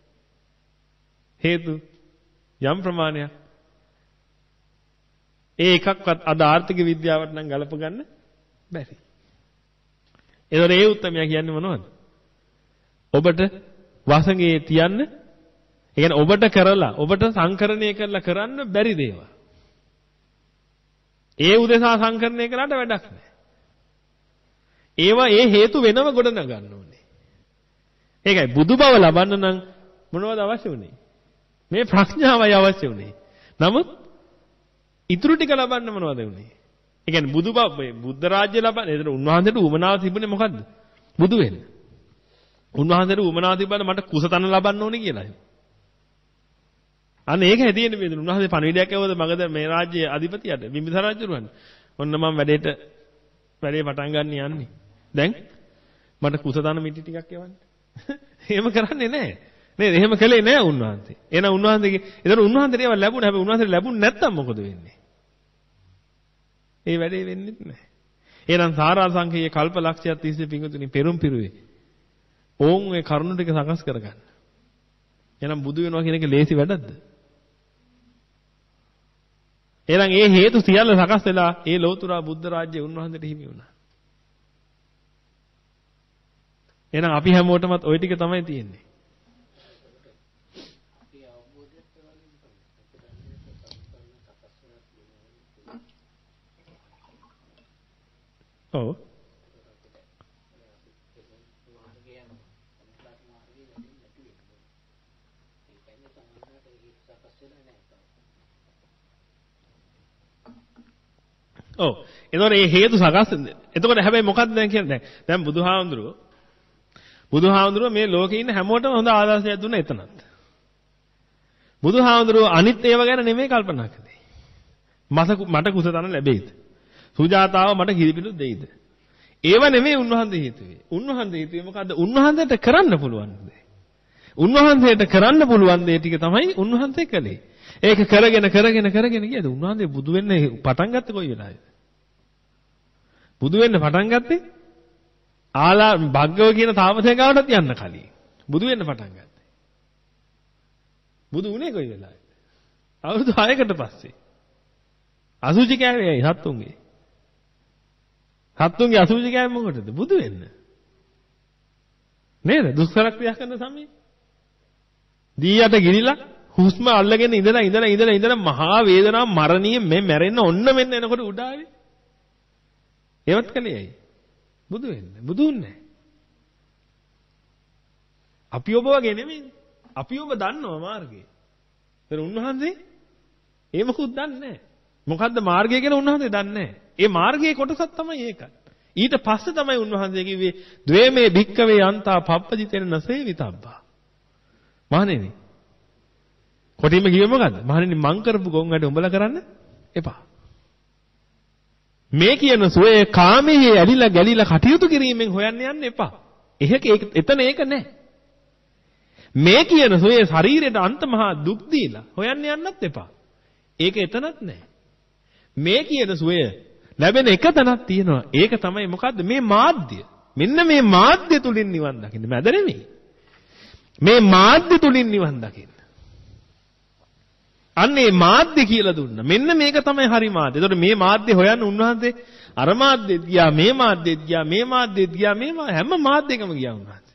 හේතු යම් ප්‍රමාණයක් ඒ එකක්වත් අද ආර්ථික විද්‍යාවට නම් ගලප ගන්න බැරි. ඒතකොට ඒ උත්තමයා කියන්නේ මොනවද? ඔබට වසඟේ තියන්න, ඒ කියන්නේ ඔබට කරලා, ඔබට සංකරණය කරලා කරන්න බැරි දේවල්. ඒ උදෙසා සංකරණය කරාට වැඩක් නැහැ. ඒවා ඒ හේතු වෙනම ගොඩ නගන්න ඕනේ. ඒකයි බුදු බව ලබන්න නම් මොනවද අවශ්‍ය වුනේ? මේ ප්‍රඥාවයි අවශ්‍ය වුනේ. නමුත් ඉතුරු ටික ලබන්න මොනවද වුනේ? ඒ කියන්නේ බුදු බව බුද්ධ රාජ්‍ය ලබන්න. ඒතර උන්වහන්සේට උවමනාව තිබුණේ මොකද්ද? බුදු වෙන්න. උන්වහන්සේට උවමනාව තිබ්බම මට කුසතන ලබන්න ඕනේ කියලා. අන්න ඒක හැදෙන්නේ මේ උන්වහන්සේ පණිවිඩයක් ඇවුවද මගද මේ රාජ්‍යයේ අධිපතියට බිම්බිසාර රජුරවන්න. ඔන්න මම වැඩේට වැඩේ පටන් ගන්න යන්නේ. දැන් මට කුසතන මිටි ටිකක් එවන්න. එහෙම කරන්නේ නැහැ. නේද? එහෙම කළේ නැහැ උන්වහන්සේ. එහෙනම් උන්වහන්සේගේ ඒතර උන්වහන්සේට ඒවා ලැබුණා. හැබැයි උන්වහන්සේට ලැබුණ නැත්තම් මොකද වෙන්නේ? ඒ වැඩේ වෙන්නේ නැහැ. එහෙනම් සාරාංශකයේ කල්පලක්ෂයක් තිස්සේ පිංගුතුනි පෙරම් පිරුවේ. ඕන් ඒ කරුණු ටික සකස් කරගන්න. එහෙනම් බුදු වෙනවා කියන එක ලේසි වැඩක්ද? එහෙනම් ඒ හේතු සියල්ල සකස් වෙලා ඒ ලෝතුරා බුද්ධ රාජ්‍ය උන්වහන්සේට හිමි වුණා. එහෙනම් අපි හැමෝටමත් ওই ටික තමයි තියෙන්නේ. ඔව්. ඔව්. එතකොට මේ හේතු සකස් වෙන්නේ. එතකොට හැබැයි මොකක්ද දැන් කියන්නේ දැන් දැන් බුදුහාමුදුරුවෝ බුදුහාමුදුරුවෝ මේ ලෝකේ ඉන්න හැමෝටම හොඳ ආදර්ශයක් දුන්නා එතනත්. බුදුහාමුදුරුවෝ අනිත් ඒවා ගැන නෙමෙයි කල්පනා කළේ. මට කුසතන ලැබෙයිද? සුජාතාව මට කිරිපිඩු දෙයිද? ඒව නෙමෙයි උන්වහන්සේ හේතුවේ. උන්වහන්සේ හේතුවේ මොකද්ද? උන්වහන්සේට කරන්න පුළුවන් දේ. උන්වහන්සේට කරන්න පුළුවන් දේ ටික තමයි උන්වහන්සේ කළේ. ඒක කරගෙන කරගෙන කරගෙන ගියද උන්වහන්සේ බුදු වෙන්න පටන් ගත්තේ කොයි වෙලාවේද? බුදු වෙන්න පටන් ගත්තේ ආලා භග්ගව කියන තාපසයා ගාවටත් යන්න කලින්. බුදු වෙන්න පටන් ගත්තේ. බුදු උනේ කොයි වෙලාවේද? අවුරුදු හයකට පස්සේ. අසුචි කෑවේ සත්තුන්ගේ. සත්තුන්ගේ අසුචි කෑවේ මොකටද? බුදු වෙන්න. නේද? දුෂ්කර ක්‍රියා කරන සමයේ. දීයට ගිනිලා හුස්ම අල්ලගෙන ඉඳලා ඉඳලා ඉඳලා ඉඳලා මහා වේදනාව මරණීය මේ මැරෙන්න ඔන්න මෙන්න එනකොට උඩ ආවේ. ඒවත් කලේ ඇයි? බුදු වෙන්න. බුදුන්නේ. අපි ඔබ වගේ නෙමෙයි. අපි ඔබ දන්නවා මාර්ගය. ඒතර උන්වහන්සේ ඒ මොකුත් දන්නේ නැහැ. මොකද්ද මාර්ගය කියලා උන්වහන්සේ දන්නේ නැහැ. ඒ මාර්ගයේ කොටසක් තමයි ඒක. ඊට පස්සේ තමයි උන්වහන්සේ කිව්වේ ද්වේමේ භික්කවේ යන්තා පප්පජිතෙන නසේවිතබ්බා. මහණෙනි. කොටින්ම කිව්වේ මොකද්ද? මහණෙනි මං කරපු ගොන් වැඩ උඹලා කරන්න එපා. මේ කියන සෝයේ කාමයේ ඇලිලා ගැලිලා කටයුතු කිරීමෙන් හොයන්න යන්න එපා. එහෙක එතන ඒක නැහැ. මේ කියන සෝයේ ශරීරයට අන්තමහා දුක් දීලා හොයන්න යන්නත් එපා. ඒක එතනත් නැහැ. මේ කියන සුවය ලැබෙන එක තැනක් තියෙනවා. ඒක තමයි මොකද්ද? මේ මාධ්‍ය. මෙන්න මේ මාධ්‍ය තුලින් නිවන් දකින්න. මැද නෙමෙයි. මේ මාධ්‍ය තුලින් නිවන් දකින්න. අන්නේ මාධ්‍ය කියලා දුන්නා. මෙන්න මේක තමයි හරි මාධ්‍ය. ඒතකොට මේ මාධ්‍ය හොයන්න උන්වහන්සේ අර මාධ්‍යෙත් ගියා, මේ මාධ්‍යෙත් ගියා, මේ මාධ්‍යෙත් ගියා, මේ හැම මාධ්‍යකම ගියා උන්වහන්සේ.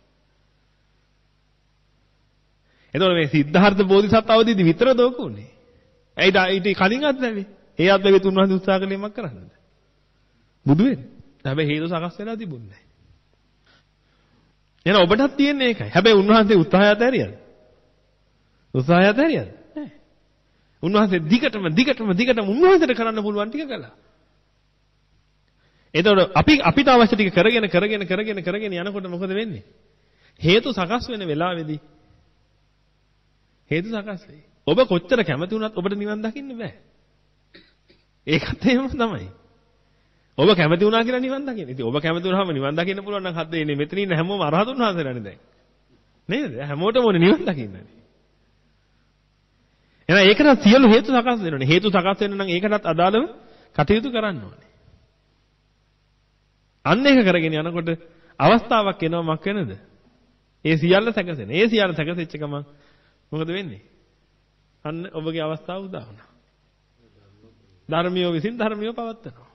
එතකොට මේ සිද්ධාර්ථ බෝධිසත්ව අවදීදී විතර දෝකුනේ. ඇයිද ඊට කලින් අත්දැවි? ඒ අත්දැවි උන්වහන්සේ උත්සාහ කළේ මක් කරන්නද? බුදු වෙන්න. හැබැයි හේතු සකස් වෙලා තිබුණේ නැහැ. එහෙනම් ඔබටත් තියෙන්නේ ඒකයි. හැබැයි උන්වහන්සේ උත්සාහයත් ඇරියද? උත්සාහයත් ඇරියද? නැහැ. උන්වහන්සේ දිගටම දිගටම දිගටම උන්වහන්සේට කරන්න පුළුවන් ටික කළා. එතකොට අපි අපිට අවශ්‍ය ටික කරගෙන කරගෙන කරගෙන කරගෙන යනකොට මොකද වෙන්නේ? හේතු සකස් වෙන වෙලාවේදී හේතු සකස් වෙයි. ඔබ කොච්චර කැමති වුණත් ඔබට නිවන් දකින්න බෑ. ඒකත් එහෙම තමයි. ඔබ කැමති වුණා කියලා නිවන් දකින්න. ඉතින් ඔබ කැමති වුණාම නිවන් දකින්න පුළුවන් නම් හද්ද එන්නේ මෙතන ඉන්න හැමෝම අරහතුන් වහන්සේලානේ දැන්. නේද? හැමෝටම ඕනේ නිවන් දකින්නනේ. එහෙනම් ඒකට සියලු හේතු සකස් වෙනවනේ. හේතු සකස් වෙන්න නම් ඒකටත් අදාළව කටයුතු කරන්න ඕනේ. අන්න ඒක කරගෙන යනකොට අවස්ථාවක් එනවා මක් වෙනද? ඒ සියල්ල සැකසෙන. ඒ සියල්ල සැකසෙච්ච ගමන් මොකද වෙන්නේ? අන්න ඔබගේ අවස්ථාව උදා වුණා. ධර්මියෝ විසින් ධර්මියෝ පවත්වනවා.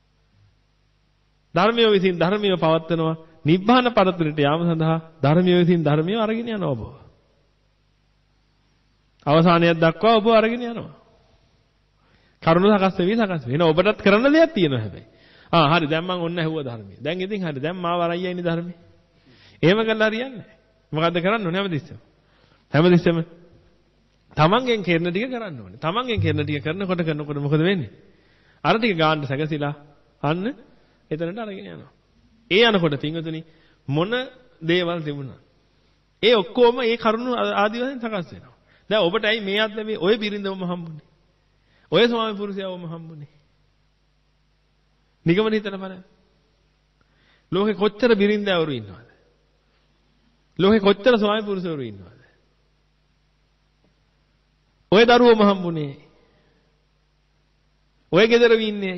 ධර්මියෝ විසින් ධර්මියෝ පවත්වනවා. නිබ්බාන පරතරයට යාම සඳහා ධර්මියෝ විසින් ධර්මියෝ අරගෙන යනවා ඔබ. අවසානයක් දක්වා ඔබ අරගෙන යනවා. කරුණ සකස් වෙවි සකස් වෙන ඔබටත් කරන්න දෙයක් තියෙනවා හැබැයි. ආ හරි දැන් මම ඔන්න ඇහුවා ධර්මයේ. දැන් ඉතින් හරි දැන් මාව අරයයිනේ ධර්මයේ. එහෙම කළා හරියන්නේ නැහැ. මොකද්ද කරන්න ඕනේ හැමතිස්සෙම? හැමතිස්සෙම තමන්ගෙන් කරන ටික කරන්න ඕනේ. තමන්ගෙන් කරන ටික කරනකොට කරනකොට මොකද වෙන්නේ? අර ටික ගාන්න සැකසিলা අන්න එතනට අරගෙන යනවා. ඒ යනකොට පින්වතුනි මොන දේවල් තිබුණා? ඒ ඔක්කොම ඒ කරුණු ආදි වශයෙන් සකස් වෙනවා. දැන් ඔබට ඇයි මේ අත් මේ ඔය බිරිඳවම හම්බුනේ? ඔය ස්වාමි පුරුෂයවම හම්බුනේ. නිගමන හිතන බලන්න. ලෝකේ කොච්චර බිරිඳවරු ඉන්නවද? ලෝකේ කොච්චර ස්වාමි පුරුෂවරු ඉන්නවද? ඔය දරුවම හම්බුනේ. ඔය ගෙදර ඉන්නේ.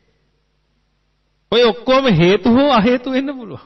ඔය ඔක්කොම හේතු හෝ අහේතු වෙන්න පුළුවන්.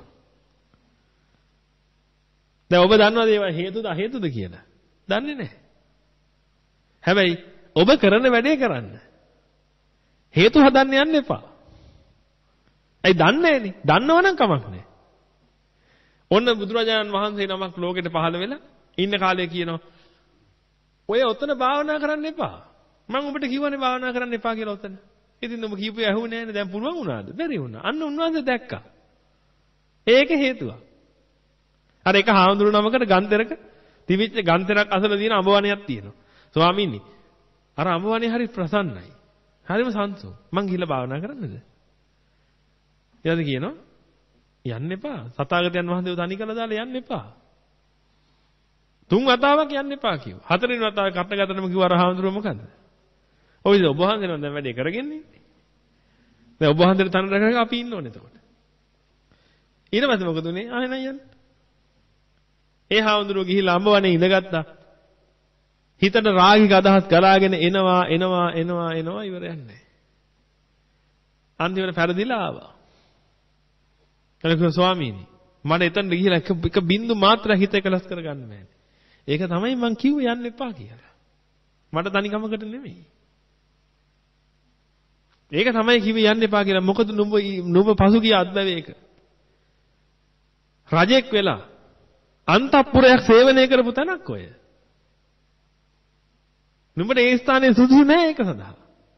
දැන් ඔබ දන්නවද ඒවා හේතුද අහේතුද කියලා? දන්නේ නැහැ. හැබැයි ඔබ කරන වැඩේ කරන්න. හේතු හදන්න යන්න එපා. ඇයි දන්නේ නැනේ? දන්නවනම් කමක් නැහැ. ඔන්න බුදුරජාණන් වහන්සේ නමක් ලෝකෙට පහළ වෙලා ඉන්න කාලේ කියනවා ඔය ඔතන භාවනා කරන්න එපා. මම ඔබට කිව්වනේ භාවනා කරන්න එපා කියලා ඔතන. ඉතින් ඔබ කියපු ඇහුනේ නැහැනේ. දැන් පුළුවන් වුණාද? බැරි වුණා. අන්න උන්වහන්සේ දැක්කා. ඒක හේතුවක්. අර එක හාමුදුරු නමකට ගන්තරක තිබිච්ච ගන්තරක් අසල තියෙන අඹවණයක් තියෙනවා. ස්වාමීනි අර අඹවණේ හරි ප්‍රසන්නයි. හරිම සන්සෝ. මං ගිහලා භාවනා කරන්නද? ඊට කියනවා යන්න එපා. සතාගතයන් වහන්සේව තනි කළා දාලා යන්න එපා. තුන් වතාවක් යන්න එපා කිව්වා. හතරවෙනි වතාවේ කටනගතනම කිව්වා අර හාමුදුරුවෝ මොකද? ඔය ඔබ වහන්සේ නම් දැන් වැඩේ කරගෙන ඉන්නේ. දැන් ඔබ වහන්සේට තන රැකගෙන අපි ඉන්න ඕනේ එතකොට. ඊට පස්සේ මොකද උනේ? ආයෙ නෑ යන්න. ඒ හාමුදුරුවෝ ගිහිල්ලා අඹවනේ ඉඳගත්තා. හිතට රාගික අදහස් ගලාගෙන එනවා එනවා එනවා එනවා ඉවරයක් නැහැ. අන්තිමට පෙරදිලා ආවා. එනකෝ ස්වාමීනි මට එතනට ගිහිලා එක එක බින්දු මාත්‍රයක් හිත එකලස් කරගන්න බෑනේ. ඒක තමයි මං කිව්වේ යන්න එපා කියලා. මට තනිකමකට නෙමෙයි. ඒක තමයි කිව්වේ යන්න එපා කියලා. මොකද නුඹ නුඹ පසුගිය අත්දැවේක. රජෙක් වෙලා අන්තපුරයක් සේවනය කරපු තැනක් ඔය. නුඹට ඒ ස්ථානයේ සුදුසු නෑ ඒක සඳහා.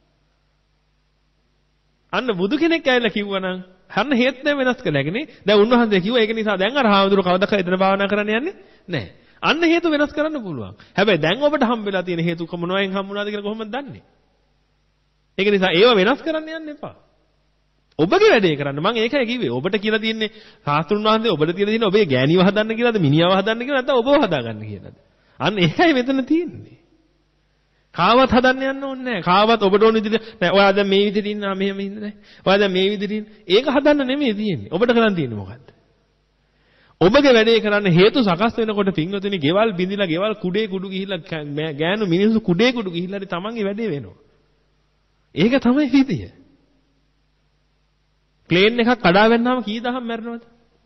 අන්න බුදු කෙනෙක් ඇවිල්ලා කිව්වනම් හරන හේත් නැ වෙනස් කළාගනේ. දැන් උන්වහන්සේ කිව්වා ඒක නිසා දැන් අර හාමුදුරුවෝ කවදාක එතන භාවනා කරන්න යන්නේ නැහැ. අන්න හේතු වෙනස් කරන්න පුළුවන්. හැබැයි දැන් ඔබට හම්බෙලා තියෙන හේතු මොනවායින් හම්බුණාද කියලා කොහොමද දන්නේ? ඒක නිසා ඒව වෙනස් කරන්න යන්න එපා. ඔබගේ වැඩේ කරන්න. මම ඒකයි කිව්වේ. ඔබට කියලා තියෙන්නේ සාස්ත්‍රුන් වහන්සේ ඔබට කියලා තියෙන්නේ ඔබේ ගෑණිව හදන්න කියලාද මිනිහව හදන්න කියලාද නැත්නම් ඔබව හදාගන්න කියලාද? අන්න ඒකයි මෙතන තියෙන්නේ. කාවත් හදන්න යන්න ඕනේ නැහැ. කාවත් ඔබට ඕන විදිහට නෑ. ඔයා දැන් මේ විදිහට ඉන්නා මෙහෙම ඉන්න නෑ. ඔයා දැන් මේ විදිහට ඉන්න. ඒක හදන්න නෙමෙයි තියෙන්නේ. ඔබට කරන්න තියෙන්නේ මොකද්ද? ඔබගේ වැඩේ කරන්න හේතු සකස් වෙනකොට පින්වතුනි ගෙවල් බිඳිලා ගෙවල් කුඩේ කුඩු ගිහිල්ලා ගෑනු මිනිස්සු කුඩේ කුඩු ගිහිල්ලා හරි තමන්ගේ වැඩේ වෙනවා. ඒක තමයි විදිය. ප්ලේන් එකක් කඩා වැන්නාම කී දහම් මැරෙනවද?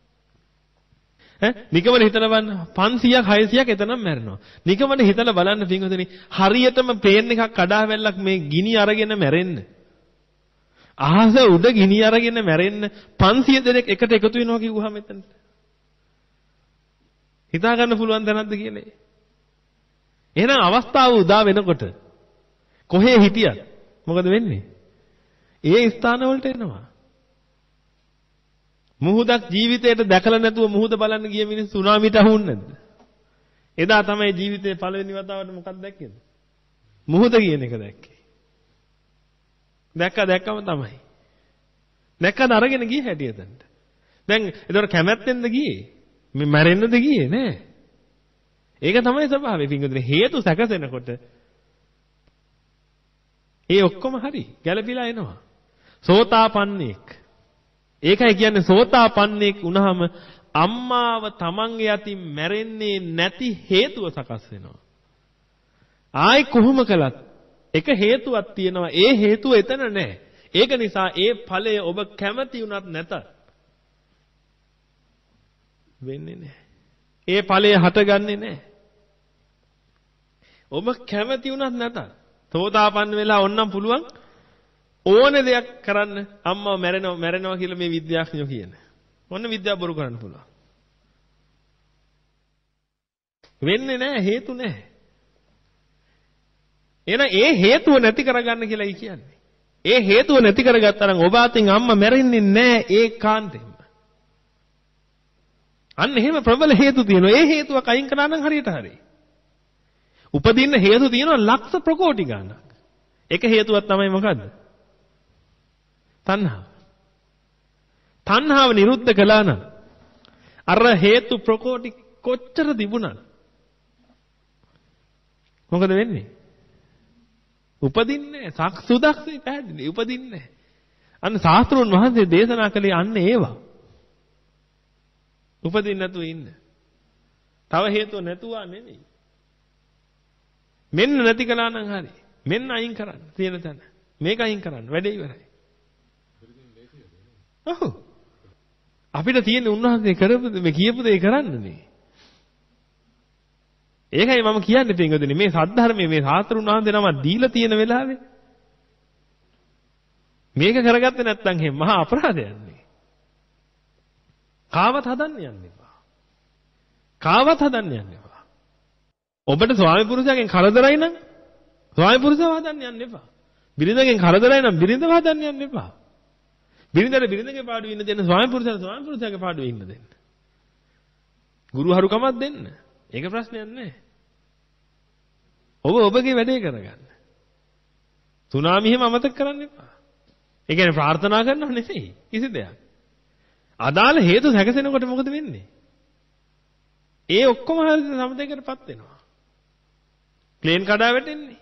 ඈ නිකමන හිතලා බලන්න පන්සීයක් හයසීයක් එතනම මැරෙනවා. නිකමන හිතලා බලන්න පින්වතුනි හරියටම ප්ලේන් එකක් කඩා වැල්ලක් මේ ගිනි අරගෙන මැරෙන්න. අහස උඩ ගිනි අරගෙන මැරෙන්න පන්සිය දෙනෙක් එකට එකතු වෙනවා කිව්වහම එතනට. හිතා ගන්න පුළුවන් දැනක්ද කියලා. එහෙනම් අවස්ථාව උදා වෙනකොට කොහේ හිටියත් මොකද වෙන්නේ? ඒ ස්ථාන වලට එනවා. මුහුදක් ජීවිතේට දැකලා නැතුව මුහුද බලන්න ගිය මිනිස්සු සුනාමිට අහුන්නේ නැද්ද? එදා තමයි ජීවිතේ පළවෙනි වතාවට මොකක්ද දැක්කේද? මුහුද කියන එක දැක්කේ. දැක්ක දැක්කම තමයි. දැක්කද අරගෙන ගියේ හැටියටද? දැන් ඒතකොට කැමැත්තෙන්ද ගියේ? මේ මැරෙන්නද ගියේ නෑ. ඒක තමයි ස්වභාවය. පින්වතුනි හේතු සැකසෙනකොට ඒ ඔක්කොම හරි ගැළපීලා එනවා. සෝතාපන්නේක්. ඒකයි කියන්නේ සෝතාපන්නේක් වුණාම අම්මාව තමන්ගේ අතින් මැරෙන්නේ නැති හේතුව සකස් වෙනවා. ආයි කොහොම කළත් එක හේතුවක් තියෙනවා. ඒ හේතුව එතන නැහැ. ඒක නිසා ඒ ඵලය ඔබ කැමති වුණත් නැතත් වෙන්නේ නැහැ. ඒ ඵලය හටගන්නේ නැහැ. ඔබ කැමති වුණත් නැතත් සෝතාපන්න වෙලා ඕනනම් පුළුවන් ඕන දෙයක් කරන්න. අම්මා මැරෙනවා මැරෙනවා කියලා මේ විද්‍යාඥයෝ කියන. ඔන්න විද්‍යාව බොරු කරන්න පුළුවන්. වෙන්නේ නැහැ හේතු නැහැ. එහෙනම් ඒ හේතුව නැති කරගන්න කියලායි කියන්නේ. ඒ හේතුව නැති කරගත්තා නම් ඔබ අතින් අම්මා මැරෙන්නේ නැහැ ඒකාන්තයෙන්ම. අන්න එහෙම ප්‍රබල හේතු තියෙනවා. ඒ හේතුවක් අයින් කරා නම් හරියට හරි. උපදින්න හේතු තියෙනවා ලක්ෂ ප්‍රකෝටි ගණනක්. එක හේතුවක් තමයි මොකද්ද? තණ්හාව. තණ්හාව නිරුද්ධ කළා නම් අර හේතු ප්‍රකෝටි කොච්චර තිබුණත් මොකද වෙන්නේ? උපදින්නේ නැහැ. සුදක්සේ පැහැදිලි. උපදින්නේ නැහැ. අන්න ශාස්ත්‍රෝන් වහන්සේ දේශනා කළේ අන්න ඒවා. උපදින්න නැතුව ඉන්න. තව හේතුව නැතුවා නෙමෙයි. මෙන්න නැති කළා නම් හරි. මෙන්න අයින් කරන්න. තියෙන තැන. මේක අයින් කරන්න. වැඩේ ඉවරයි. ඔව්. අපිට තියෙන උන්වහන්සේ කරපු මේ කියපු දේ කරන්නනේ. ඒකයි මම කියන්නේ පින්වතුනි මේ සද්ධර්මයේ මේ ශාස්ත්‍රුන් වහන්සේ නම දීලා තියෙන වෙලාවේ මේක කරගත්තේ නැත්නම් එහෙම මහා අපරාධයක් නේ. කාවත් හදන්න යන්න එපා. කාවත් හදන්න යන්න එපා. ඔබට ස්වාමි පුරුෂයාගෙන් කරදරයි නම් ස්වාමි පුරුෂයව හදන්න යන්න එපා. බිරිඳගෙන් කරදරයි නම් බිරිඳව හදන්න යන්න එපා. බිරිඳට බිරිඳගේ පාඩුවේ ඉන්න දෙන්න ස්වාමි පුරුෂයාට ස්වාමි පුරුෂයාගේ පාඩුවේ ඉන්න දෙන්න. ගුරුහරුකමක් දෙන්න. ඒක ප්‍රශ්නයක් නෑ. ඔබ ඔබගේ වැඩේ කරගන්න. සුනාමි එහෙම අමතක කරන්න එපා. ඒ කියන්නේ ප්‍රාර්ථනා කරනව නෙවෙයි කිසි දෙයක්. අදාළ හේතු සැකසෙනකොට මොකද වෙන්නේ? ඒ ඔක්කොම හරියට සමතේකටපත් වෙනවා. ප්ලේන් කඩා වැටෙන්නේ.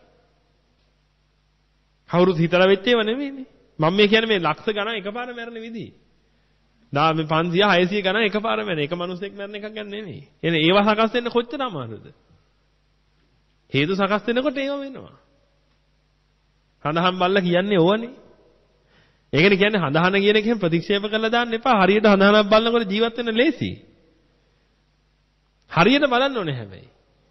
කවුරුත් හිතලා වෙච්ච ඒවා නෙමෙයිනේ. මම මේ කියන්නේ මේ ලක්ෂ ගණන් එකපාර මැරෙන විදිහ. දා මේ පන්සිය හයසිය ගණන් එකපාර මැරෙන එක මිනිහෙක් මැරෙන එකක් ගන්න නෙමෙයි. එනේ ඒවා සකස් වෙන්න කොච්චර අමාරුද? හේතු සකස් වෙනකොට ඒව වෙනවා. හඳහන් බල්ලා කියන්නේ ඕවනේ. ඒකනේ කියන්නේ හඳහන කියන එකෙන් ප්‍රතික්ෂේප කරලා දාන්න එපා. හරියට හඳහනක් බලනකොට ජීවත් වෙන්න ලේසි. හරියට බලන්න ඕනේ හැබැයි.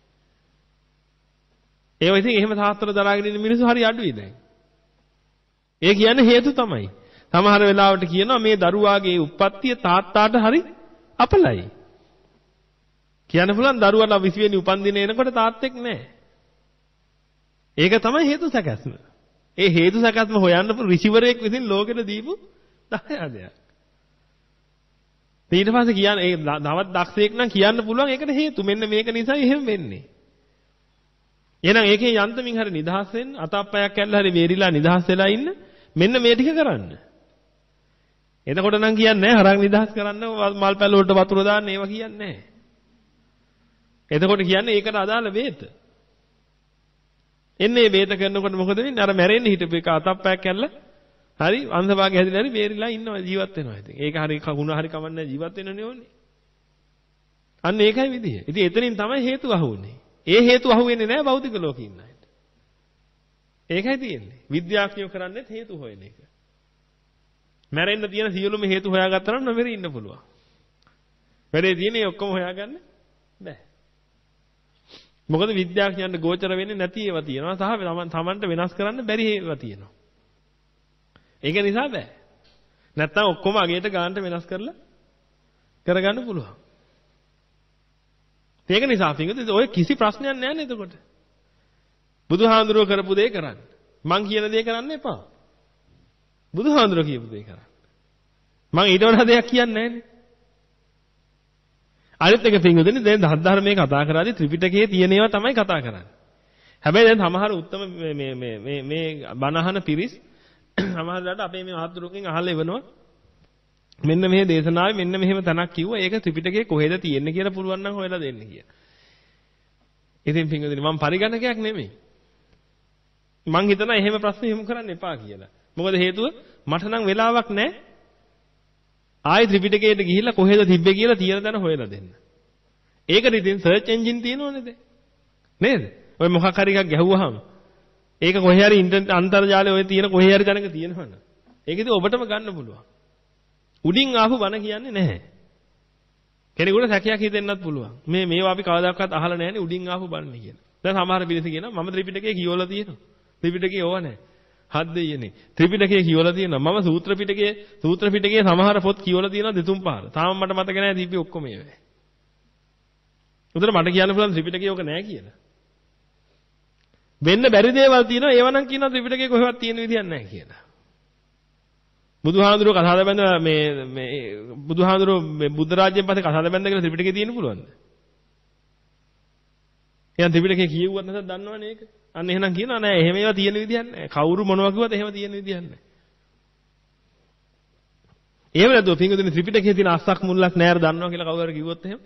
ඒව ඉතින් එහෙම සාස්ත්‍ර දරාගෙන ඉන්න මිනිස්සු හරි අඩුයි දැන්. ඒ කියන්නේ හේතු තමයි. සමහර වෙලාවට කියනවා මේ දරුවාගේ උප්පත්තිය තාත්තාට හරි අපලයි. කියන්න පුළුවන් දරුවාට විසි වෙනි උපන්දිනේ එනකොට තාත්තෙක් නැහැ. ඒක තමයි හේතු සැකස්ම. ඒ හේතු සැකස්ම හොයන්න ඍෂිවරයෙක් විසින් ලෝකෙට දීපු දායාදයක්. ඊට පස්සේ කියන්නේ ඒ නවත් දක්ෂයෙක් නම් කියන්න පුළුවන් ඒකට හේතු මෙන්න මේක නිසා එහෙම වෙන්නේ. එහෙනම් ඒකේ යන්තමින් හරි නිදහස් වෙන්න අතප්පයක් ඇල්ල හරි වේරිලා නිදහස් වෙලා ඉන්න මෙන්න මේ ටික කරන්න. එතකොට නම් කියන්නේ නැහැ හරක් නිදහස් කරන්න මල් පැල වලට වතුර දාන්න ඒවා කියන්නේ නැහැ. එතකොට කියන්නේ ඒකට අදාළ වේත. එන්නේ වේත කරනකොට මොකද වෙන්නේ? අර මැරෙන්න හිටපු එක අතප්පයක් ඇල්ල හරි අන්ධභාගය හැදිලා හරි වේරිලා ඉන්නවා ජීවත් වෙනවා ඉතින්. ඒක හරි කකුණ හරි කමන්නේ ජීවත් වෙන්නනේ ඕනේ. අන්න ඒකයි විදිය. ඉතින් එතනින් තමයි හේතු අහුවෙන්නේ. ඒ හේතු අහුවෙන්නේ නැහැ භෞතික ලෝකේ ඉන්න අයට. ඒකයි තියෙන්නේ. විද්‍යාඥයෝ කරන්නේ හේතු හොයන එක. මැරෙන්න තියෙන සියලුම හේතු හොයාගත්තා නම් නොමෙරි ඉන්න පුළුවන්. වැඩේ තියෙන්නේ ඔක්කොම හොයාගන්න බෑ. මොකද විද්‍යාඥයන්ට ගෝචර වෙන්නේ නැති ඒවා තියෙනවා සහ තමන්ට වෙනස් කරන්න බැරි ඒවා තියෙනවා. ඒක නිසා බෑ. නැත්තම් ඔක්කොම අගේට ගන්නට වෙනස් කරලා කරගන්න පුළුවන්. ඒක නිසා පිටුද ඔය කිසි ප්‍රශ්නයක් නැහැ නේද එතකොට? බුදුහාඳුරෝ කරපු දේ කරන්න. මං කියන දේ කරන්න එපා. බුදුහාඳුරෝ කියපු දේ කරන්න. මං ඊට වඩා දෙයක් කියන්නේ නැහැනේ. අනිත් එක පිටුදනේ දැන් ධර්මයේ කතා කරාදී ත්‍රිපිටකයේ තියෙන ඒවා තමයි කතා කරන්නේ. හැබැයි දැන් සමහර උත්තම මේ මේ මේ මේ බණහන පිරිස් සමහරවිට අපේ මේ මහත්තුරුකින් අහලා ඉවනවා මෙන්න මේ දේශනාවේ මෙන්න මෙහෙම තැනක් කිව්වා ඒක ත්‍රිපිටකයේ කොහෙද තියෙන්නේ කියලා පුළුවන් නම් හොයලා දෙන්න කියලා. ඉතින් පින්වතුනි මම පරිගණකයක් නෙමෙයි. මං හිතනවා එහෙම ප්‍රශ්න යොමු කරන්න එපා කියලා. මොකද හේතුව මට නම් වෙලාවක් නැහැ. ආයි ත්‍රිපිටකයට ගිහිල්ලා කොහෙද තිබ්බේ කියලා තියෙන තැන හොයලා දෙන්න. ඒකට ඉතින් සර්ච් එන්ජින් තියෙනවනේ දැන්. නේද? ඔය මොකක් හරි එකක් ගැහුවාම ඒක කොහේ හරි ඉන්ටර්නෙට් අන්තර්ජාලයේ ඔය තියෙන කොහේ හරි තැනක තියෙනවනේ. ඒක ඉතින් ඔබටම ගන්න පුළුවන්. උඩින් ආපු බණ කියන්නේ නැහැ. කෙනෙකුට සැකයක් හිතෙන්නත් පුළුවන්. මේ මේවා අපි කවදාකවත් අහලා නැහැ නේ උඩින් ආපු බන්නේ කියලා. දැන් සමහර පිරිස කියනවා මම ත්‍රිපිටකය කියවලා තියෙනවා. ත්‍රිපිටකය ඕව නැහැ. හත් දෙයියනේ. ත්‍රිපිටකය කියවලා තියෙනවා. මම සූත්‍ර පිටකයේ සූත්‍ර පිටකයේ සමහර පොත් කියවලා තියෙනවා දෙතුන් පාර. තාම මට මතක නැහැ දීපි ඔක්කොම ඒවා. උදේට මට කියන්න පුළුවන් ත්‍රිපිටකය ඕක නැහැ කියලා. වෙන්න බැරි දේවල් තියෙනවා ඒව නම් කියනවා ත්‍රිපිටකයේ කොහෙවත් තියෙන විදියක් නැහැ කියලා. බුදුහාඳුරෝ කතාද බැඳ මේ මේ බුදුහාඳුරෝ මේ බුද්ධ රාජ්‍යයෙන් පස්සේ කතාද බැඳ කියලා ත්‍රිපිටකේ තියෙන්න පුළුවන්ද? එහෙනම් ත්‍රිපිටකේ කියුවත් නැත්නම් දන්නවනේ ඒක. අන්න එහෙනම් කියනවා නෑ එහෙම ඒවා තියෙන විදියක් නෑ. කවුරු මොනවා කිව්වත් එහෙම තියෙන විදියක් නෑ. එහෙම නැතුව පින්වතුනි ත්‍රිපිටකයේ තියෙන අස්සක් මුල්ලක් නෑර දන්නවා කියලා කවුරු හරි කිව්වොත් එහෙම.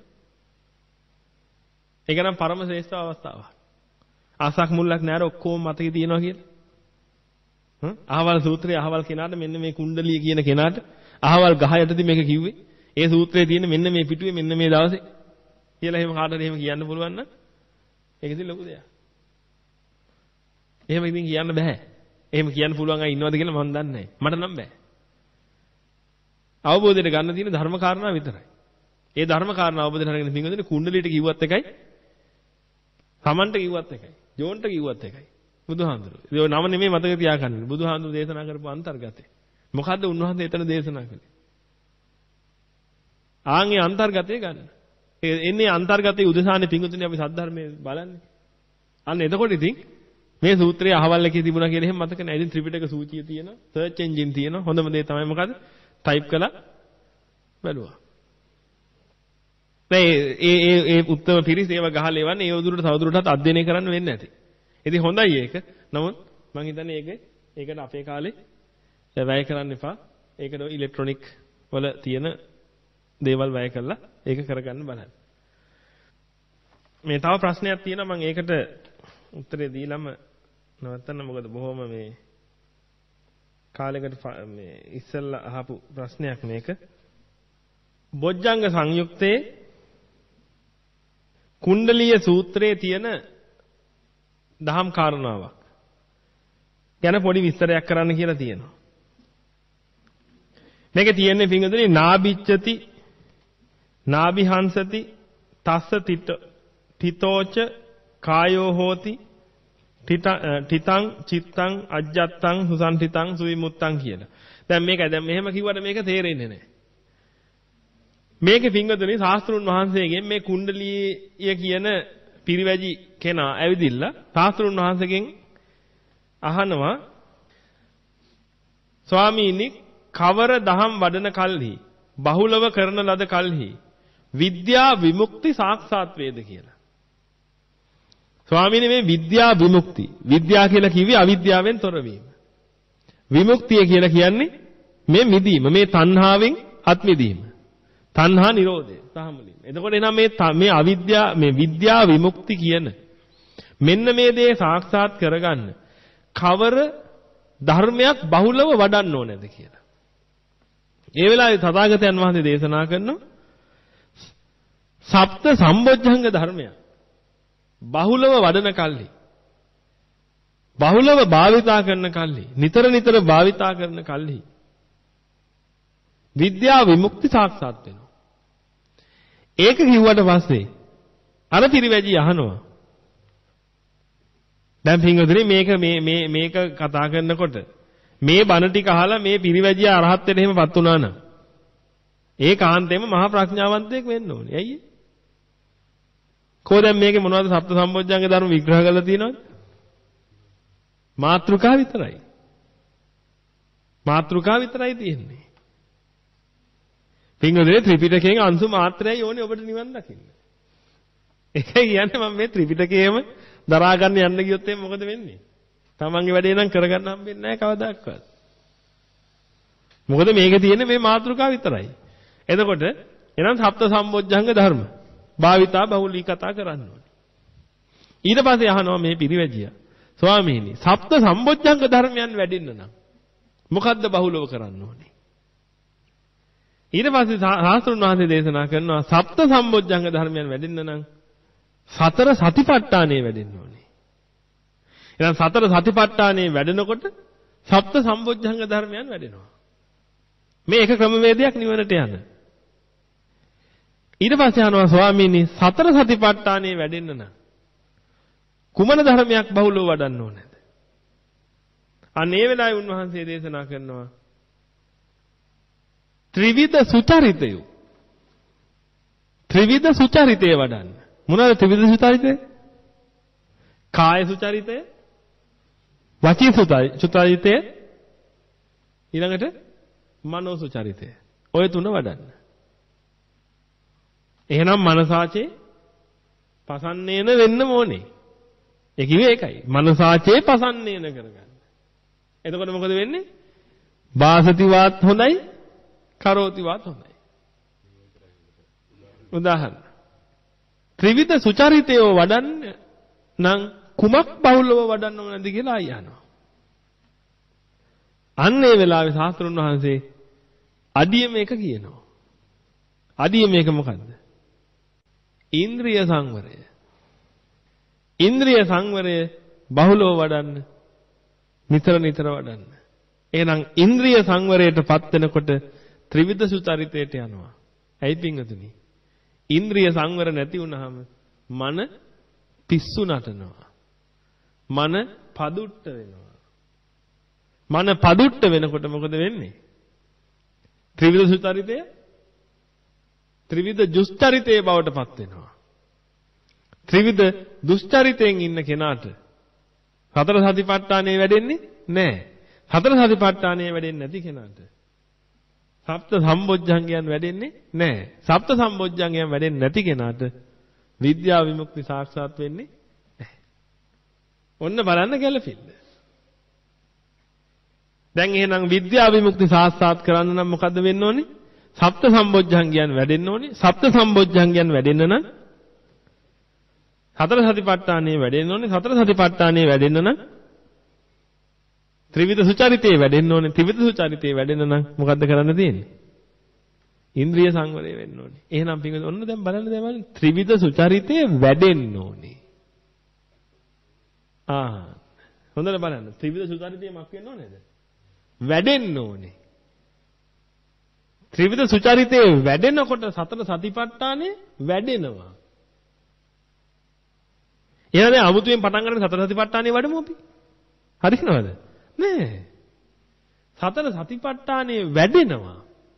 ඒක නම් පරම ශ්‍රේෂ්ඨ අවස්ථාවක්. අස්සක් මුල්ලක් නෑර ඔක්කොම මතකේ තියෙනවා කියලා. හ්ම් අහවල් සූත්‍රයේ අහවල් කෙනාට මෙන්න මේ කුණ්ඩලිය කියන කෙනාට අහවල් ගහ යටදී මේක කිව්වේ. ඒ සූත්‍රයේ තියෙන මෙන්න මේ පිටුවේ මෙන්න මේ දවසේ කියලා එහෙම කාටද එහෙම කියන්න පුළුවන් නම් ඒක ඉතින් ලොකු දෙයක්. එහෙම ඉතින් කියන්න බෑ. එහෙම කියන්න පුළුවන් අය ඉන්නවද කියලා මම දන්නේ නැහැ. මට නම් බෑ. අවබෝධයට ගන්න තියෙන ධර්ම කාරණා විතරයි. ඒ ධර්ම කාරණා අවබෝධයට අරගෙන පින්වදින කුණ්ඩලියට කිව්වත් එකයි. සමන්ට කිව්වත් එකයි. ජෝන්ට කිව්වත් එකයි. බුදුහාඳුරෝ. ඒ නම නෙමෙයි මතක තියාගන්න. බුදුහාඳුරෝ දේශනා කරපු අන්තර්ගතය. මොකද්ද උන්වහන්සේ එතන දේශනා කළේ? ආන්ගේ අන්තර්ගතය ගන්න. ඒ එන්නේ අන්තර්ගතයේ උදසානේ පිංගුතුනේ අපි සද්ධර්මයේ බලන්නේ. අන්න එතකොට ඉතින් මේ සූත්‍රයේ අහවල් එකේ තිබුණා කියලා එහෙම මතක නැහැ. ඉතින් ත්‍රිපිටක සූචිය තියෙනවා, සර්ච් එන්ජින් තියෙනවා. හොඳම දේ තමයි මොකද්ද? ටයිප් කළා බලුවා. මේ ඒ ඒ ඒ උත්තම පිරිස ඒව ගහලා එවන්නේ ඒ උදුරට තවදුරටත් අධ්‍යයනය කරන්න වෙන්නේ නැති. ඉතින් හොඳයි ඒක. නමුත් මම හිතන්නේ ඒක ඒකට අපේ කාලේ වැය කරන්න එපා. ඒකට ඉලෙක්ට්‍රොනික වල තියෙන දේවල් වැය කරලා ඒක කරගන්න බලන්න. මේ තව ප්‍රශ්නයක් තියෙනවා මම ඒකට උත්තරේ දීලම නවත්තන්න මොකද බොහොම මේ කාලයකට මේ ඉස්සෙල්ලා අහපු ප්‍රශ්නයක් මේක. බොජ්ජංග සංයුක්තේ කුණ්ඩලීය සූත්‍රයේ තියෙන දහම් කාරණාවක් ගැන පොඩි විස්තරයක් කරන්න කියලා තියෙනවා. මේකේ තියෙන්නේ පිංගුතුනි නාබිච්චති නාබිහංසති තස්ස තිත තිතෝච කායෝ හෝති තිතං චිත්තං අජ්ජත්තං සුසන්තිතං සුවිමුත්තං කියලා. දැන් මේක දැන් මෙහෙම කිව්වට මේක තේරෙන්නේ නැහැ. මේකේ පිංගුතුනි ශාස්ත්‍රුන් වහන්සේගෙන් මේ කුණ්ඩලීය කියන පිරිවැජි කෙනා ඇවිදිලා ශාස්ත්‍රුන් වහන්සේගෙන් අහනවා ස්වාමීනි කවර දහම් වඩන කල්හි බහුලව කරන ලද කල්හි විද්‍යා විමුක්ති සාක්ෂාත් වේද කියලා. ස්වාමීනි මේ විද්‍යා විමුක්ති විද්‍යා කියලා කිව්වේ අවිද්‍යාවෙන් තොරවීම. විමුක්තිය කියලා කියන්නේ මේ මිදීම මේ තණ්හාවෙන් අත් මිදීම. තණ්හා නිරෝධය සහමුලින්. එතකොට එනම් මේ මේ අවිද්‍යා මේ විද්‍යා විමුක්ති කියන මෙන්න මේ දේ සාක්ෂාත් කරගන්න කවර ධර්මයක් බහුලව වඩන්න ඕනේද කියලා. ඒ වෙලාවේ තථාගතයන් වහන්සේ දේශනා කරනවා සප්ත සම්බොජ්ජංග ධර්මයක් බහුලව වඩන කල්හි බහුලව භාවිතා කරන කල්හි නිතර නිතර භාවිතා කරන කල්හි විද්‍යා විමුක්ති සාක්ෂාත් වෙනවා. ඒක කිව්වට පස්සේ අර පිරිවැජි අහනවා. දැන් පින්වතුනි මේක මේ මේ මේක කතා කරනකොට මේ බණ ටික අහලා මේ පිරිවැජිය අරහත් වෙන්න එහෙමපත් වුණා නම් ඒ කාන්තේම මහා ප්‍රඥාවන්තයෙක් වෙන්න ඕනේ. ඇයි? කොහොමද මේකේ මොනවද සප්ත සම්බොජ්ජංග ධර්ම විග්‍රහ කරලා තියෙනවද? මාත්‍රිකා විතරයි. මාත්‍රිකා විතරයි තියෙන්නේ. පින්වතුනි ත්‍රිපිටකයෙන් අංශු මාත්‍රයයි ඕනේ ඔබට නිවන් දකින්න. ඒකයි කියන්නේ මම මේ ත්‍රිපිටකයේම දරා ගන්න යන්න ගියොත් එහෙනම් මොකද වෙන්නේ? තමන්ගේ වැඩේ නම් කරගන්න හම්බෙන්නේ නැහැ කවදාවත්. මොකද මේකේ තියෙන්නේ මේ මාත්‍රිකා විතරයි. එතකොට එනම් සප්ත සම්බොජ්ජංග ධර්ම භාවිතා බහුලී කතා කරන්න ඕනේ. ඊට පස්සේ අහනවා මේ පිරිවැජියා ස්වාමීනි සප්ත සම්බොජ්ජංග ධර්මයන් වැඩෙන්න නම් මොකද්ද බහුලව කරන්න ඕනේ? ඊට පස්සේ සාස්ත්‍රුන් වහන්සේ දේශනා කරනවා සප්ත සම්බොජ්ජංග ධර්මයන් වැඩෙන්න නම් සතර සතිපට්ඨානෙ වැඩෙන්න ඕනේ. එහෙනම් සතර සතිපට්ඨානෙ වැඩෙනකොට සප්ත සම්බොජ්ජංග ධර්මයන් වැඩෙනවා. මේ එක ක්‍රමවේදයක් නිවනට යන. ඊට පස්සේ අහනවා ස්වාමීනි සතර සතිපට්ඨානෙ වැඩෙන්න නම් කුමන ධර්මයක් බහුලව වඩන්න ඕනේද? අනේ වෙලාවේ උන්වහන්සේ දේශනා කරනවා ත්‍රිවිධ සුචරිතය. ත්‍රිවිධ සුචරිතය වඩන්න. මොනවාද ත්‍රිවිධ සුචරිතය? කාය සුචරිතය, වචී සුචරිතය, ඊළඟට මනෝ සුචරිතය. ඔය තුන වඩන්න. එහෙනම් මනසාචේ පසන්නේන වෙන්න ඕනේ. ඒ කිව්වේ ඒකයි. මනසාචේ පසන්නේන කරගන්න. එතකොට මොකද වෙන්නේ? වාසතිවත් හොඳයි, කරෝතිවත් හොඳයි. උදාහරණ. ත්‍රිවිධ සුචරිතය වඩන්න නම් කුමක් බහුලව වඩන්න ඕනද කියලා අයනවා. අන්න ඒ වෙලාවේ ශාස්ත්‍රඥ වහන්සේ අඩිය මේක කියනවා. අඩිය මේක මොකද්ද? ඉන්ද්‍රිය සංවරය. ඉන්ද්‍රිය සංවරය බහුලව වඩන්න, නිතර නිතර වඩන්න. එහෙනම් ඉන්ද්‍රිය සංවරයටපත් වෙනකොට ත්‍රිවිධ සුචරිතයට යනවා. ඇයි පින්වතුනි? ඉන්ද්‍රිය සංවර නැති වුනහම මන පිස්සු නටනවා. මන පදුට්ට වෙනවා. මන පදුට්ට වෙනකොට මොකද වෙන්නේ? ත්‍රිවිධ සුචරිතය ත්‍රිවිධ දුස්චරිතයේ බවට පත් වෙනවා. ත්‍රිවිධ දුස්චරිතයෙන් ඉන්න කෙනාට සතර සතිපට්ඨානය වැඩෙන්නේ නැහැ. සතර සතිපට්ඨානය වැඩෙන්නේ නැති කෙනාට සප්ත සම්බොජ්ජංගයන් වැඩෙන්නේ නැහැ. සප්ත සම්බොජ්ජංගයන් වැඩෙන්නේ නැති කෙනාට විද්‍යා විමුක්ති සාක්ෂාත් වෙන්නේ නැහැ. ඔන්න බලන්න ගැලපිල්ල. දැන් එහෙනම් විද්‍යා විමුක්ති සාක්ෂාත් කරන්න නම් මොකද්ද වෙන්න ඕනේ? සප්ත සම්බොජ්ජංගයන් වැඩෙන්න ඕනේ. සප්ත සම්බොජ්ජංගයන් වැඩෙන්න නම් සතර සතිපට්ඨානෙ වැඩෙන්න ඕනේ. සතර සතිපට්ඨානෙ වැඩෙන්න නම් ත්‍රිවිධ සුචරිතේ වැඩෙන්න ඕනේ. ත්‍රිවිධ සුචරිතේ වැඩෙන්න නම් මොකද්ද කරන්න තියෙන්නේ? ඉන්ද්‍රිය සංවරය වෙන්න ඕනේ. එහෙනම් පින්වතුනි ඔන්න දැන් බලන්න දැන් බලන්න ත්‍රිවිධ සුචරිතේ වැඩෙන්න ඕනේ. ආ හොඳට බලන්න ත්‍රිවිධ සුචරිතේ මක් වෙන්න ඕනේද? වැඩෙන්න ඕනේ. ත්‍රිවිධ සුචරිතේ වැඩෙනකොට සතර සතිපට්ඨානෙ වැඩෙනවා. එහෙනම් දැන් අමුතුවෙන් පටන් ගන්න සතර සතිපට්ඨානෙ වැඩමු අපි. හරිනවද? නෑ. සතර සතිපට්ඨානෙ වැඩෙනවා.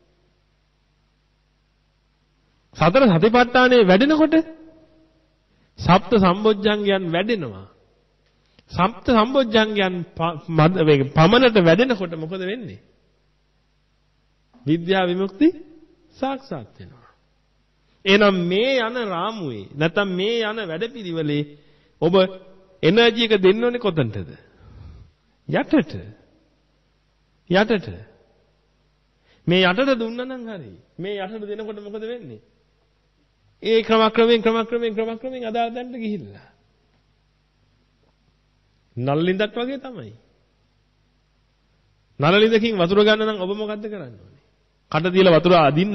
සතර සතිපට්ඨානෙ වැඩෙනකොට සප්ත සම්බොජ්ජංගයන් වැඩෙනවා. සප්ත සම්බොජ්ජංගයන් පමණට වැඩෙනකොට මොකද වෙන්නේ? විද්‍යා විමුක්ති සාක්ෂාත් වෙනවා. එහෙනම් මේ යන රාමුවේ නැත්නම් මේ යන වැඩපිළිවෙලේ ඔබ එනර්ජි එක දෙන්න ඕනේ කොතනටද? යටට. යටට. මේ යටට දුන්නා නම් හරි. මේ යටට දෙනකොට මොකද වෙන්නේ? ඒ ක්‍රමක්‍රමයෙන් ක්‍රමක්‍රමයෙන් ක්‍රමක්‍රමයෙන් අදාළ තැනට ගිහිල්ලා. නළලින්දක් වගේ තමයි. නළලින්දකින් වතුර ගන්න නම් ඔබ මොකද්ද කරන්න ඕනේ? කට තියලා වතුර අදින්නද?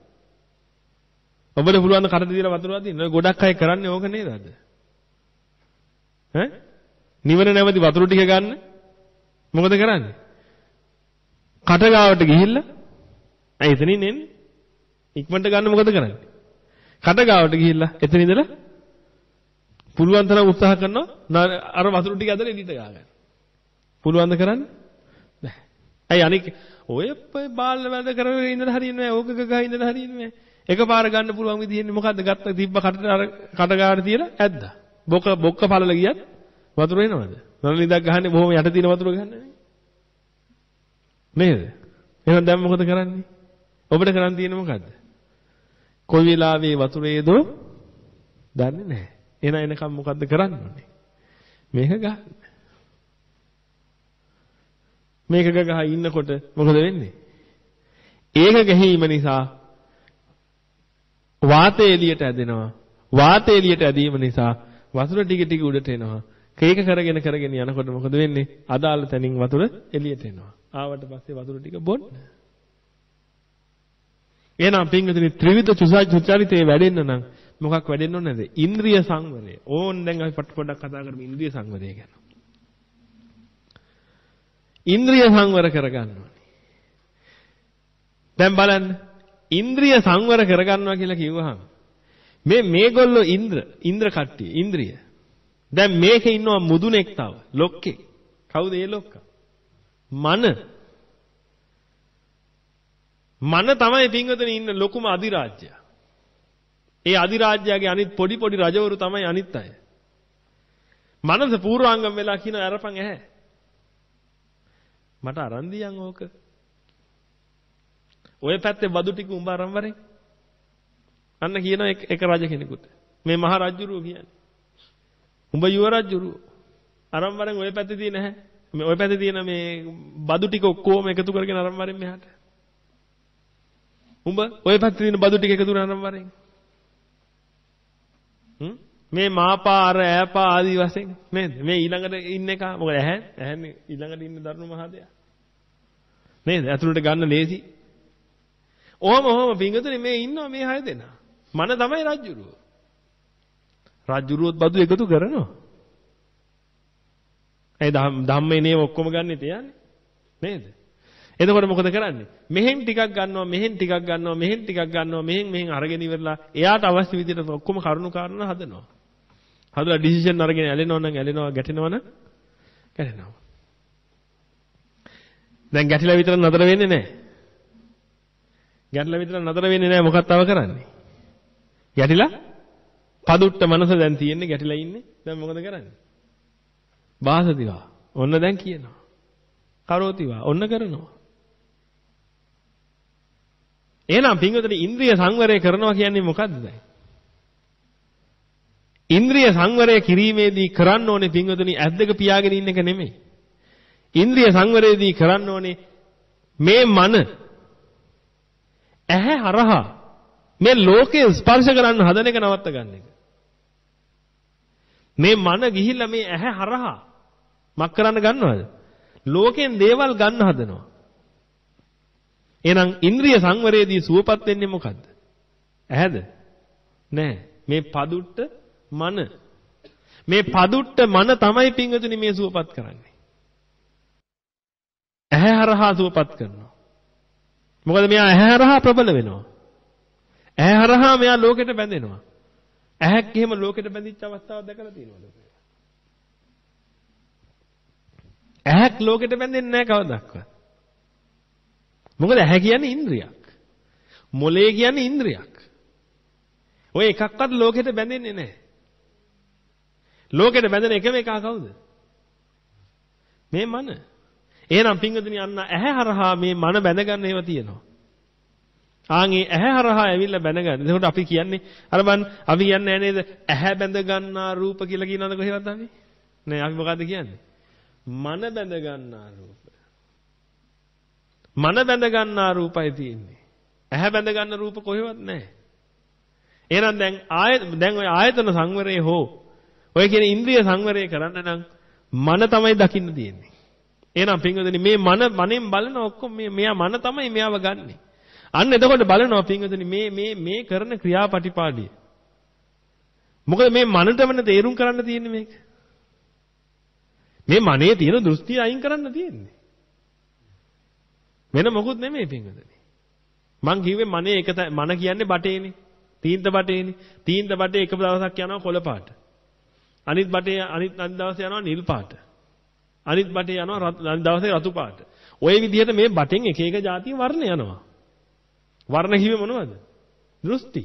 ඔබට පුළුවන් ද කට තියලා වතුර අදින්න? ඔය ගොඩක් අය කරන්නේ ඕක නේද අද? ඈ? නිවන නැවති වතුර ටික ගන්න. මොකද කරන්නේ? කට ගාවට ගිහිල්ලා අය එතනින් එන්නේ. ඉක්මනට ගන්න මොකද කරන්නේ? කට ගාවට ගිහිල්ලා එතන ඉඳලා පුළුවන් තරම් උත්සාහ කරනවා අර වතුර ටික ඇදලා එළියට ගා ගන්න. පුළුවන් ද කරන්න? බෑ. අය අනික ඔය බාල්ල වැඩ කරගෙන ඉඳලා හරියන්නේ නැහැ. ඕක ගගා ඉඳලා හරියන්නේ නැහැ. එකපාර ගන්න පුළුවන් විදිහන්නේ මොකද්ද? ගත්ත තිබ්බ කටට අර කට ගාවට තියලා ඇද්දා. බොක බොක්ක පළල ගියත් වතුර එනවද? නළලින්දක් ගහන්නේ බොහොම යට තියෙන වතුර ගන්නනේ. නේද? එහෙනම් දැන් මොකද කරන්නේ? ඔබට කරන්න තියෙන්නේ මොකද්ද? කොයි වෙලාවෙ වතුරේද දන්නේ නැහැ. එන එනකම් මොකද්ද කරන්න ඕනේ? මේක ගන්න. මේක ගහ ඉන්නකොට මොකද වෙන්නේ? ඒක ගැහිම නිසා වාතය එළියට ඇදෙනවා. වාතය එළියට ඇදීම නිසා වතුර ටික ටික උඩට එනවා. කේක කරගෙන කරගෙන යනකොට මොකද වෙන්නේ? අදාළ තැනින් වතුර එළියට එනවා. ආවට පස්සේ වතුර ටික බොන්න. එහෙනම් පින්විතනි ත්‍රිවිධ සුචරිතේ වැඩෙන්න නම් මොකක් වැඩෙන්න ඕනේද? ඉන්ද්‍රිය සංවරය. ඕන් දැන් අපි පොඩ්ඩක් කතා කරමු ඉන්ද්‍රිය සංවරය ගැන. ඉන්ද්‍රිය සංවර කරගන්න ඕනේ. දැන් බලන්න ඉන්ද්‍රිය සංවර කරගන්නවා කියලා කිව්වහම මේ මේගොල්ලෝ ඉන්ද්‍ර ඉන්ද්‍ර කට්ටිය ඉන්ද්‍රිය. දැන් මේකේ ඉන්නවා මුදුනෙක් තව ලොක්කේ. කවුද ඒ ලොක්කා? මන. මන තමයි පින්වතුනි ඉන්න ලොකුම අධිරාජ්‍යය. ඒ අධිරාජ්‍යයේ අනිත් පොඩි පොඩි රජවරු තමයි අනිත් අය. මනස පූර්වාංගම් වෙලා කියන අරපන් ඇහැ. මට අරන් දියන් ඕක. ඔය පැත්තේ බදු ටික උඹ අරන් වරේ. අන්න කියන එක රජ කෙනෙකුට. මේ මහ රජුරුව කියන්නේ. උඹ යුව රජුරුව. අරන් වරෙන් ඔය පැත්තේ තියෙන නැහැ. මේ ඔය පැත්තේ තියෙන මේ බදු ටික ඔක්කොම එකතු කරගෙන අරන් වරෙන් මෙහාට. උඹ ඔය පැත්තේ තියෙන බදු ටික එකතු කරගෙන අරන් වරෙන්. හ්ම් මේ මාපා අර ඈපා ආදී වශයෙන් නේද? මේ ඊළඟට ඉන්න එක මොකද ඇහැ? ඇහැනේ ඊළඟට ඉන්න දරුණු මහදයා. නේද? අතුලට ගන්න ලේසි. ඔහම ඔහම පිංගුතුනි මේ ඉන්නවා මේ හය දෙනා. මන තමයි රජුරුව. රජුරුවොත් බදු එකතු කරනවා. ඒ ධම්මේ නේ ඔක්කොම ගන්න තියන්නේ. නේද? එතකොට මොකද කරන්නේ? මෙහෙන් ටිකක් ගන්නවා, මෙහෙන් ටිකක් ගන්නවා, මෙහෙන් ටිකක් ගන්නවා, මෙහෙන් මෙහෙන් අරගෙන ඉවරලා එයාට අවශ්‍ය විදිහට ඔක්කොම කරුණු කාරණා හදනවා. හදලා ඩිසිෂන් අරගෙන ඇලෙනවා නම් ඇලෙනවා, ගැටෙනවා නම් ගැටෙනවා. දැන් ගැටිලා විතර නතර වෙන්නේ නැහැ. ගැටලා විතර නතර වෙන්නේ නැහැ. මොකක්ද තව කරන්නේ? ගැටිලා පදුට්ට මනස දැන් තියෙන්නේ ගැටිලා ඉන්නේ. දැන් මොකද කරන්නේ? බාසදිවා. ඔන්න දැන් කියනවා. කරෝතිවා. ඔන්න කරනවා. එහෙනම් පින්වතුනි ඉන්ද්‍රිය සංවරය කරනවා කියන්නේ මොකද්ද දැන්? ඉන්ද්‍රිය සංවරය කිරීමේදී කරන්න ඕනේ පින්වතුනි ඇස් දෙක පියාගෙන ඉන්න එක නෙමෙයි. ඉන්ද්‍රිය සංවරයේදී කරන්න ඕනේ මේ මන ඇහැ හරහා මේ ලෝකේ ස්පර්ශ කරන්න හදන එක නවත්ත ගන්න එක. මේ මන ගිහිල්ලා මේ ඇහැ හරහා මක් කරන්න ගන්නවද? ලෝකෙන් දේවල් ගන්න හදනවා. එහෙනම් ඉන්ද්‍රිය සංවරයේදී සුවපත් වෙන්නේ මොකද්ද? ඇහැද? නෑ. මේ පදුට්ට මන. මේ පදුට්ට මන තමයි පින්වතුනි මේ සුවපත් කරන්නේ. ඇහැ හරහා සුවපත් කරනවා. මොකද මෙයා ඇහැ හරහා ප්‍රබල වෙනවා. ඇහැ හරහා මෙයා ලෝකෙට බැඳෙනවා. ඇහැක් එහෙම ලෝකෙට බැඳිච්ච අවස්ථාවක් දැකලා තියෙනවද? ඇහැක් ලෝකෙට බැඳෙන්නේ නැහැ කවදාවත්. මොකද ඇහැ කියන්නේ ඉන්ද්‍රියක්. මොලේ කියන්නේ ඉන්ද්‍රියක්. ඔය එකක්වත් ලෝකෙට බැඳෙන්නේ නැහැ. ලෝකෙට බැඳෙන එකම එක කවුද? මේ මන. එහෙනම් පින්වතුනි අන්න ඇහැ හරහා මේ මන බැඳ ගන්න ඒවා තියෙනවා. ආන්ගේ ඇහැ හරහා ඇවිල්ලා බැඳ ගන්න. එතකොට අපි කියන්නේ අර බන් අපි කියන්නේ නේද ඇහැ බැඳ ගන්නා රූප කියලා කියනවද කොහෙවත් අපි? නෑ අපි මොකද්ද කියන්නේ? මන බැඳ ගන්නා රූප. මන බැඳ ගන්නා රූපයි තියෙන්නේ. ඇහැ බැඳ ගන්න රූප කොහෙවත් නැහැ. එහෙනම් දැන් ආය දැන් ඔය ආයතන සංවරයේ හෝ ඔය කියන ඉන්ද්‍රිය සංවරය කරන්න නම් මන තමයි දකින්න තියෙන්නේ. එහෙනම් පින්වතුනි මේ මන මනෙන් බලන ඔක්කොම මේ මෙයා මන තමයි මෙයාව ගන්නෙ. අන්න එතකොට බලනවා පින්වතුනි මේ මේ මේ කරන ක්‍රියාපටිපාටිය. මොකද මේ මනටමන තේරුම් කරන්න තියෙන්නේ මේක. මේ මනේ තියෙන දෘෂ්ටි අයින් කරන්න තියෙන්නේ. වෙන මොකුත් නෙමෙයි පින්වතුනි. මං කිව්වේ මනේ එක මන කියන්නේ බටේනේ. තීන්ත බටේනේ. තීන්ත බටේ එක දවසක් යනවා කොළ පාට. අනිත් බටේ අනිත් අනිත් දවසේ යනවා නිල් පාට. අනිත් බටේ යනවා අනිත් දවසේ රතු පාට. ওই විදිහට මේ බටෙන් එක එක જાති වර්ණ යනවා. වර්ණ කිව්වේ මොනවද? දෘෂ්ටි.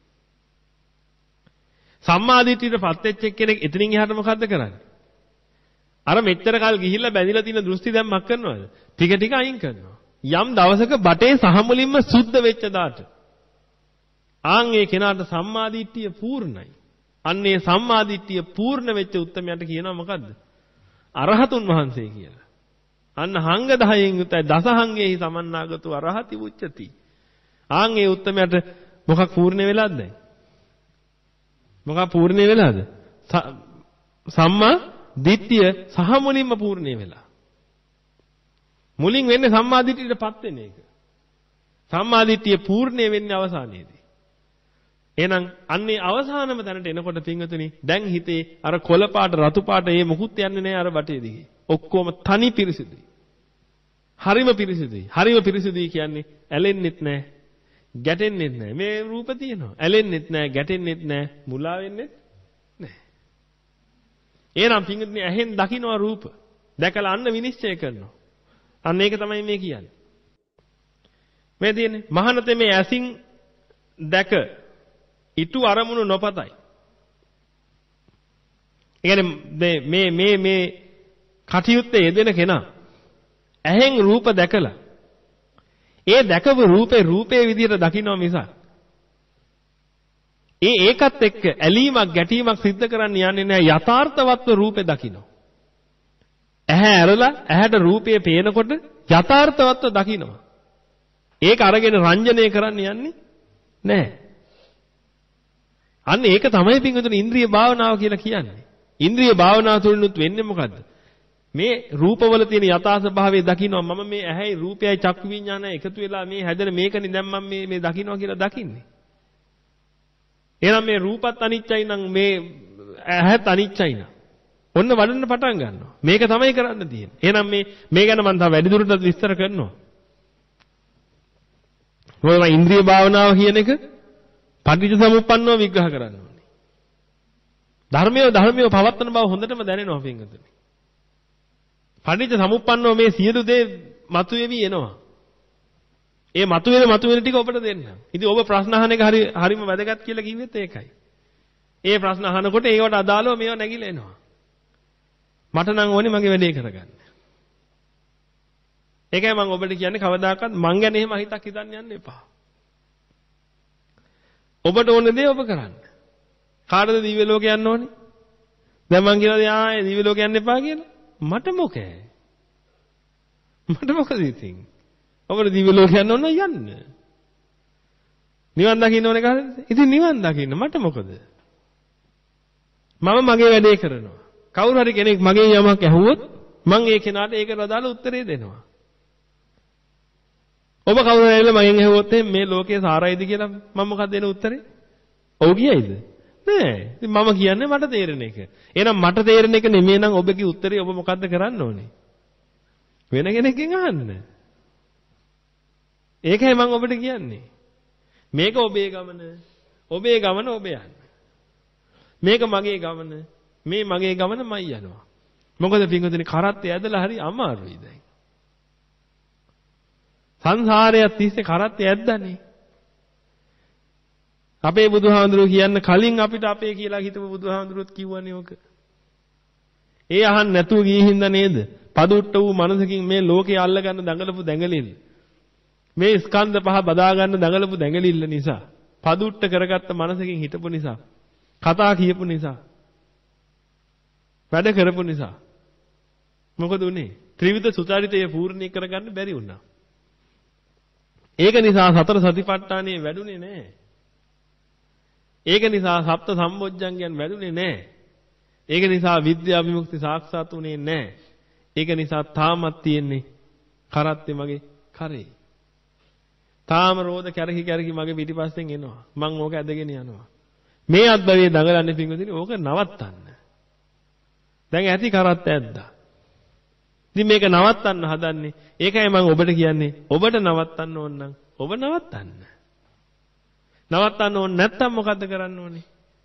සම්මාදිට්ඨියටපත් වෙච්ච කෙනෙක් එතනින් එහාට මොකද්ද කරන්නේ? අර මෙච්චර කල් ගිහිල්ලා බැඳිලා තියෙන දෘෂ්ටි දැන් මක් කරනවද? ටික ටික අයින් කරනවා. යම් දවසක බටේ සහ මුලින්ම සුද්ධ වෙච්ච දාට ආන් ඒ කෙනාට සම්මාදිට්ඨිය පූර්ණයි. අන්නේ සම්මාදිට්ඨිය පූර්ණ වෙච්ච උත්තමයන්ට කියනවා මොකද්ද? අරහතුන් වහන්සේ කියලා. අන්න හංග දහයෙන් යුතයි දසහංගේහි සමන්නාගතු අරහති උච්චති. ආන් ඒ උත්තමයට මොකක් පූර්ණ වෙලාද දැන්? මොකක් පූර්ණ වෙලාද? සම්මා දිට්ඨිය සහ මුලින්ම පූර්ණ වෙලා. මුලින් වෙන්නේ සම්මා දිට්ඨියටපත් වෙන එක. සම්මා දිට්ඨිය පූර්ණ වෙන්නේ අවසානයේදී. එහෙනම් අන්නේ අවසානම තැනට එනකොට පින්වතුනි දැන් හිතේ අර කොළ පාට රතු පාට මේ මොකුත් යන්නේ නැහැ අර බටේ දිගේ. ඔක්කොම තනි පිරිසිදුයි. හරිම පිරිසිදුයි. හරිම පිරිසිදුයි කියන්නේ ඇලෙන්නෙත් නැහැ. ගැටෙන්නෙත් නැහැ. මේ රූප තියෙනවා. ඇලෙන්නෙත් නැහැ, ගැටෙන්නෙත් නැහැ, මුලා වෙන්නෙත් නැහැ. එහෙනම් පින්වතුනි ඇහෙන් දකින්නවා රූප. දැකලා අන්න විනිශ්චය කරනවා. අන්න ඒක තමයි මේ කියන්නේ. මේ තියෙන්නේ මහානතේ මේ ඇසින් දැක ඊතු අරමුණු නොපතයි. ඒ කියන්නේ මේ මේ මේ කටයුත්තේ යෙදෙන කෙනා ඇහෙන් රූප දැකලා ඒ දැකපු රූපේ රූපේ විදිහට දකින්න මිසක් ඒ ඒකත් එක්ක ඇලීමක් ගැටීමක් සිද්ධ කරන්න යන්නේ නැහැ. යථාර්ථවත්ව රූපේ දකින්න. ඇහැ ඇරලා ඇහැට රූපය පේනකොට යථාර්ථවත්ව දකින්නවා. ඒක අරගෙන රංජනය කරන්න යන්නේ නැහැ. අන්න ඒක තමයි පින්වතුනි ඉන්ද්‍රිය භාවනාව කියලා කියන්නේ. ඉන්ද්‍රිය භාවනාව තුළිනුත් වෙන්නේ මොකද්ද? මේ රූපවල තියෙන යථා ස්වභාවය දකින්නවා. මම මේ ඇහැයි රූපයයි චක්කු විඤ්ඤාණය එකතු වෙලා මේ හැදෙන මේකනේ දැන් මම මේ මේ දකින්නවා කියලා දකින්නේ. එහෙනම් මේ රූපත් අනිච්චයි නම් මේ ඇහත් අනිච්චයි නම් ඔන්න වඩන්න පටන් ගන්නවා. මේක තමයි කරන්න තියෙන්නේ. එහෙනම් මේ මේ ගැන මම තව වැඩි දුරටත් විස්තර කරනවා. මොකද ඉන්ද්‍රිය භාවනාව කියන එක පටිච්ච සමුප්පන්නව විග්‍රහ කරන්න ඕනේ. ධර්මයේ ධර්මයේ පවත්තන බව හොඳටම දැනෙනවා පින්වතුනි. පටිච්ච සමුප්පන්නව මේ සියලු දේ මතුවේවි එනවා. ඒ මතුවෙන මතුවෙන ටික ඔබට දෙන්න. ඉතින් ඔබ ප්‍රශ්න අහන එක හරි හරිම වැදගත් කියලා කිව්වෙත් ඒකයි. ඒ ප්‍රශ්න අහනකොට ඒවට අදාළව මේවා නැගිලා එනවා. මට නම් ඕනේ මගේ වැඩේ කරගන්න. ඒකයි මම ඔබට කියන්නේ කවදාකවත් මං ගැන එහෙම හිතක් හිතන්න යන්න එපා. ඔබට ඕන දේ ඔබ කරන්න. කාටද දිව්‍ය ලෝකේ යන්න ඕනේ? දැන් මං කියලාද ආයේ දිව්‍ය ලෝකේ යන්න එපා කියලා? මට මොකේ? මට මොකද ඉතින්? ඔබට දිව්‍ය ලෝකේ යන්න ඕන යන්න. නිවන් දකින්න ඕනේ කාටද? ඉතින් නිවන් දකින්න මට මොකද? මම මගේ වැඩේ කරනවා. කවුරු හරි කෙනෙක් මගෙන් යමක් ඇහුවොත් මං ඒ කෙනාට ඒකට අදාළ උත්තරේ දෙනවා. ඔබ කවුරු හරි ඇවිල්ලා මගෙන් ඇහුවොත් මේ ලෝකේ සාරයිද කියලා මම මොකක්ද දෙන උත්තරේ? ඔව් කියයිද? නෑ. ඉතින් මම කියන්නේ මට තේරෙන එක. එහෙනම් මට තේරෙන එක නෙමෙයි නම් ඔබගේ උත්තරේ ඔබ මොකද්ද කරන්න ඕනේ? වෙන කෙනෙක්ගෙන් අහන්න. ඒකයි මම ඔබට කියන්නේ. මේක ඔබේ ගමන. ඔබේ ගමන ඔබ යන්න. මේක මගේ ගමන. මේ මගේ ගමන මයි යනවා. මොකද පින්වතුනි කරත්තේ ඇදලා හරි අමාරුයි දැන්. සංසාරයක් තිස්සේ කරත්තේ ඇද්දානේ. අපේ බුදුහාමුදුරුවෝ කියන්න කලින් අපිට අපේ කියලා හිතපු බුදුහාමුදුරුවෝත් කිව්වනේ ඕක. ඒ අහන්න නැතුව ගියේ හින්දා නේද? පදුට්ට වූ මනසකින් මේ ලෝකේ අල්ල ගන්න දඟලපු දැඟලිල්ල. මේ ස්කන්ධ පහ බදා ගන්න දඟලපු දැඟලිල්ල නිසා, පදුට්ට කරගත්ත මනසකින් හිටපු නිසා, කතා කියපු නිසා, වැඩ කරපු නිසා මොකද උනේ? ත්‍රිවිධ සුචරිතය පූර්ණේ කරගන්න බැරි වුණා. ඒක නිසා සතර සතිපට්ඨානෙ වැඩුණේ නැහැ. ඒක නිසා සප්ත සම්බොජ්ජංගයන් වැඩුණේ නැහැ. ඒක නිසා විද්‍යා විමුක්ති සාක්ෂාත් උනේ නැහැ. ඒක නිසා තාමත් තියෙන්නේ කරත්තේ මගේ කරේ. තාම රෝද කැරකි කැරකි මගේ පිටිපස්සෙන් එනවා. මං ඕක ඇදගෙන යනවා. මේ අත්බවේ දඟලන්නේ පින්වතුනි ඕක නවත්තන්න. දැන් ඇති කරත්ත ඇද්දා. ඉතින් මේක නවත්තන්න හදන්නේ. ඒකයි මම ඔබට කියන්නේ ඔබට නවත්තන්න ඕන නම් ඔබ නවත්තන්න. නවත්තන්න ඕන නැත්තම් මොකද්ද කරන්න ඕනේ?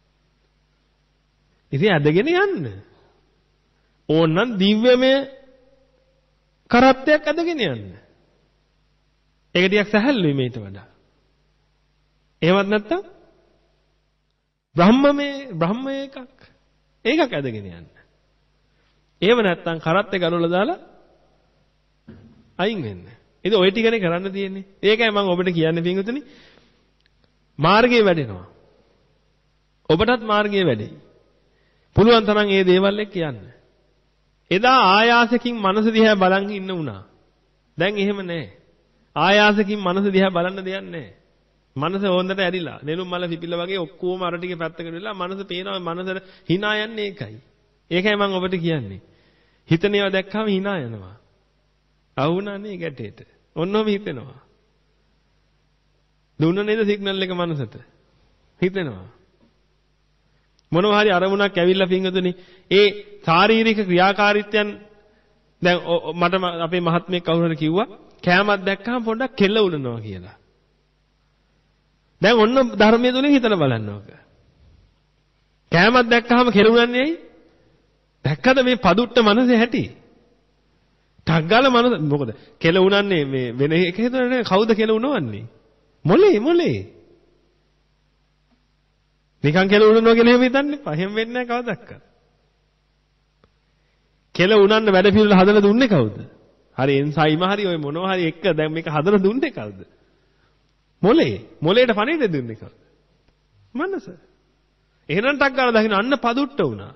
ඉතින් ඇදගෙන යන්න. ඕනනම් දිව්‍යමය කරත්තයක් ඇදගෙන යන්න. ඒක ටිකක් සැහැල්ලුයි මේට වඩා. එහෙමත් නැත්තම් බ්‍රහ්මමය බ්‍රහ්ම එකක්. ඒකක් ඇදගෙන යන්න. එහෙම නැත්තම් කරත්තේ ගලවලා දාලා අයින් වෙන්න. ඉතින් ওই ටිකනේ කරන්න තියෙන්නේ. ඒකයි මම ඔබට කියන්නේ පින්වතුනි මාර්ගයේ වැඩෙනවා. ඔබටත් මාර්ගයේ වැඩෙයි. පුළුවන් තරම් මේ දේවල් එක්ක යන්න. එදා ආයාසකින් මනස දිහා බලන් ඉන්න උනා. දැන් එහෙම නැහැ. ආයාසකින් මනස දිහා බලන්න දෙයක් නැහැ. මනස හොඳට ඇරිලා නෙළුම් මල පිපිලා වගේ ඔක්කොම අර ටික පැත්තකට වෙලා මනස පේනවා මනසට hina යන්නේ ඒකයි. ඒකයි මම ඔබට කියන්නේ. හිතන ඒවා දැක්කම hina යනවා. අවුනානේ ගැටේට. ඔන්නෝම හිතෙනවා. දුන්න නේද සිග්නල් එක මනසට. හිතෙනවා. මොනවා හරි අරමුණක් ඇවිල්ලා පින්වතුනි ඒ ශාරීරික ක්‍රියාකාරීත්වයන් දැන් මට අපේ මහත්මයෙක් කවුරු හරි කිව්වා කෑමක් දැක්කම පොඩ්ඩක් කෙල්ල උලනවා කියලා. දැන් ඔන්න ධර්මයේ තුලින් හිතලා බලන්න ඕක. කෑමක් දැක්කහම කෙලුණන්නේ ඇයි? දැක්කද මේ පදුට්ට මනසේ හැටි? ටග්ගල මනස මොකද? කෙලුණන්නේ මේ වෙන එක හිතන්නේ කවුද කෙලුණවන්නේ? මොලේ මොලේ. නිකන් කෙලුණනවා කියලා එහෙම හිතන්න එපා. එහෙම වෙන්නේ නැහැ කවදාවත්. කෙලුණන්න වැඩ පිළිවෙල හදලා දුන්නේ කවුද? හරි එන්සයිම හරි ඔය මොනවා හරි එක්ක දැන් මේක හදලා දුන්නේ කවුද? මොලේ. මොලේට පණිවිඩ දුන්නේ කවුද? මනස. එහෙනම් ටක් ගාලා දකින්න අන්න පදුට්ට වුණා.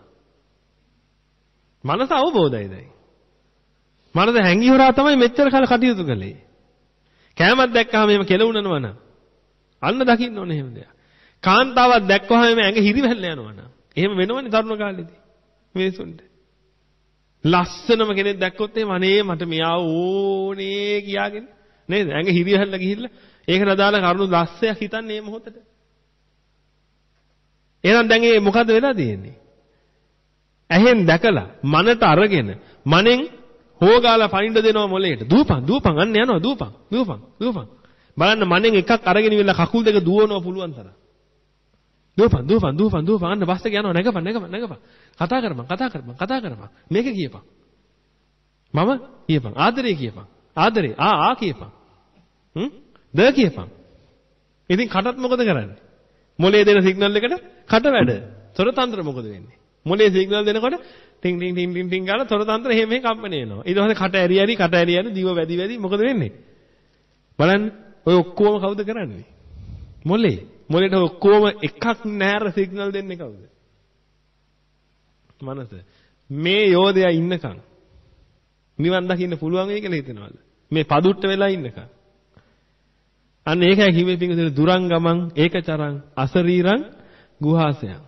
මනස අවබෝධයි දැන්. මනස හැංගි හොරා තමයි මෙච්චර කල කටයුතු කළේ. කෑමක් දැක්කහම එහෙම කෙලුණනවා නම් අන්න දකින්න ඕනේ එහෙම දෙයක්. කාන්තාවක් දැක්කහම එහෙම ඇඟ හිරිවැල්ල යනවා නම් එහෙම වෙනවනේ තරුණ කාලේදී. මිනිසුන්ට. ලස්සනම කෙනෙක් දැක්කොත් එහෙම අනේ මට මෙයා ඕනේ කියාගෙන නේද? ඇඟ හිරිවැල්ල ගිහිල්ලා ඒකට අදාළ කරුණු ලස්සයක් හිතන්නේ මේ මොහොතේ. එහෙනම් දැන් මේ මොකද වෙලා තියෙන්නේ? ඇහෙන් දැකලා මනට අරගෙන මනෙන් හොගාලා පනින්න දෙනවා මොලේට. දූපන් දූපන් අන්න යනවා දූපන් දූපන් දූපන්. බලන්න මනෙන් එකක් අරගෙන ඉවිල්ලා කකුල් දෙක දුවනවා පුළුවන් තරම්. දූපන් දූපන් දූපන් දූපන් අන්න බස් එක යනවා නැගපන් නැගපන් නැගපන්. කතා කරපන් කතා කරපන් කතා කරපන්. මේක කියපන්. මම කියපන් ආදරේ කියපන්. ආදරේ ආ ආ කියපන්. හ්ම් ද කියපන්. ඉතින් කටත් මොකද කරන්නේ? මොලේ දෙන සිග්නල් එකට කට වැඩ. තොර තන්ත්‍ර මොකද වෙන්නේ? මොලේ සිග්නල් දෙනකොට ටින් ටින් ටින් ටින් ටින් ගාලා තොර තන්ත්‍ර එහෙම එහෙම කම්පණය වෙනවා. ඊට පස්සේ කට ඇරි ඇරි කට ඇරි ඇරි දිව වැඩි වැඩි මොකද වෙන්නේ? බලන්න ඔය ඔක්කොම කවුද කරන්නේ? මොලේ. මොලේට ඔක්කොම එකක් නෑර සිග්නල් දෙන්නේ කවුද? මනස. මේ යෝධයා ඉන්නකම් නිවන් දකින්න පුළුවන් වෙයි කියලා හිතනවද? මේ පදුට්ට වෙලා ඉන්නකම්. අන්න ඒකයි කිව්වේ පිංගුතුනි දුරංගමං ඒකචරං අසරීරං ගුහාසයන්.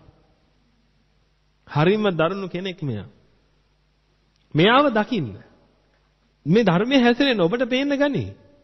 හරිම දරුණු කෙනෙක් මෙයා. මෙයාව දකින්න. මේ ධර්මයේ හැසිරෙන ඔබට පේන්න ගනි.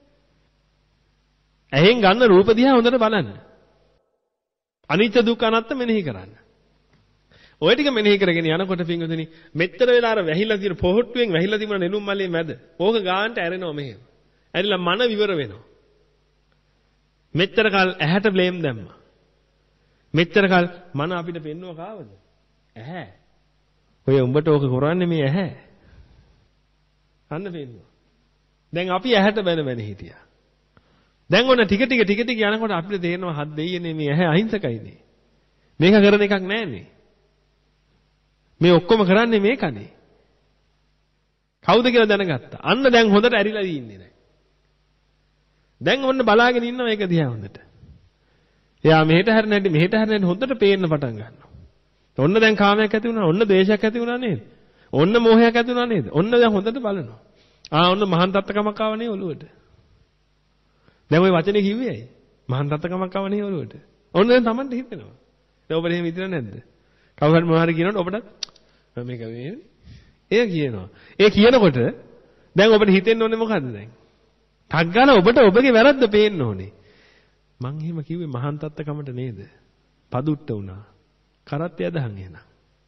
ඇහෙන් ගන්න රූප දිහා හොඳට බලන්න. අනිත්‍ය දුක්ඛ අනාත්ම මෙනෙහි කරන්න. ඔය ටික මෙනෙහි කරගෙන යනකොට පිංගුතුනි මෙච්චර වෙලා අර වැහිලා තියෙන පොහොට්ටුවෙන් වැහිලා තිබුණ නෙළුම් මල්ලේ මැද. ඕක ගානට ඇරෙනවා මෙහෙම. ඇරිලා මන විවර වෙනවා. මෙච්චර කල් ඇහැට බ්ලේම් දැම්මා. මෙච්චර කල් මන අපිට පෙන්නුව කාවද? ඇහැ. ඔය උඹට ඕක කරන්නේ මේ ඇහැ. අන්න පෙන්නුවා. දැන් අපි ඇහැට බැන බැන හිටියා. දැන් ඔන්න ටික ටික ටික ටික යනකොට අපිට තේරෙනවා හත් දෙයියනේ මේ ඇහැ අහිංසකයිනේ. මේක කරන එකක් නෑනේ. මේ ඔක්කොම කරන්නේ මේකනේ. කවුද කියලා දැනගත්තා. අන්න දැන් හොඳට ඇරිලා ඉන්නේ දැන්. දැන් ඔන්න බලාගෙන ඉන්නවා ඒක දිහා හොඳට. එයා මෙහෙට හැරෙන හැටි මෙහෙට හැරෙන හැටි හොඳට පේන්න පටන් ගන්නවා. ඔන්න දැන් කාමයක් ඇති වුණා. ඔන්න ද්වේෂයක් ඇති වුණා නේද? ඔන්න මෝහයක් ඇති වුණා නේද? ඔන්න දැන් හොඳට බලනවා. ආ ඔන්න මහාන් තත්ත්වකමක් ආවනේ ඔළුවට. දැන් ওই වචනේ කිව්වේ ඇයි? මහාන් තත්ත්වකමක් ආවනේ ඔළුවට. ඔන්න දැන් Tamanට හිතෙනවා. දැන් ඔබට එහෙම හිතලා නැද්ද? කවුරු හරි මොනවා හරි කියනකොට ඔබට මේක මේ එය කියනවා. ඒ කියනකොට දැන් ඔබට හිතෙන්න ඕනේ මොකද්ද දැන්? ටක් ගාලා ඔබට ඔබගේ වැරද්ද පේන්න ඕනේ. මං එහෙම කිව්වේ මහාන් තත්ත්වකමට නේද? පදුට්ට වුණා. කරත් යදහන් එහෙනම්.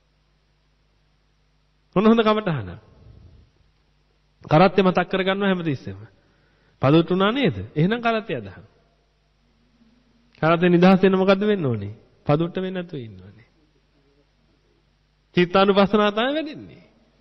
මොන හොඳ කමට අහන. කරත් මතක් කරගන්නවා හැමතිස්සෙම. පදුට්ට වුණා නේද? එහෙනම් කරත් යදහන්. කරත් නිදහස් වෙන්න මොකද්ද වෙන්න ඕනේ? පදුට්ට වෙන්න නැතුව ඉන්න ඕනේ. චිත්තානුපස්සනාව තමයි වැඩින්නේ.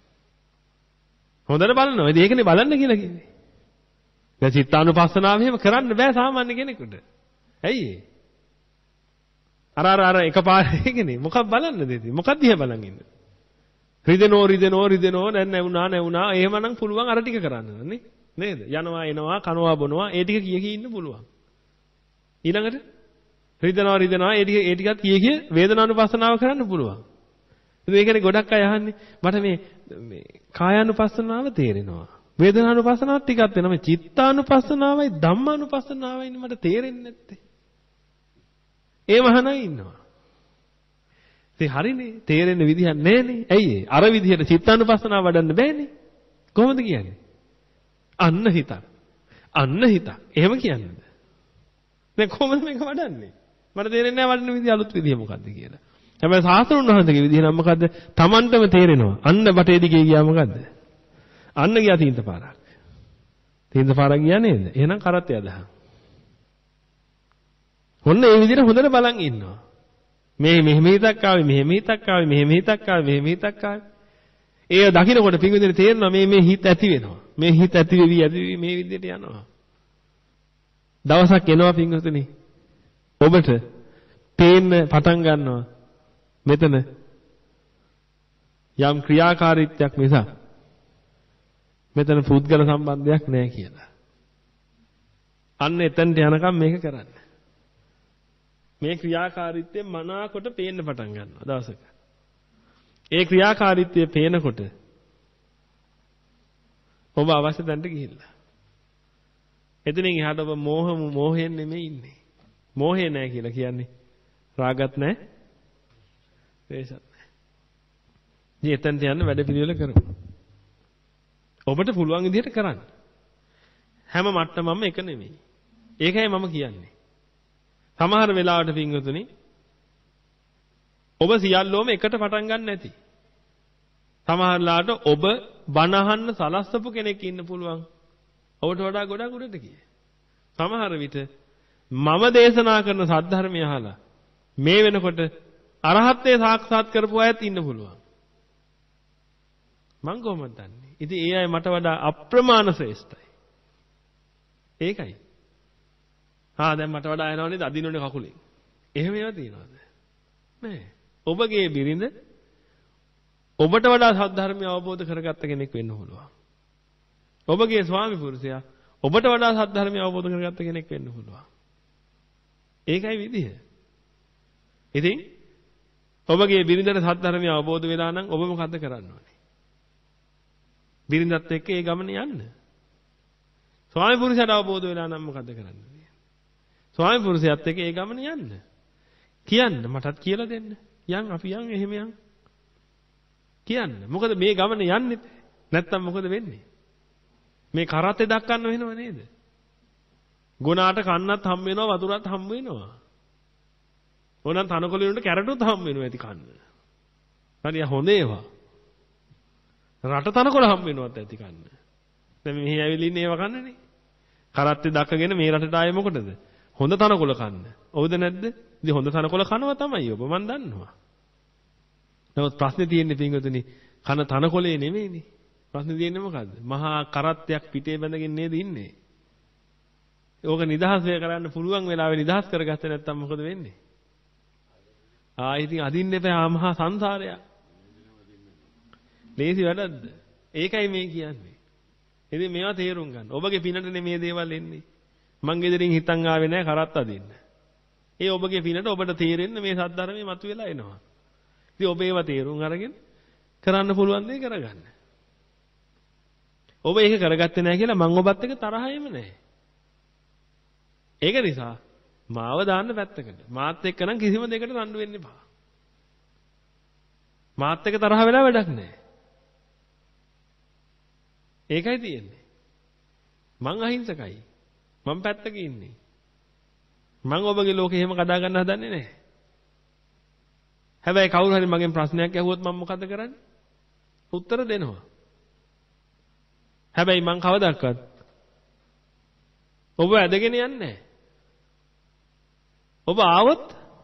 හොඳට බලනවා. ඉතින් ඒකනේ බලන්න කියලා කිව්වේ. දැන් චිත්තානුපස්සනාව එහෙම කරන්න බෑ සාමාන්‍ය කෙනෙකුට. ඇයි ඒ? අර අර අර එකපාරේකනේ මොකක් බලන්නද ඉතින්? මොකක් දිහා බලන් ඉන්නද? රිදෙනෝ රිදෙනෝ රිදෙනෝ දැන් නැවුනා නැවුනා එහෙමනම් පුළුවන් අර ටික කරන්න නේ? නේද? යනවා එනවා කනවා බොනවා ඒ ටික කිය කී ඉන්න පුළුවන්. ඊළඟට රිදෙනවා රිදෙනවා ඒ ටික ඒ ටිකත් කිය කිය වේදනානුපස්සනාව කරන්න පුළුවන්. ඉතින් ඒකනේ ගොඩක් අය අහන්නේ මට මේ මේ කායානුපස්සනාව තේරෙනවා. වේදනානුපස්සනාවත් ටිකක් වෙනවා. මේ චිත්තානුපස්සනාවයි ධම්මානුපස්සනාවයි මට තේරෙන්නේ නැත්තේ. ඒ මහණයි ඉන්නවා. ඉතින් හරිනේ තේරෙන්න විදිහක් නැහැනේ. ඇයි ඒ? අර විදිහට චිත්තානුපස්සනාව වඩන්න බෑනේ. කොහොමද කියන්නේ? අන්න හිතක්. අන්න හිතක්. එහෙම කියන්නේද? දැන් කොහොමද මේක වඩන්නේ? මට තේරෙන්නේ නැහැ වඩන විදිහ අලුත් විදිහ මොකද්ද කියලා. හැබැයි සාස්ත්‍රුන් වහන්සේගේ විදිහ නම් මොකද්ද? Tamanටම තේරෙනවා. අන්න බටේ දිගේ ගියා මොකද්ද? අන්න ගියා තීන්ත පාරක්. තීන්ත පාරක් ගියා නේද? එහෙනම් කරත් යදහන්. ඔන්න ඒ විදිහට හොඳට බලන් ඉන්නවා. මේ මෙහෙම හිතක් ආවේ මෙහෙම හිතක් ආවේ මෙහෙම හිතක් ආවේ මෙහෙම හිතක් ආවේ. ඒ දකින්නකොට පිංගුදින තේරෙනවා මේ මේ හිත ඇති වෙනවා. මේ හිත ඇති වෙවි ඇති වෙවි මේ විදිහට යනවා. දවසක් එනවා පිංගුතුනි. ඔබට පේන්න පටන් ගන්නවා. මෙතන යම් ක්‍රියාකාරීත්වයක් නිසා මෙතන පුද්ගල සම්බන්ධයක් නැහැ කියලා. අන්න එතනට යනකම් මේක කරන්න. මේ ක්‍රියාකාරීත්වය මනාකොට පේන්න පටන් ගන්නවා දවසක. ඒ ක්‍රියාකාරීත්වය පේනකොට ඔබ අවශ්‍ය තැනට ගිහිල්ලා. එතනින් එහාට ඔබ මෝහ මෝහයෙන් නෙමෙයි ඉන්නේ. මෝහේ නැහැ කියලා කියන්නේ රාගත් නැහැ, ද්වේෂත් නැහැ. ඉතින් එතනට යන්න වැඩ පිළිවෙල කරමු. ඔබට පුළුවන් විදිහට කරන්න. හැම මට්ටමම එක නෙමෙයි. ඒකයි මම කියන්නේ. සමහර වෙලාවට පින්වතුනි ඔබ සියල්ලෝම එකට පටන් ගන්න නැති. සමහරලාට ඔබ බණ අහන්න සලස්සපු කෙනෙක් ඉන්න පුළුවන්. ඔබට වඩා ගොඩක් උඩට ගියේ. සමහර විට මම දේශනා කරන සද්ධර්මය අහලා මේ වෙනකොට අරහත්ත්වයේ සාක්ෂාත් කරපු අයත් ඉන්න පුළුවන්. මං කොහොමද දන්නේ? ඉතින් ඒ අය මට වඩා අප්‍රමාණ ශ්‍රේෂ්ඨයි. ඒකයි. ආ දැන් මට වඩා යනවා නේද අදිනෝනේ කකුලෙන්. එහෙම ඒවා තියනවාද? නෑ. ඔබගේ බිරිඳ ඔබට වඩා සද්ධර්මය අවබෝධ කරගත්ත කෙනෙක් වෙන්න පුළුවන්. ඔබගේ ස්වාමි පුරුෂයා ඔබට වඩා සද්ධර්මය අවබෝධ කරගත්ත කෙනෙක් වෙන්න පුළුවන්. ඒකයි විදිහ. ඉතින් ඔබගේ බිරිඳට සද්ධර්මය අවබෝධ වෙලා නම් ඔබ මොකද්ද කරන්න ඕනේ? බිරිඳත් එක්ක ඒ ගමන යන්න. ස්වාමි පුරුෂයාට අවබෝධ වෙලා නම් මොකද්ද කරන්න ඕනේ? ස්වාමි පුරුෂයාත් එක්ක ඒ ගමන යන්න. කියන්න මටත් කියලා දෙන්න. යන් අපි යන් එහෙම යන්. කියන්න. මොකද මේ ගමන යන්නේ නැත්තම් මොකද වෙන්නේ? මේ කරත්තේ දක්වන්න වෙනව නේද? ගුණාට කන්නත් හම් වෙනවා වතුරත් හම් වෙනවා. ඕනනම් තනකොළ වලට කැරටුත් හම් වෙනවා ඇති කන්න. හරිය හොඳ ඒවා. රට තනකොළ හම් වෙනවත් ඇති කන්න. දැන් මෙහි ඇවිල්ලා ඉන්නේ ඒවා කන්නනේ. කරත්තේ දක්කගෙන මේ රටට ආයේ මොකටද? හොඳ තනකොළ කන්න. ඔව්ද නැද්ද? ඉතින් හොඳ තනකොළ කනවා තමයි ඔබ මන් දන්නවා. නමුත් ප්‍රශ්නේ තියෙන්නේ පින්වතුනි කන තනකොළේ නෙමෙයිනේ. ප්‍රශ්නේ තියෙන්නේ මොකද්ද? මහා කරත්තයක් පිටේ බැඳගෙන නේද ඉන්නේ. ඕක නිදහස් වේ කරන්න පුළුවන් වෙලාවෙ නිදහස් කරගත්තේ නැත්නම් මොකද වෙන්නේ? ආ ඉතින් අදින්න එපා මහා සංසාරයක්. ලේසි වැඩක්ද? ඒකයි මේ කියන්නේ. ඉතින් මේවා තේරුම් ගන්න. ඔබගේ පිනටනේ මේ දේවල් එන්නේ. මං ගෙදරින් හිතන් ආවේ නැහැ කරත් අදින්න. ඒ ඔබගේ පිනට ඔබට තේරෙන්න මේ සද්ධර්මයේ මතුවලා එනවා. ඉතින් ඔබ ඒවා තේරුම් අරගෙන කරන්න පුළුවන් දේ කරගන්න. ඔබ ඒක කරගත්තේ නැහැ කියලා මං ඔබත් එක්ක තරහෙම නැහැ. ඒක නිසා මාව දාන්න පැත්තකට. මාත් එක්ක නම් කිසිම දෙයකට රණ්ඩු වෙන්න එපා. මාත් එක්ක තරහ වෙලා වැඩක් නැහැ. ඒකයි තියෙන්නේ. මං අහිංසකයි. මං පැත්තක ඉන්නේ. මං ඔබගේ ලෝකෙ එහෙම කඩා ගන්න හදන්නේ නැහැ. හැබැයි කවුරු හරි මගෙන් ප්‍රශ්නයක් ඇහුවොත් මම මොකද කරන්නේ? උත්තර දෙනවා. හැබැයි මං කවදාවත් ඔබ ඇදගෙන යන්නේ නැහැ. ඔබ ආවොත්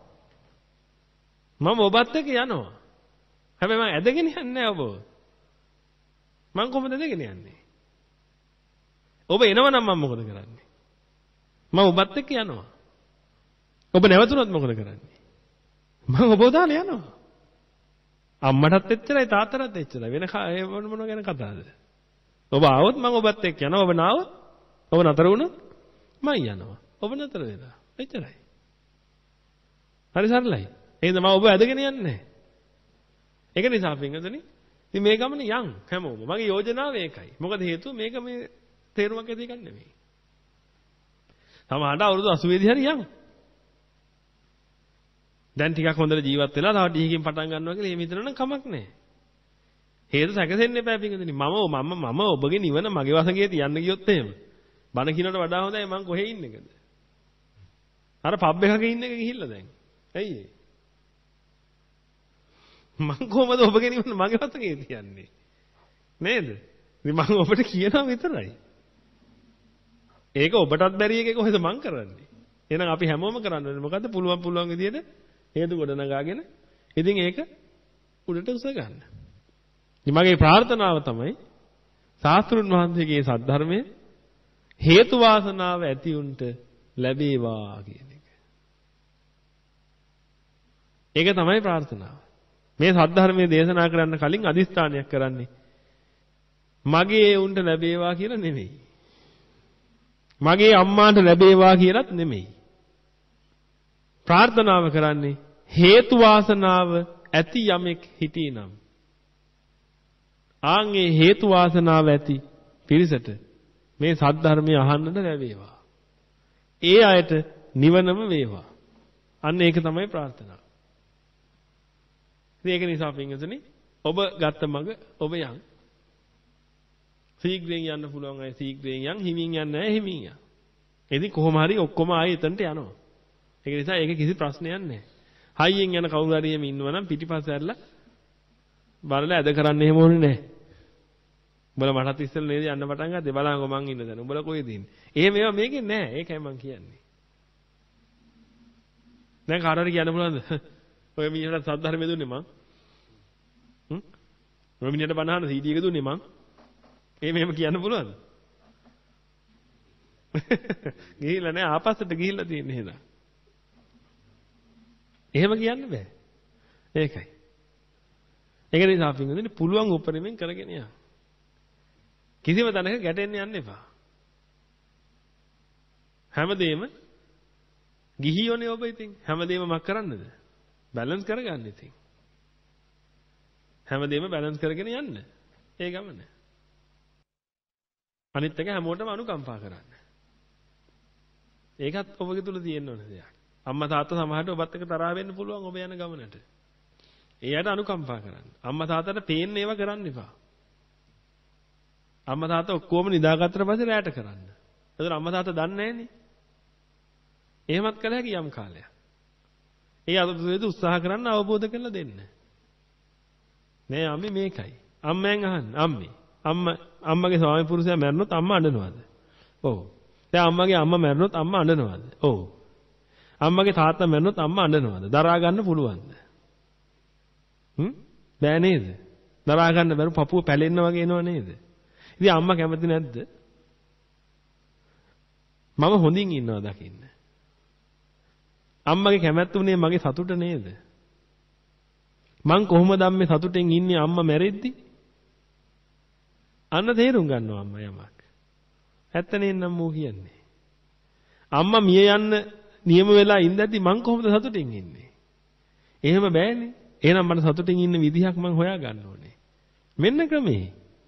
මම ඔබත් එක්ක යනවා. හැබැයි මං ඇදගෙන යන්නේ නැහැ ඔබ. මං කොහොමද ඇදගෙන යන්නේ? ඔබ එනවනම් මම මොකද කරන්නේ? මම ඔබත් එක්ක යනවා. ඔබ නැවතුනොත් මොකද කරන්නේ? මම ඔබ දාලා යනවා. අම්මටත් එච්චරයි තාත්තටත් එච්චරයි. වෙන මොන මොන ගැන කතාවද? ඔබ ආවොත් මම ඔබත් එක්ක යනවා. ඔබ නාවොත් ඔබ නතර වුණොත් මම යනවා. ඔබ නතර වෙලා. එච්චරයි. හරි සරලයි. එහෙනම් මම ඔබ ඇදගෙන යන්නේ නැහැ. ඒක නිසා පින්වතුනි ඉතින් මේ ගමන යන් හැමෝම. මගේ යෝජනාව ඒකයි. මොකද හේතුව මේක මේ තේරුමක් ඇති එකක් නෙමෙයි. සමහරවිට අවුරුදු අසූ දී හරි යන්. දැන් ටිකක් හොඳට ජීවත් වෙලා තව ඩීකින් පටන් ගන්නවා කියලා එහෙම හිතනවා නම් කමක් නැහැ. හේතු සැකසෙන්න එපා පින්වතුනි. මම මම මම ඔබගේ නිවන මගේ වසඟේ තියන්න ගියොත් එහෙම. බණ කියනට වඩා හොඳයි මං කොහේ ඉන්නේකද? අර පබ් එකක ඉන්න එක ගිහිල්ලා දැන්. ඇයි ඒ? මං කොහමද ඔබගේ නිවන මගේ වසඟේ තියන්නේ? නේද? ඉතින් මං ඔබට කියනවා විතරයි. ඒක ඔබටත් බැරි එකේ කොහෙද මං කරන්නේ? එහෙනම් අපි හැමෝම කරන්න ඕනේ මොකද්ද? පුළුවන් පුළුවන් විදියට හේතු ගොඩ නගාගෙන ඉතින් ඒක උඩට උස ගන්න. ඉතින් මගේ ප්‍රාර්ථනාව තමයි ශාස්ත්‍රුන් වහන්සේගේ සද්ධර්මයේ හේතු වාසනාව ඇති උන්ට ලැබේවා කියන එක. ඒක තමයි ප්‍රාර්ථනාව. මේ සද්ධර්මයේ දේශනා කරන්න කලින් අදිස්ථානයක් කරන්නේ මගේ උන්ට ලැබේවා කියලා නෙමෙයි. මගේ අම්මාට ලැබේවා කියලාත් නෙමෙයි. ප්‍රාර්ථනාව කරන්නේ හේතු වාසනාව ඇති යමෙක් හිටිනම් ආන්ගේ හේතු වාසනාව ඇති පිරිසට මේ සද්ධර්මය අහන්නට ලැබේවා. ඒ අයට නිවනම වේවා. අන්න ඒක තමයි ප්‍රාර්ථනාව. ඒක නිසා පින්වතුනි ඔබ ගත්ත මඟ ඔබ යන්. සීග්‍රයෙන් යන්න පුළුවන් අය සීග්‍රයෙන් යන්, හිමින් යන්න අය හිමින් යන්. ඉතින් කොහොම හරි ඔක්කොම ආයෙ එතනට යනවා. ඒක නිසා ඒක කිසි ප්‍රශ්නයක් නැහැ. හයියෙන් යන කවුරු හරි එමෙ ඉන්නවා නම් පිටිපස්ස ඇරලා බලලා ඇද කරන්න එහෙම ඕනේ නැහැ. උඹලා මටත් ඉස්සෙල්ලා නේද යන්න පටන් ගත්තේ බලංගෝ මං ඉන්න දැන්. උඹලා කොහෙද ඉන්නේ? එහෙම ඒවා මේකෙන් නැහැ. ඒකයි මං කියන්නේ. දැන් කාට හරි කියන්න පුළුවන්ද? ඔය මිනිහට සද්ධර්මය දුන්නේ මං. හ්ම්? ඔය මිනිහට බණහන සීඩී එක දුන්නේ මං. එහෙම එහෙම කියන්න පුළුවන්ද? ගිහිල්ලා නැහැ ආපස්සට ගිහිල්ලා තියෙන්නේ එහෙනම්. එහෙම කියන්න බෑ. ඒකයි. ඒක නිසා පින්වතුනි පුළුවන් උපරිමෙන් කරගෙන යන්න. කිසිම තැනක ගැටෙන්න යන්න එපා. හැමදේම ගිහියෝනේ ඔබ ඉතින්. හැමදේම මක් කරන්නද? බැලන්ස් කරගන්න ඉතින්. හැමදේම බැලන්ස් කරගෙන යන්න. ඒ ගමන. අනිත් එක හැමෝටම අනුකම්පා කරන්න. ඒකත් ඔබගේ තුල තියෙන්න ඕන දෙයක්. අම්මා තාත්තා සමහරට ඔබත් එක්ක තරහ වෙන්න පුළුවන් ඔබ යන ගමනට. එයාට අනුකම්පා කරන්න. අම්මා තාත්තට පේන්න ඒවා කරන්න එපා. අම්මා තාත්තා ඔක්කොම නිදාගත්තට පස්සේ රැට කරන්න. ඒතර අම්මා තාත්තා දන්නේ නැහනේ. එහෙමත් කළ හැකි යම් කාලයක්. ඒ අතතුවේදී උත්සාහ කරන්න අවබෝධ කරලා දෙන්න. නෑ අම්මේ මේකයි. අම්මෙන් අහන්න. අම්මේ. අම්මා අම්මගේ ස්වාමි පුරුෂයා මැරුණොත් අම්මා අඬනවද? ඔව්. දැන් අම්මගේ අම්මා මැරුණොත් අම්මා අඬනවද? ඔව්. අම්මගේ තාත්තා මැරුණොත් අම්මා අඬනවද? දරා ගන්න පුළුවන්ද? හ්ම්? බෑ නේද? දරා ගන්න බැරුව පපුව පැලෙන්න වගේ එනව නේද? ඉතින් අම්මා කැමති නැද්ද? මම හොඳින් ඉන්නවා දකින්න. අම්මගේ කැමැත්ත උනේ මගේ සතුට නේද? මං කොහොමද අම්මේ සතුටෙන් ඉන්නේ අම්මා මැරෙද්දි? අන්න තේරුම් ගන්නවා අම්මා යමක්. ඇත්ත නේනම් මෝ කියන්නේ. අම්මා මිය යන්න නියම වෙලා ඉඳද්දි මං කොහොමද සතුටින් ඉන්නේ? එහෙම බෑනේ. එහෙනම් මට සතුටින් ඉන්න විදිහක් මං හොයා ගන්න ඕනේ. මෙන්න ක්‍රමේ.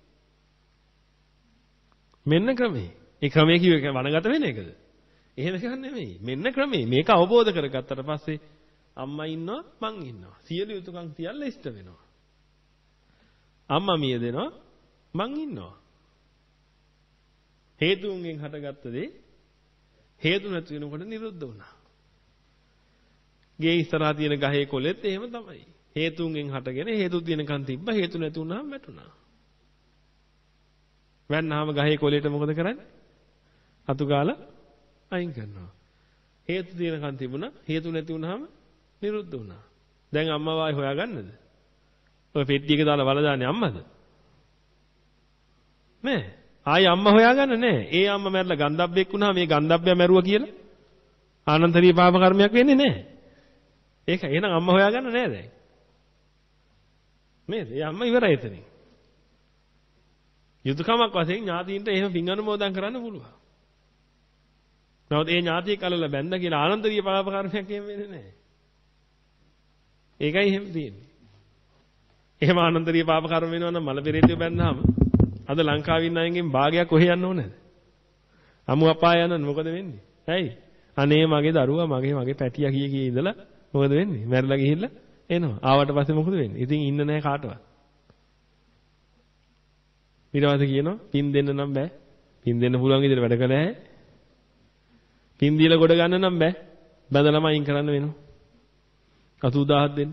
මෙන්න ක්‍රමේ. ඒ ක්‍රමයේ කිව්ව එක වනගත වෙන එකද? එහෙම එකක් නෙමෙයි. මෙන්න ක්‍රමේ. මේක අවබෝධ කරගත්තට පස්සේ අම්මා ඉන්නවා මං ඉන්නවා. සියලු යුතුයකම් තියලා ඉෂ්ට වෙනවා. අම්මා මිය දෙනවා මං ඉන්නවා. හේතුන්ගෙන් හටගත්ත දේ හේතු නැති වෙනකොට නිරුද්ධ වුණා. ගේ ඉස්සරහා තියෙන ගහේ කොලෙත් එහෙම තමයි. හේතුන්ගෙන් හටගෙන හේතු තියෙනකන් තිබ්බ හේතු නැති වුණාම වැටුණා. වැන්නාම ගහේ කොලේට මොකද කරන්නේ? අතු ගාලා අයින් කරනවා. හේතු තියෙනකන් තිබුණා හේතු නැති වුණාම නිරුද්ධ වුණා. දැන් අම්මා වායි හොයාගන්නද? ඔය පෙට්ටියක දාලා වල දාන්නේ අම්මද? නෑ. ආයි අම්මා හොයාගන්න නෑ. ඒ අම්මා මැරලා ගන්ධබ්බෙක් වුණා මේ ගන්ධබ්බයා මැරුවා කියලා ආනන්තරීය පාප කර්මයක් වෙන්නේ නෑ. ඒක එහෙනම් අම්මා හොයාගන්න නෑ දැන්. නේද? ඒ අම්මා ඉවරයි එතනින්. යුතුයකමක් වශයෙන් ඥාතීන්ට එහෙම පින් අනුමෝදන් කරන්න පුළුවන්. නමුත් ඒ ඥාතිය කලල බැඳ කියලා ආනන්තරීය පාප කර්මයක් එහෙම වෙන්නේ නැහැ. ඒකයි එහෙම තියෙන්නේ. එහෙම ආනන්තරීය පාප කර්ම වෙනවා නම් මල පෙරේතය බැන්නාම අද ලංකාවේ ඉන්න අයගෙන් භාගයක් කොහෙ යන්න ඕනද? අමු අපාය යනවද මොකද වෙන්නේ? ඇයි? අනේ මගේ දරුවා මගේ මගේ පැටියා කිය කී ඉඳලා මොකද වෙන්නේ? මැරිලා ගිහිල්ලා එනවා. ආවට පස්සේ මොකද වෙන්නේ? ඉතින් ඉන්න නැහැ කාටවත්. ඊට පස්සේ කියනවා පින් දෙන්න නම් බෑ. පින් දෙන්න පුළුවන් විදිහට වැඩ කළා ඈ. පින් දීලා ගොඩ ගන්න නම් බෑ. බඳලම අයින් කරන්න වෙනවා. අසූදාහක් දෙන්න.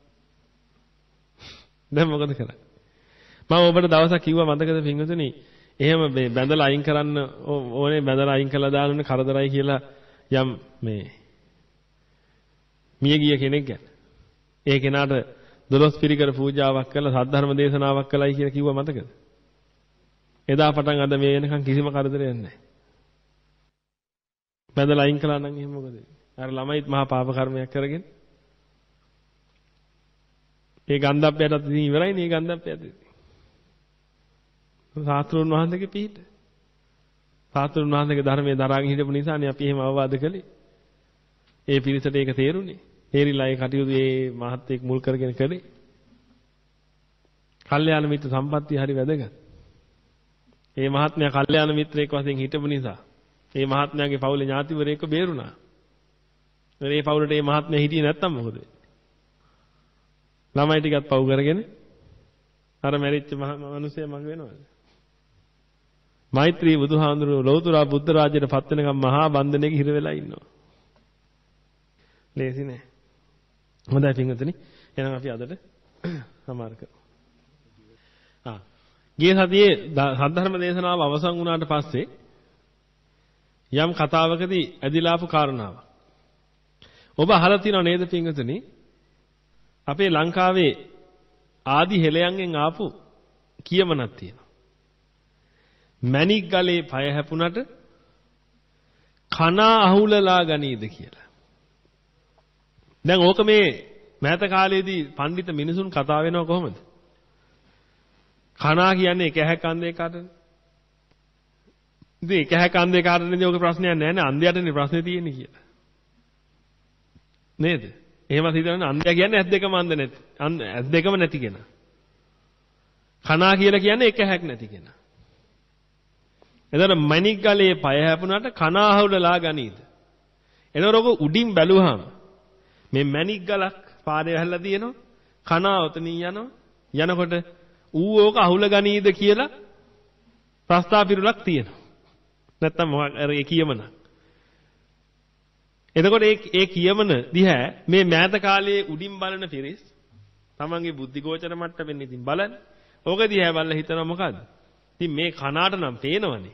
දැන් මොකද කරන්නේ? මම ඔබට දවසක් කිව්වා මතකද පින්වතුනි? එහෙම බඳලා අයින් කරන්න ඕනේ බඳලා අයින් කළා දාන්න කරදරයි කියලා යම් මේ මිය ගිය කෙනෙක් ගැන. ඒ කෙනාට දොළොස් පිරිකර පූජාවක් කළා සද්ධර්ම දේශනාවක් කළයි කියලා කිව්වා මතකද? එදා පටන් අද මේ වෙනකන් කිසිම කරදරයක් නැහැ. බැඳලා අයින් කළා නම් එහෙම මොකද වෙන්නේ? අර ළමයිත් මහා පාප කර්මයක් කරගෙන. ඒ ගන්ධබ්බයටත් ඉතින් ඉවරයි නේ ගන්ධබ්බයත්. සාස්ත්‍රුන් වහන්සේගේ පිහිට. සාස්ත්‍රුන් වහන්සේගේ ධර්මයේ දරාගෙන හිටපු නිසානේ අපි එහෙම අවවාද කළේ. ඒ පිරිසට ඒක තේරුණේ. තේරිලා ඒ කටයුතු ඒ මහත්යෙක් මුල් කරගෙන කළේ. කල්යාණ මිත්‍ර සම්පත්තිය හරි වැදගත්. ඒ මහත්මයා කල්යාණ මිත්‍රයෙක් වශයෙන් හිටපු නිසා ඒ මහත්මයාගේ පවුලේ ඥාතිවරයෙක්ව බේරුණා. ඒ පවුලට ඒ මහත්මයා හිටියේ නැත්තම් මොකද වෙන්නේ? ළමයි ටිකත් පව් කරගෙන අර මැරිච්ච මිනිස්සයා මග වෙනවද? මෛත්‍රී බුදුහාඳුරු ලෞතර බුද්ධ රාජ්‍යයට පත් වෙනකම් මහා බන්ධනයක හිර වෙලා ඉන්නවා. ලේසි නෑ. හොඳයි පින්වතුනි. එහෙනම් අපි අදට සමාර කරමු. ආ. ගිය සතියේ සද්ධර්ම දේශනාව අවසන් වුණාට පස්සේ යම් කතාවකදී ඇදිලා ආපු කාරණාවක්. ඔබ අහලා තියෙනව නේද පින්වතුනි? අපේ ලංකාවේ ආදි හෙළයන්ගෙන් ආපු කියමනක් තියෙනවා. මණික් ගලේ පය හැපුණට කනා අහුලලා ගනීද කියලා. දැන් ඕක මේ මෑත කාලේදී පඬිත මිනිසුන් කතා වෙනව කොහොමද? කනා කියන්නේ එක හැක් අන්ධේ කාටද? ඉතින් එක හැක් අන්ධේ කාටද ඔක ප්‍රශ්නයක් නෑ නේ අන්ධයාටනේ ප්‍රශ්නේ තියෙන්නේ කියලා. නේද? එහෙම හිතනනේ අන්ධයා කියන්නේ ඇස් දෙකම අන්ධ නැති. ඇස් දෙකම නැති කෙනා. කනා කියලා කියන්නේ එක හැක් නැති කෙනා. එතන මණික් ගලේ පය හැපුණාට කනා අහුලලා ගනීද? එතකොට ඔක උඩින් බැලුවාම මේ මණික් ගලක් පාරේ වැහලා තියෙනවා. කනා ඔතනින් යනවා. යනකොට ඌ ඕක අහුල ගනීද කියලා ප්‍රස්තාව පිරුලක් තියෙනවා. නැත්තම් මොකක් අර ඒ කියමන. එතකොට ඒ ඒ කියමන දිහා මේ මෑත කාලයේ උඩින් බලන පිරිස් තමන්ගේ බුද්ධි ගෝචර මට්ටමින් ඉතින් බලන්න. ඕක දිහා බලලා හිතනවා මොකද්ද? ඉතින් මේ කනාට නම් පේනවනේ.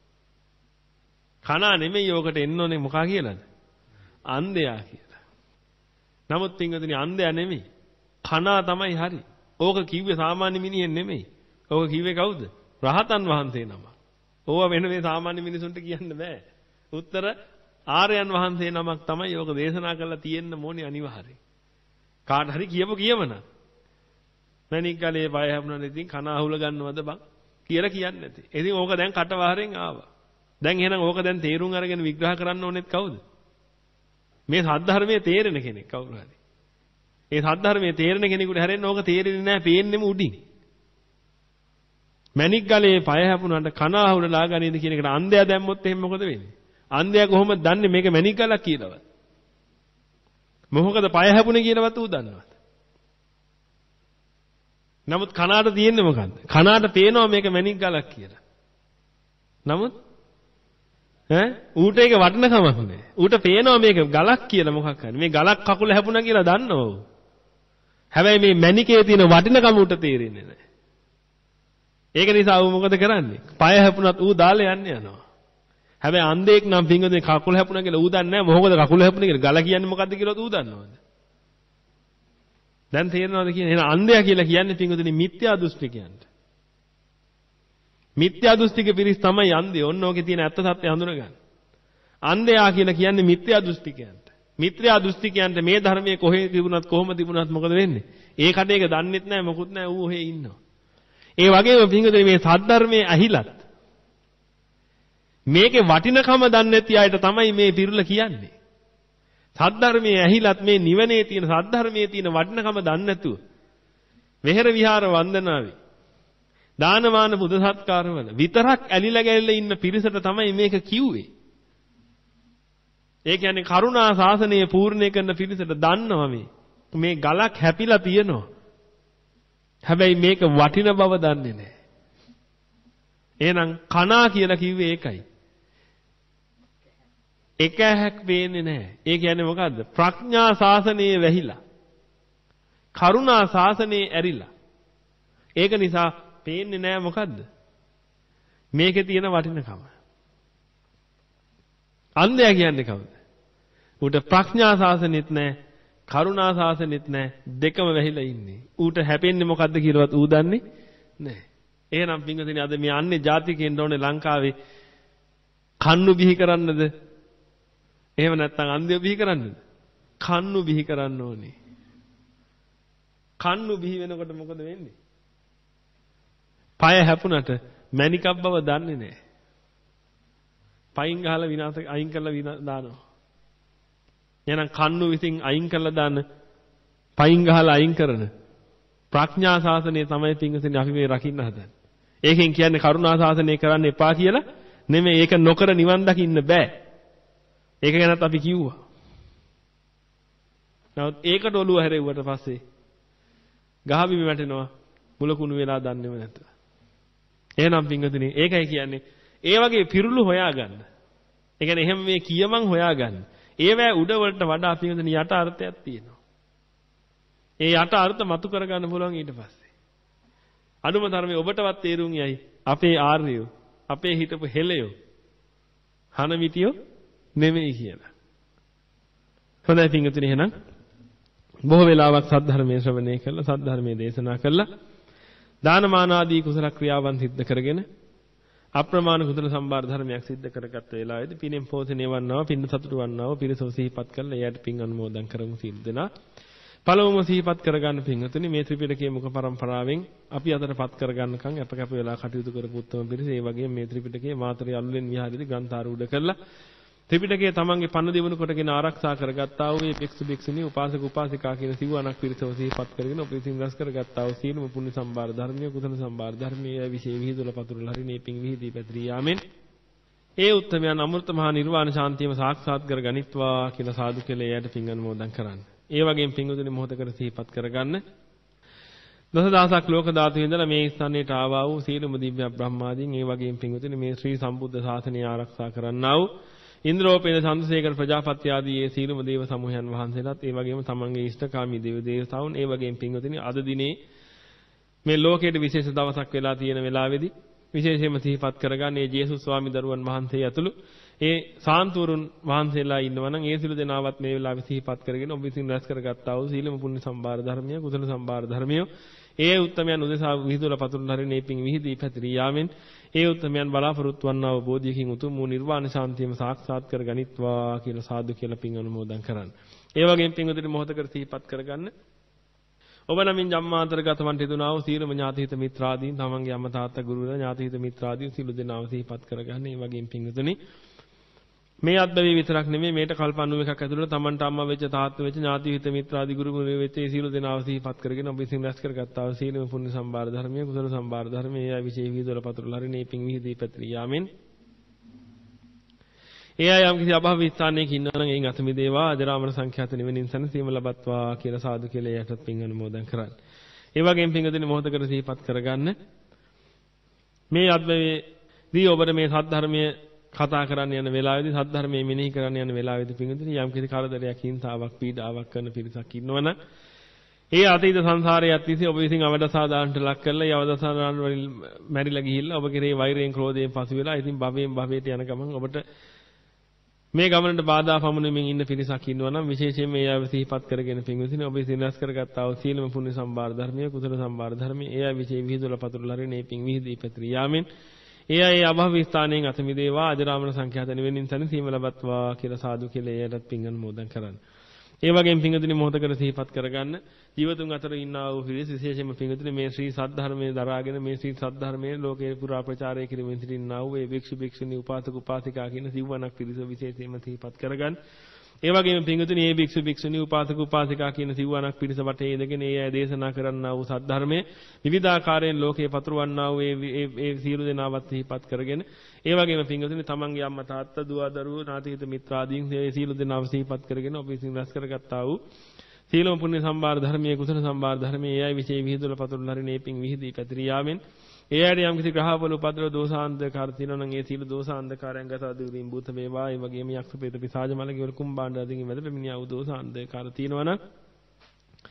කනා නෙමෙයි ඕකට එන්න ඕනේ මොකා කියලාද? අන්ධයා කියලා. නමුත් පින්වතුනි අන්ධයා නෙමෙයි. කනා තමයි හරි. ඕක කිව්වේ සාමාන්‍ය මිනිහෙන් නෙමෙයි. ඕක කිව්වේ කවුද? රහතන් වහන්සේ නම. ඕවා වෙන මේ සාමාන්‍ය මිනිසුන්ට කියන්න බෑ. උත්තර ආර්යයන් වහන්සේ නමක් තමයි ඕක දේශනා කරලා තියෙන්න ඕනේ අනිවාර්යයෙන්. කාට හරි කියපු කියමන. මණික් ගලේ බය හැමුණා ඉතින් කන අහුල ගන්නවද බං කියලා කියන්නේ නැති. ඉතින් ඕක දැන් කටවහරෙන් ආවා. දැන් එහෙනම් ඕක දැන් තේරුම් අරගෙන විග්‍රහ කරන්න ඕනෙත් කවුද? මේ සද්ධර්මයේ තේරෙන කෙනෙක් කවුරු හරි. ඒ සද්ධර්මයේ තේරෙන කෙනෙකුට හැරෙන්න ඕක තේරෙන්නේ නැහැ පේන්නෙම උඩින්. මණික් ගලේ පය හැපුණාට කන අහුලලා ගනීද කියන එකට අන්ධයා දැම්මොත් එහෙනම් මොකද වෙන්නේ? අන්ධයා කොහොමද දන්නේ මේක මණික් ගලක් කියලාවත්? මොකද පය හැපුණේ කියලාවත් ඌ දන්නවද? නමුත් කනාට තියෙන්නේ මොකද්ද? කනාට පේනවා මේක මණික් ගලක් කියලා. නමුත් ඈ ඌට ඒක වටිනකමක් නෑ. ඌට පේනවා මේක ගලක් කියලා මොකක් හරි. මේ ගලක් කකුල හැපුණා කියලා දන්නවා ඌ. හැබැයි මේ මණිකේ තියෙන වටිනකම ඌට තේරෙන්නේ නෑ. ඒක නිසා ඌ මොකද කරන්නේ? පය හැපුණත් ඌ දාලා යන්න යනවා. හැබැයි අන්ධෙක් නම් පිංගුදේ කකුල හැපුණා කියලා ඌ දන්නේ නෑ. මොකද කකුල හැපුණා කියලා ගල කියන්නේ මොකද්ද කියලාත් ඌ දන්නවද? දැන් තේරෙනවද කියන්නේ? එහෙනම් අන්ධයා කියලා කියන්නේ පිංගුදේ මිත්‍යා දෘෂ්ටිකයන්ට. මිත්‍යා දෘෂ්ටික පිරිස් තමයි අන්ධය. ඔන්න ඕකේ තියෙන ඇත්ත සත්‍ය හඳුනගන්න. අන්ධයා කියලා කියන්නේ මිත්‍යා දෘෂ්ටිකයන්ට. මිත්‍යා දෘෂ්ටිකයන්ට මේ ධර්මයේ කොහේ තිබුණත් කොහොම තිබුණත් මොකද වෙන්නේ? ඒ කඩේක දන්නෙත් නැහැ මොකුත් නැහැ ඌ ඔහේ ඉන්නවා. ඒ වගේම පිංගුදේ මේ සද්ධර්මයේ ඇහිලත් මේකේ වටිනකම දන්නේ නැති අයට තමයි මේ පිරුල කියන්නේ. සද්ධර්මයේ ඇහිලත් මේ නිවනේ තියෙන සද්ධර්මයේ තියෙන වටිනකම දන්නේ නැතුව වෙහෙර විහාර වන්දනාවේ දානමාන බුදු සත්කාරවල විතරක් ඇලිලා ගැලිලා ඉන්න පිරිසට තමයි මේක කිව්වේ. ඒ කියන්නේ කරුණා ශාසනය පූර්ණේ කරන පිරිසට දන්නවා මේ මේ ගලක් හැපිලා තියෙනවා. හැබැයි මේක වටින බව දන්නේ නැහැ. එහෙනම් කනා කියලා කිව්වේ ඒකයි. එක හැක් පේන්නේ නැහැ. ඒ කියන්නේ මොකද්ද? ප්‍රඥා ශාසනයේ වැහිලා. කරුණා ශාසනයේ ඇරිලා. ඒක නිසා පේන්නේ නැහැ මොකද්ද? මේකේ තියෙන වටිනකම. අන්ධයා කියන්නේ කවුද? ඌට ප්‍රඥා සාසනෙත් නැහැ, කරුණා සාසනෙත් නැහැ. දෙකම වැහිලා ඉන්නේ. ඌට හැපෙන්නේ මොකද්ද කියලාවත් ඌ දන්නේ නැහැ. එහෙනම් පින්වතුනි අද මේ අන්නේ ජාතිකෙන් ඕනේ ලංකාවේ කන්නු බිහි කරන්නද? එහෙම නැත්නම් අන්ධයෝ බිහි කරන්නද? කන්නු බිහි කරන්න ඕනේ. කන්නු බිහි වෙනකොට මොකද වෙන්නේ? পায় හැපුණට මැනිකක් බව දන්නේ නැහැ. පයින් ගහලා විනාශ අයින් කරලා දානවා. එහෙනම් කන්නු විසින් අයින් කරලා දාන පයින් ගහලා අයින් කරන ප්‍රඥා ශාසනය තමයි පින්වතුනි අපි මේ රකින්න හදන්නේ. ඒකෙන් කියන්නේ කරුණා ශාසනය කරන්න එපා කියලා නෙමෙයි. ඒක නොකර නිවන් දකින්න බෑ. ඒක ගැනත් අපි කිව්වා. නමුත් ඒකට ඔළුව හැරෙව්වට පස්සේ ගහබිම වැටෙනවා මුලකුණු වෙලා දන්නේම නැතුව. එහෙනම් පින්වතුනි ඒකයි කියන්නේ ඒ වගේ පිරුළු හොයාගන්න. ඒ කියන්නේ එහෙම මේ කියමන් හොයාගන්න. ඒවැ උඩ වලට වඩා පින්වතුනි යට අර්ථයක් තියෙනවා. ඒ යට අර්ථ මතු කරගන්න පුළුවන් ඊට පස්සේ. අනුම ධර්මයේ ඔබටවත් තේරුම් යයි අපේ ආර්යයෝ අපේ හිටපු හෙළයෝ හනමිටියෝ නෙමෙයි කියලා. හොඳයි පින්වතුනි එහෙනම් බොහෝ වෙලාවක් සද්ධර්මයේ ශ්‍රවණය කළා සද්ධර්මයේ දේශනා කළා දානමාන ආදී කුසල ක්‍රියාවන් සිද්ධ කරගෙන අප්‍රමාණ කුසල සම්බාර ධර්මයක් සිද්ධ කරගත්ත වෙලාවේදී පිනෙන් පෝෂණය වන්නව පින්න සතුටු වන්නව පිරිසව සිහිපත් කරලා එයාට පින් අනුමෝදන් කරමු සිල් දෙනා. පළමුවම සිහිපත් කරගන්න පින්වතුනි මේ ත්‍රිපිටකයේ මුඛ පරම්පරාවෙන් අපි අදටපත් කරගන්නකම් අප කැප වෙලා කටයුතු කරපු උත්තම පිරිස ඒ වගේම මේ ත්‍රිපිටකයේ මාතරේ අලුලෙන් විහාරයේදී ග්‍රන්ථාරූඪ කරලා ත්‍රිපිටකයේ තමන්ගේ පන්න දිවුණු කොටගෙන ආරක්ෂා කරගත්තා වූ මේ භික්ෂු භික්ෂුණී උපාසක උපාසිකා කියන සිව්වණක් පිරිසව සිහිපත් කරගෙන උපරිසින් රැස් කරගත්තා වූ සීලම පුණ්‍ය සම්භාර ධර්මීය කුසල සම්භාර ධර්මීය විශේෂ විහිදුල පතුරුල හරිනේ පිං විහිදී පැතිරී යාමෙන් ඒ උත්තමයන් අමෘත මහා නිර්වාණ ශාන්තියම සාක්ෂාත් කර ගනිත්වා කියලා සාදු කියලා එයාට පිං අනුමෝදන් කරන්න. ඒ වගේම පිංගුතුනි මොහොතකට සිහිපත් කරගන්න. දසදහසක් ලෝක ධාතු ඉඳලා මේ ස්ථානයට ආවා වූ සීලම දිව්‍ය බ්‍රහ්මාදීන් ඒ වගේම පිංගුතුනි මේ ශ්‍රී සම්බුද්ධ ශාසනය ආරක්ෂා කරන්නා වූ ඉන්ද්‍රෝපේන චන්ද්‍රසේකර ප්‍රජාපති ආදී ඒ සීලම දේව සමූහයන් වහන්සේලාත් ඒ වගේම තමන්ගේ ඉෂ්ඨකාමී දේව දේවතාවුන් ඒ වගේම පිංගුතුනි අද දිනේ මේ ලෝකයේ විශේෂ දවසක් වෙලා තියෙන වෙලාවේදී විශේෂයෙන්ම සිහිපත් කරගන්න මේ ජේසුස් ස්වාමි දරුවන් වහන්සේ ඇතුළු ඒ සාන්තුවරුන් වහන්සේලා ඉන්නවා නම් ඒ සිළු දෙනාවත් මේ වෙලාවේ සිහිපත් කරගෙන ඔබ විසින් රැස් කරගත්තා වූ සීලම පුණ්‍ය සම්භාර ධර්මය කුසල සම්භාර ධර්මය ඒ උත්තමයන් උදෙසා විහිදුල පතුරුන හරිනේ පිං විහිදී පැතිරී යාමෙන් ඒ උත්තමයන් බලාපොරොත්තු වන්නා වූ බෝධියකින් උතුම් වූ නිර්වාණ ශාන්තියම සාක්ෂාත් කර ගනිත්වා කියලා සාදු කියලා පිං අනුමෝදන් කරන්න. ඒ වගේම පිං උදේ මොහොතකට සිහිපත් කරගන්න. ඔබ නමින් ජම්මාන්තරගත වන් තිදුනා වූ සීලම ඥාතිහිත මිත්‍රාදීන් තමන්ගේ අම්මා තාත්තා ගුරුවරයා ඥාතිහිත මිත්‍රාදීන් සිළු දෙනාව සිහිපත් කරගන්න. ඒ වගේම පිං උතුනේ මේ අත්බැවි විතරක් නෙමෙයි මේට කල්ප අනූ එකක් ඇතුළත තමන්ට අම්මා වෙච්ච තාත්තා වෙච්ච ඥාති හිත මිත්‍රාදී ගුරු මුනිවරු වෙච්ච ඒ සීල දෙනාව සිහිපත් කරගෙන ඔබ විසින් රැස් කරගත්තා වූ සීලම පුණ්‍ය සම්භාර ධර්මයේ කුසල සම්භාර ධර්මයේ ඒ විශේෂ විදවල පතුරුල හරිනේ පිං විහිදී පැතිරී යාමෙන් ඒ අය යම් කිසි අභව ස්ථානයක ඉන්නවා නම් එයින් අත මිදේවා අජරාමර සංඛ්‍යාත නිවෙනින් සැනසීම ලබත්වා කියලා සාදු කියලා එයටත් පිං අනුමෝදන් කරන්න. ඒ වගේම පිං දෙන මොහොතකට සිහිපත් කරගන්න. මේ අත්බැවිදී ඔබට මේ සත්‍ය ධර්මයේ කතා කරන්න යන වෙලාවේදී සත්‍ය ධර්මයේ මෙනෙහි කරන්න යන වෙලාවේදී පිංගුතුනි යම් කිසි කරදරයක් හිංසාවක් පීඩාවක් කරන පිරිසක් ඉන්නවනම් ඒ අතීත සංසාරයේ අත්විසි ඔබ විසින් අවදසාදානට ලක් කරලා ඒ අවදසාදාන වලින් මැරිලා ගිහිල්ලා ඔබ කෙරේ වෛරයෙන් ක්‍රෝධයෙන් පසු වෙලා ඉතින් භවයෙන් භවයට යන ගමන් ඔබට මේ ගමනට බාධා පමුණුමින් ඉන්න පිරිසක් ඉන්නවනම් විශේෂයෙන් මේ අය සිහිපත් කරගෙන පිංගුතුනි ඔබ විසින් රැස් කරගත්තා වූ සීලම පුණ්‍ය සම්භාර ධර්මයේ කුසල සම්භාර ධර්මයේ ඒ අය විශේෂ විහිදුල පතුරුල හරිනේ පිං විහිදී පැතිරී යාමෙන් ඒ අය අභව ස්ථානයෙන් අත මිදේවා අජරාමර සංඛ්‍යාත නිවෙනින් සැනසීම ලබත්වා කියලා සාදු කියලා එයටත් පිං අනුමෝදන් කරන්න. ඒ වගේම පිංගුතුනි මොහොතකට සිහිපත් කරගන්න ජීවතුන් අතර ඉන්නා වූ පිරිස විශේෂයෙන්ම පිංගුතුනි මේ ශ්‍රී සද්ධර්මයේ දරාගෙන මේ ශ්‍රී සද්ධර්මයේ ලෝකේ පුරා ප්‍රචාරය කිරීමෙන් සිටින්නා වූ ඒ භික්ෂු භික්ෂුණී උපාසක උපාසිකා කියන සිව්වණක් පිරිස විශේෂයෙන්ම සිහිපත් කරගන්න. ඒ වගේම පිංගුතුනි මේ භික්ෂු භික්ෂුණී උපාසක උපාසිකා කියන සිව්වණක් පිරිස වටේ ඉඳගෙන ඒ අය දේශනා කරන්නා වූ සද්ධර්මයේ විවිධාකාරයෙන් ලෝකේ පතුරවන්නා වූ ඒ ඒ සියලු දෙනාවත් සිහිපත් කරගෙන ඒ වගේම පිංගුතුනි තමන්ගේ අම්මා තාත්තා දුව දරුවෝ නාතිහිත මිත්‍රාදීන් ඒ සියලු දෙනාව සිහිපත් කරගෙන ඔබ විසින් රැස් කරගත්තා වූ සීලම පුණ්‍ය සම්භාර ධර්මයේ කුසල සම්භාර ධර්මයේ ඒ අය විශේෂ විහිදුල පතුරුල හරිනේ පිං විහිදී පැතිරී යාමෙන් ඒ අයට යම් කිසි ග්‍රහවල උපද්‍රව දෝෂාන්ධකාර තියෙනවා නම් ඒ සීල දෝෂාන්ධකාරයන් ගත අදුරින් භූත වේවා ඒ වගේම යක්ෂ ප්‍රේත පිසාච මල කිවල කුම්භාණ්ඩ ආදීන් වැද පෙමිනියා වූ දෝෂාන්ධකාර තියෙනවා නම්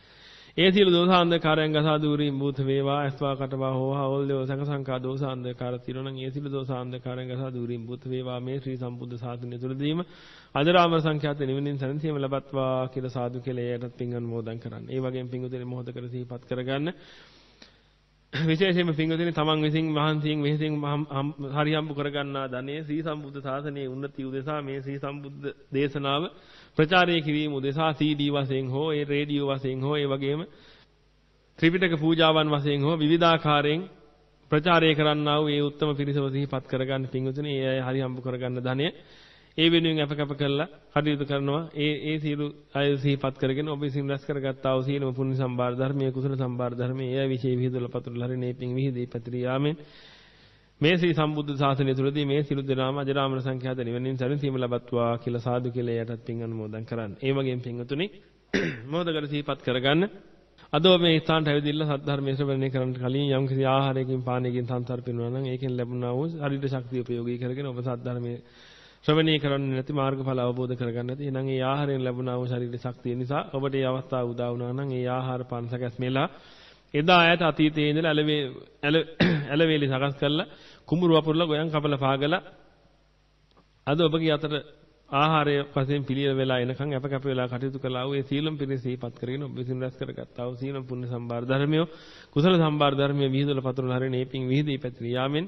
ඒ සියලු දෝසාන්ධකාරයන් ගසා දුරින් භූත වේවා අස්වා කටවා හෝහා ඕල්දේව සංඝ දෝසාන්ධකාර තිරණං ඒ සියලු දෝසාන්ධකාරයන් ගසා දුරින් භූත වේවා මේ ශ්‍රී සම්බුද්ධ ශාසනය තුලදීම අජරාමර සංඛ්‍යාත නිවනින් සැනසීම ලබත්වා කියලා සාදු කියලා එයටත් පින් අනුමෝදන් කරන්න. ඒ වගේම පින්වතුනි මොහොතකට සිහිපත් කරගන්න. විශේෂයෙන්ම පින්වතුනි තමන් විසින් මහන්සියෙන් වෙහෙසින් හරි හම්බ කරගන්නා ධනෙ ශ්‍රී සම්බුද්ධ ශාසනයේ උන්නතිය උදෙසා මේ ශ්‍රී සම්බුද්ධ දේශනාව ප්‍රචාරය කිරීම උදෙසා සී ඩී වශයෙන් හෝ ඒ රේඩියෝ වශයෙන් හෝ ඒ වගේම ත්‍රිපිටක පූජාවන් වශයෙන් හෝ විවිධාකාරයෙන් ප්‍රචාරය කරන්නා වූ ඒ උත්තම පිරිසව සිහිපත් කරගන්න පින්වතුනි ඒ අය හරි හම්බ කරගන්න ධනෙ ඒ වෙනුවෙන් අප කැප කරලා කටයුතු කරනවා. ඒ ඒ සියලු අය සිහිපත් කරගෙන ඔබ විසින් රැස් කරගත්තා වූ සීලම පුණ්‍ය සම්භාර ධර්මයේ කුසල සම්භාර ධර්මයේ ඒ විශේෂ විහිදුල පතුල හරිනේ පිං විහිදී පැතිරී යාමෙන් මේ ශ්‍රී සම්බුද්ධ ශාසනය තුලදී මේ සිළු දෙනාම අජරාමර සංඛ්‍යාත නිවනින් සැනසීම ලබත්වා කියලා සාදු කියලා යටත් පින් අනුමෝදන් කරන්න. ඒ වගේම පින්වතුනි මොහොතකට සිහිපත් කරගන්න. අද මේ ස්ථානට ඇවිදilla සද්ධර්මයේ ශ්‍රවණය කරන්න කලින් යම් කිසි ආහාරයකින් පානයකින් සංසර්පිනවා නම් ඒකෙන් ලැබුණා වූ ශරීර ශක්තිය උපයෝගී කරගෙන ඔබ සද්ධර්මයේ ශ්‍රවණය කරන්නේ නැති මාර්ගඵල අවබෝධ කරගන්න නැති. එහෙනම් ඒ ආහාරයෙන් ලැබුණා වූ ශරීර ශක්තිය නිසා ඔබට මේ අවස්ථාව උදා වුණා නම් ඒ ආහාර පාන සකස්මෙලා එදා ඈත අතීතයේ ඉඳලා ඇලවේ ඇලවේලි සකස් කරලා කුඹුරු වපුරලා ගොයන් කපලා පාගලා අද ඔබගේ අතට ආහාරය වශයෙන් පිළියෙල වෙලා එනකන් අප කැප වෙලා කටයුතු කළා වූ ඒ සීලම් පිරිස සිහිපත් කරගෙන ඔබ විසින් රැස් කරගත්තා වූ සීලම් පුණ්‍ය සම්භාර ධර්මය කුසල සම්භාර ධර්මයේ විහිදුල පතුරන හරින ඒ පිං විහිදී පැතිරී යාමෙන්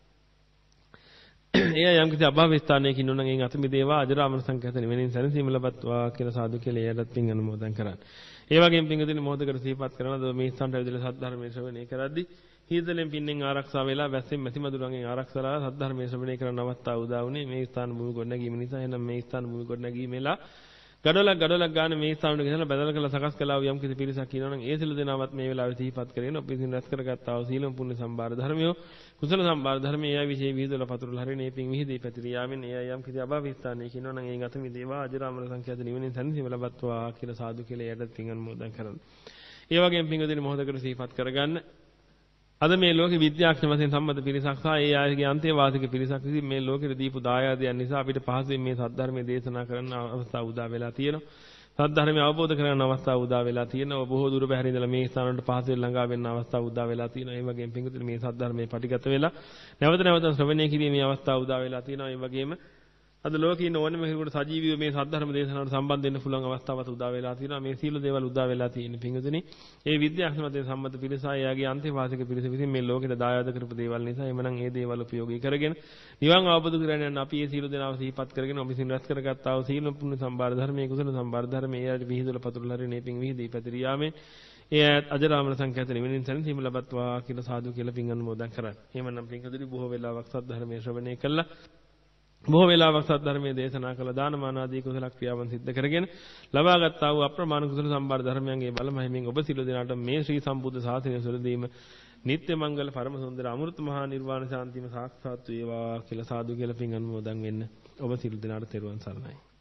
එය යම් කිසි අභාව ස්ථානයක ඉන්නොනම් එයින් අත මිදේවා අජරාමර සංඛ්‍යාත නිවෙනින් සැනසීම ලබත්වා කියලා සාදු කියලා එයටත් පින් අනුමෝදන් කරන්න. ඒ වගේම පින්වතුනි මොහොතකට සිහිපත් කරනද මේ ස්ථානට ඇවිදලා සද්ධර්මයේ ශ්‍රවණය කරද්දී හීතලෙන් පින්නෙන් ආරක්ෂා වෙලා වැස්සෙන් මැසි මදුරුවන්ගෙන් ආරක්ෂාලා සද්ධර්මයේ ශ්‍රවණය කරන අවස්ථාව උදා වුණේ මේ ස්ථාන භූමි ගොඩනැගීම නිසා. එහෙනම් මේ ස්ථාන භූමි ගොඩනැගීමේලා ගඩොලක් ගඩොලක් ගන්න මේ ස්ථානෙට ගෙනලා බදල කරලා සකස් කළා වූ යම් කිසි පිරිසක් ඉන්නවනම් ඒ සිළු දෙනාවත් මේ වෙලාවේ සිහිපත් කරගෙන ඔබ විසින් රැස් කරගත්තා වූ සීලම් පුණ්‍ය සම්භාර ධර්මය කුසල සම්භාර ධර්මයේ එය විශේෂ විහිදුල පතුරුල හරිනේ පිං විහිදී පැතිරී යාමෙන් එය යම් කිසි අභාව ස්ථානයක ඉන්නවනම් එයින් අත මිදේවා අජරාමර සංඛ්‍යාත නිවෙනින් සැනසීම ලබත්වා කියලා සාදු කියලා එයටත් පින් අනුමෝදන් කරන්න. ඒ වගේම පින්වතුනි මොහොතකට සිහිපත් කරගන්න. අද මේ ලෝකේ විද්‍යාඥ වශයෙන් සම්මත පිරිසක් සහ ඒ ආයතගේ අන්තේවාසික පිරිසක් විසින් මේ ලෝකෙට දීපු දායාදයන් නිසා අපිට පහසුවෙන් මේ සද්ධර්මයේ දේශනා කරන්න අවස්ථාව උදා වෙලා තියෙනවා. සද්ධර්මය අවබෝධ කරගන්න අවස්ථාව උදා වෙලා තියෙනවා. බොහෝ දුර බැහැර ඉඳලා මේ ස්ථානවලට පහසුවෙන් ළඟා වෙන්න අවස්ථාව උදා වෙලා තියෙනවා. ඒ වගේම පින්වතුනි මේ සද්ධර්මයේ පටිගත වෙලා නැවත නැවත ශ්‍රවණය කිරීමේ අවස්ථාව උදා වෙලා තියෙනවා. ඒ වගේම අද ලෝකේ ඉන්න ඕනම කෙනෙකුට සජීවීව මේ සද්ධර්ම දේශනාවට සම්බන්ධ වෙන්න පුළුවන් අවස්ථාවක් උදා වෙලා තියෙනවා. මේ සීල දේවල් උදා වෙලා තියෙන පින්වතුනි ඒ විද්‍යාඥ මතයෙන් සම්මත පිරිස එයාගේ අන්තේවාසික පිරිස විසින් මේ ලෝකෙට දායාද කරපු දේවල් නිසා එමනම් ඒ දේවල් උපයෝගී කරගෙන නිවන් අවබෝධ කරගෙන යන අපි මේ සීල දේනාව සිහිපත් කරගෙන ඔබ විසින් රැස් කරගත්තා වූ සීල පුණ්‍ය සම්භාර ධර්මයේ කුසල සම්භාර ධර්මයේ එයාට විහිදුල පතුරුල හරිනේ පිං විහිදී පැතිරී යාමේ ඒ අජරාමර සංඛ්‍යාත නිවෙනින් සැනසීම ලබත්වා කියලා සාදු කියලා පින් අනුමෝදන් කරන්න. එහෙමනම් පින්කදුරි බොහෝ වෙලාවක් සද්ධර්මයේ ශ්‍රවණය කළා බොහෝ වෙලාවක් සද්ධර්මයේ දේශනා කළ දානමාන ආදී කුසල ක්‍රියාවන් සිද්ධ කරගෙන ලබාගත්තා වූ අප්‍රමාණ කුසල සම්භාර ධර්මයන්ගේ බලමහිමින් ඔබ සිළු දෙනාට මේ ශ්‍රී සම්බුද්ධ ශාසනය සුරදීම නිත්‍ය මංගල පරම සුන්දර අමෘත මහා නිර්වාණ ශාන්තිම සාක්ෂාත් වේවා කියලා සාදු කියලා පින් අනුමෝදන් වෙන්න ඔබ සිළු දෙනාට තෙරුවන් සරණයි.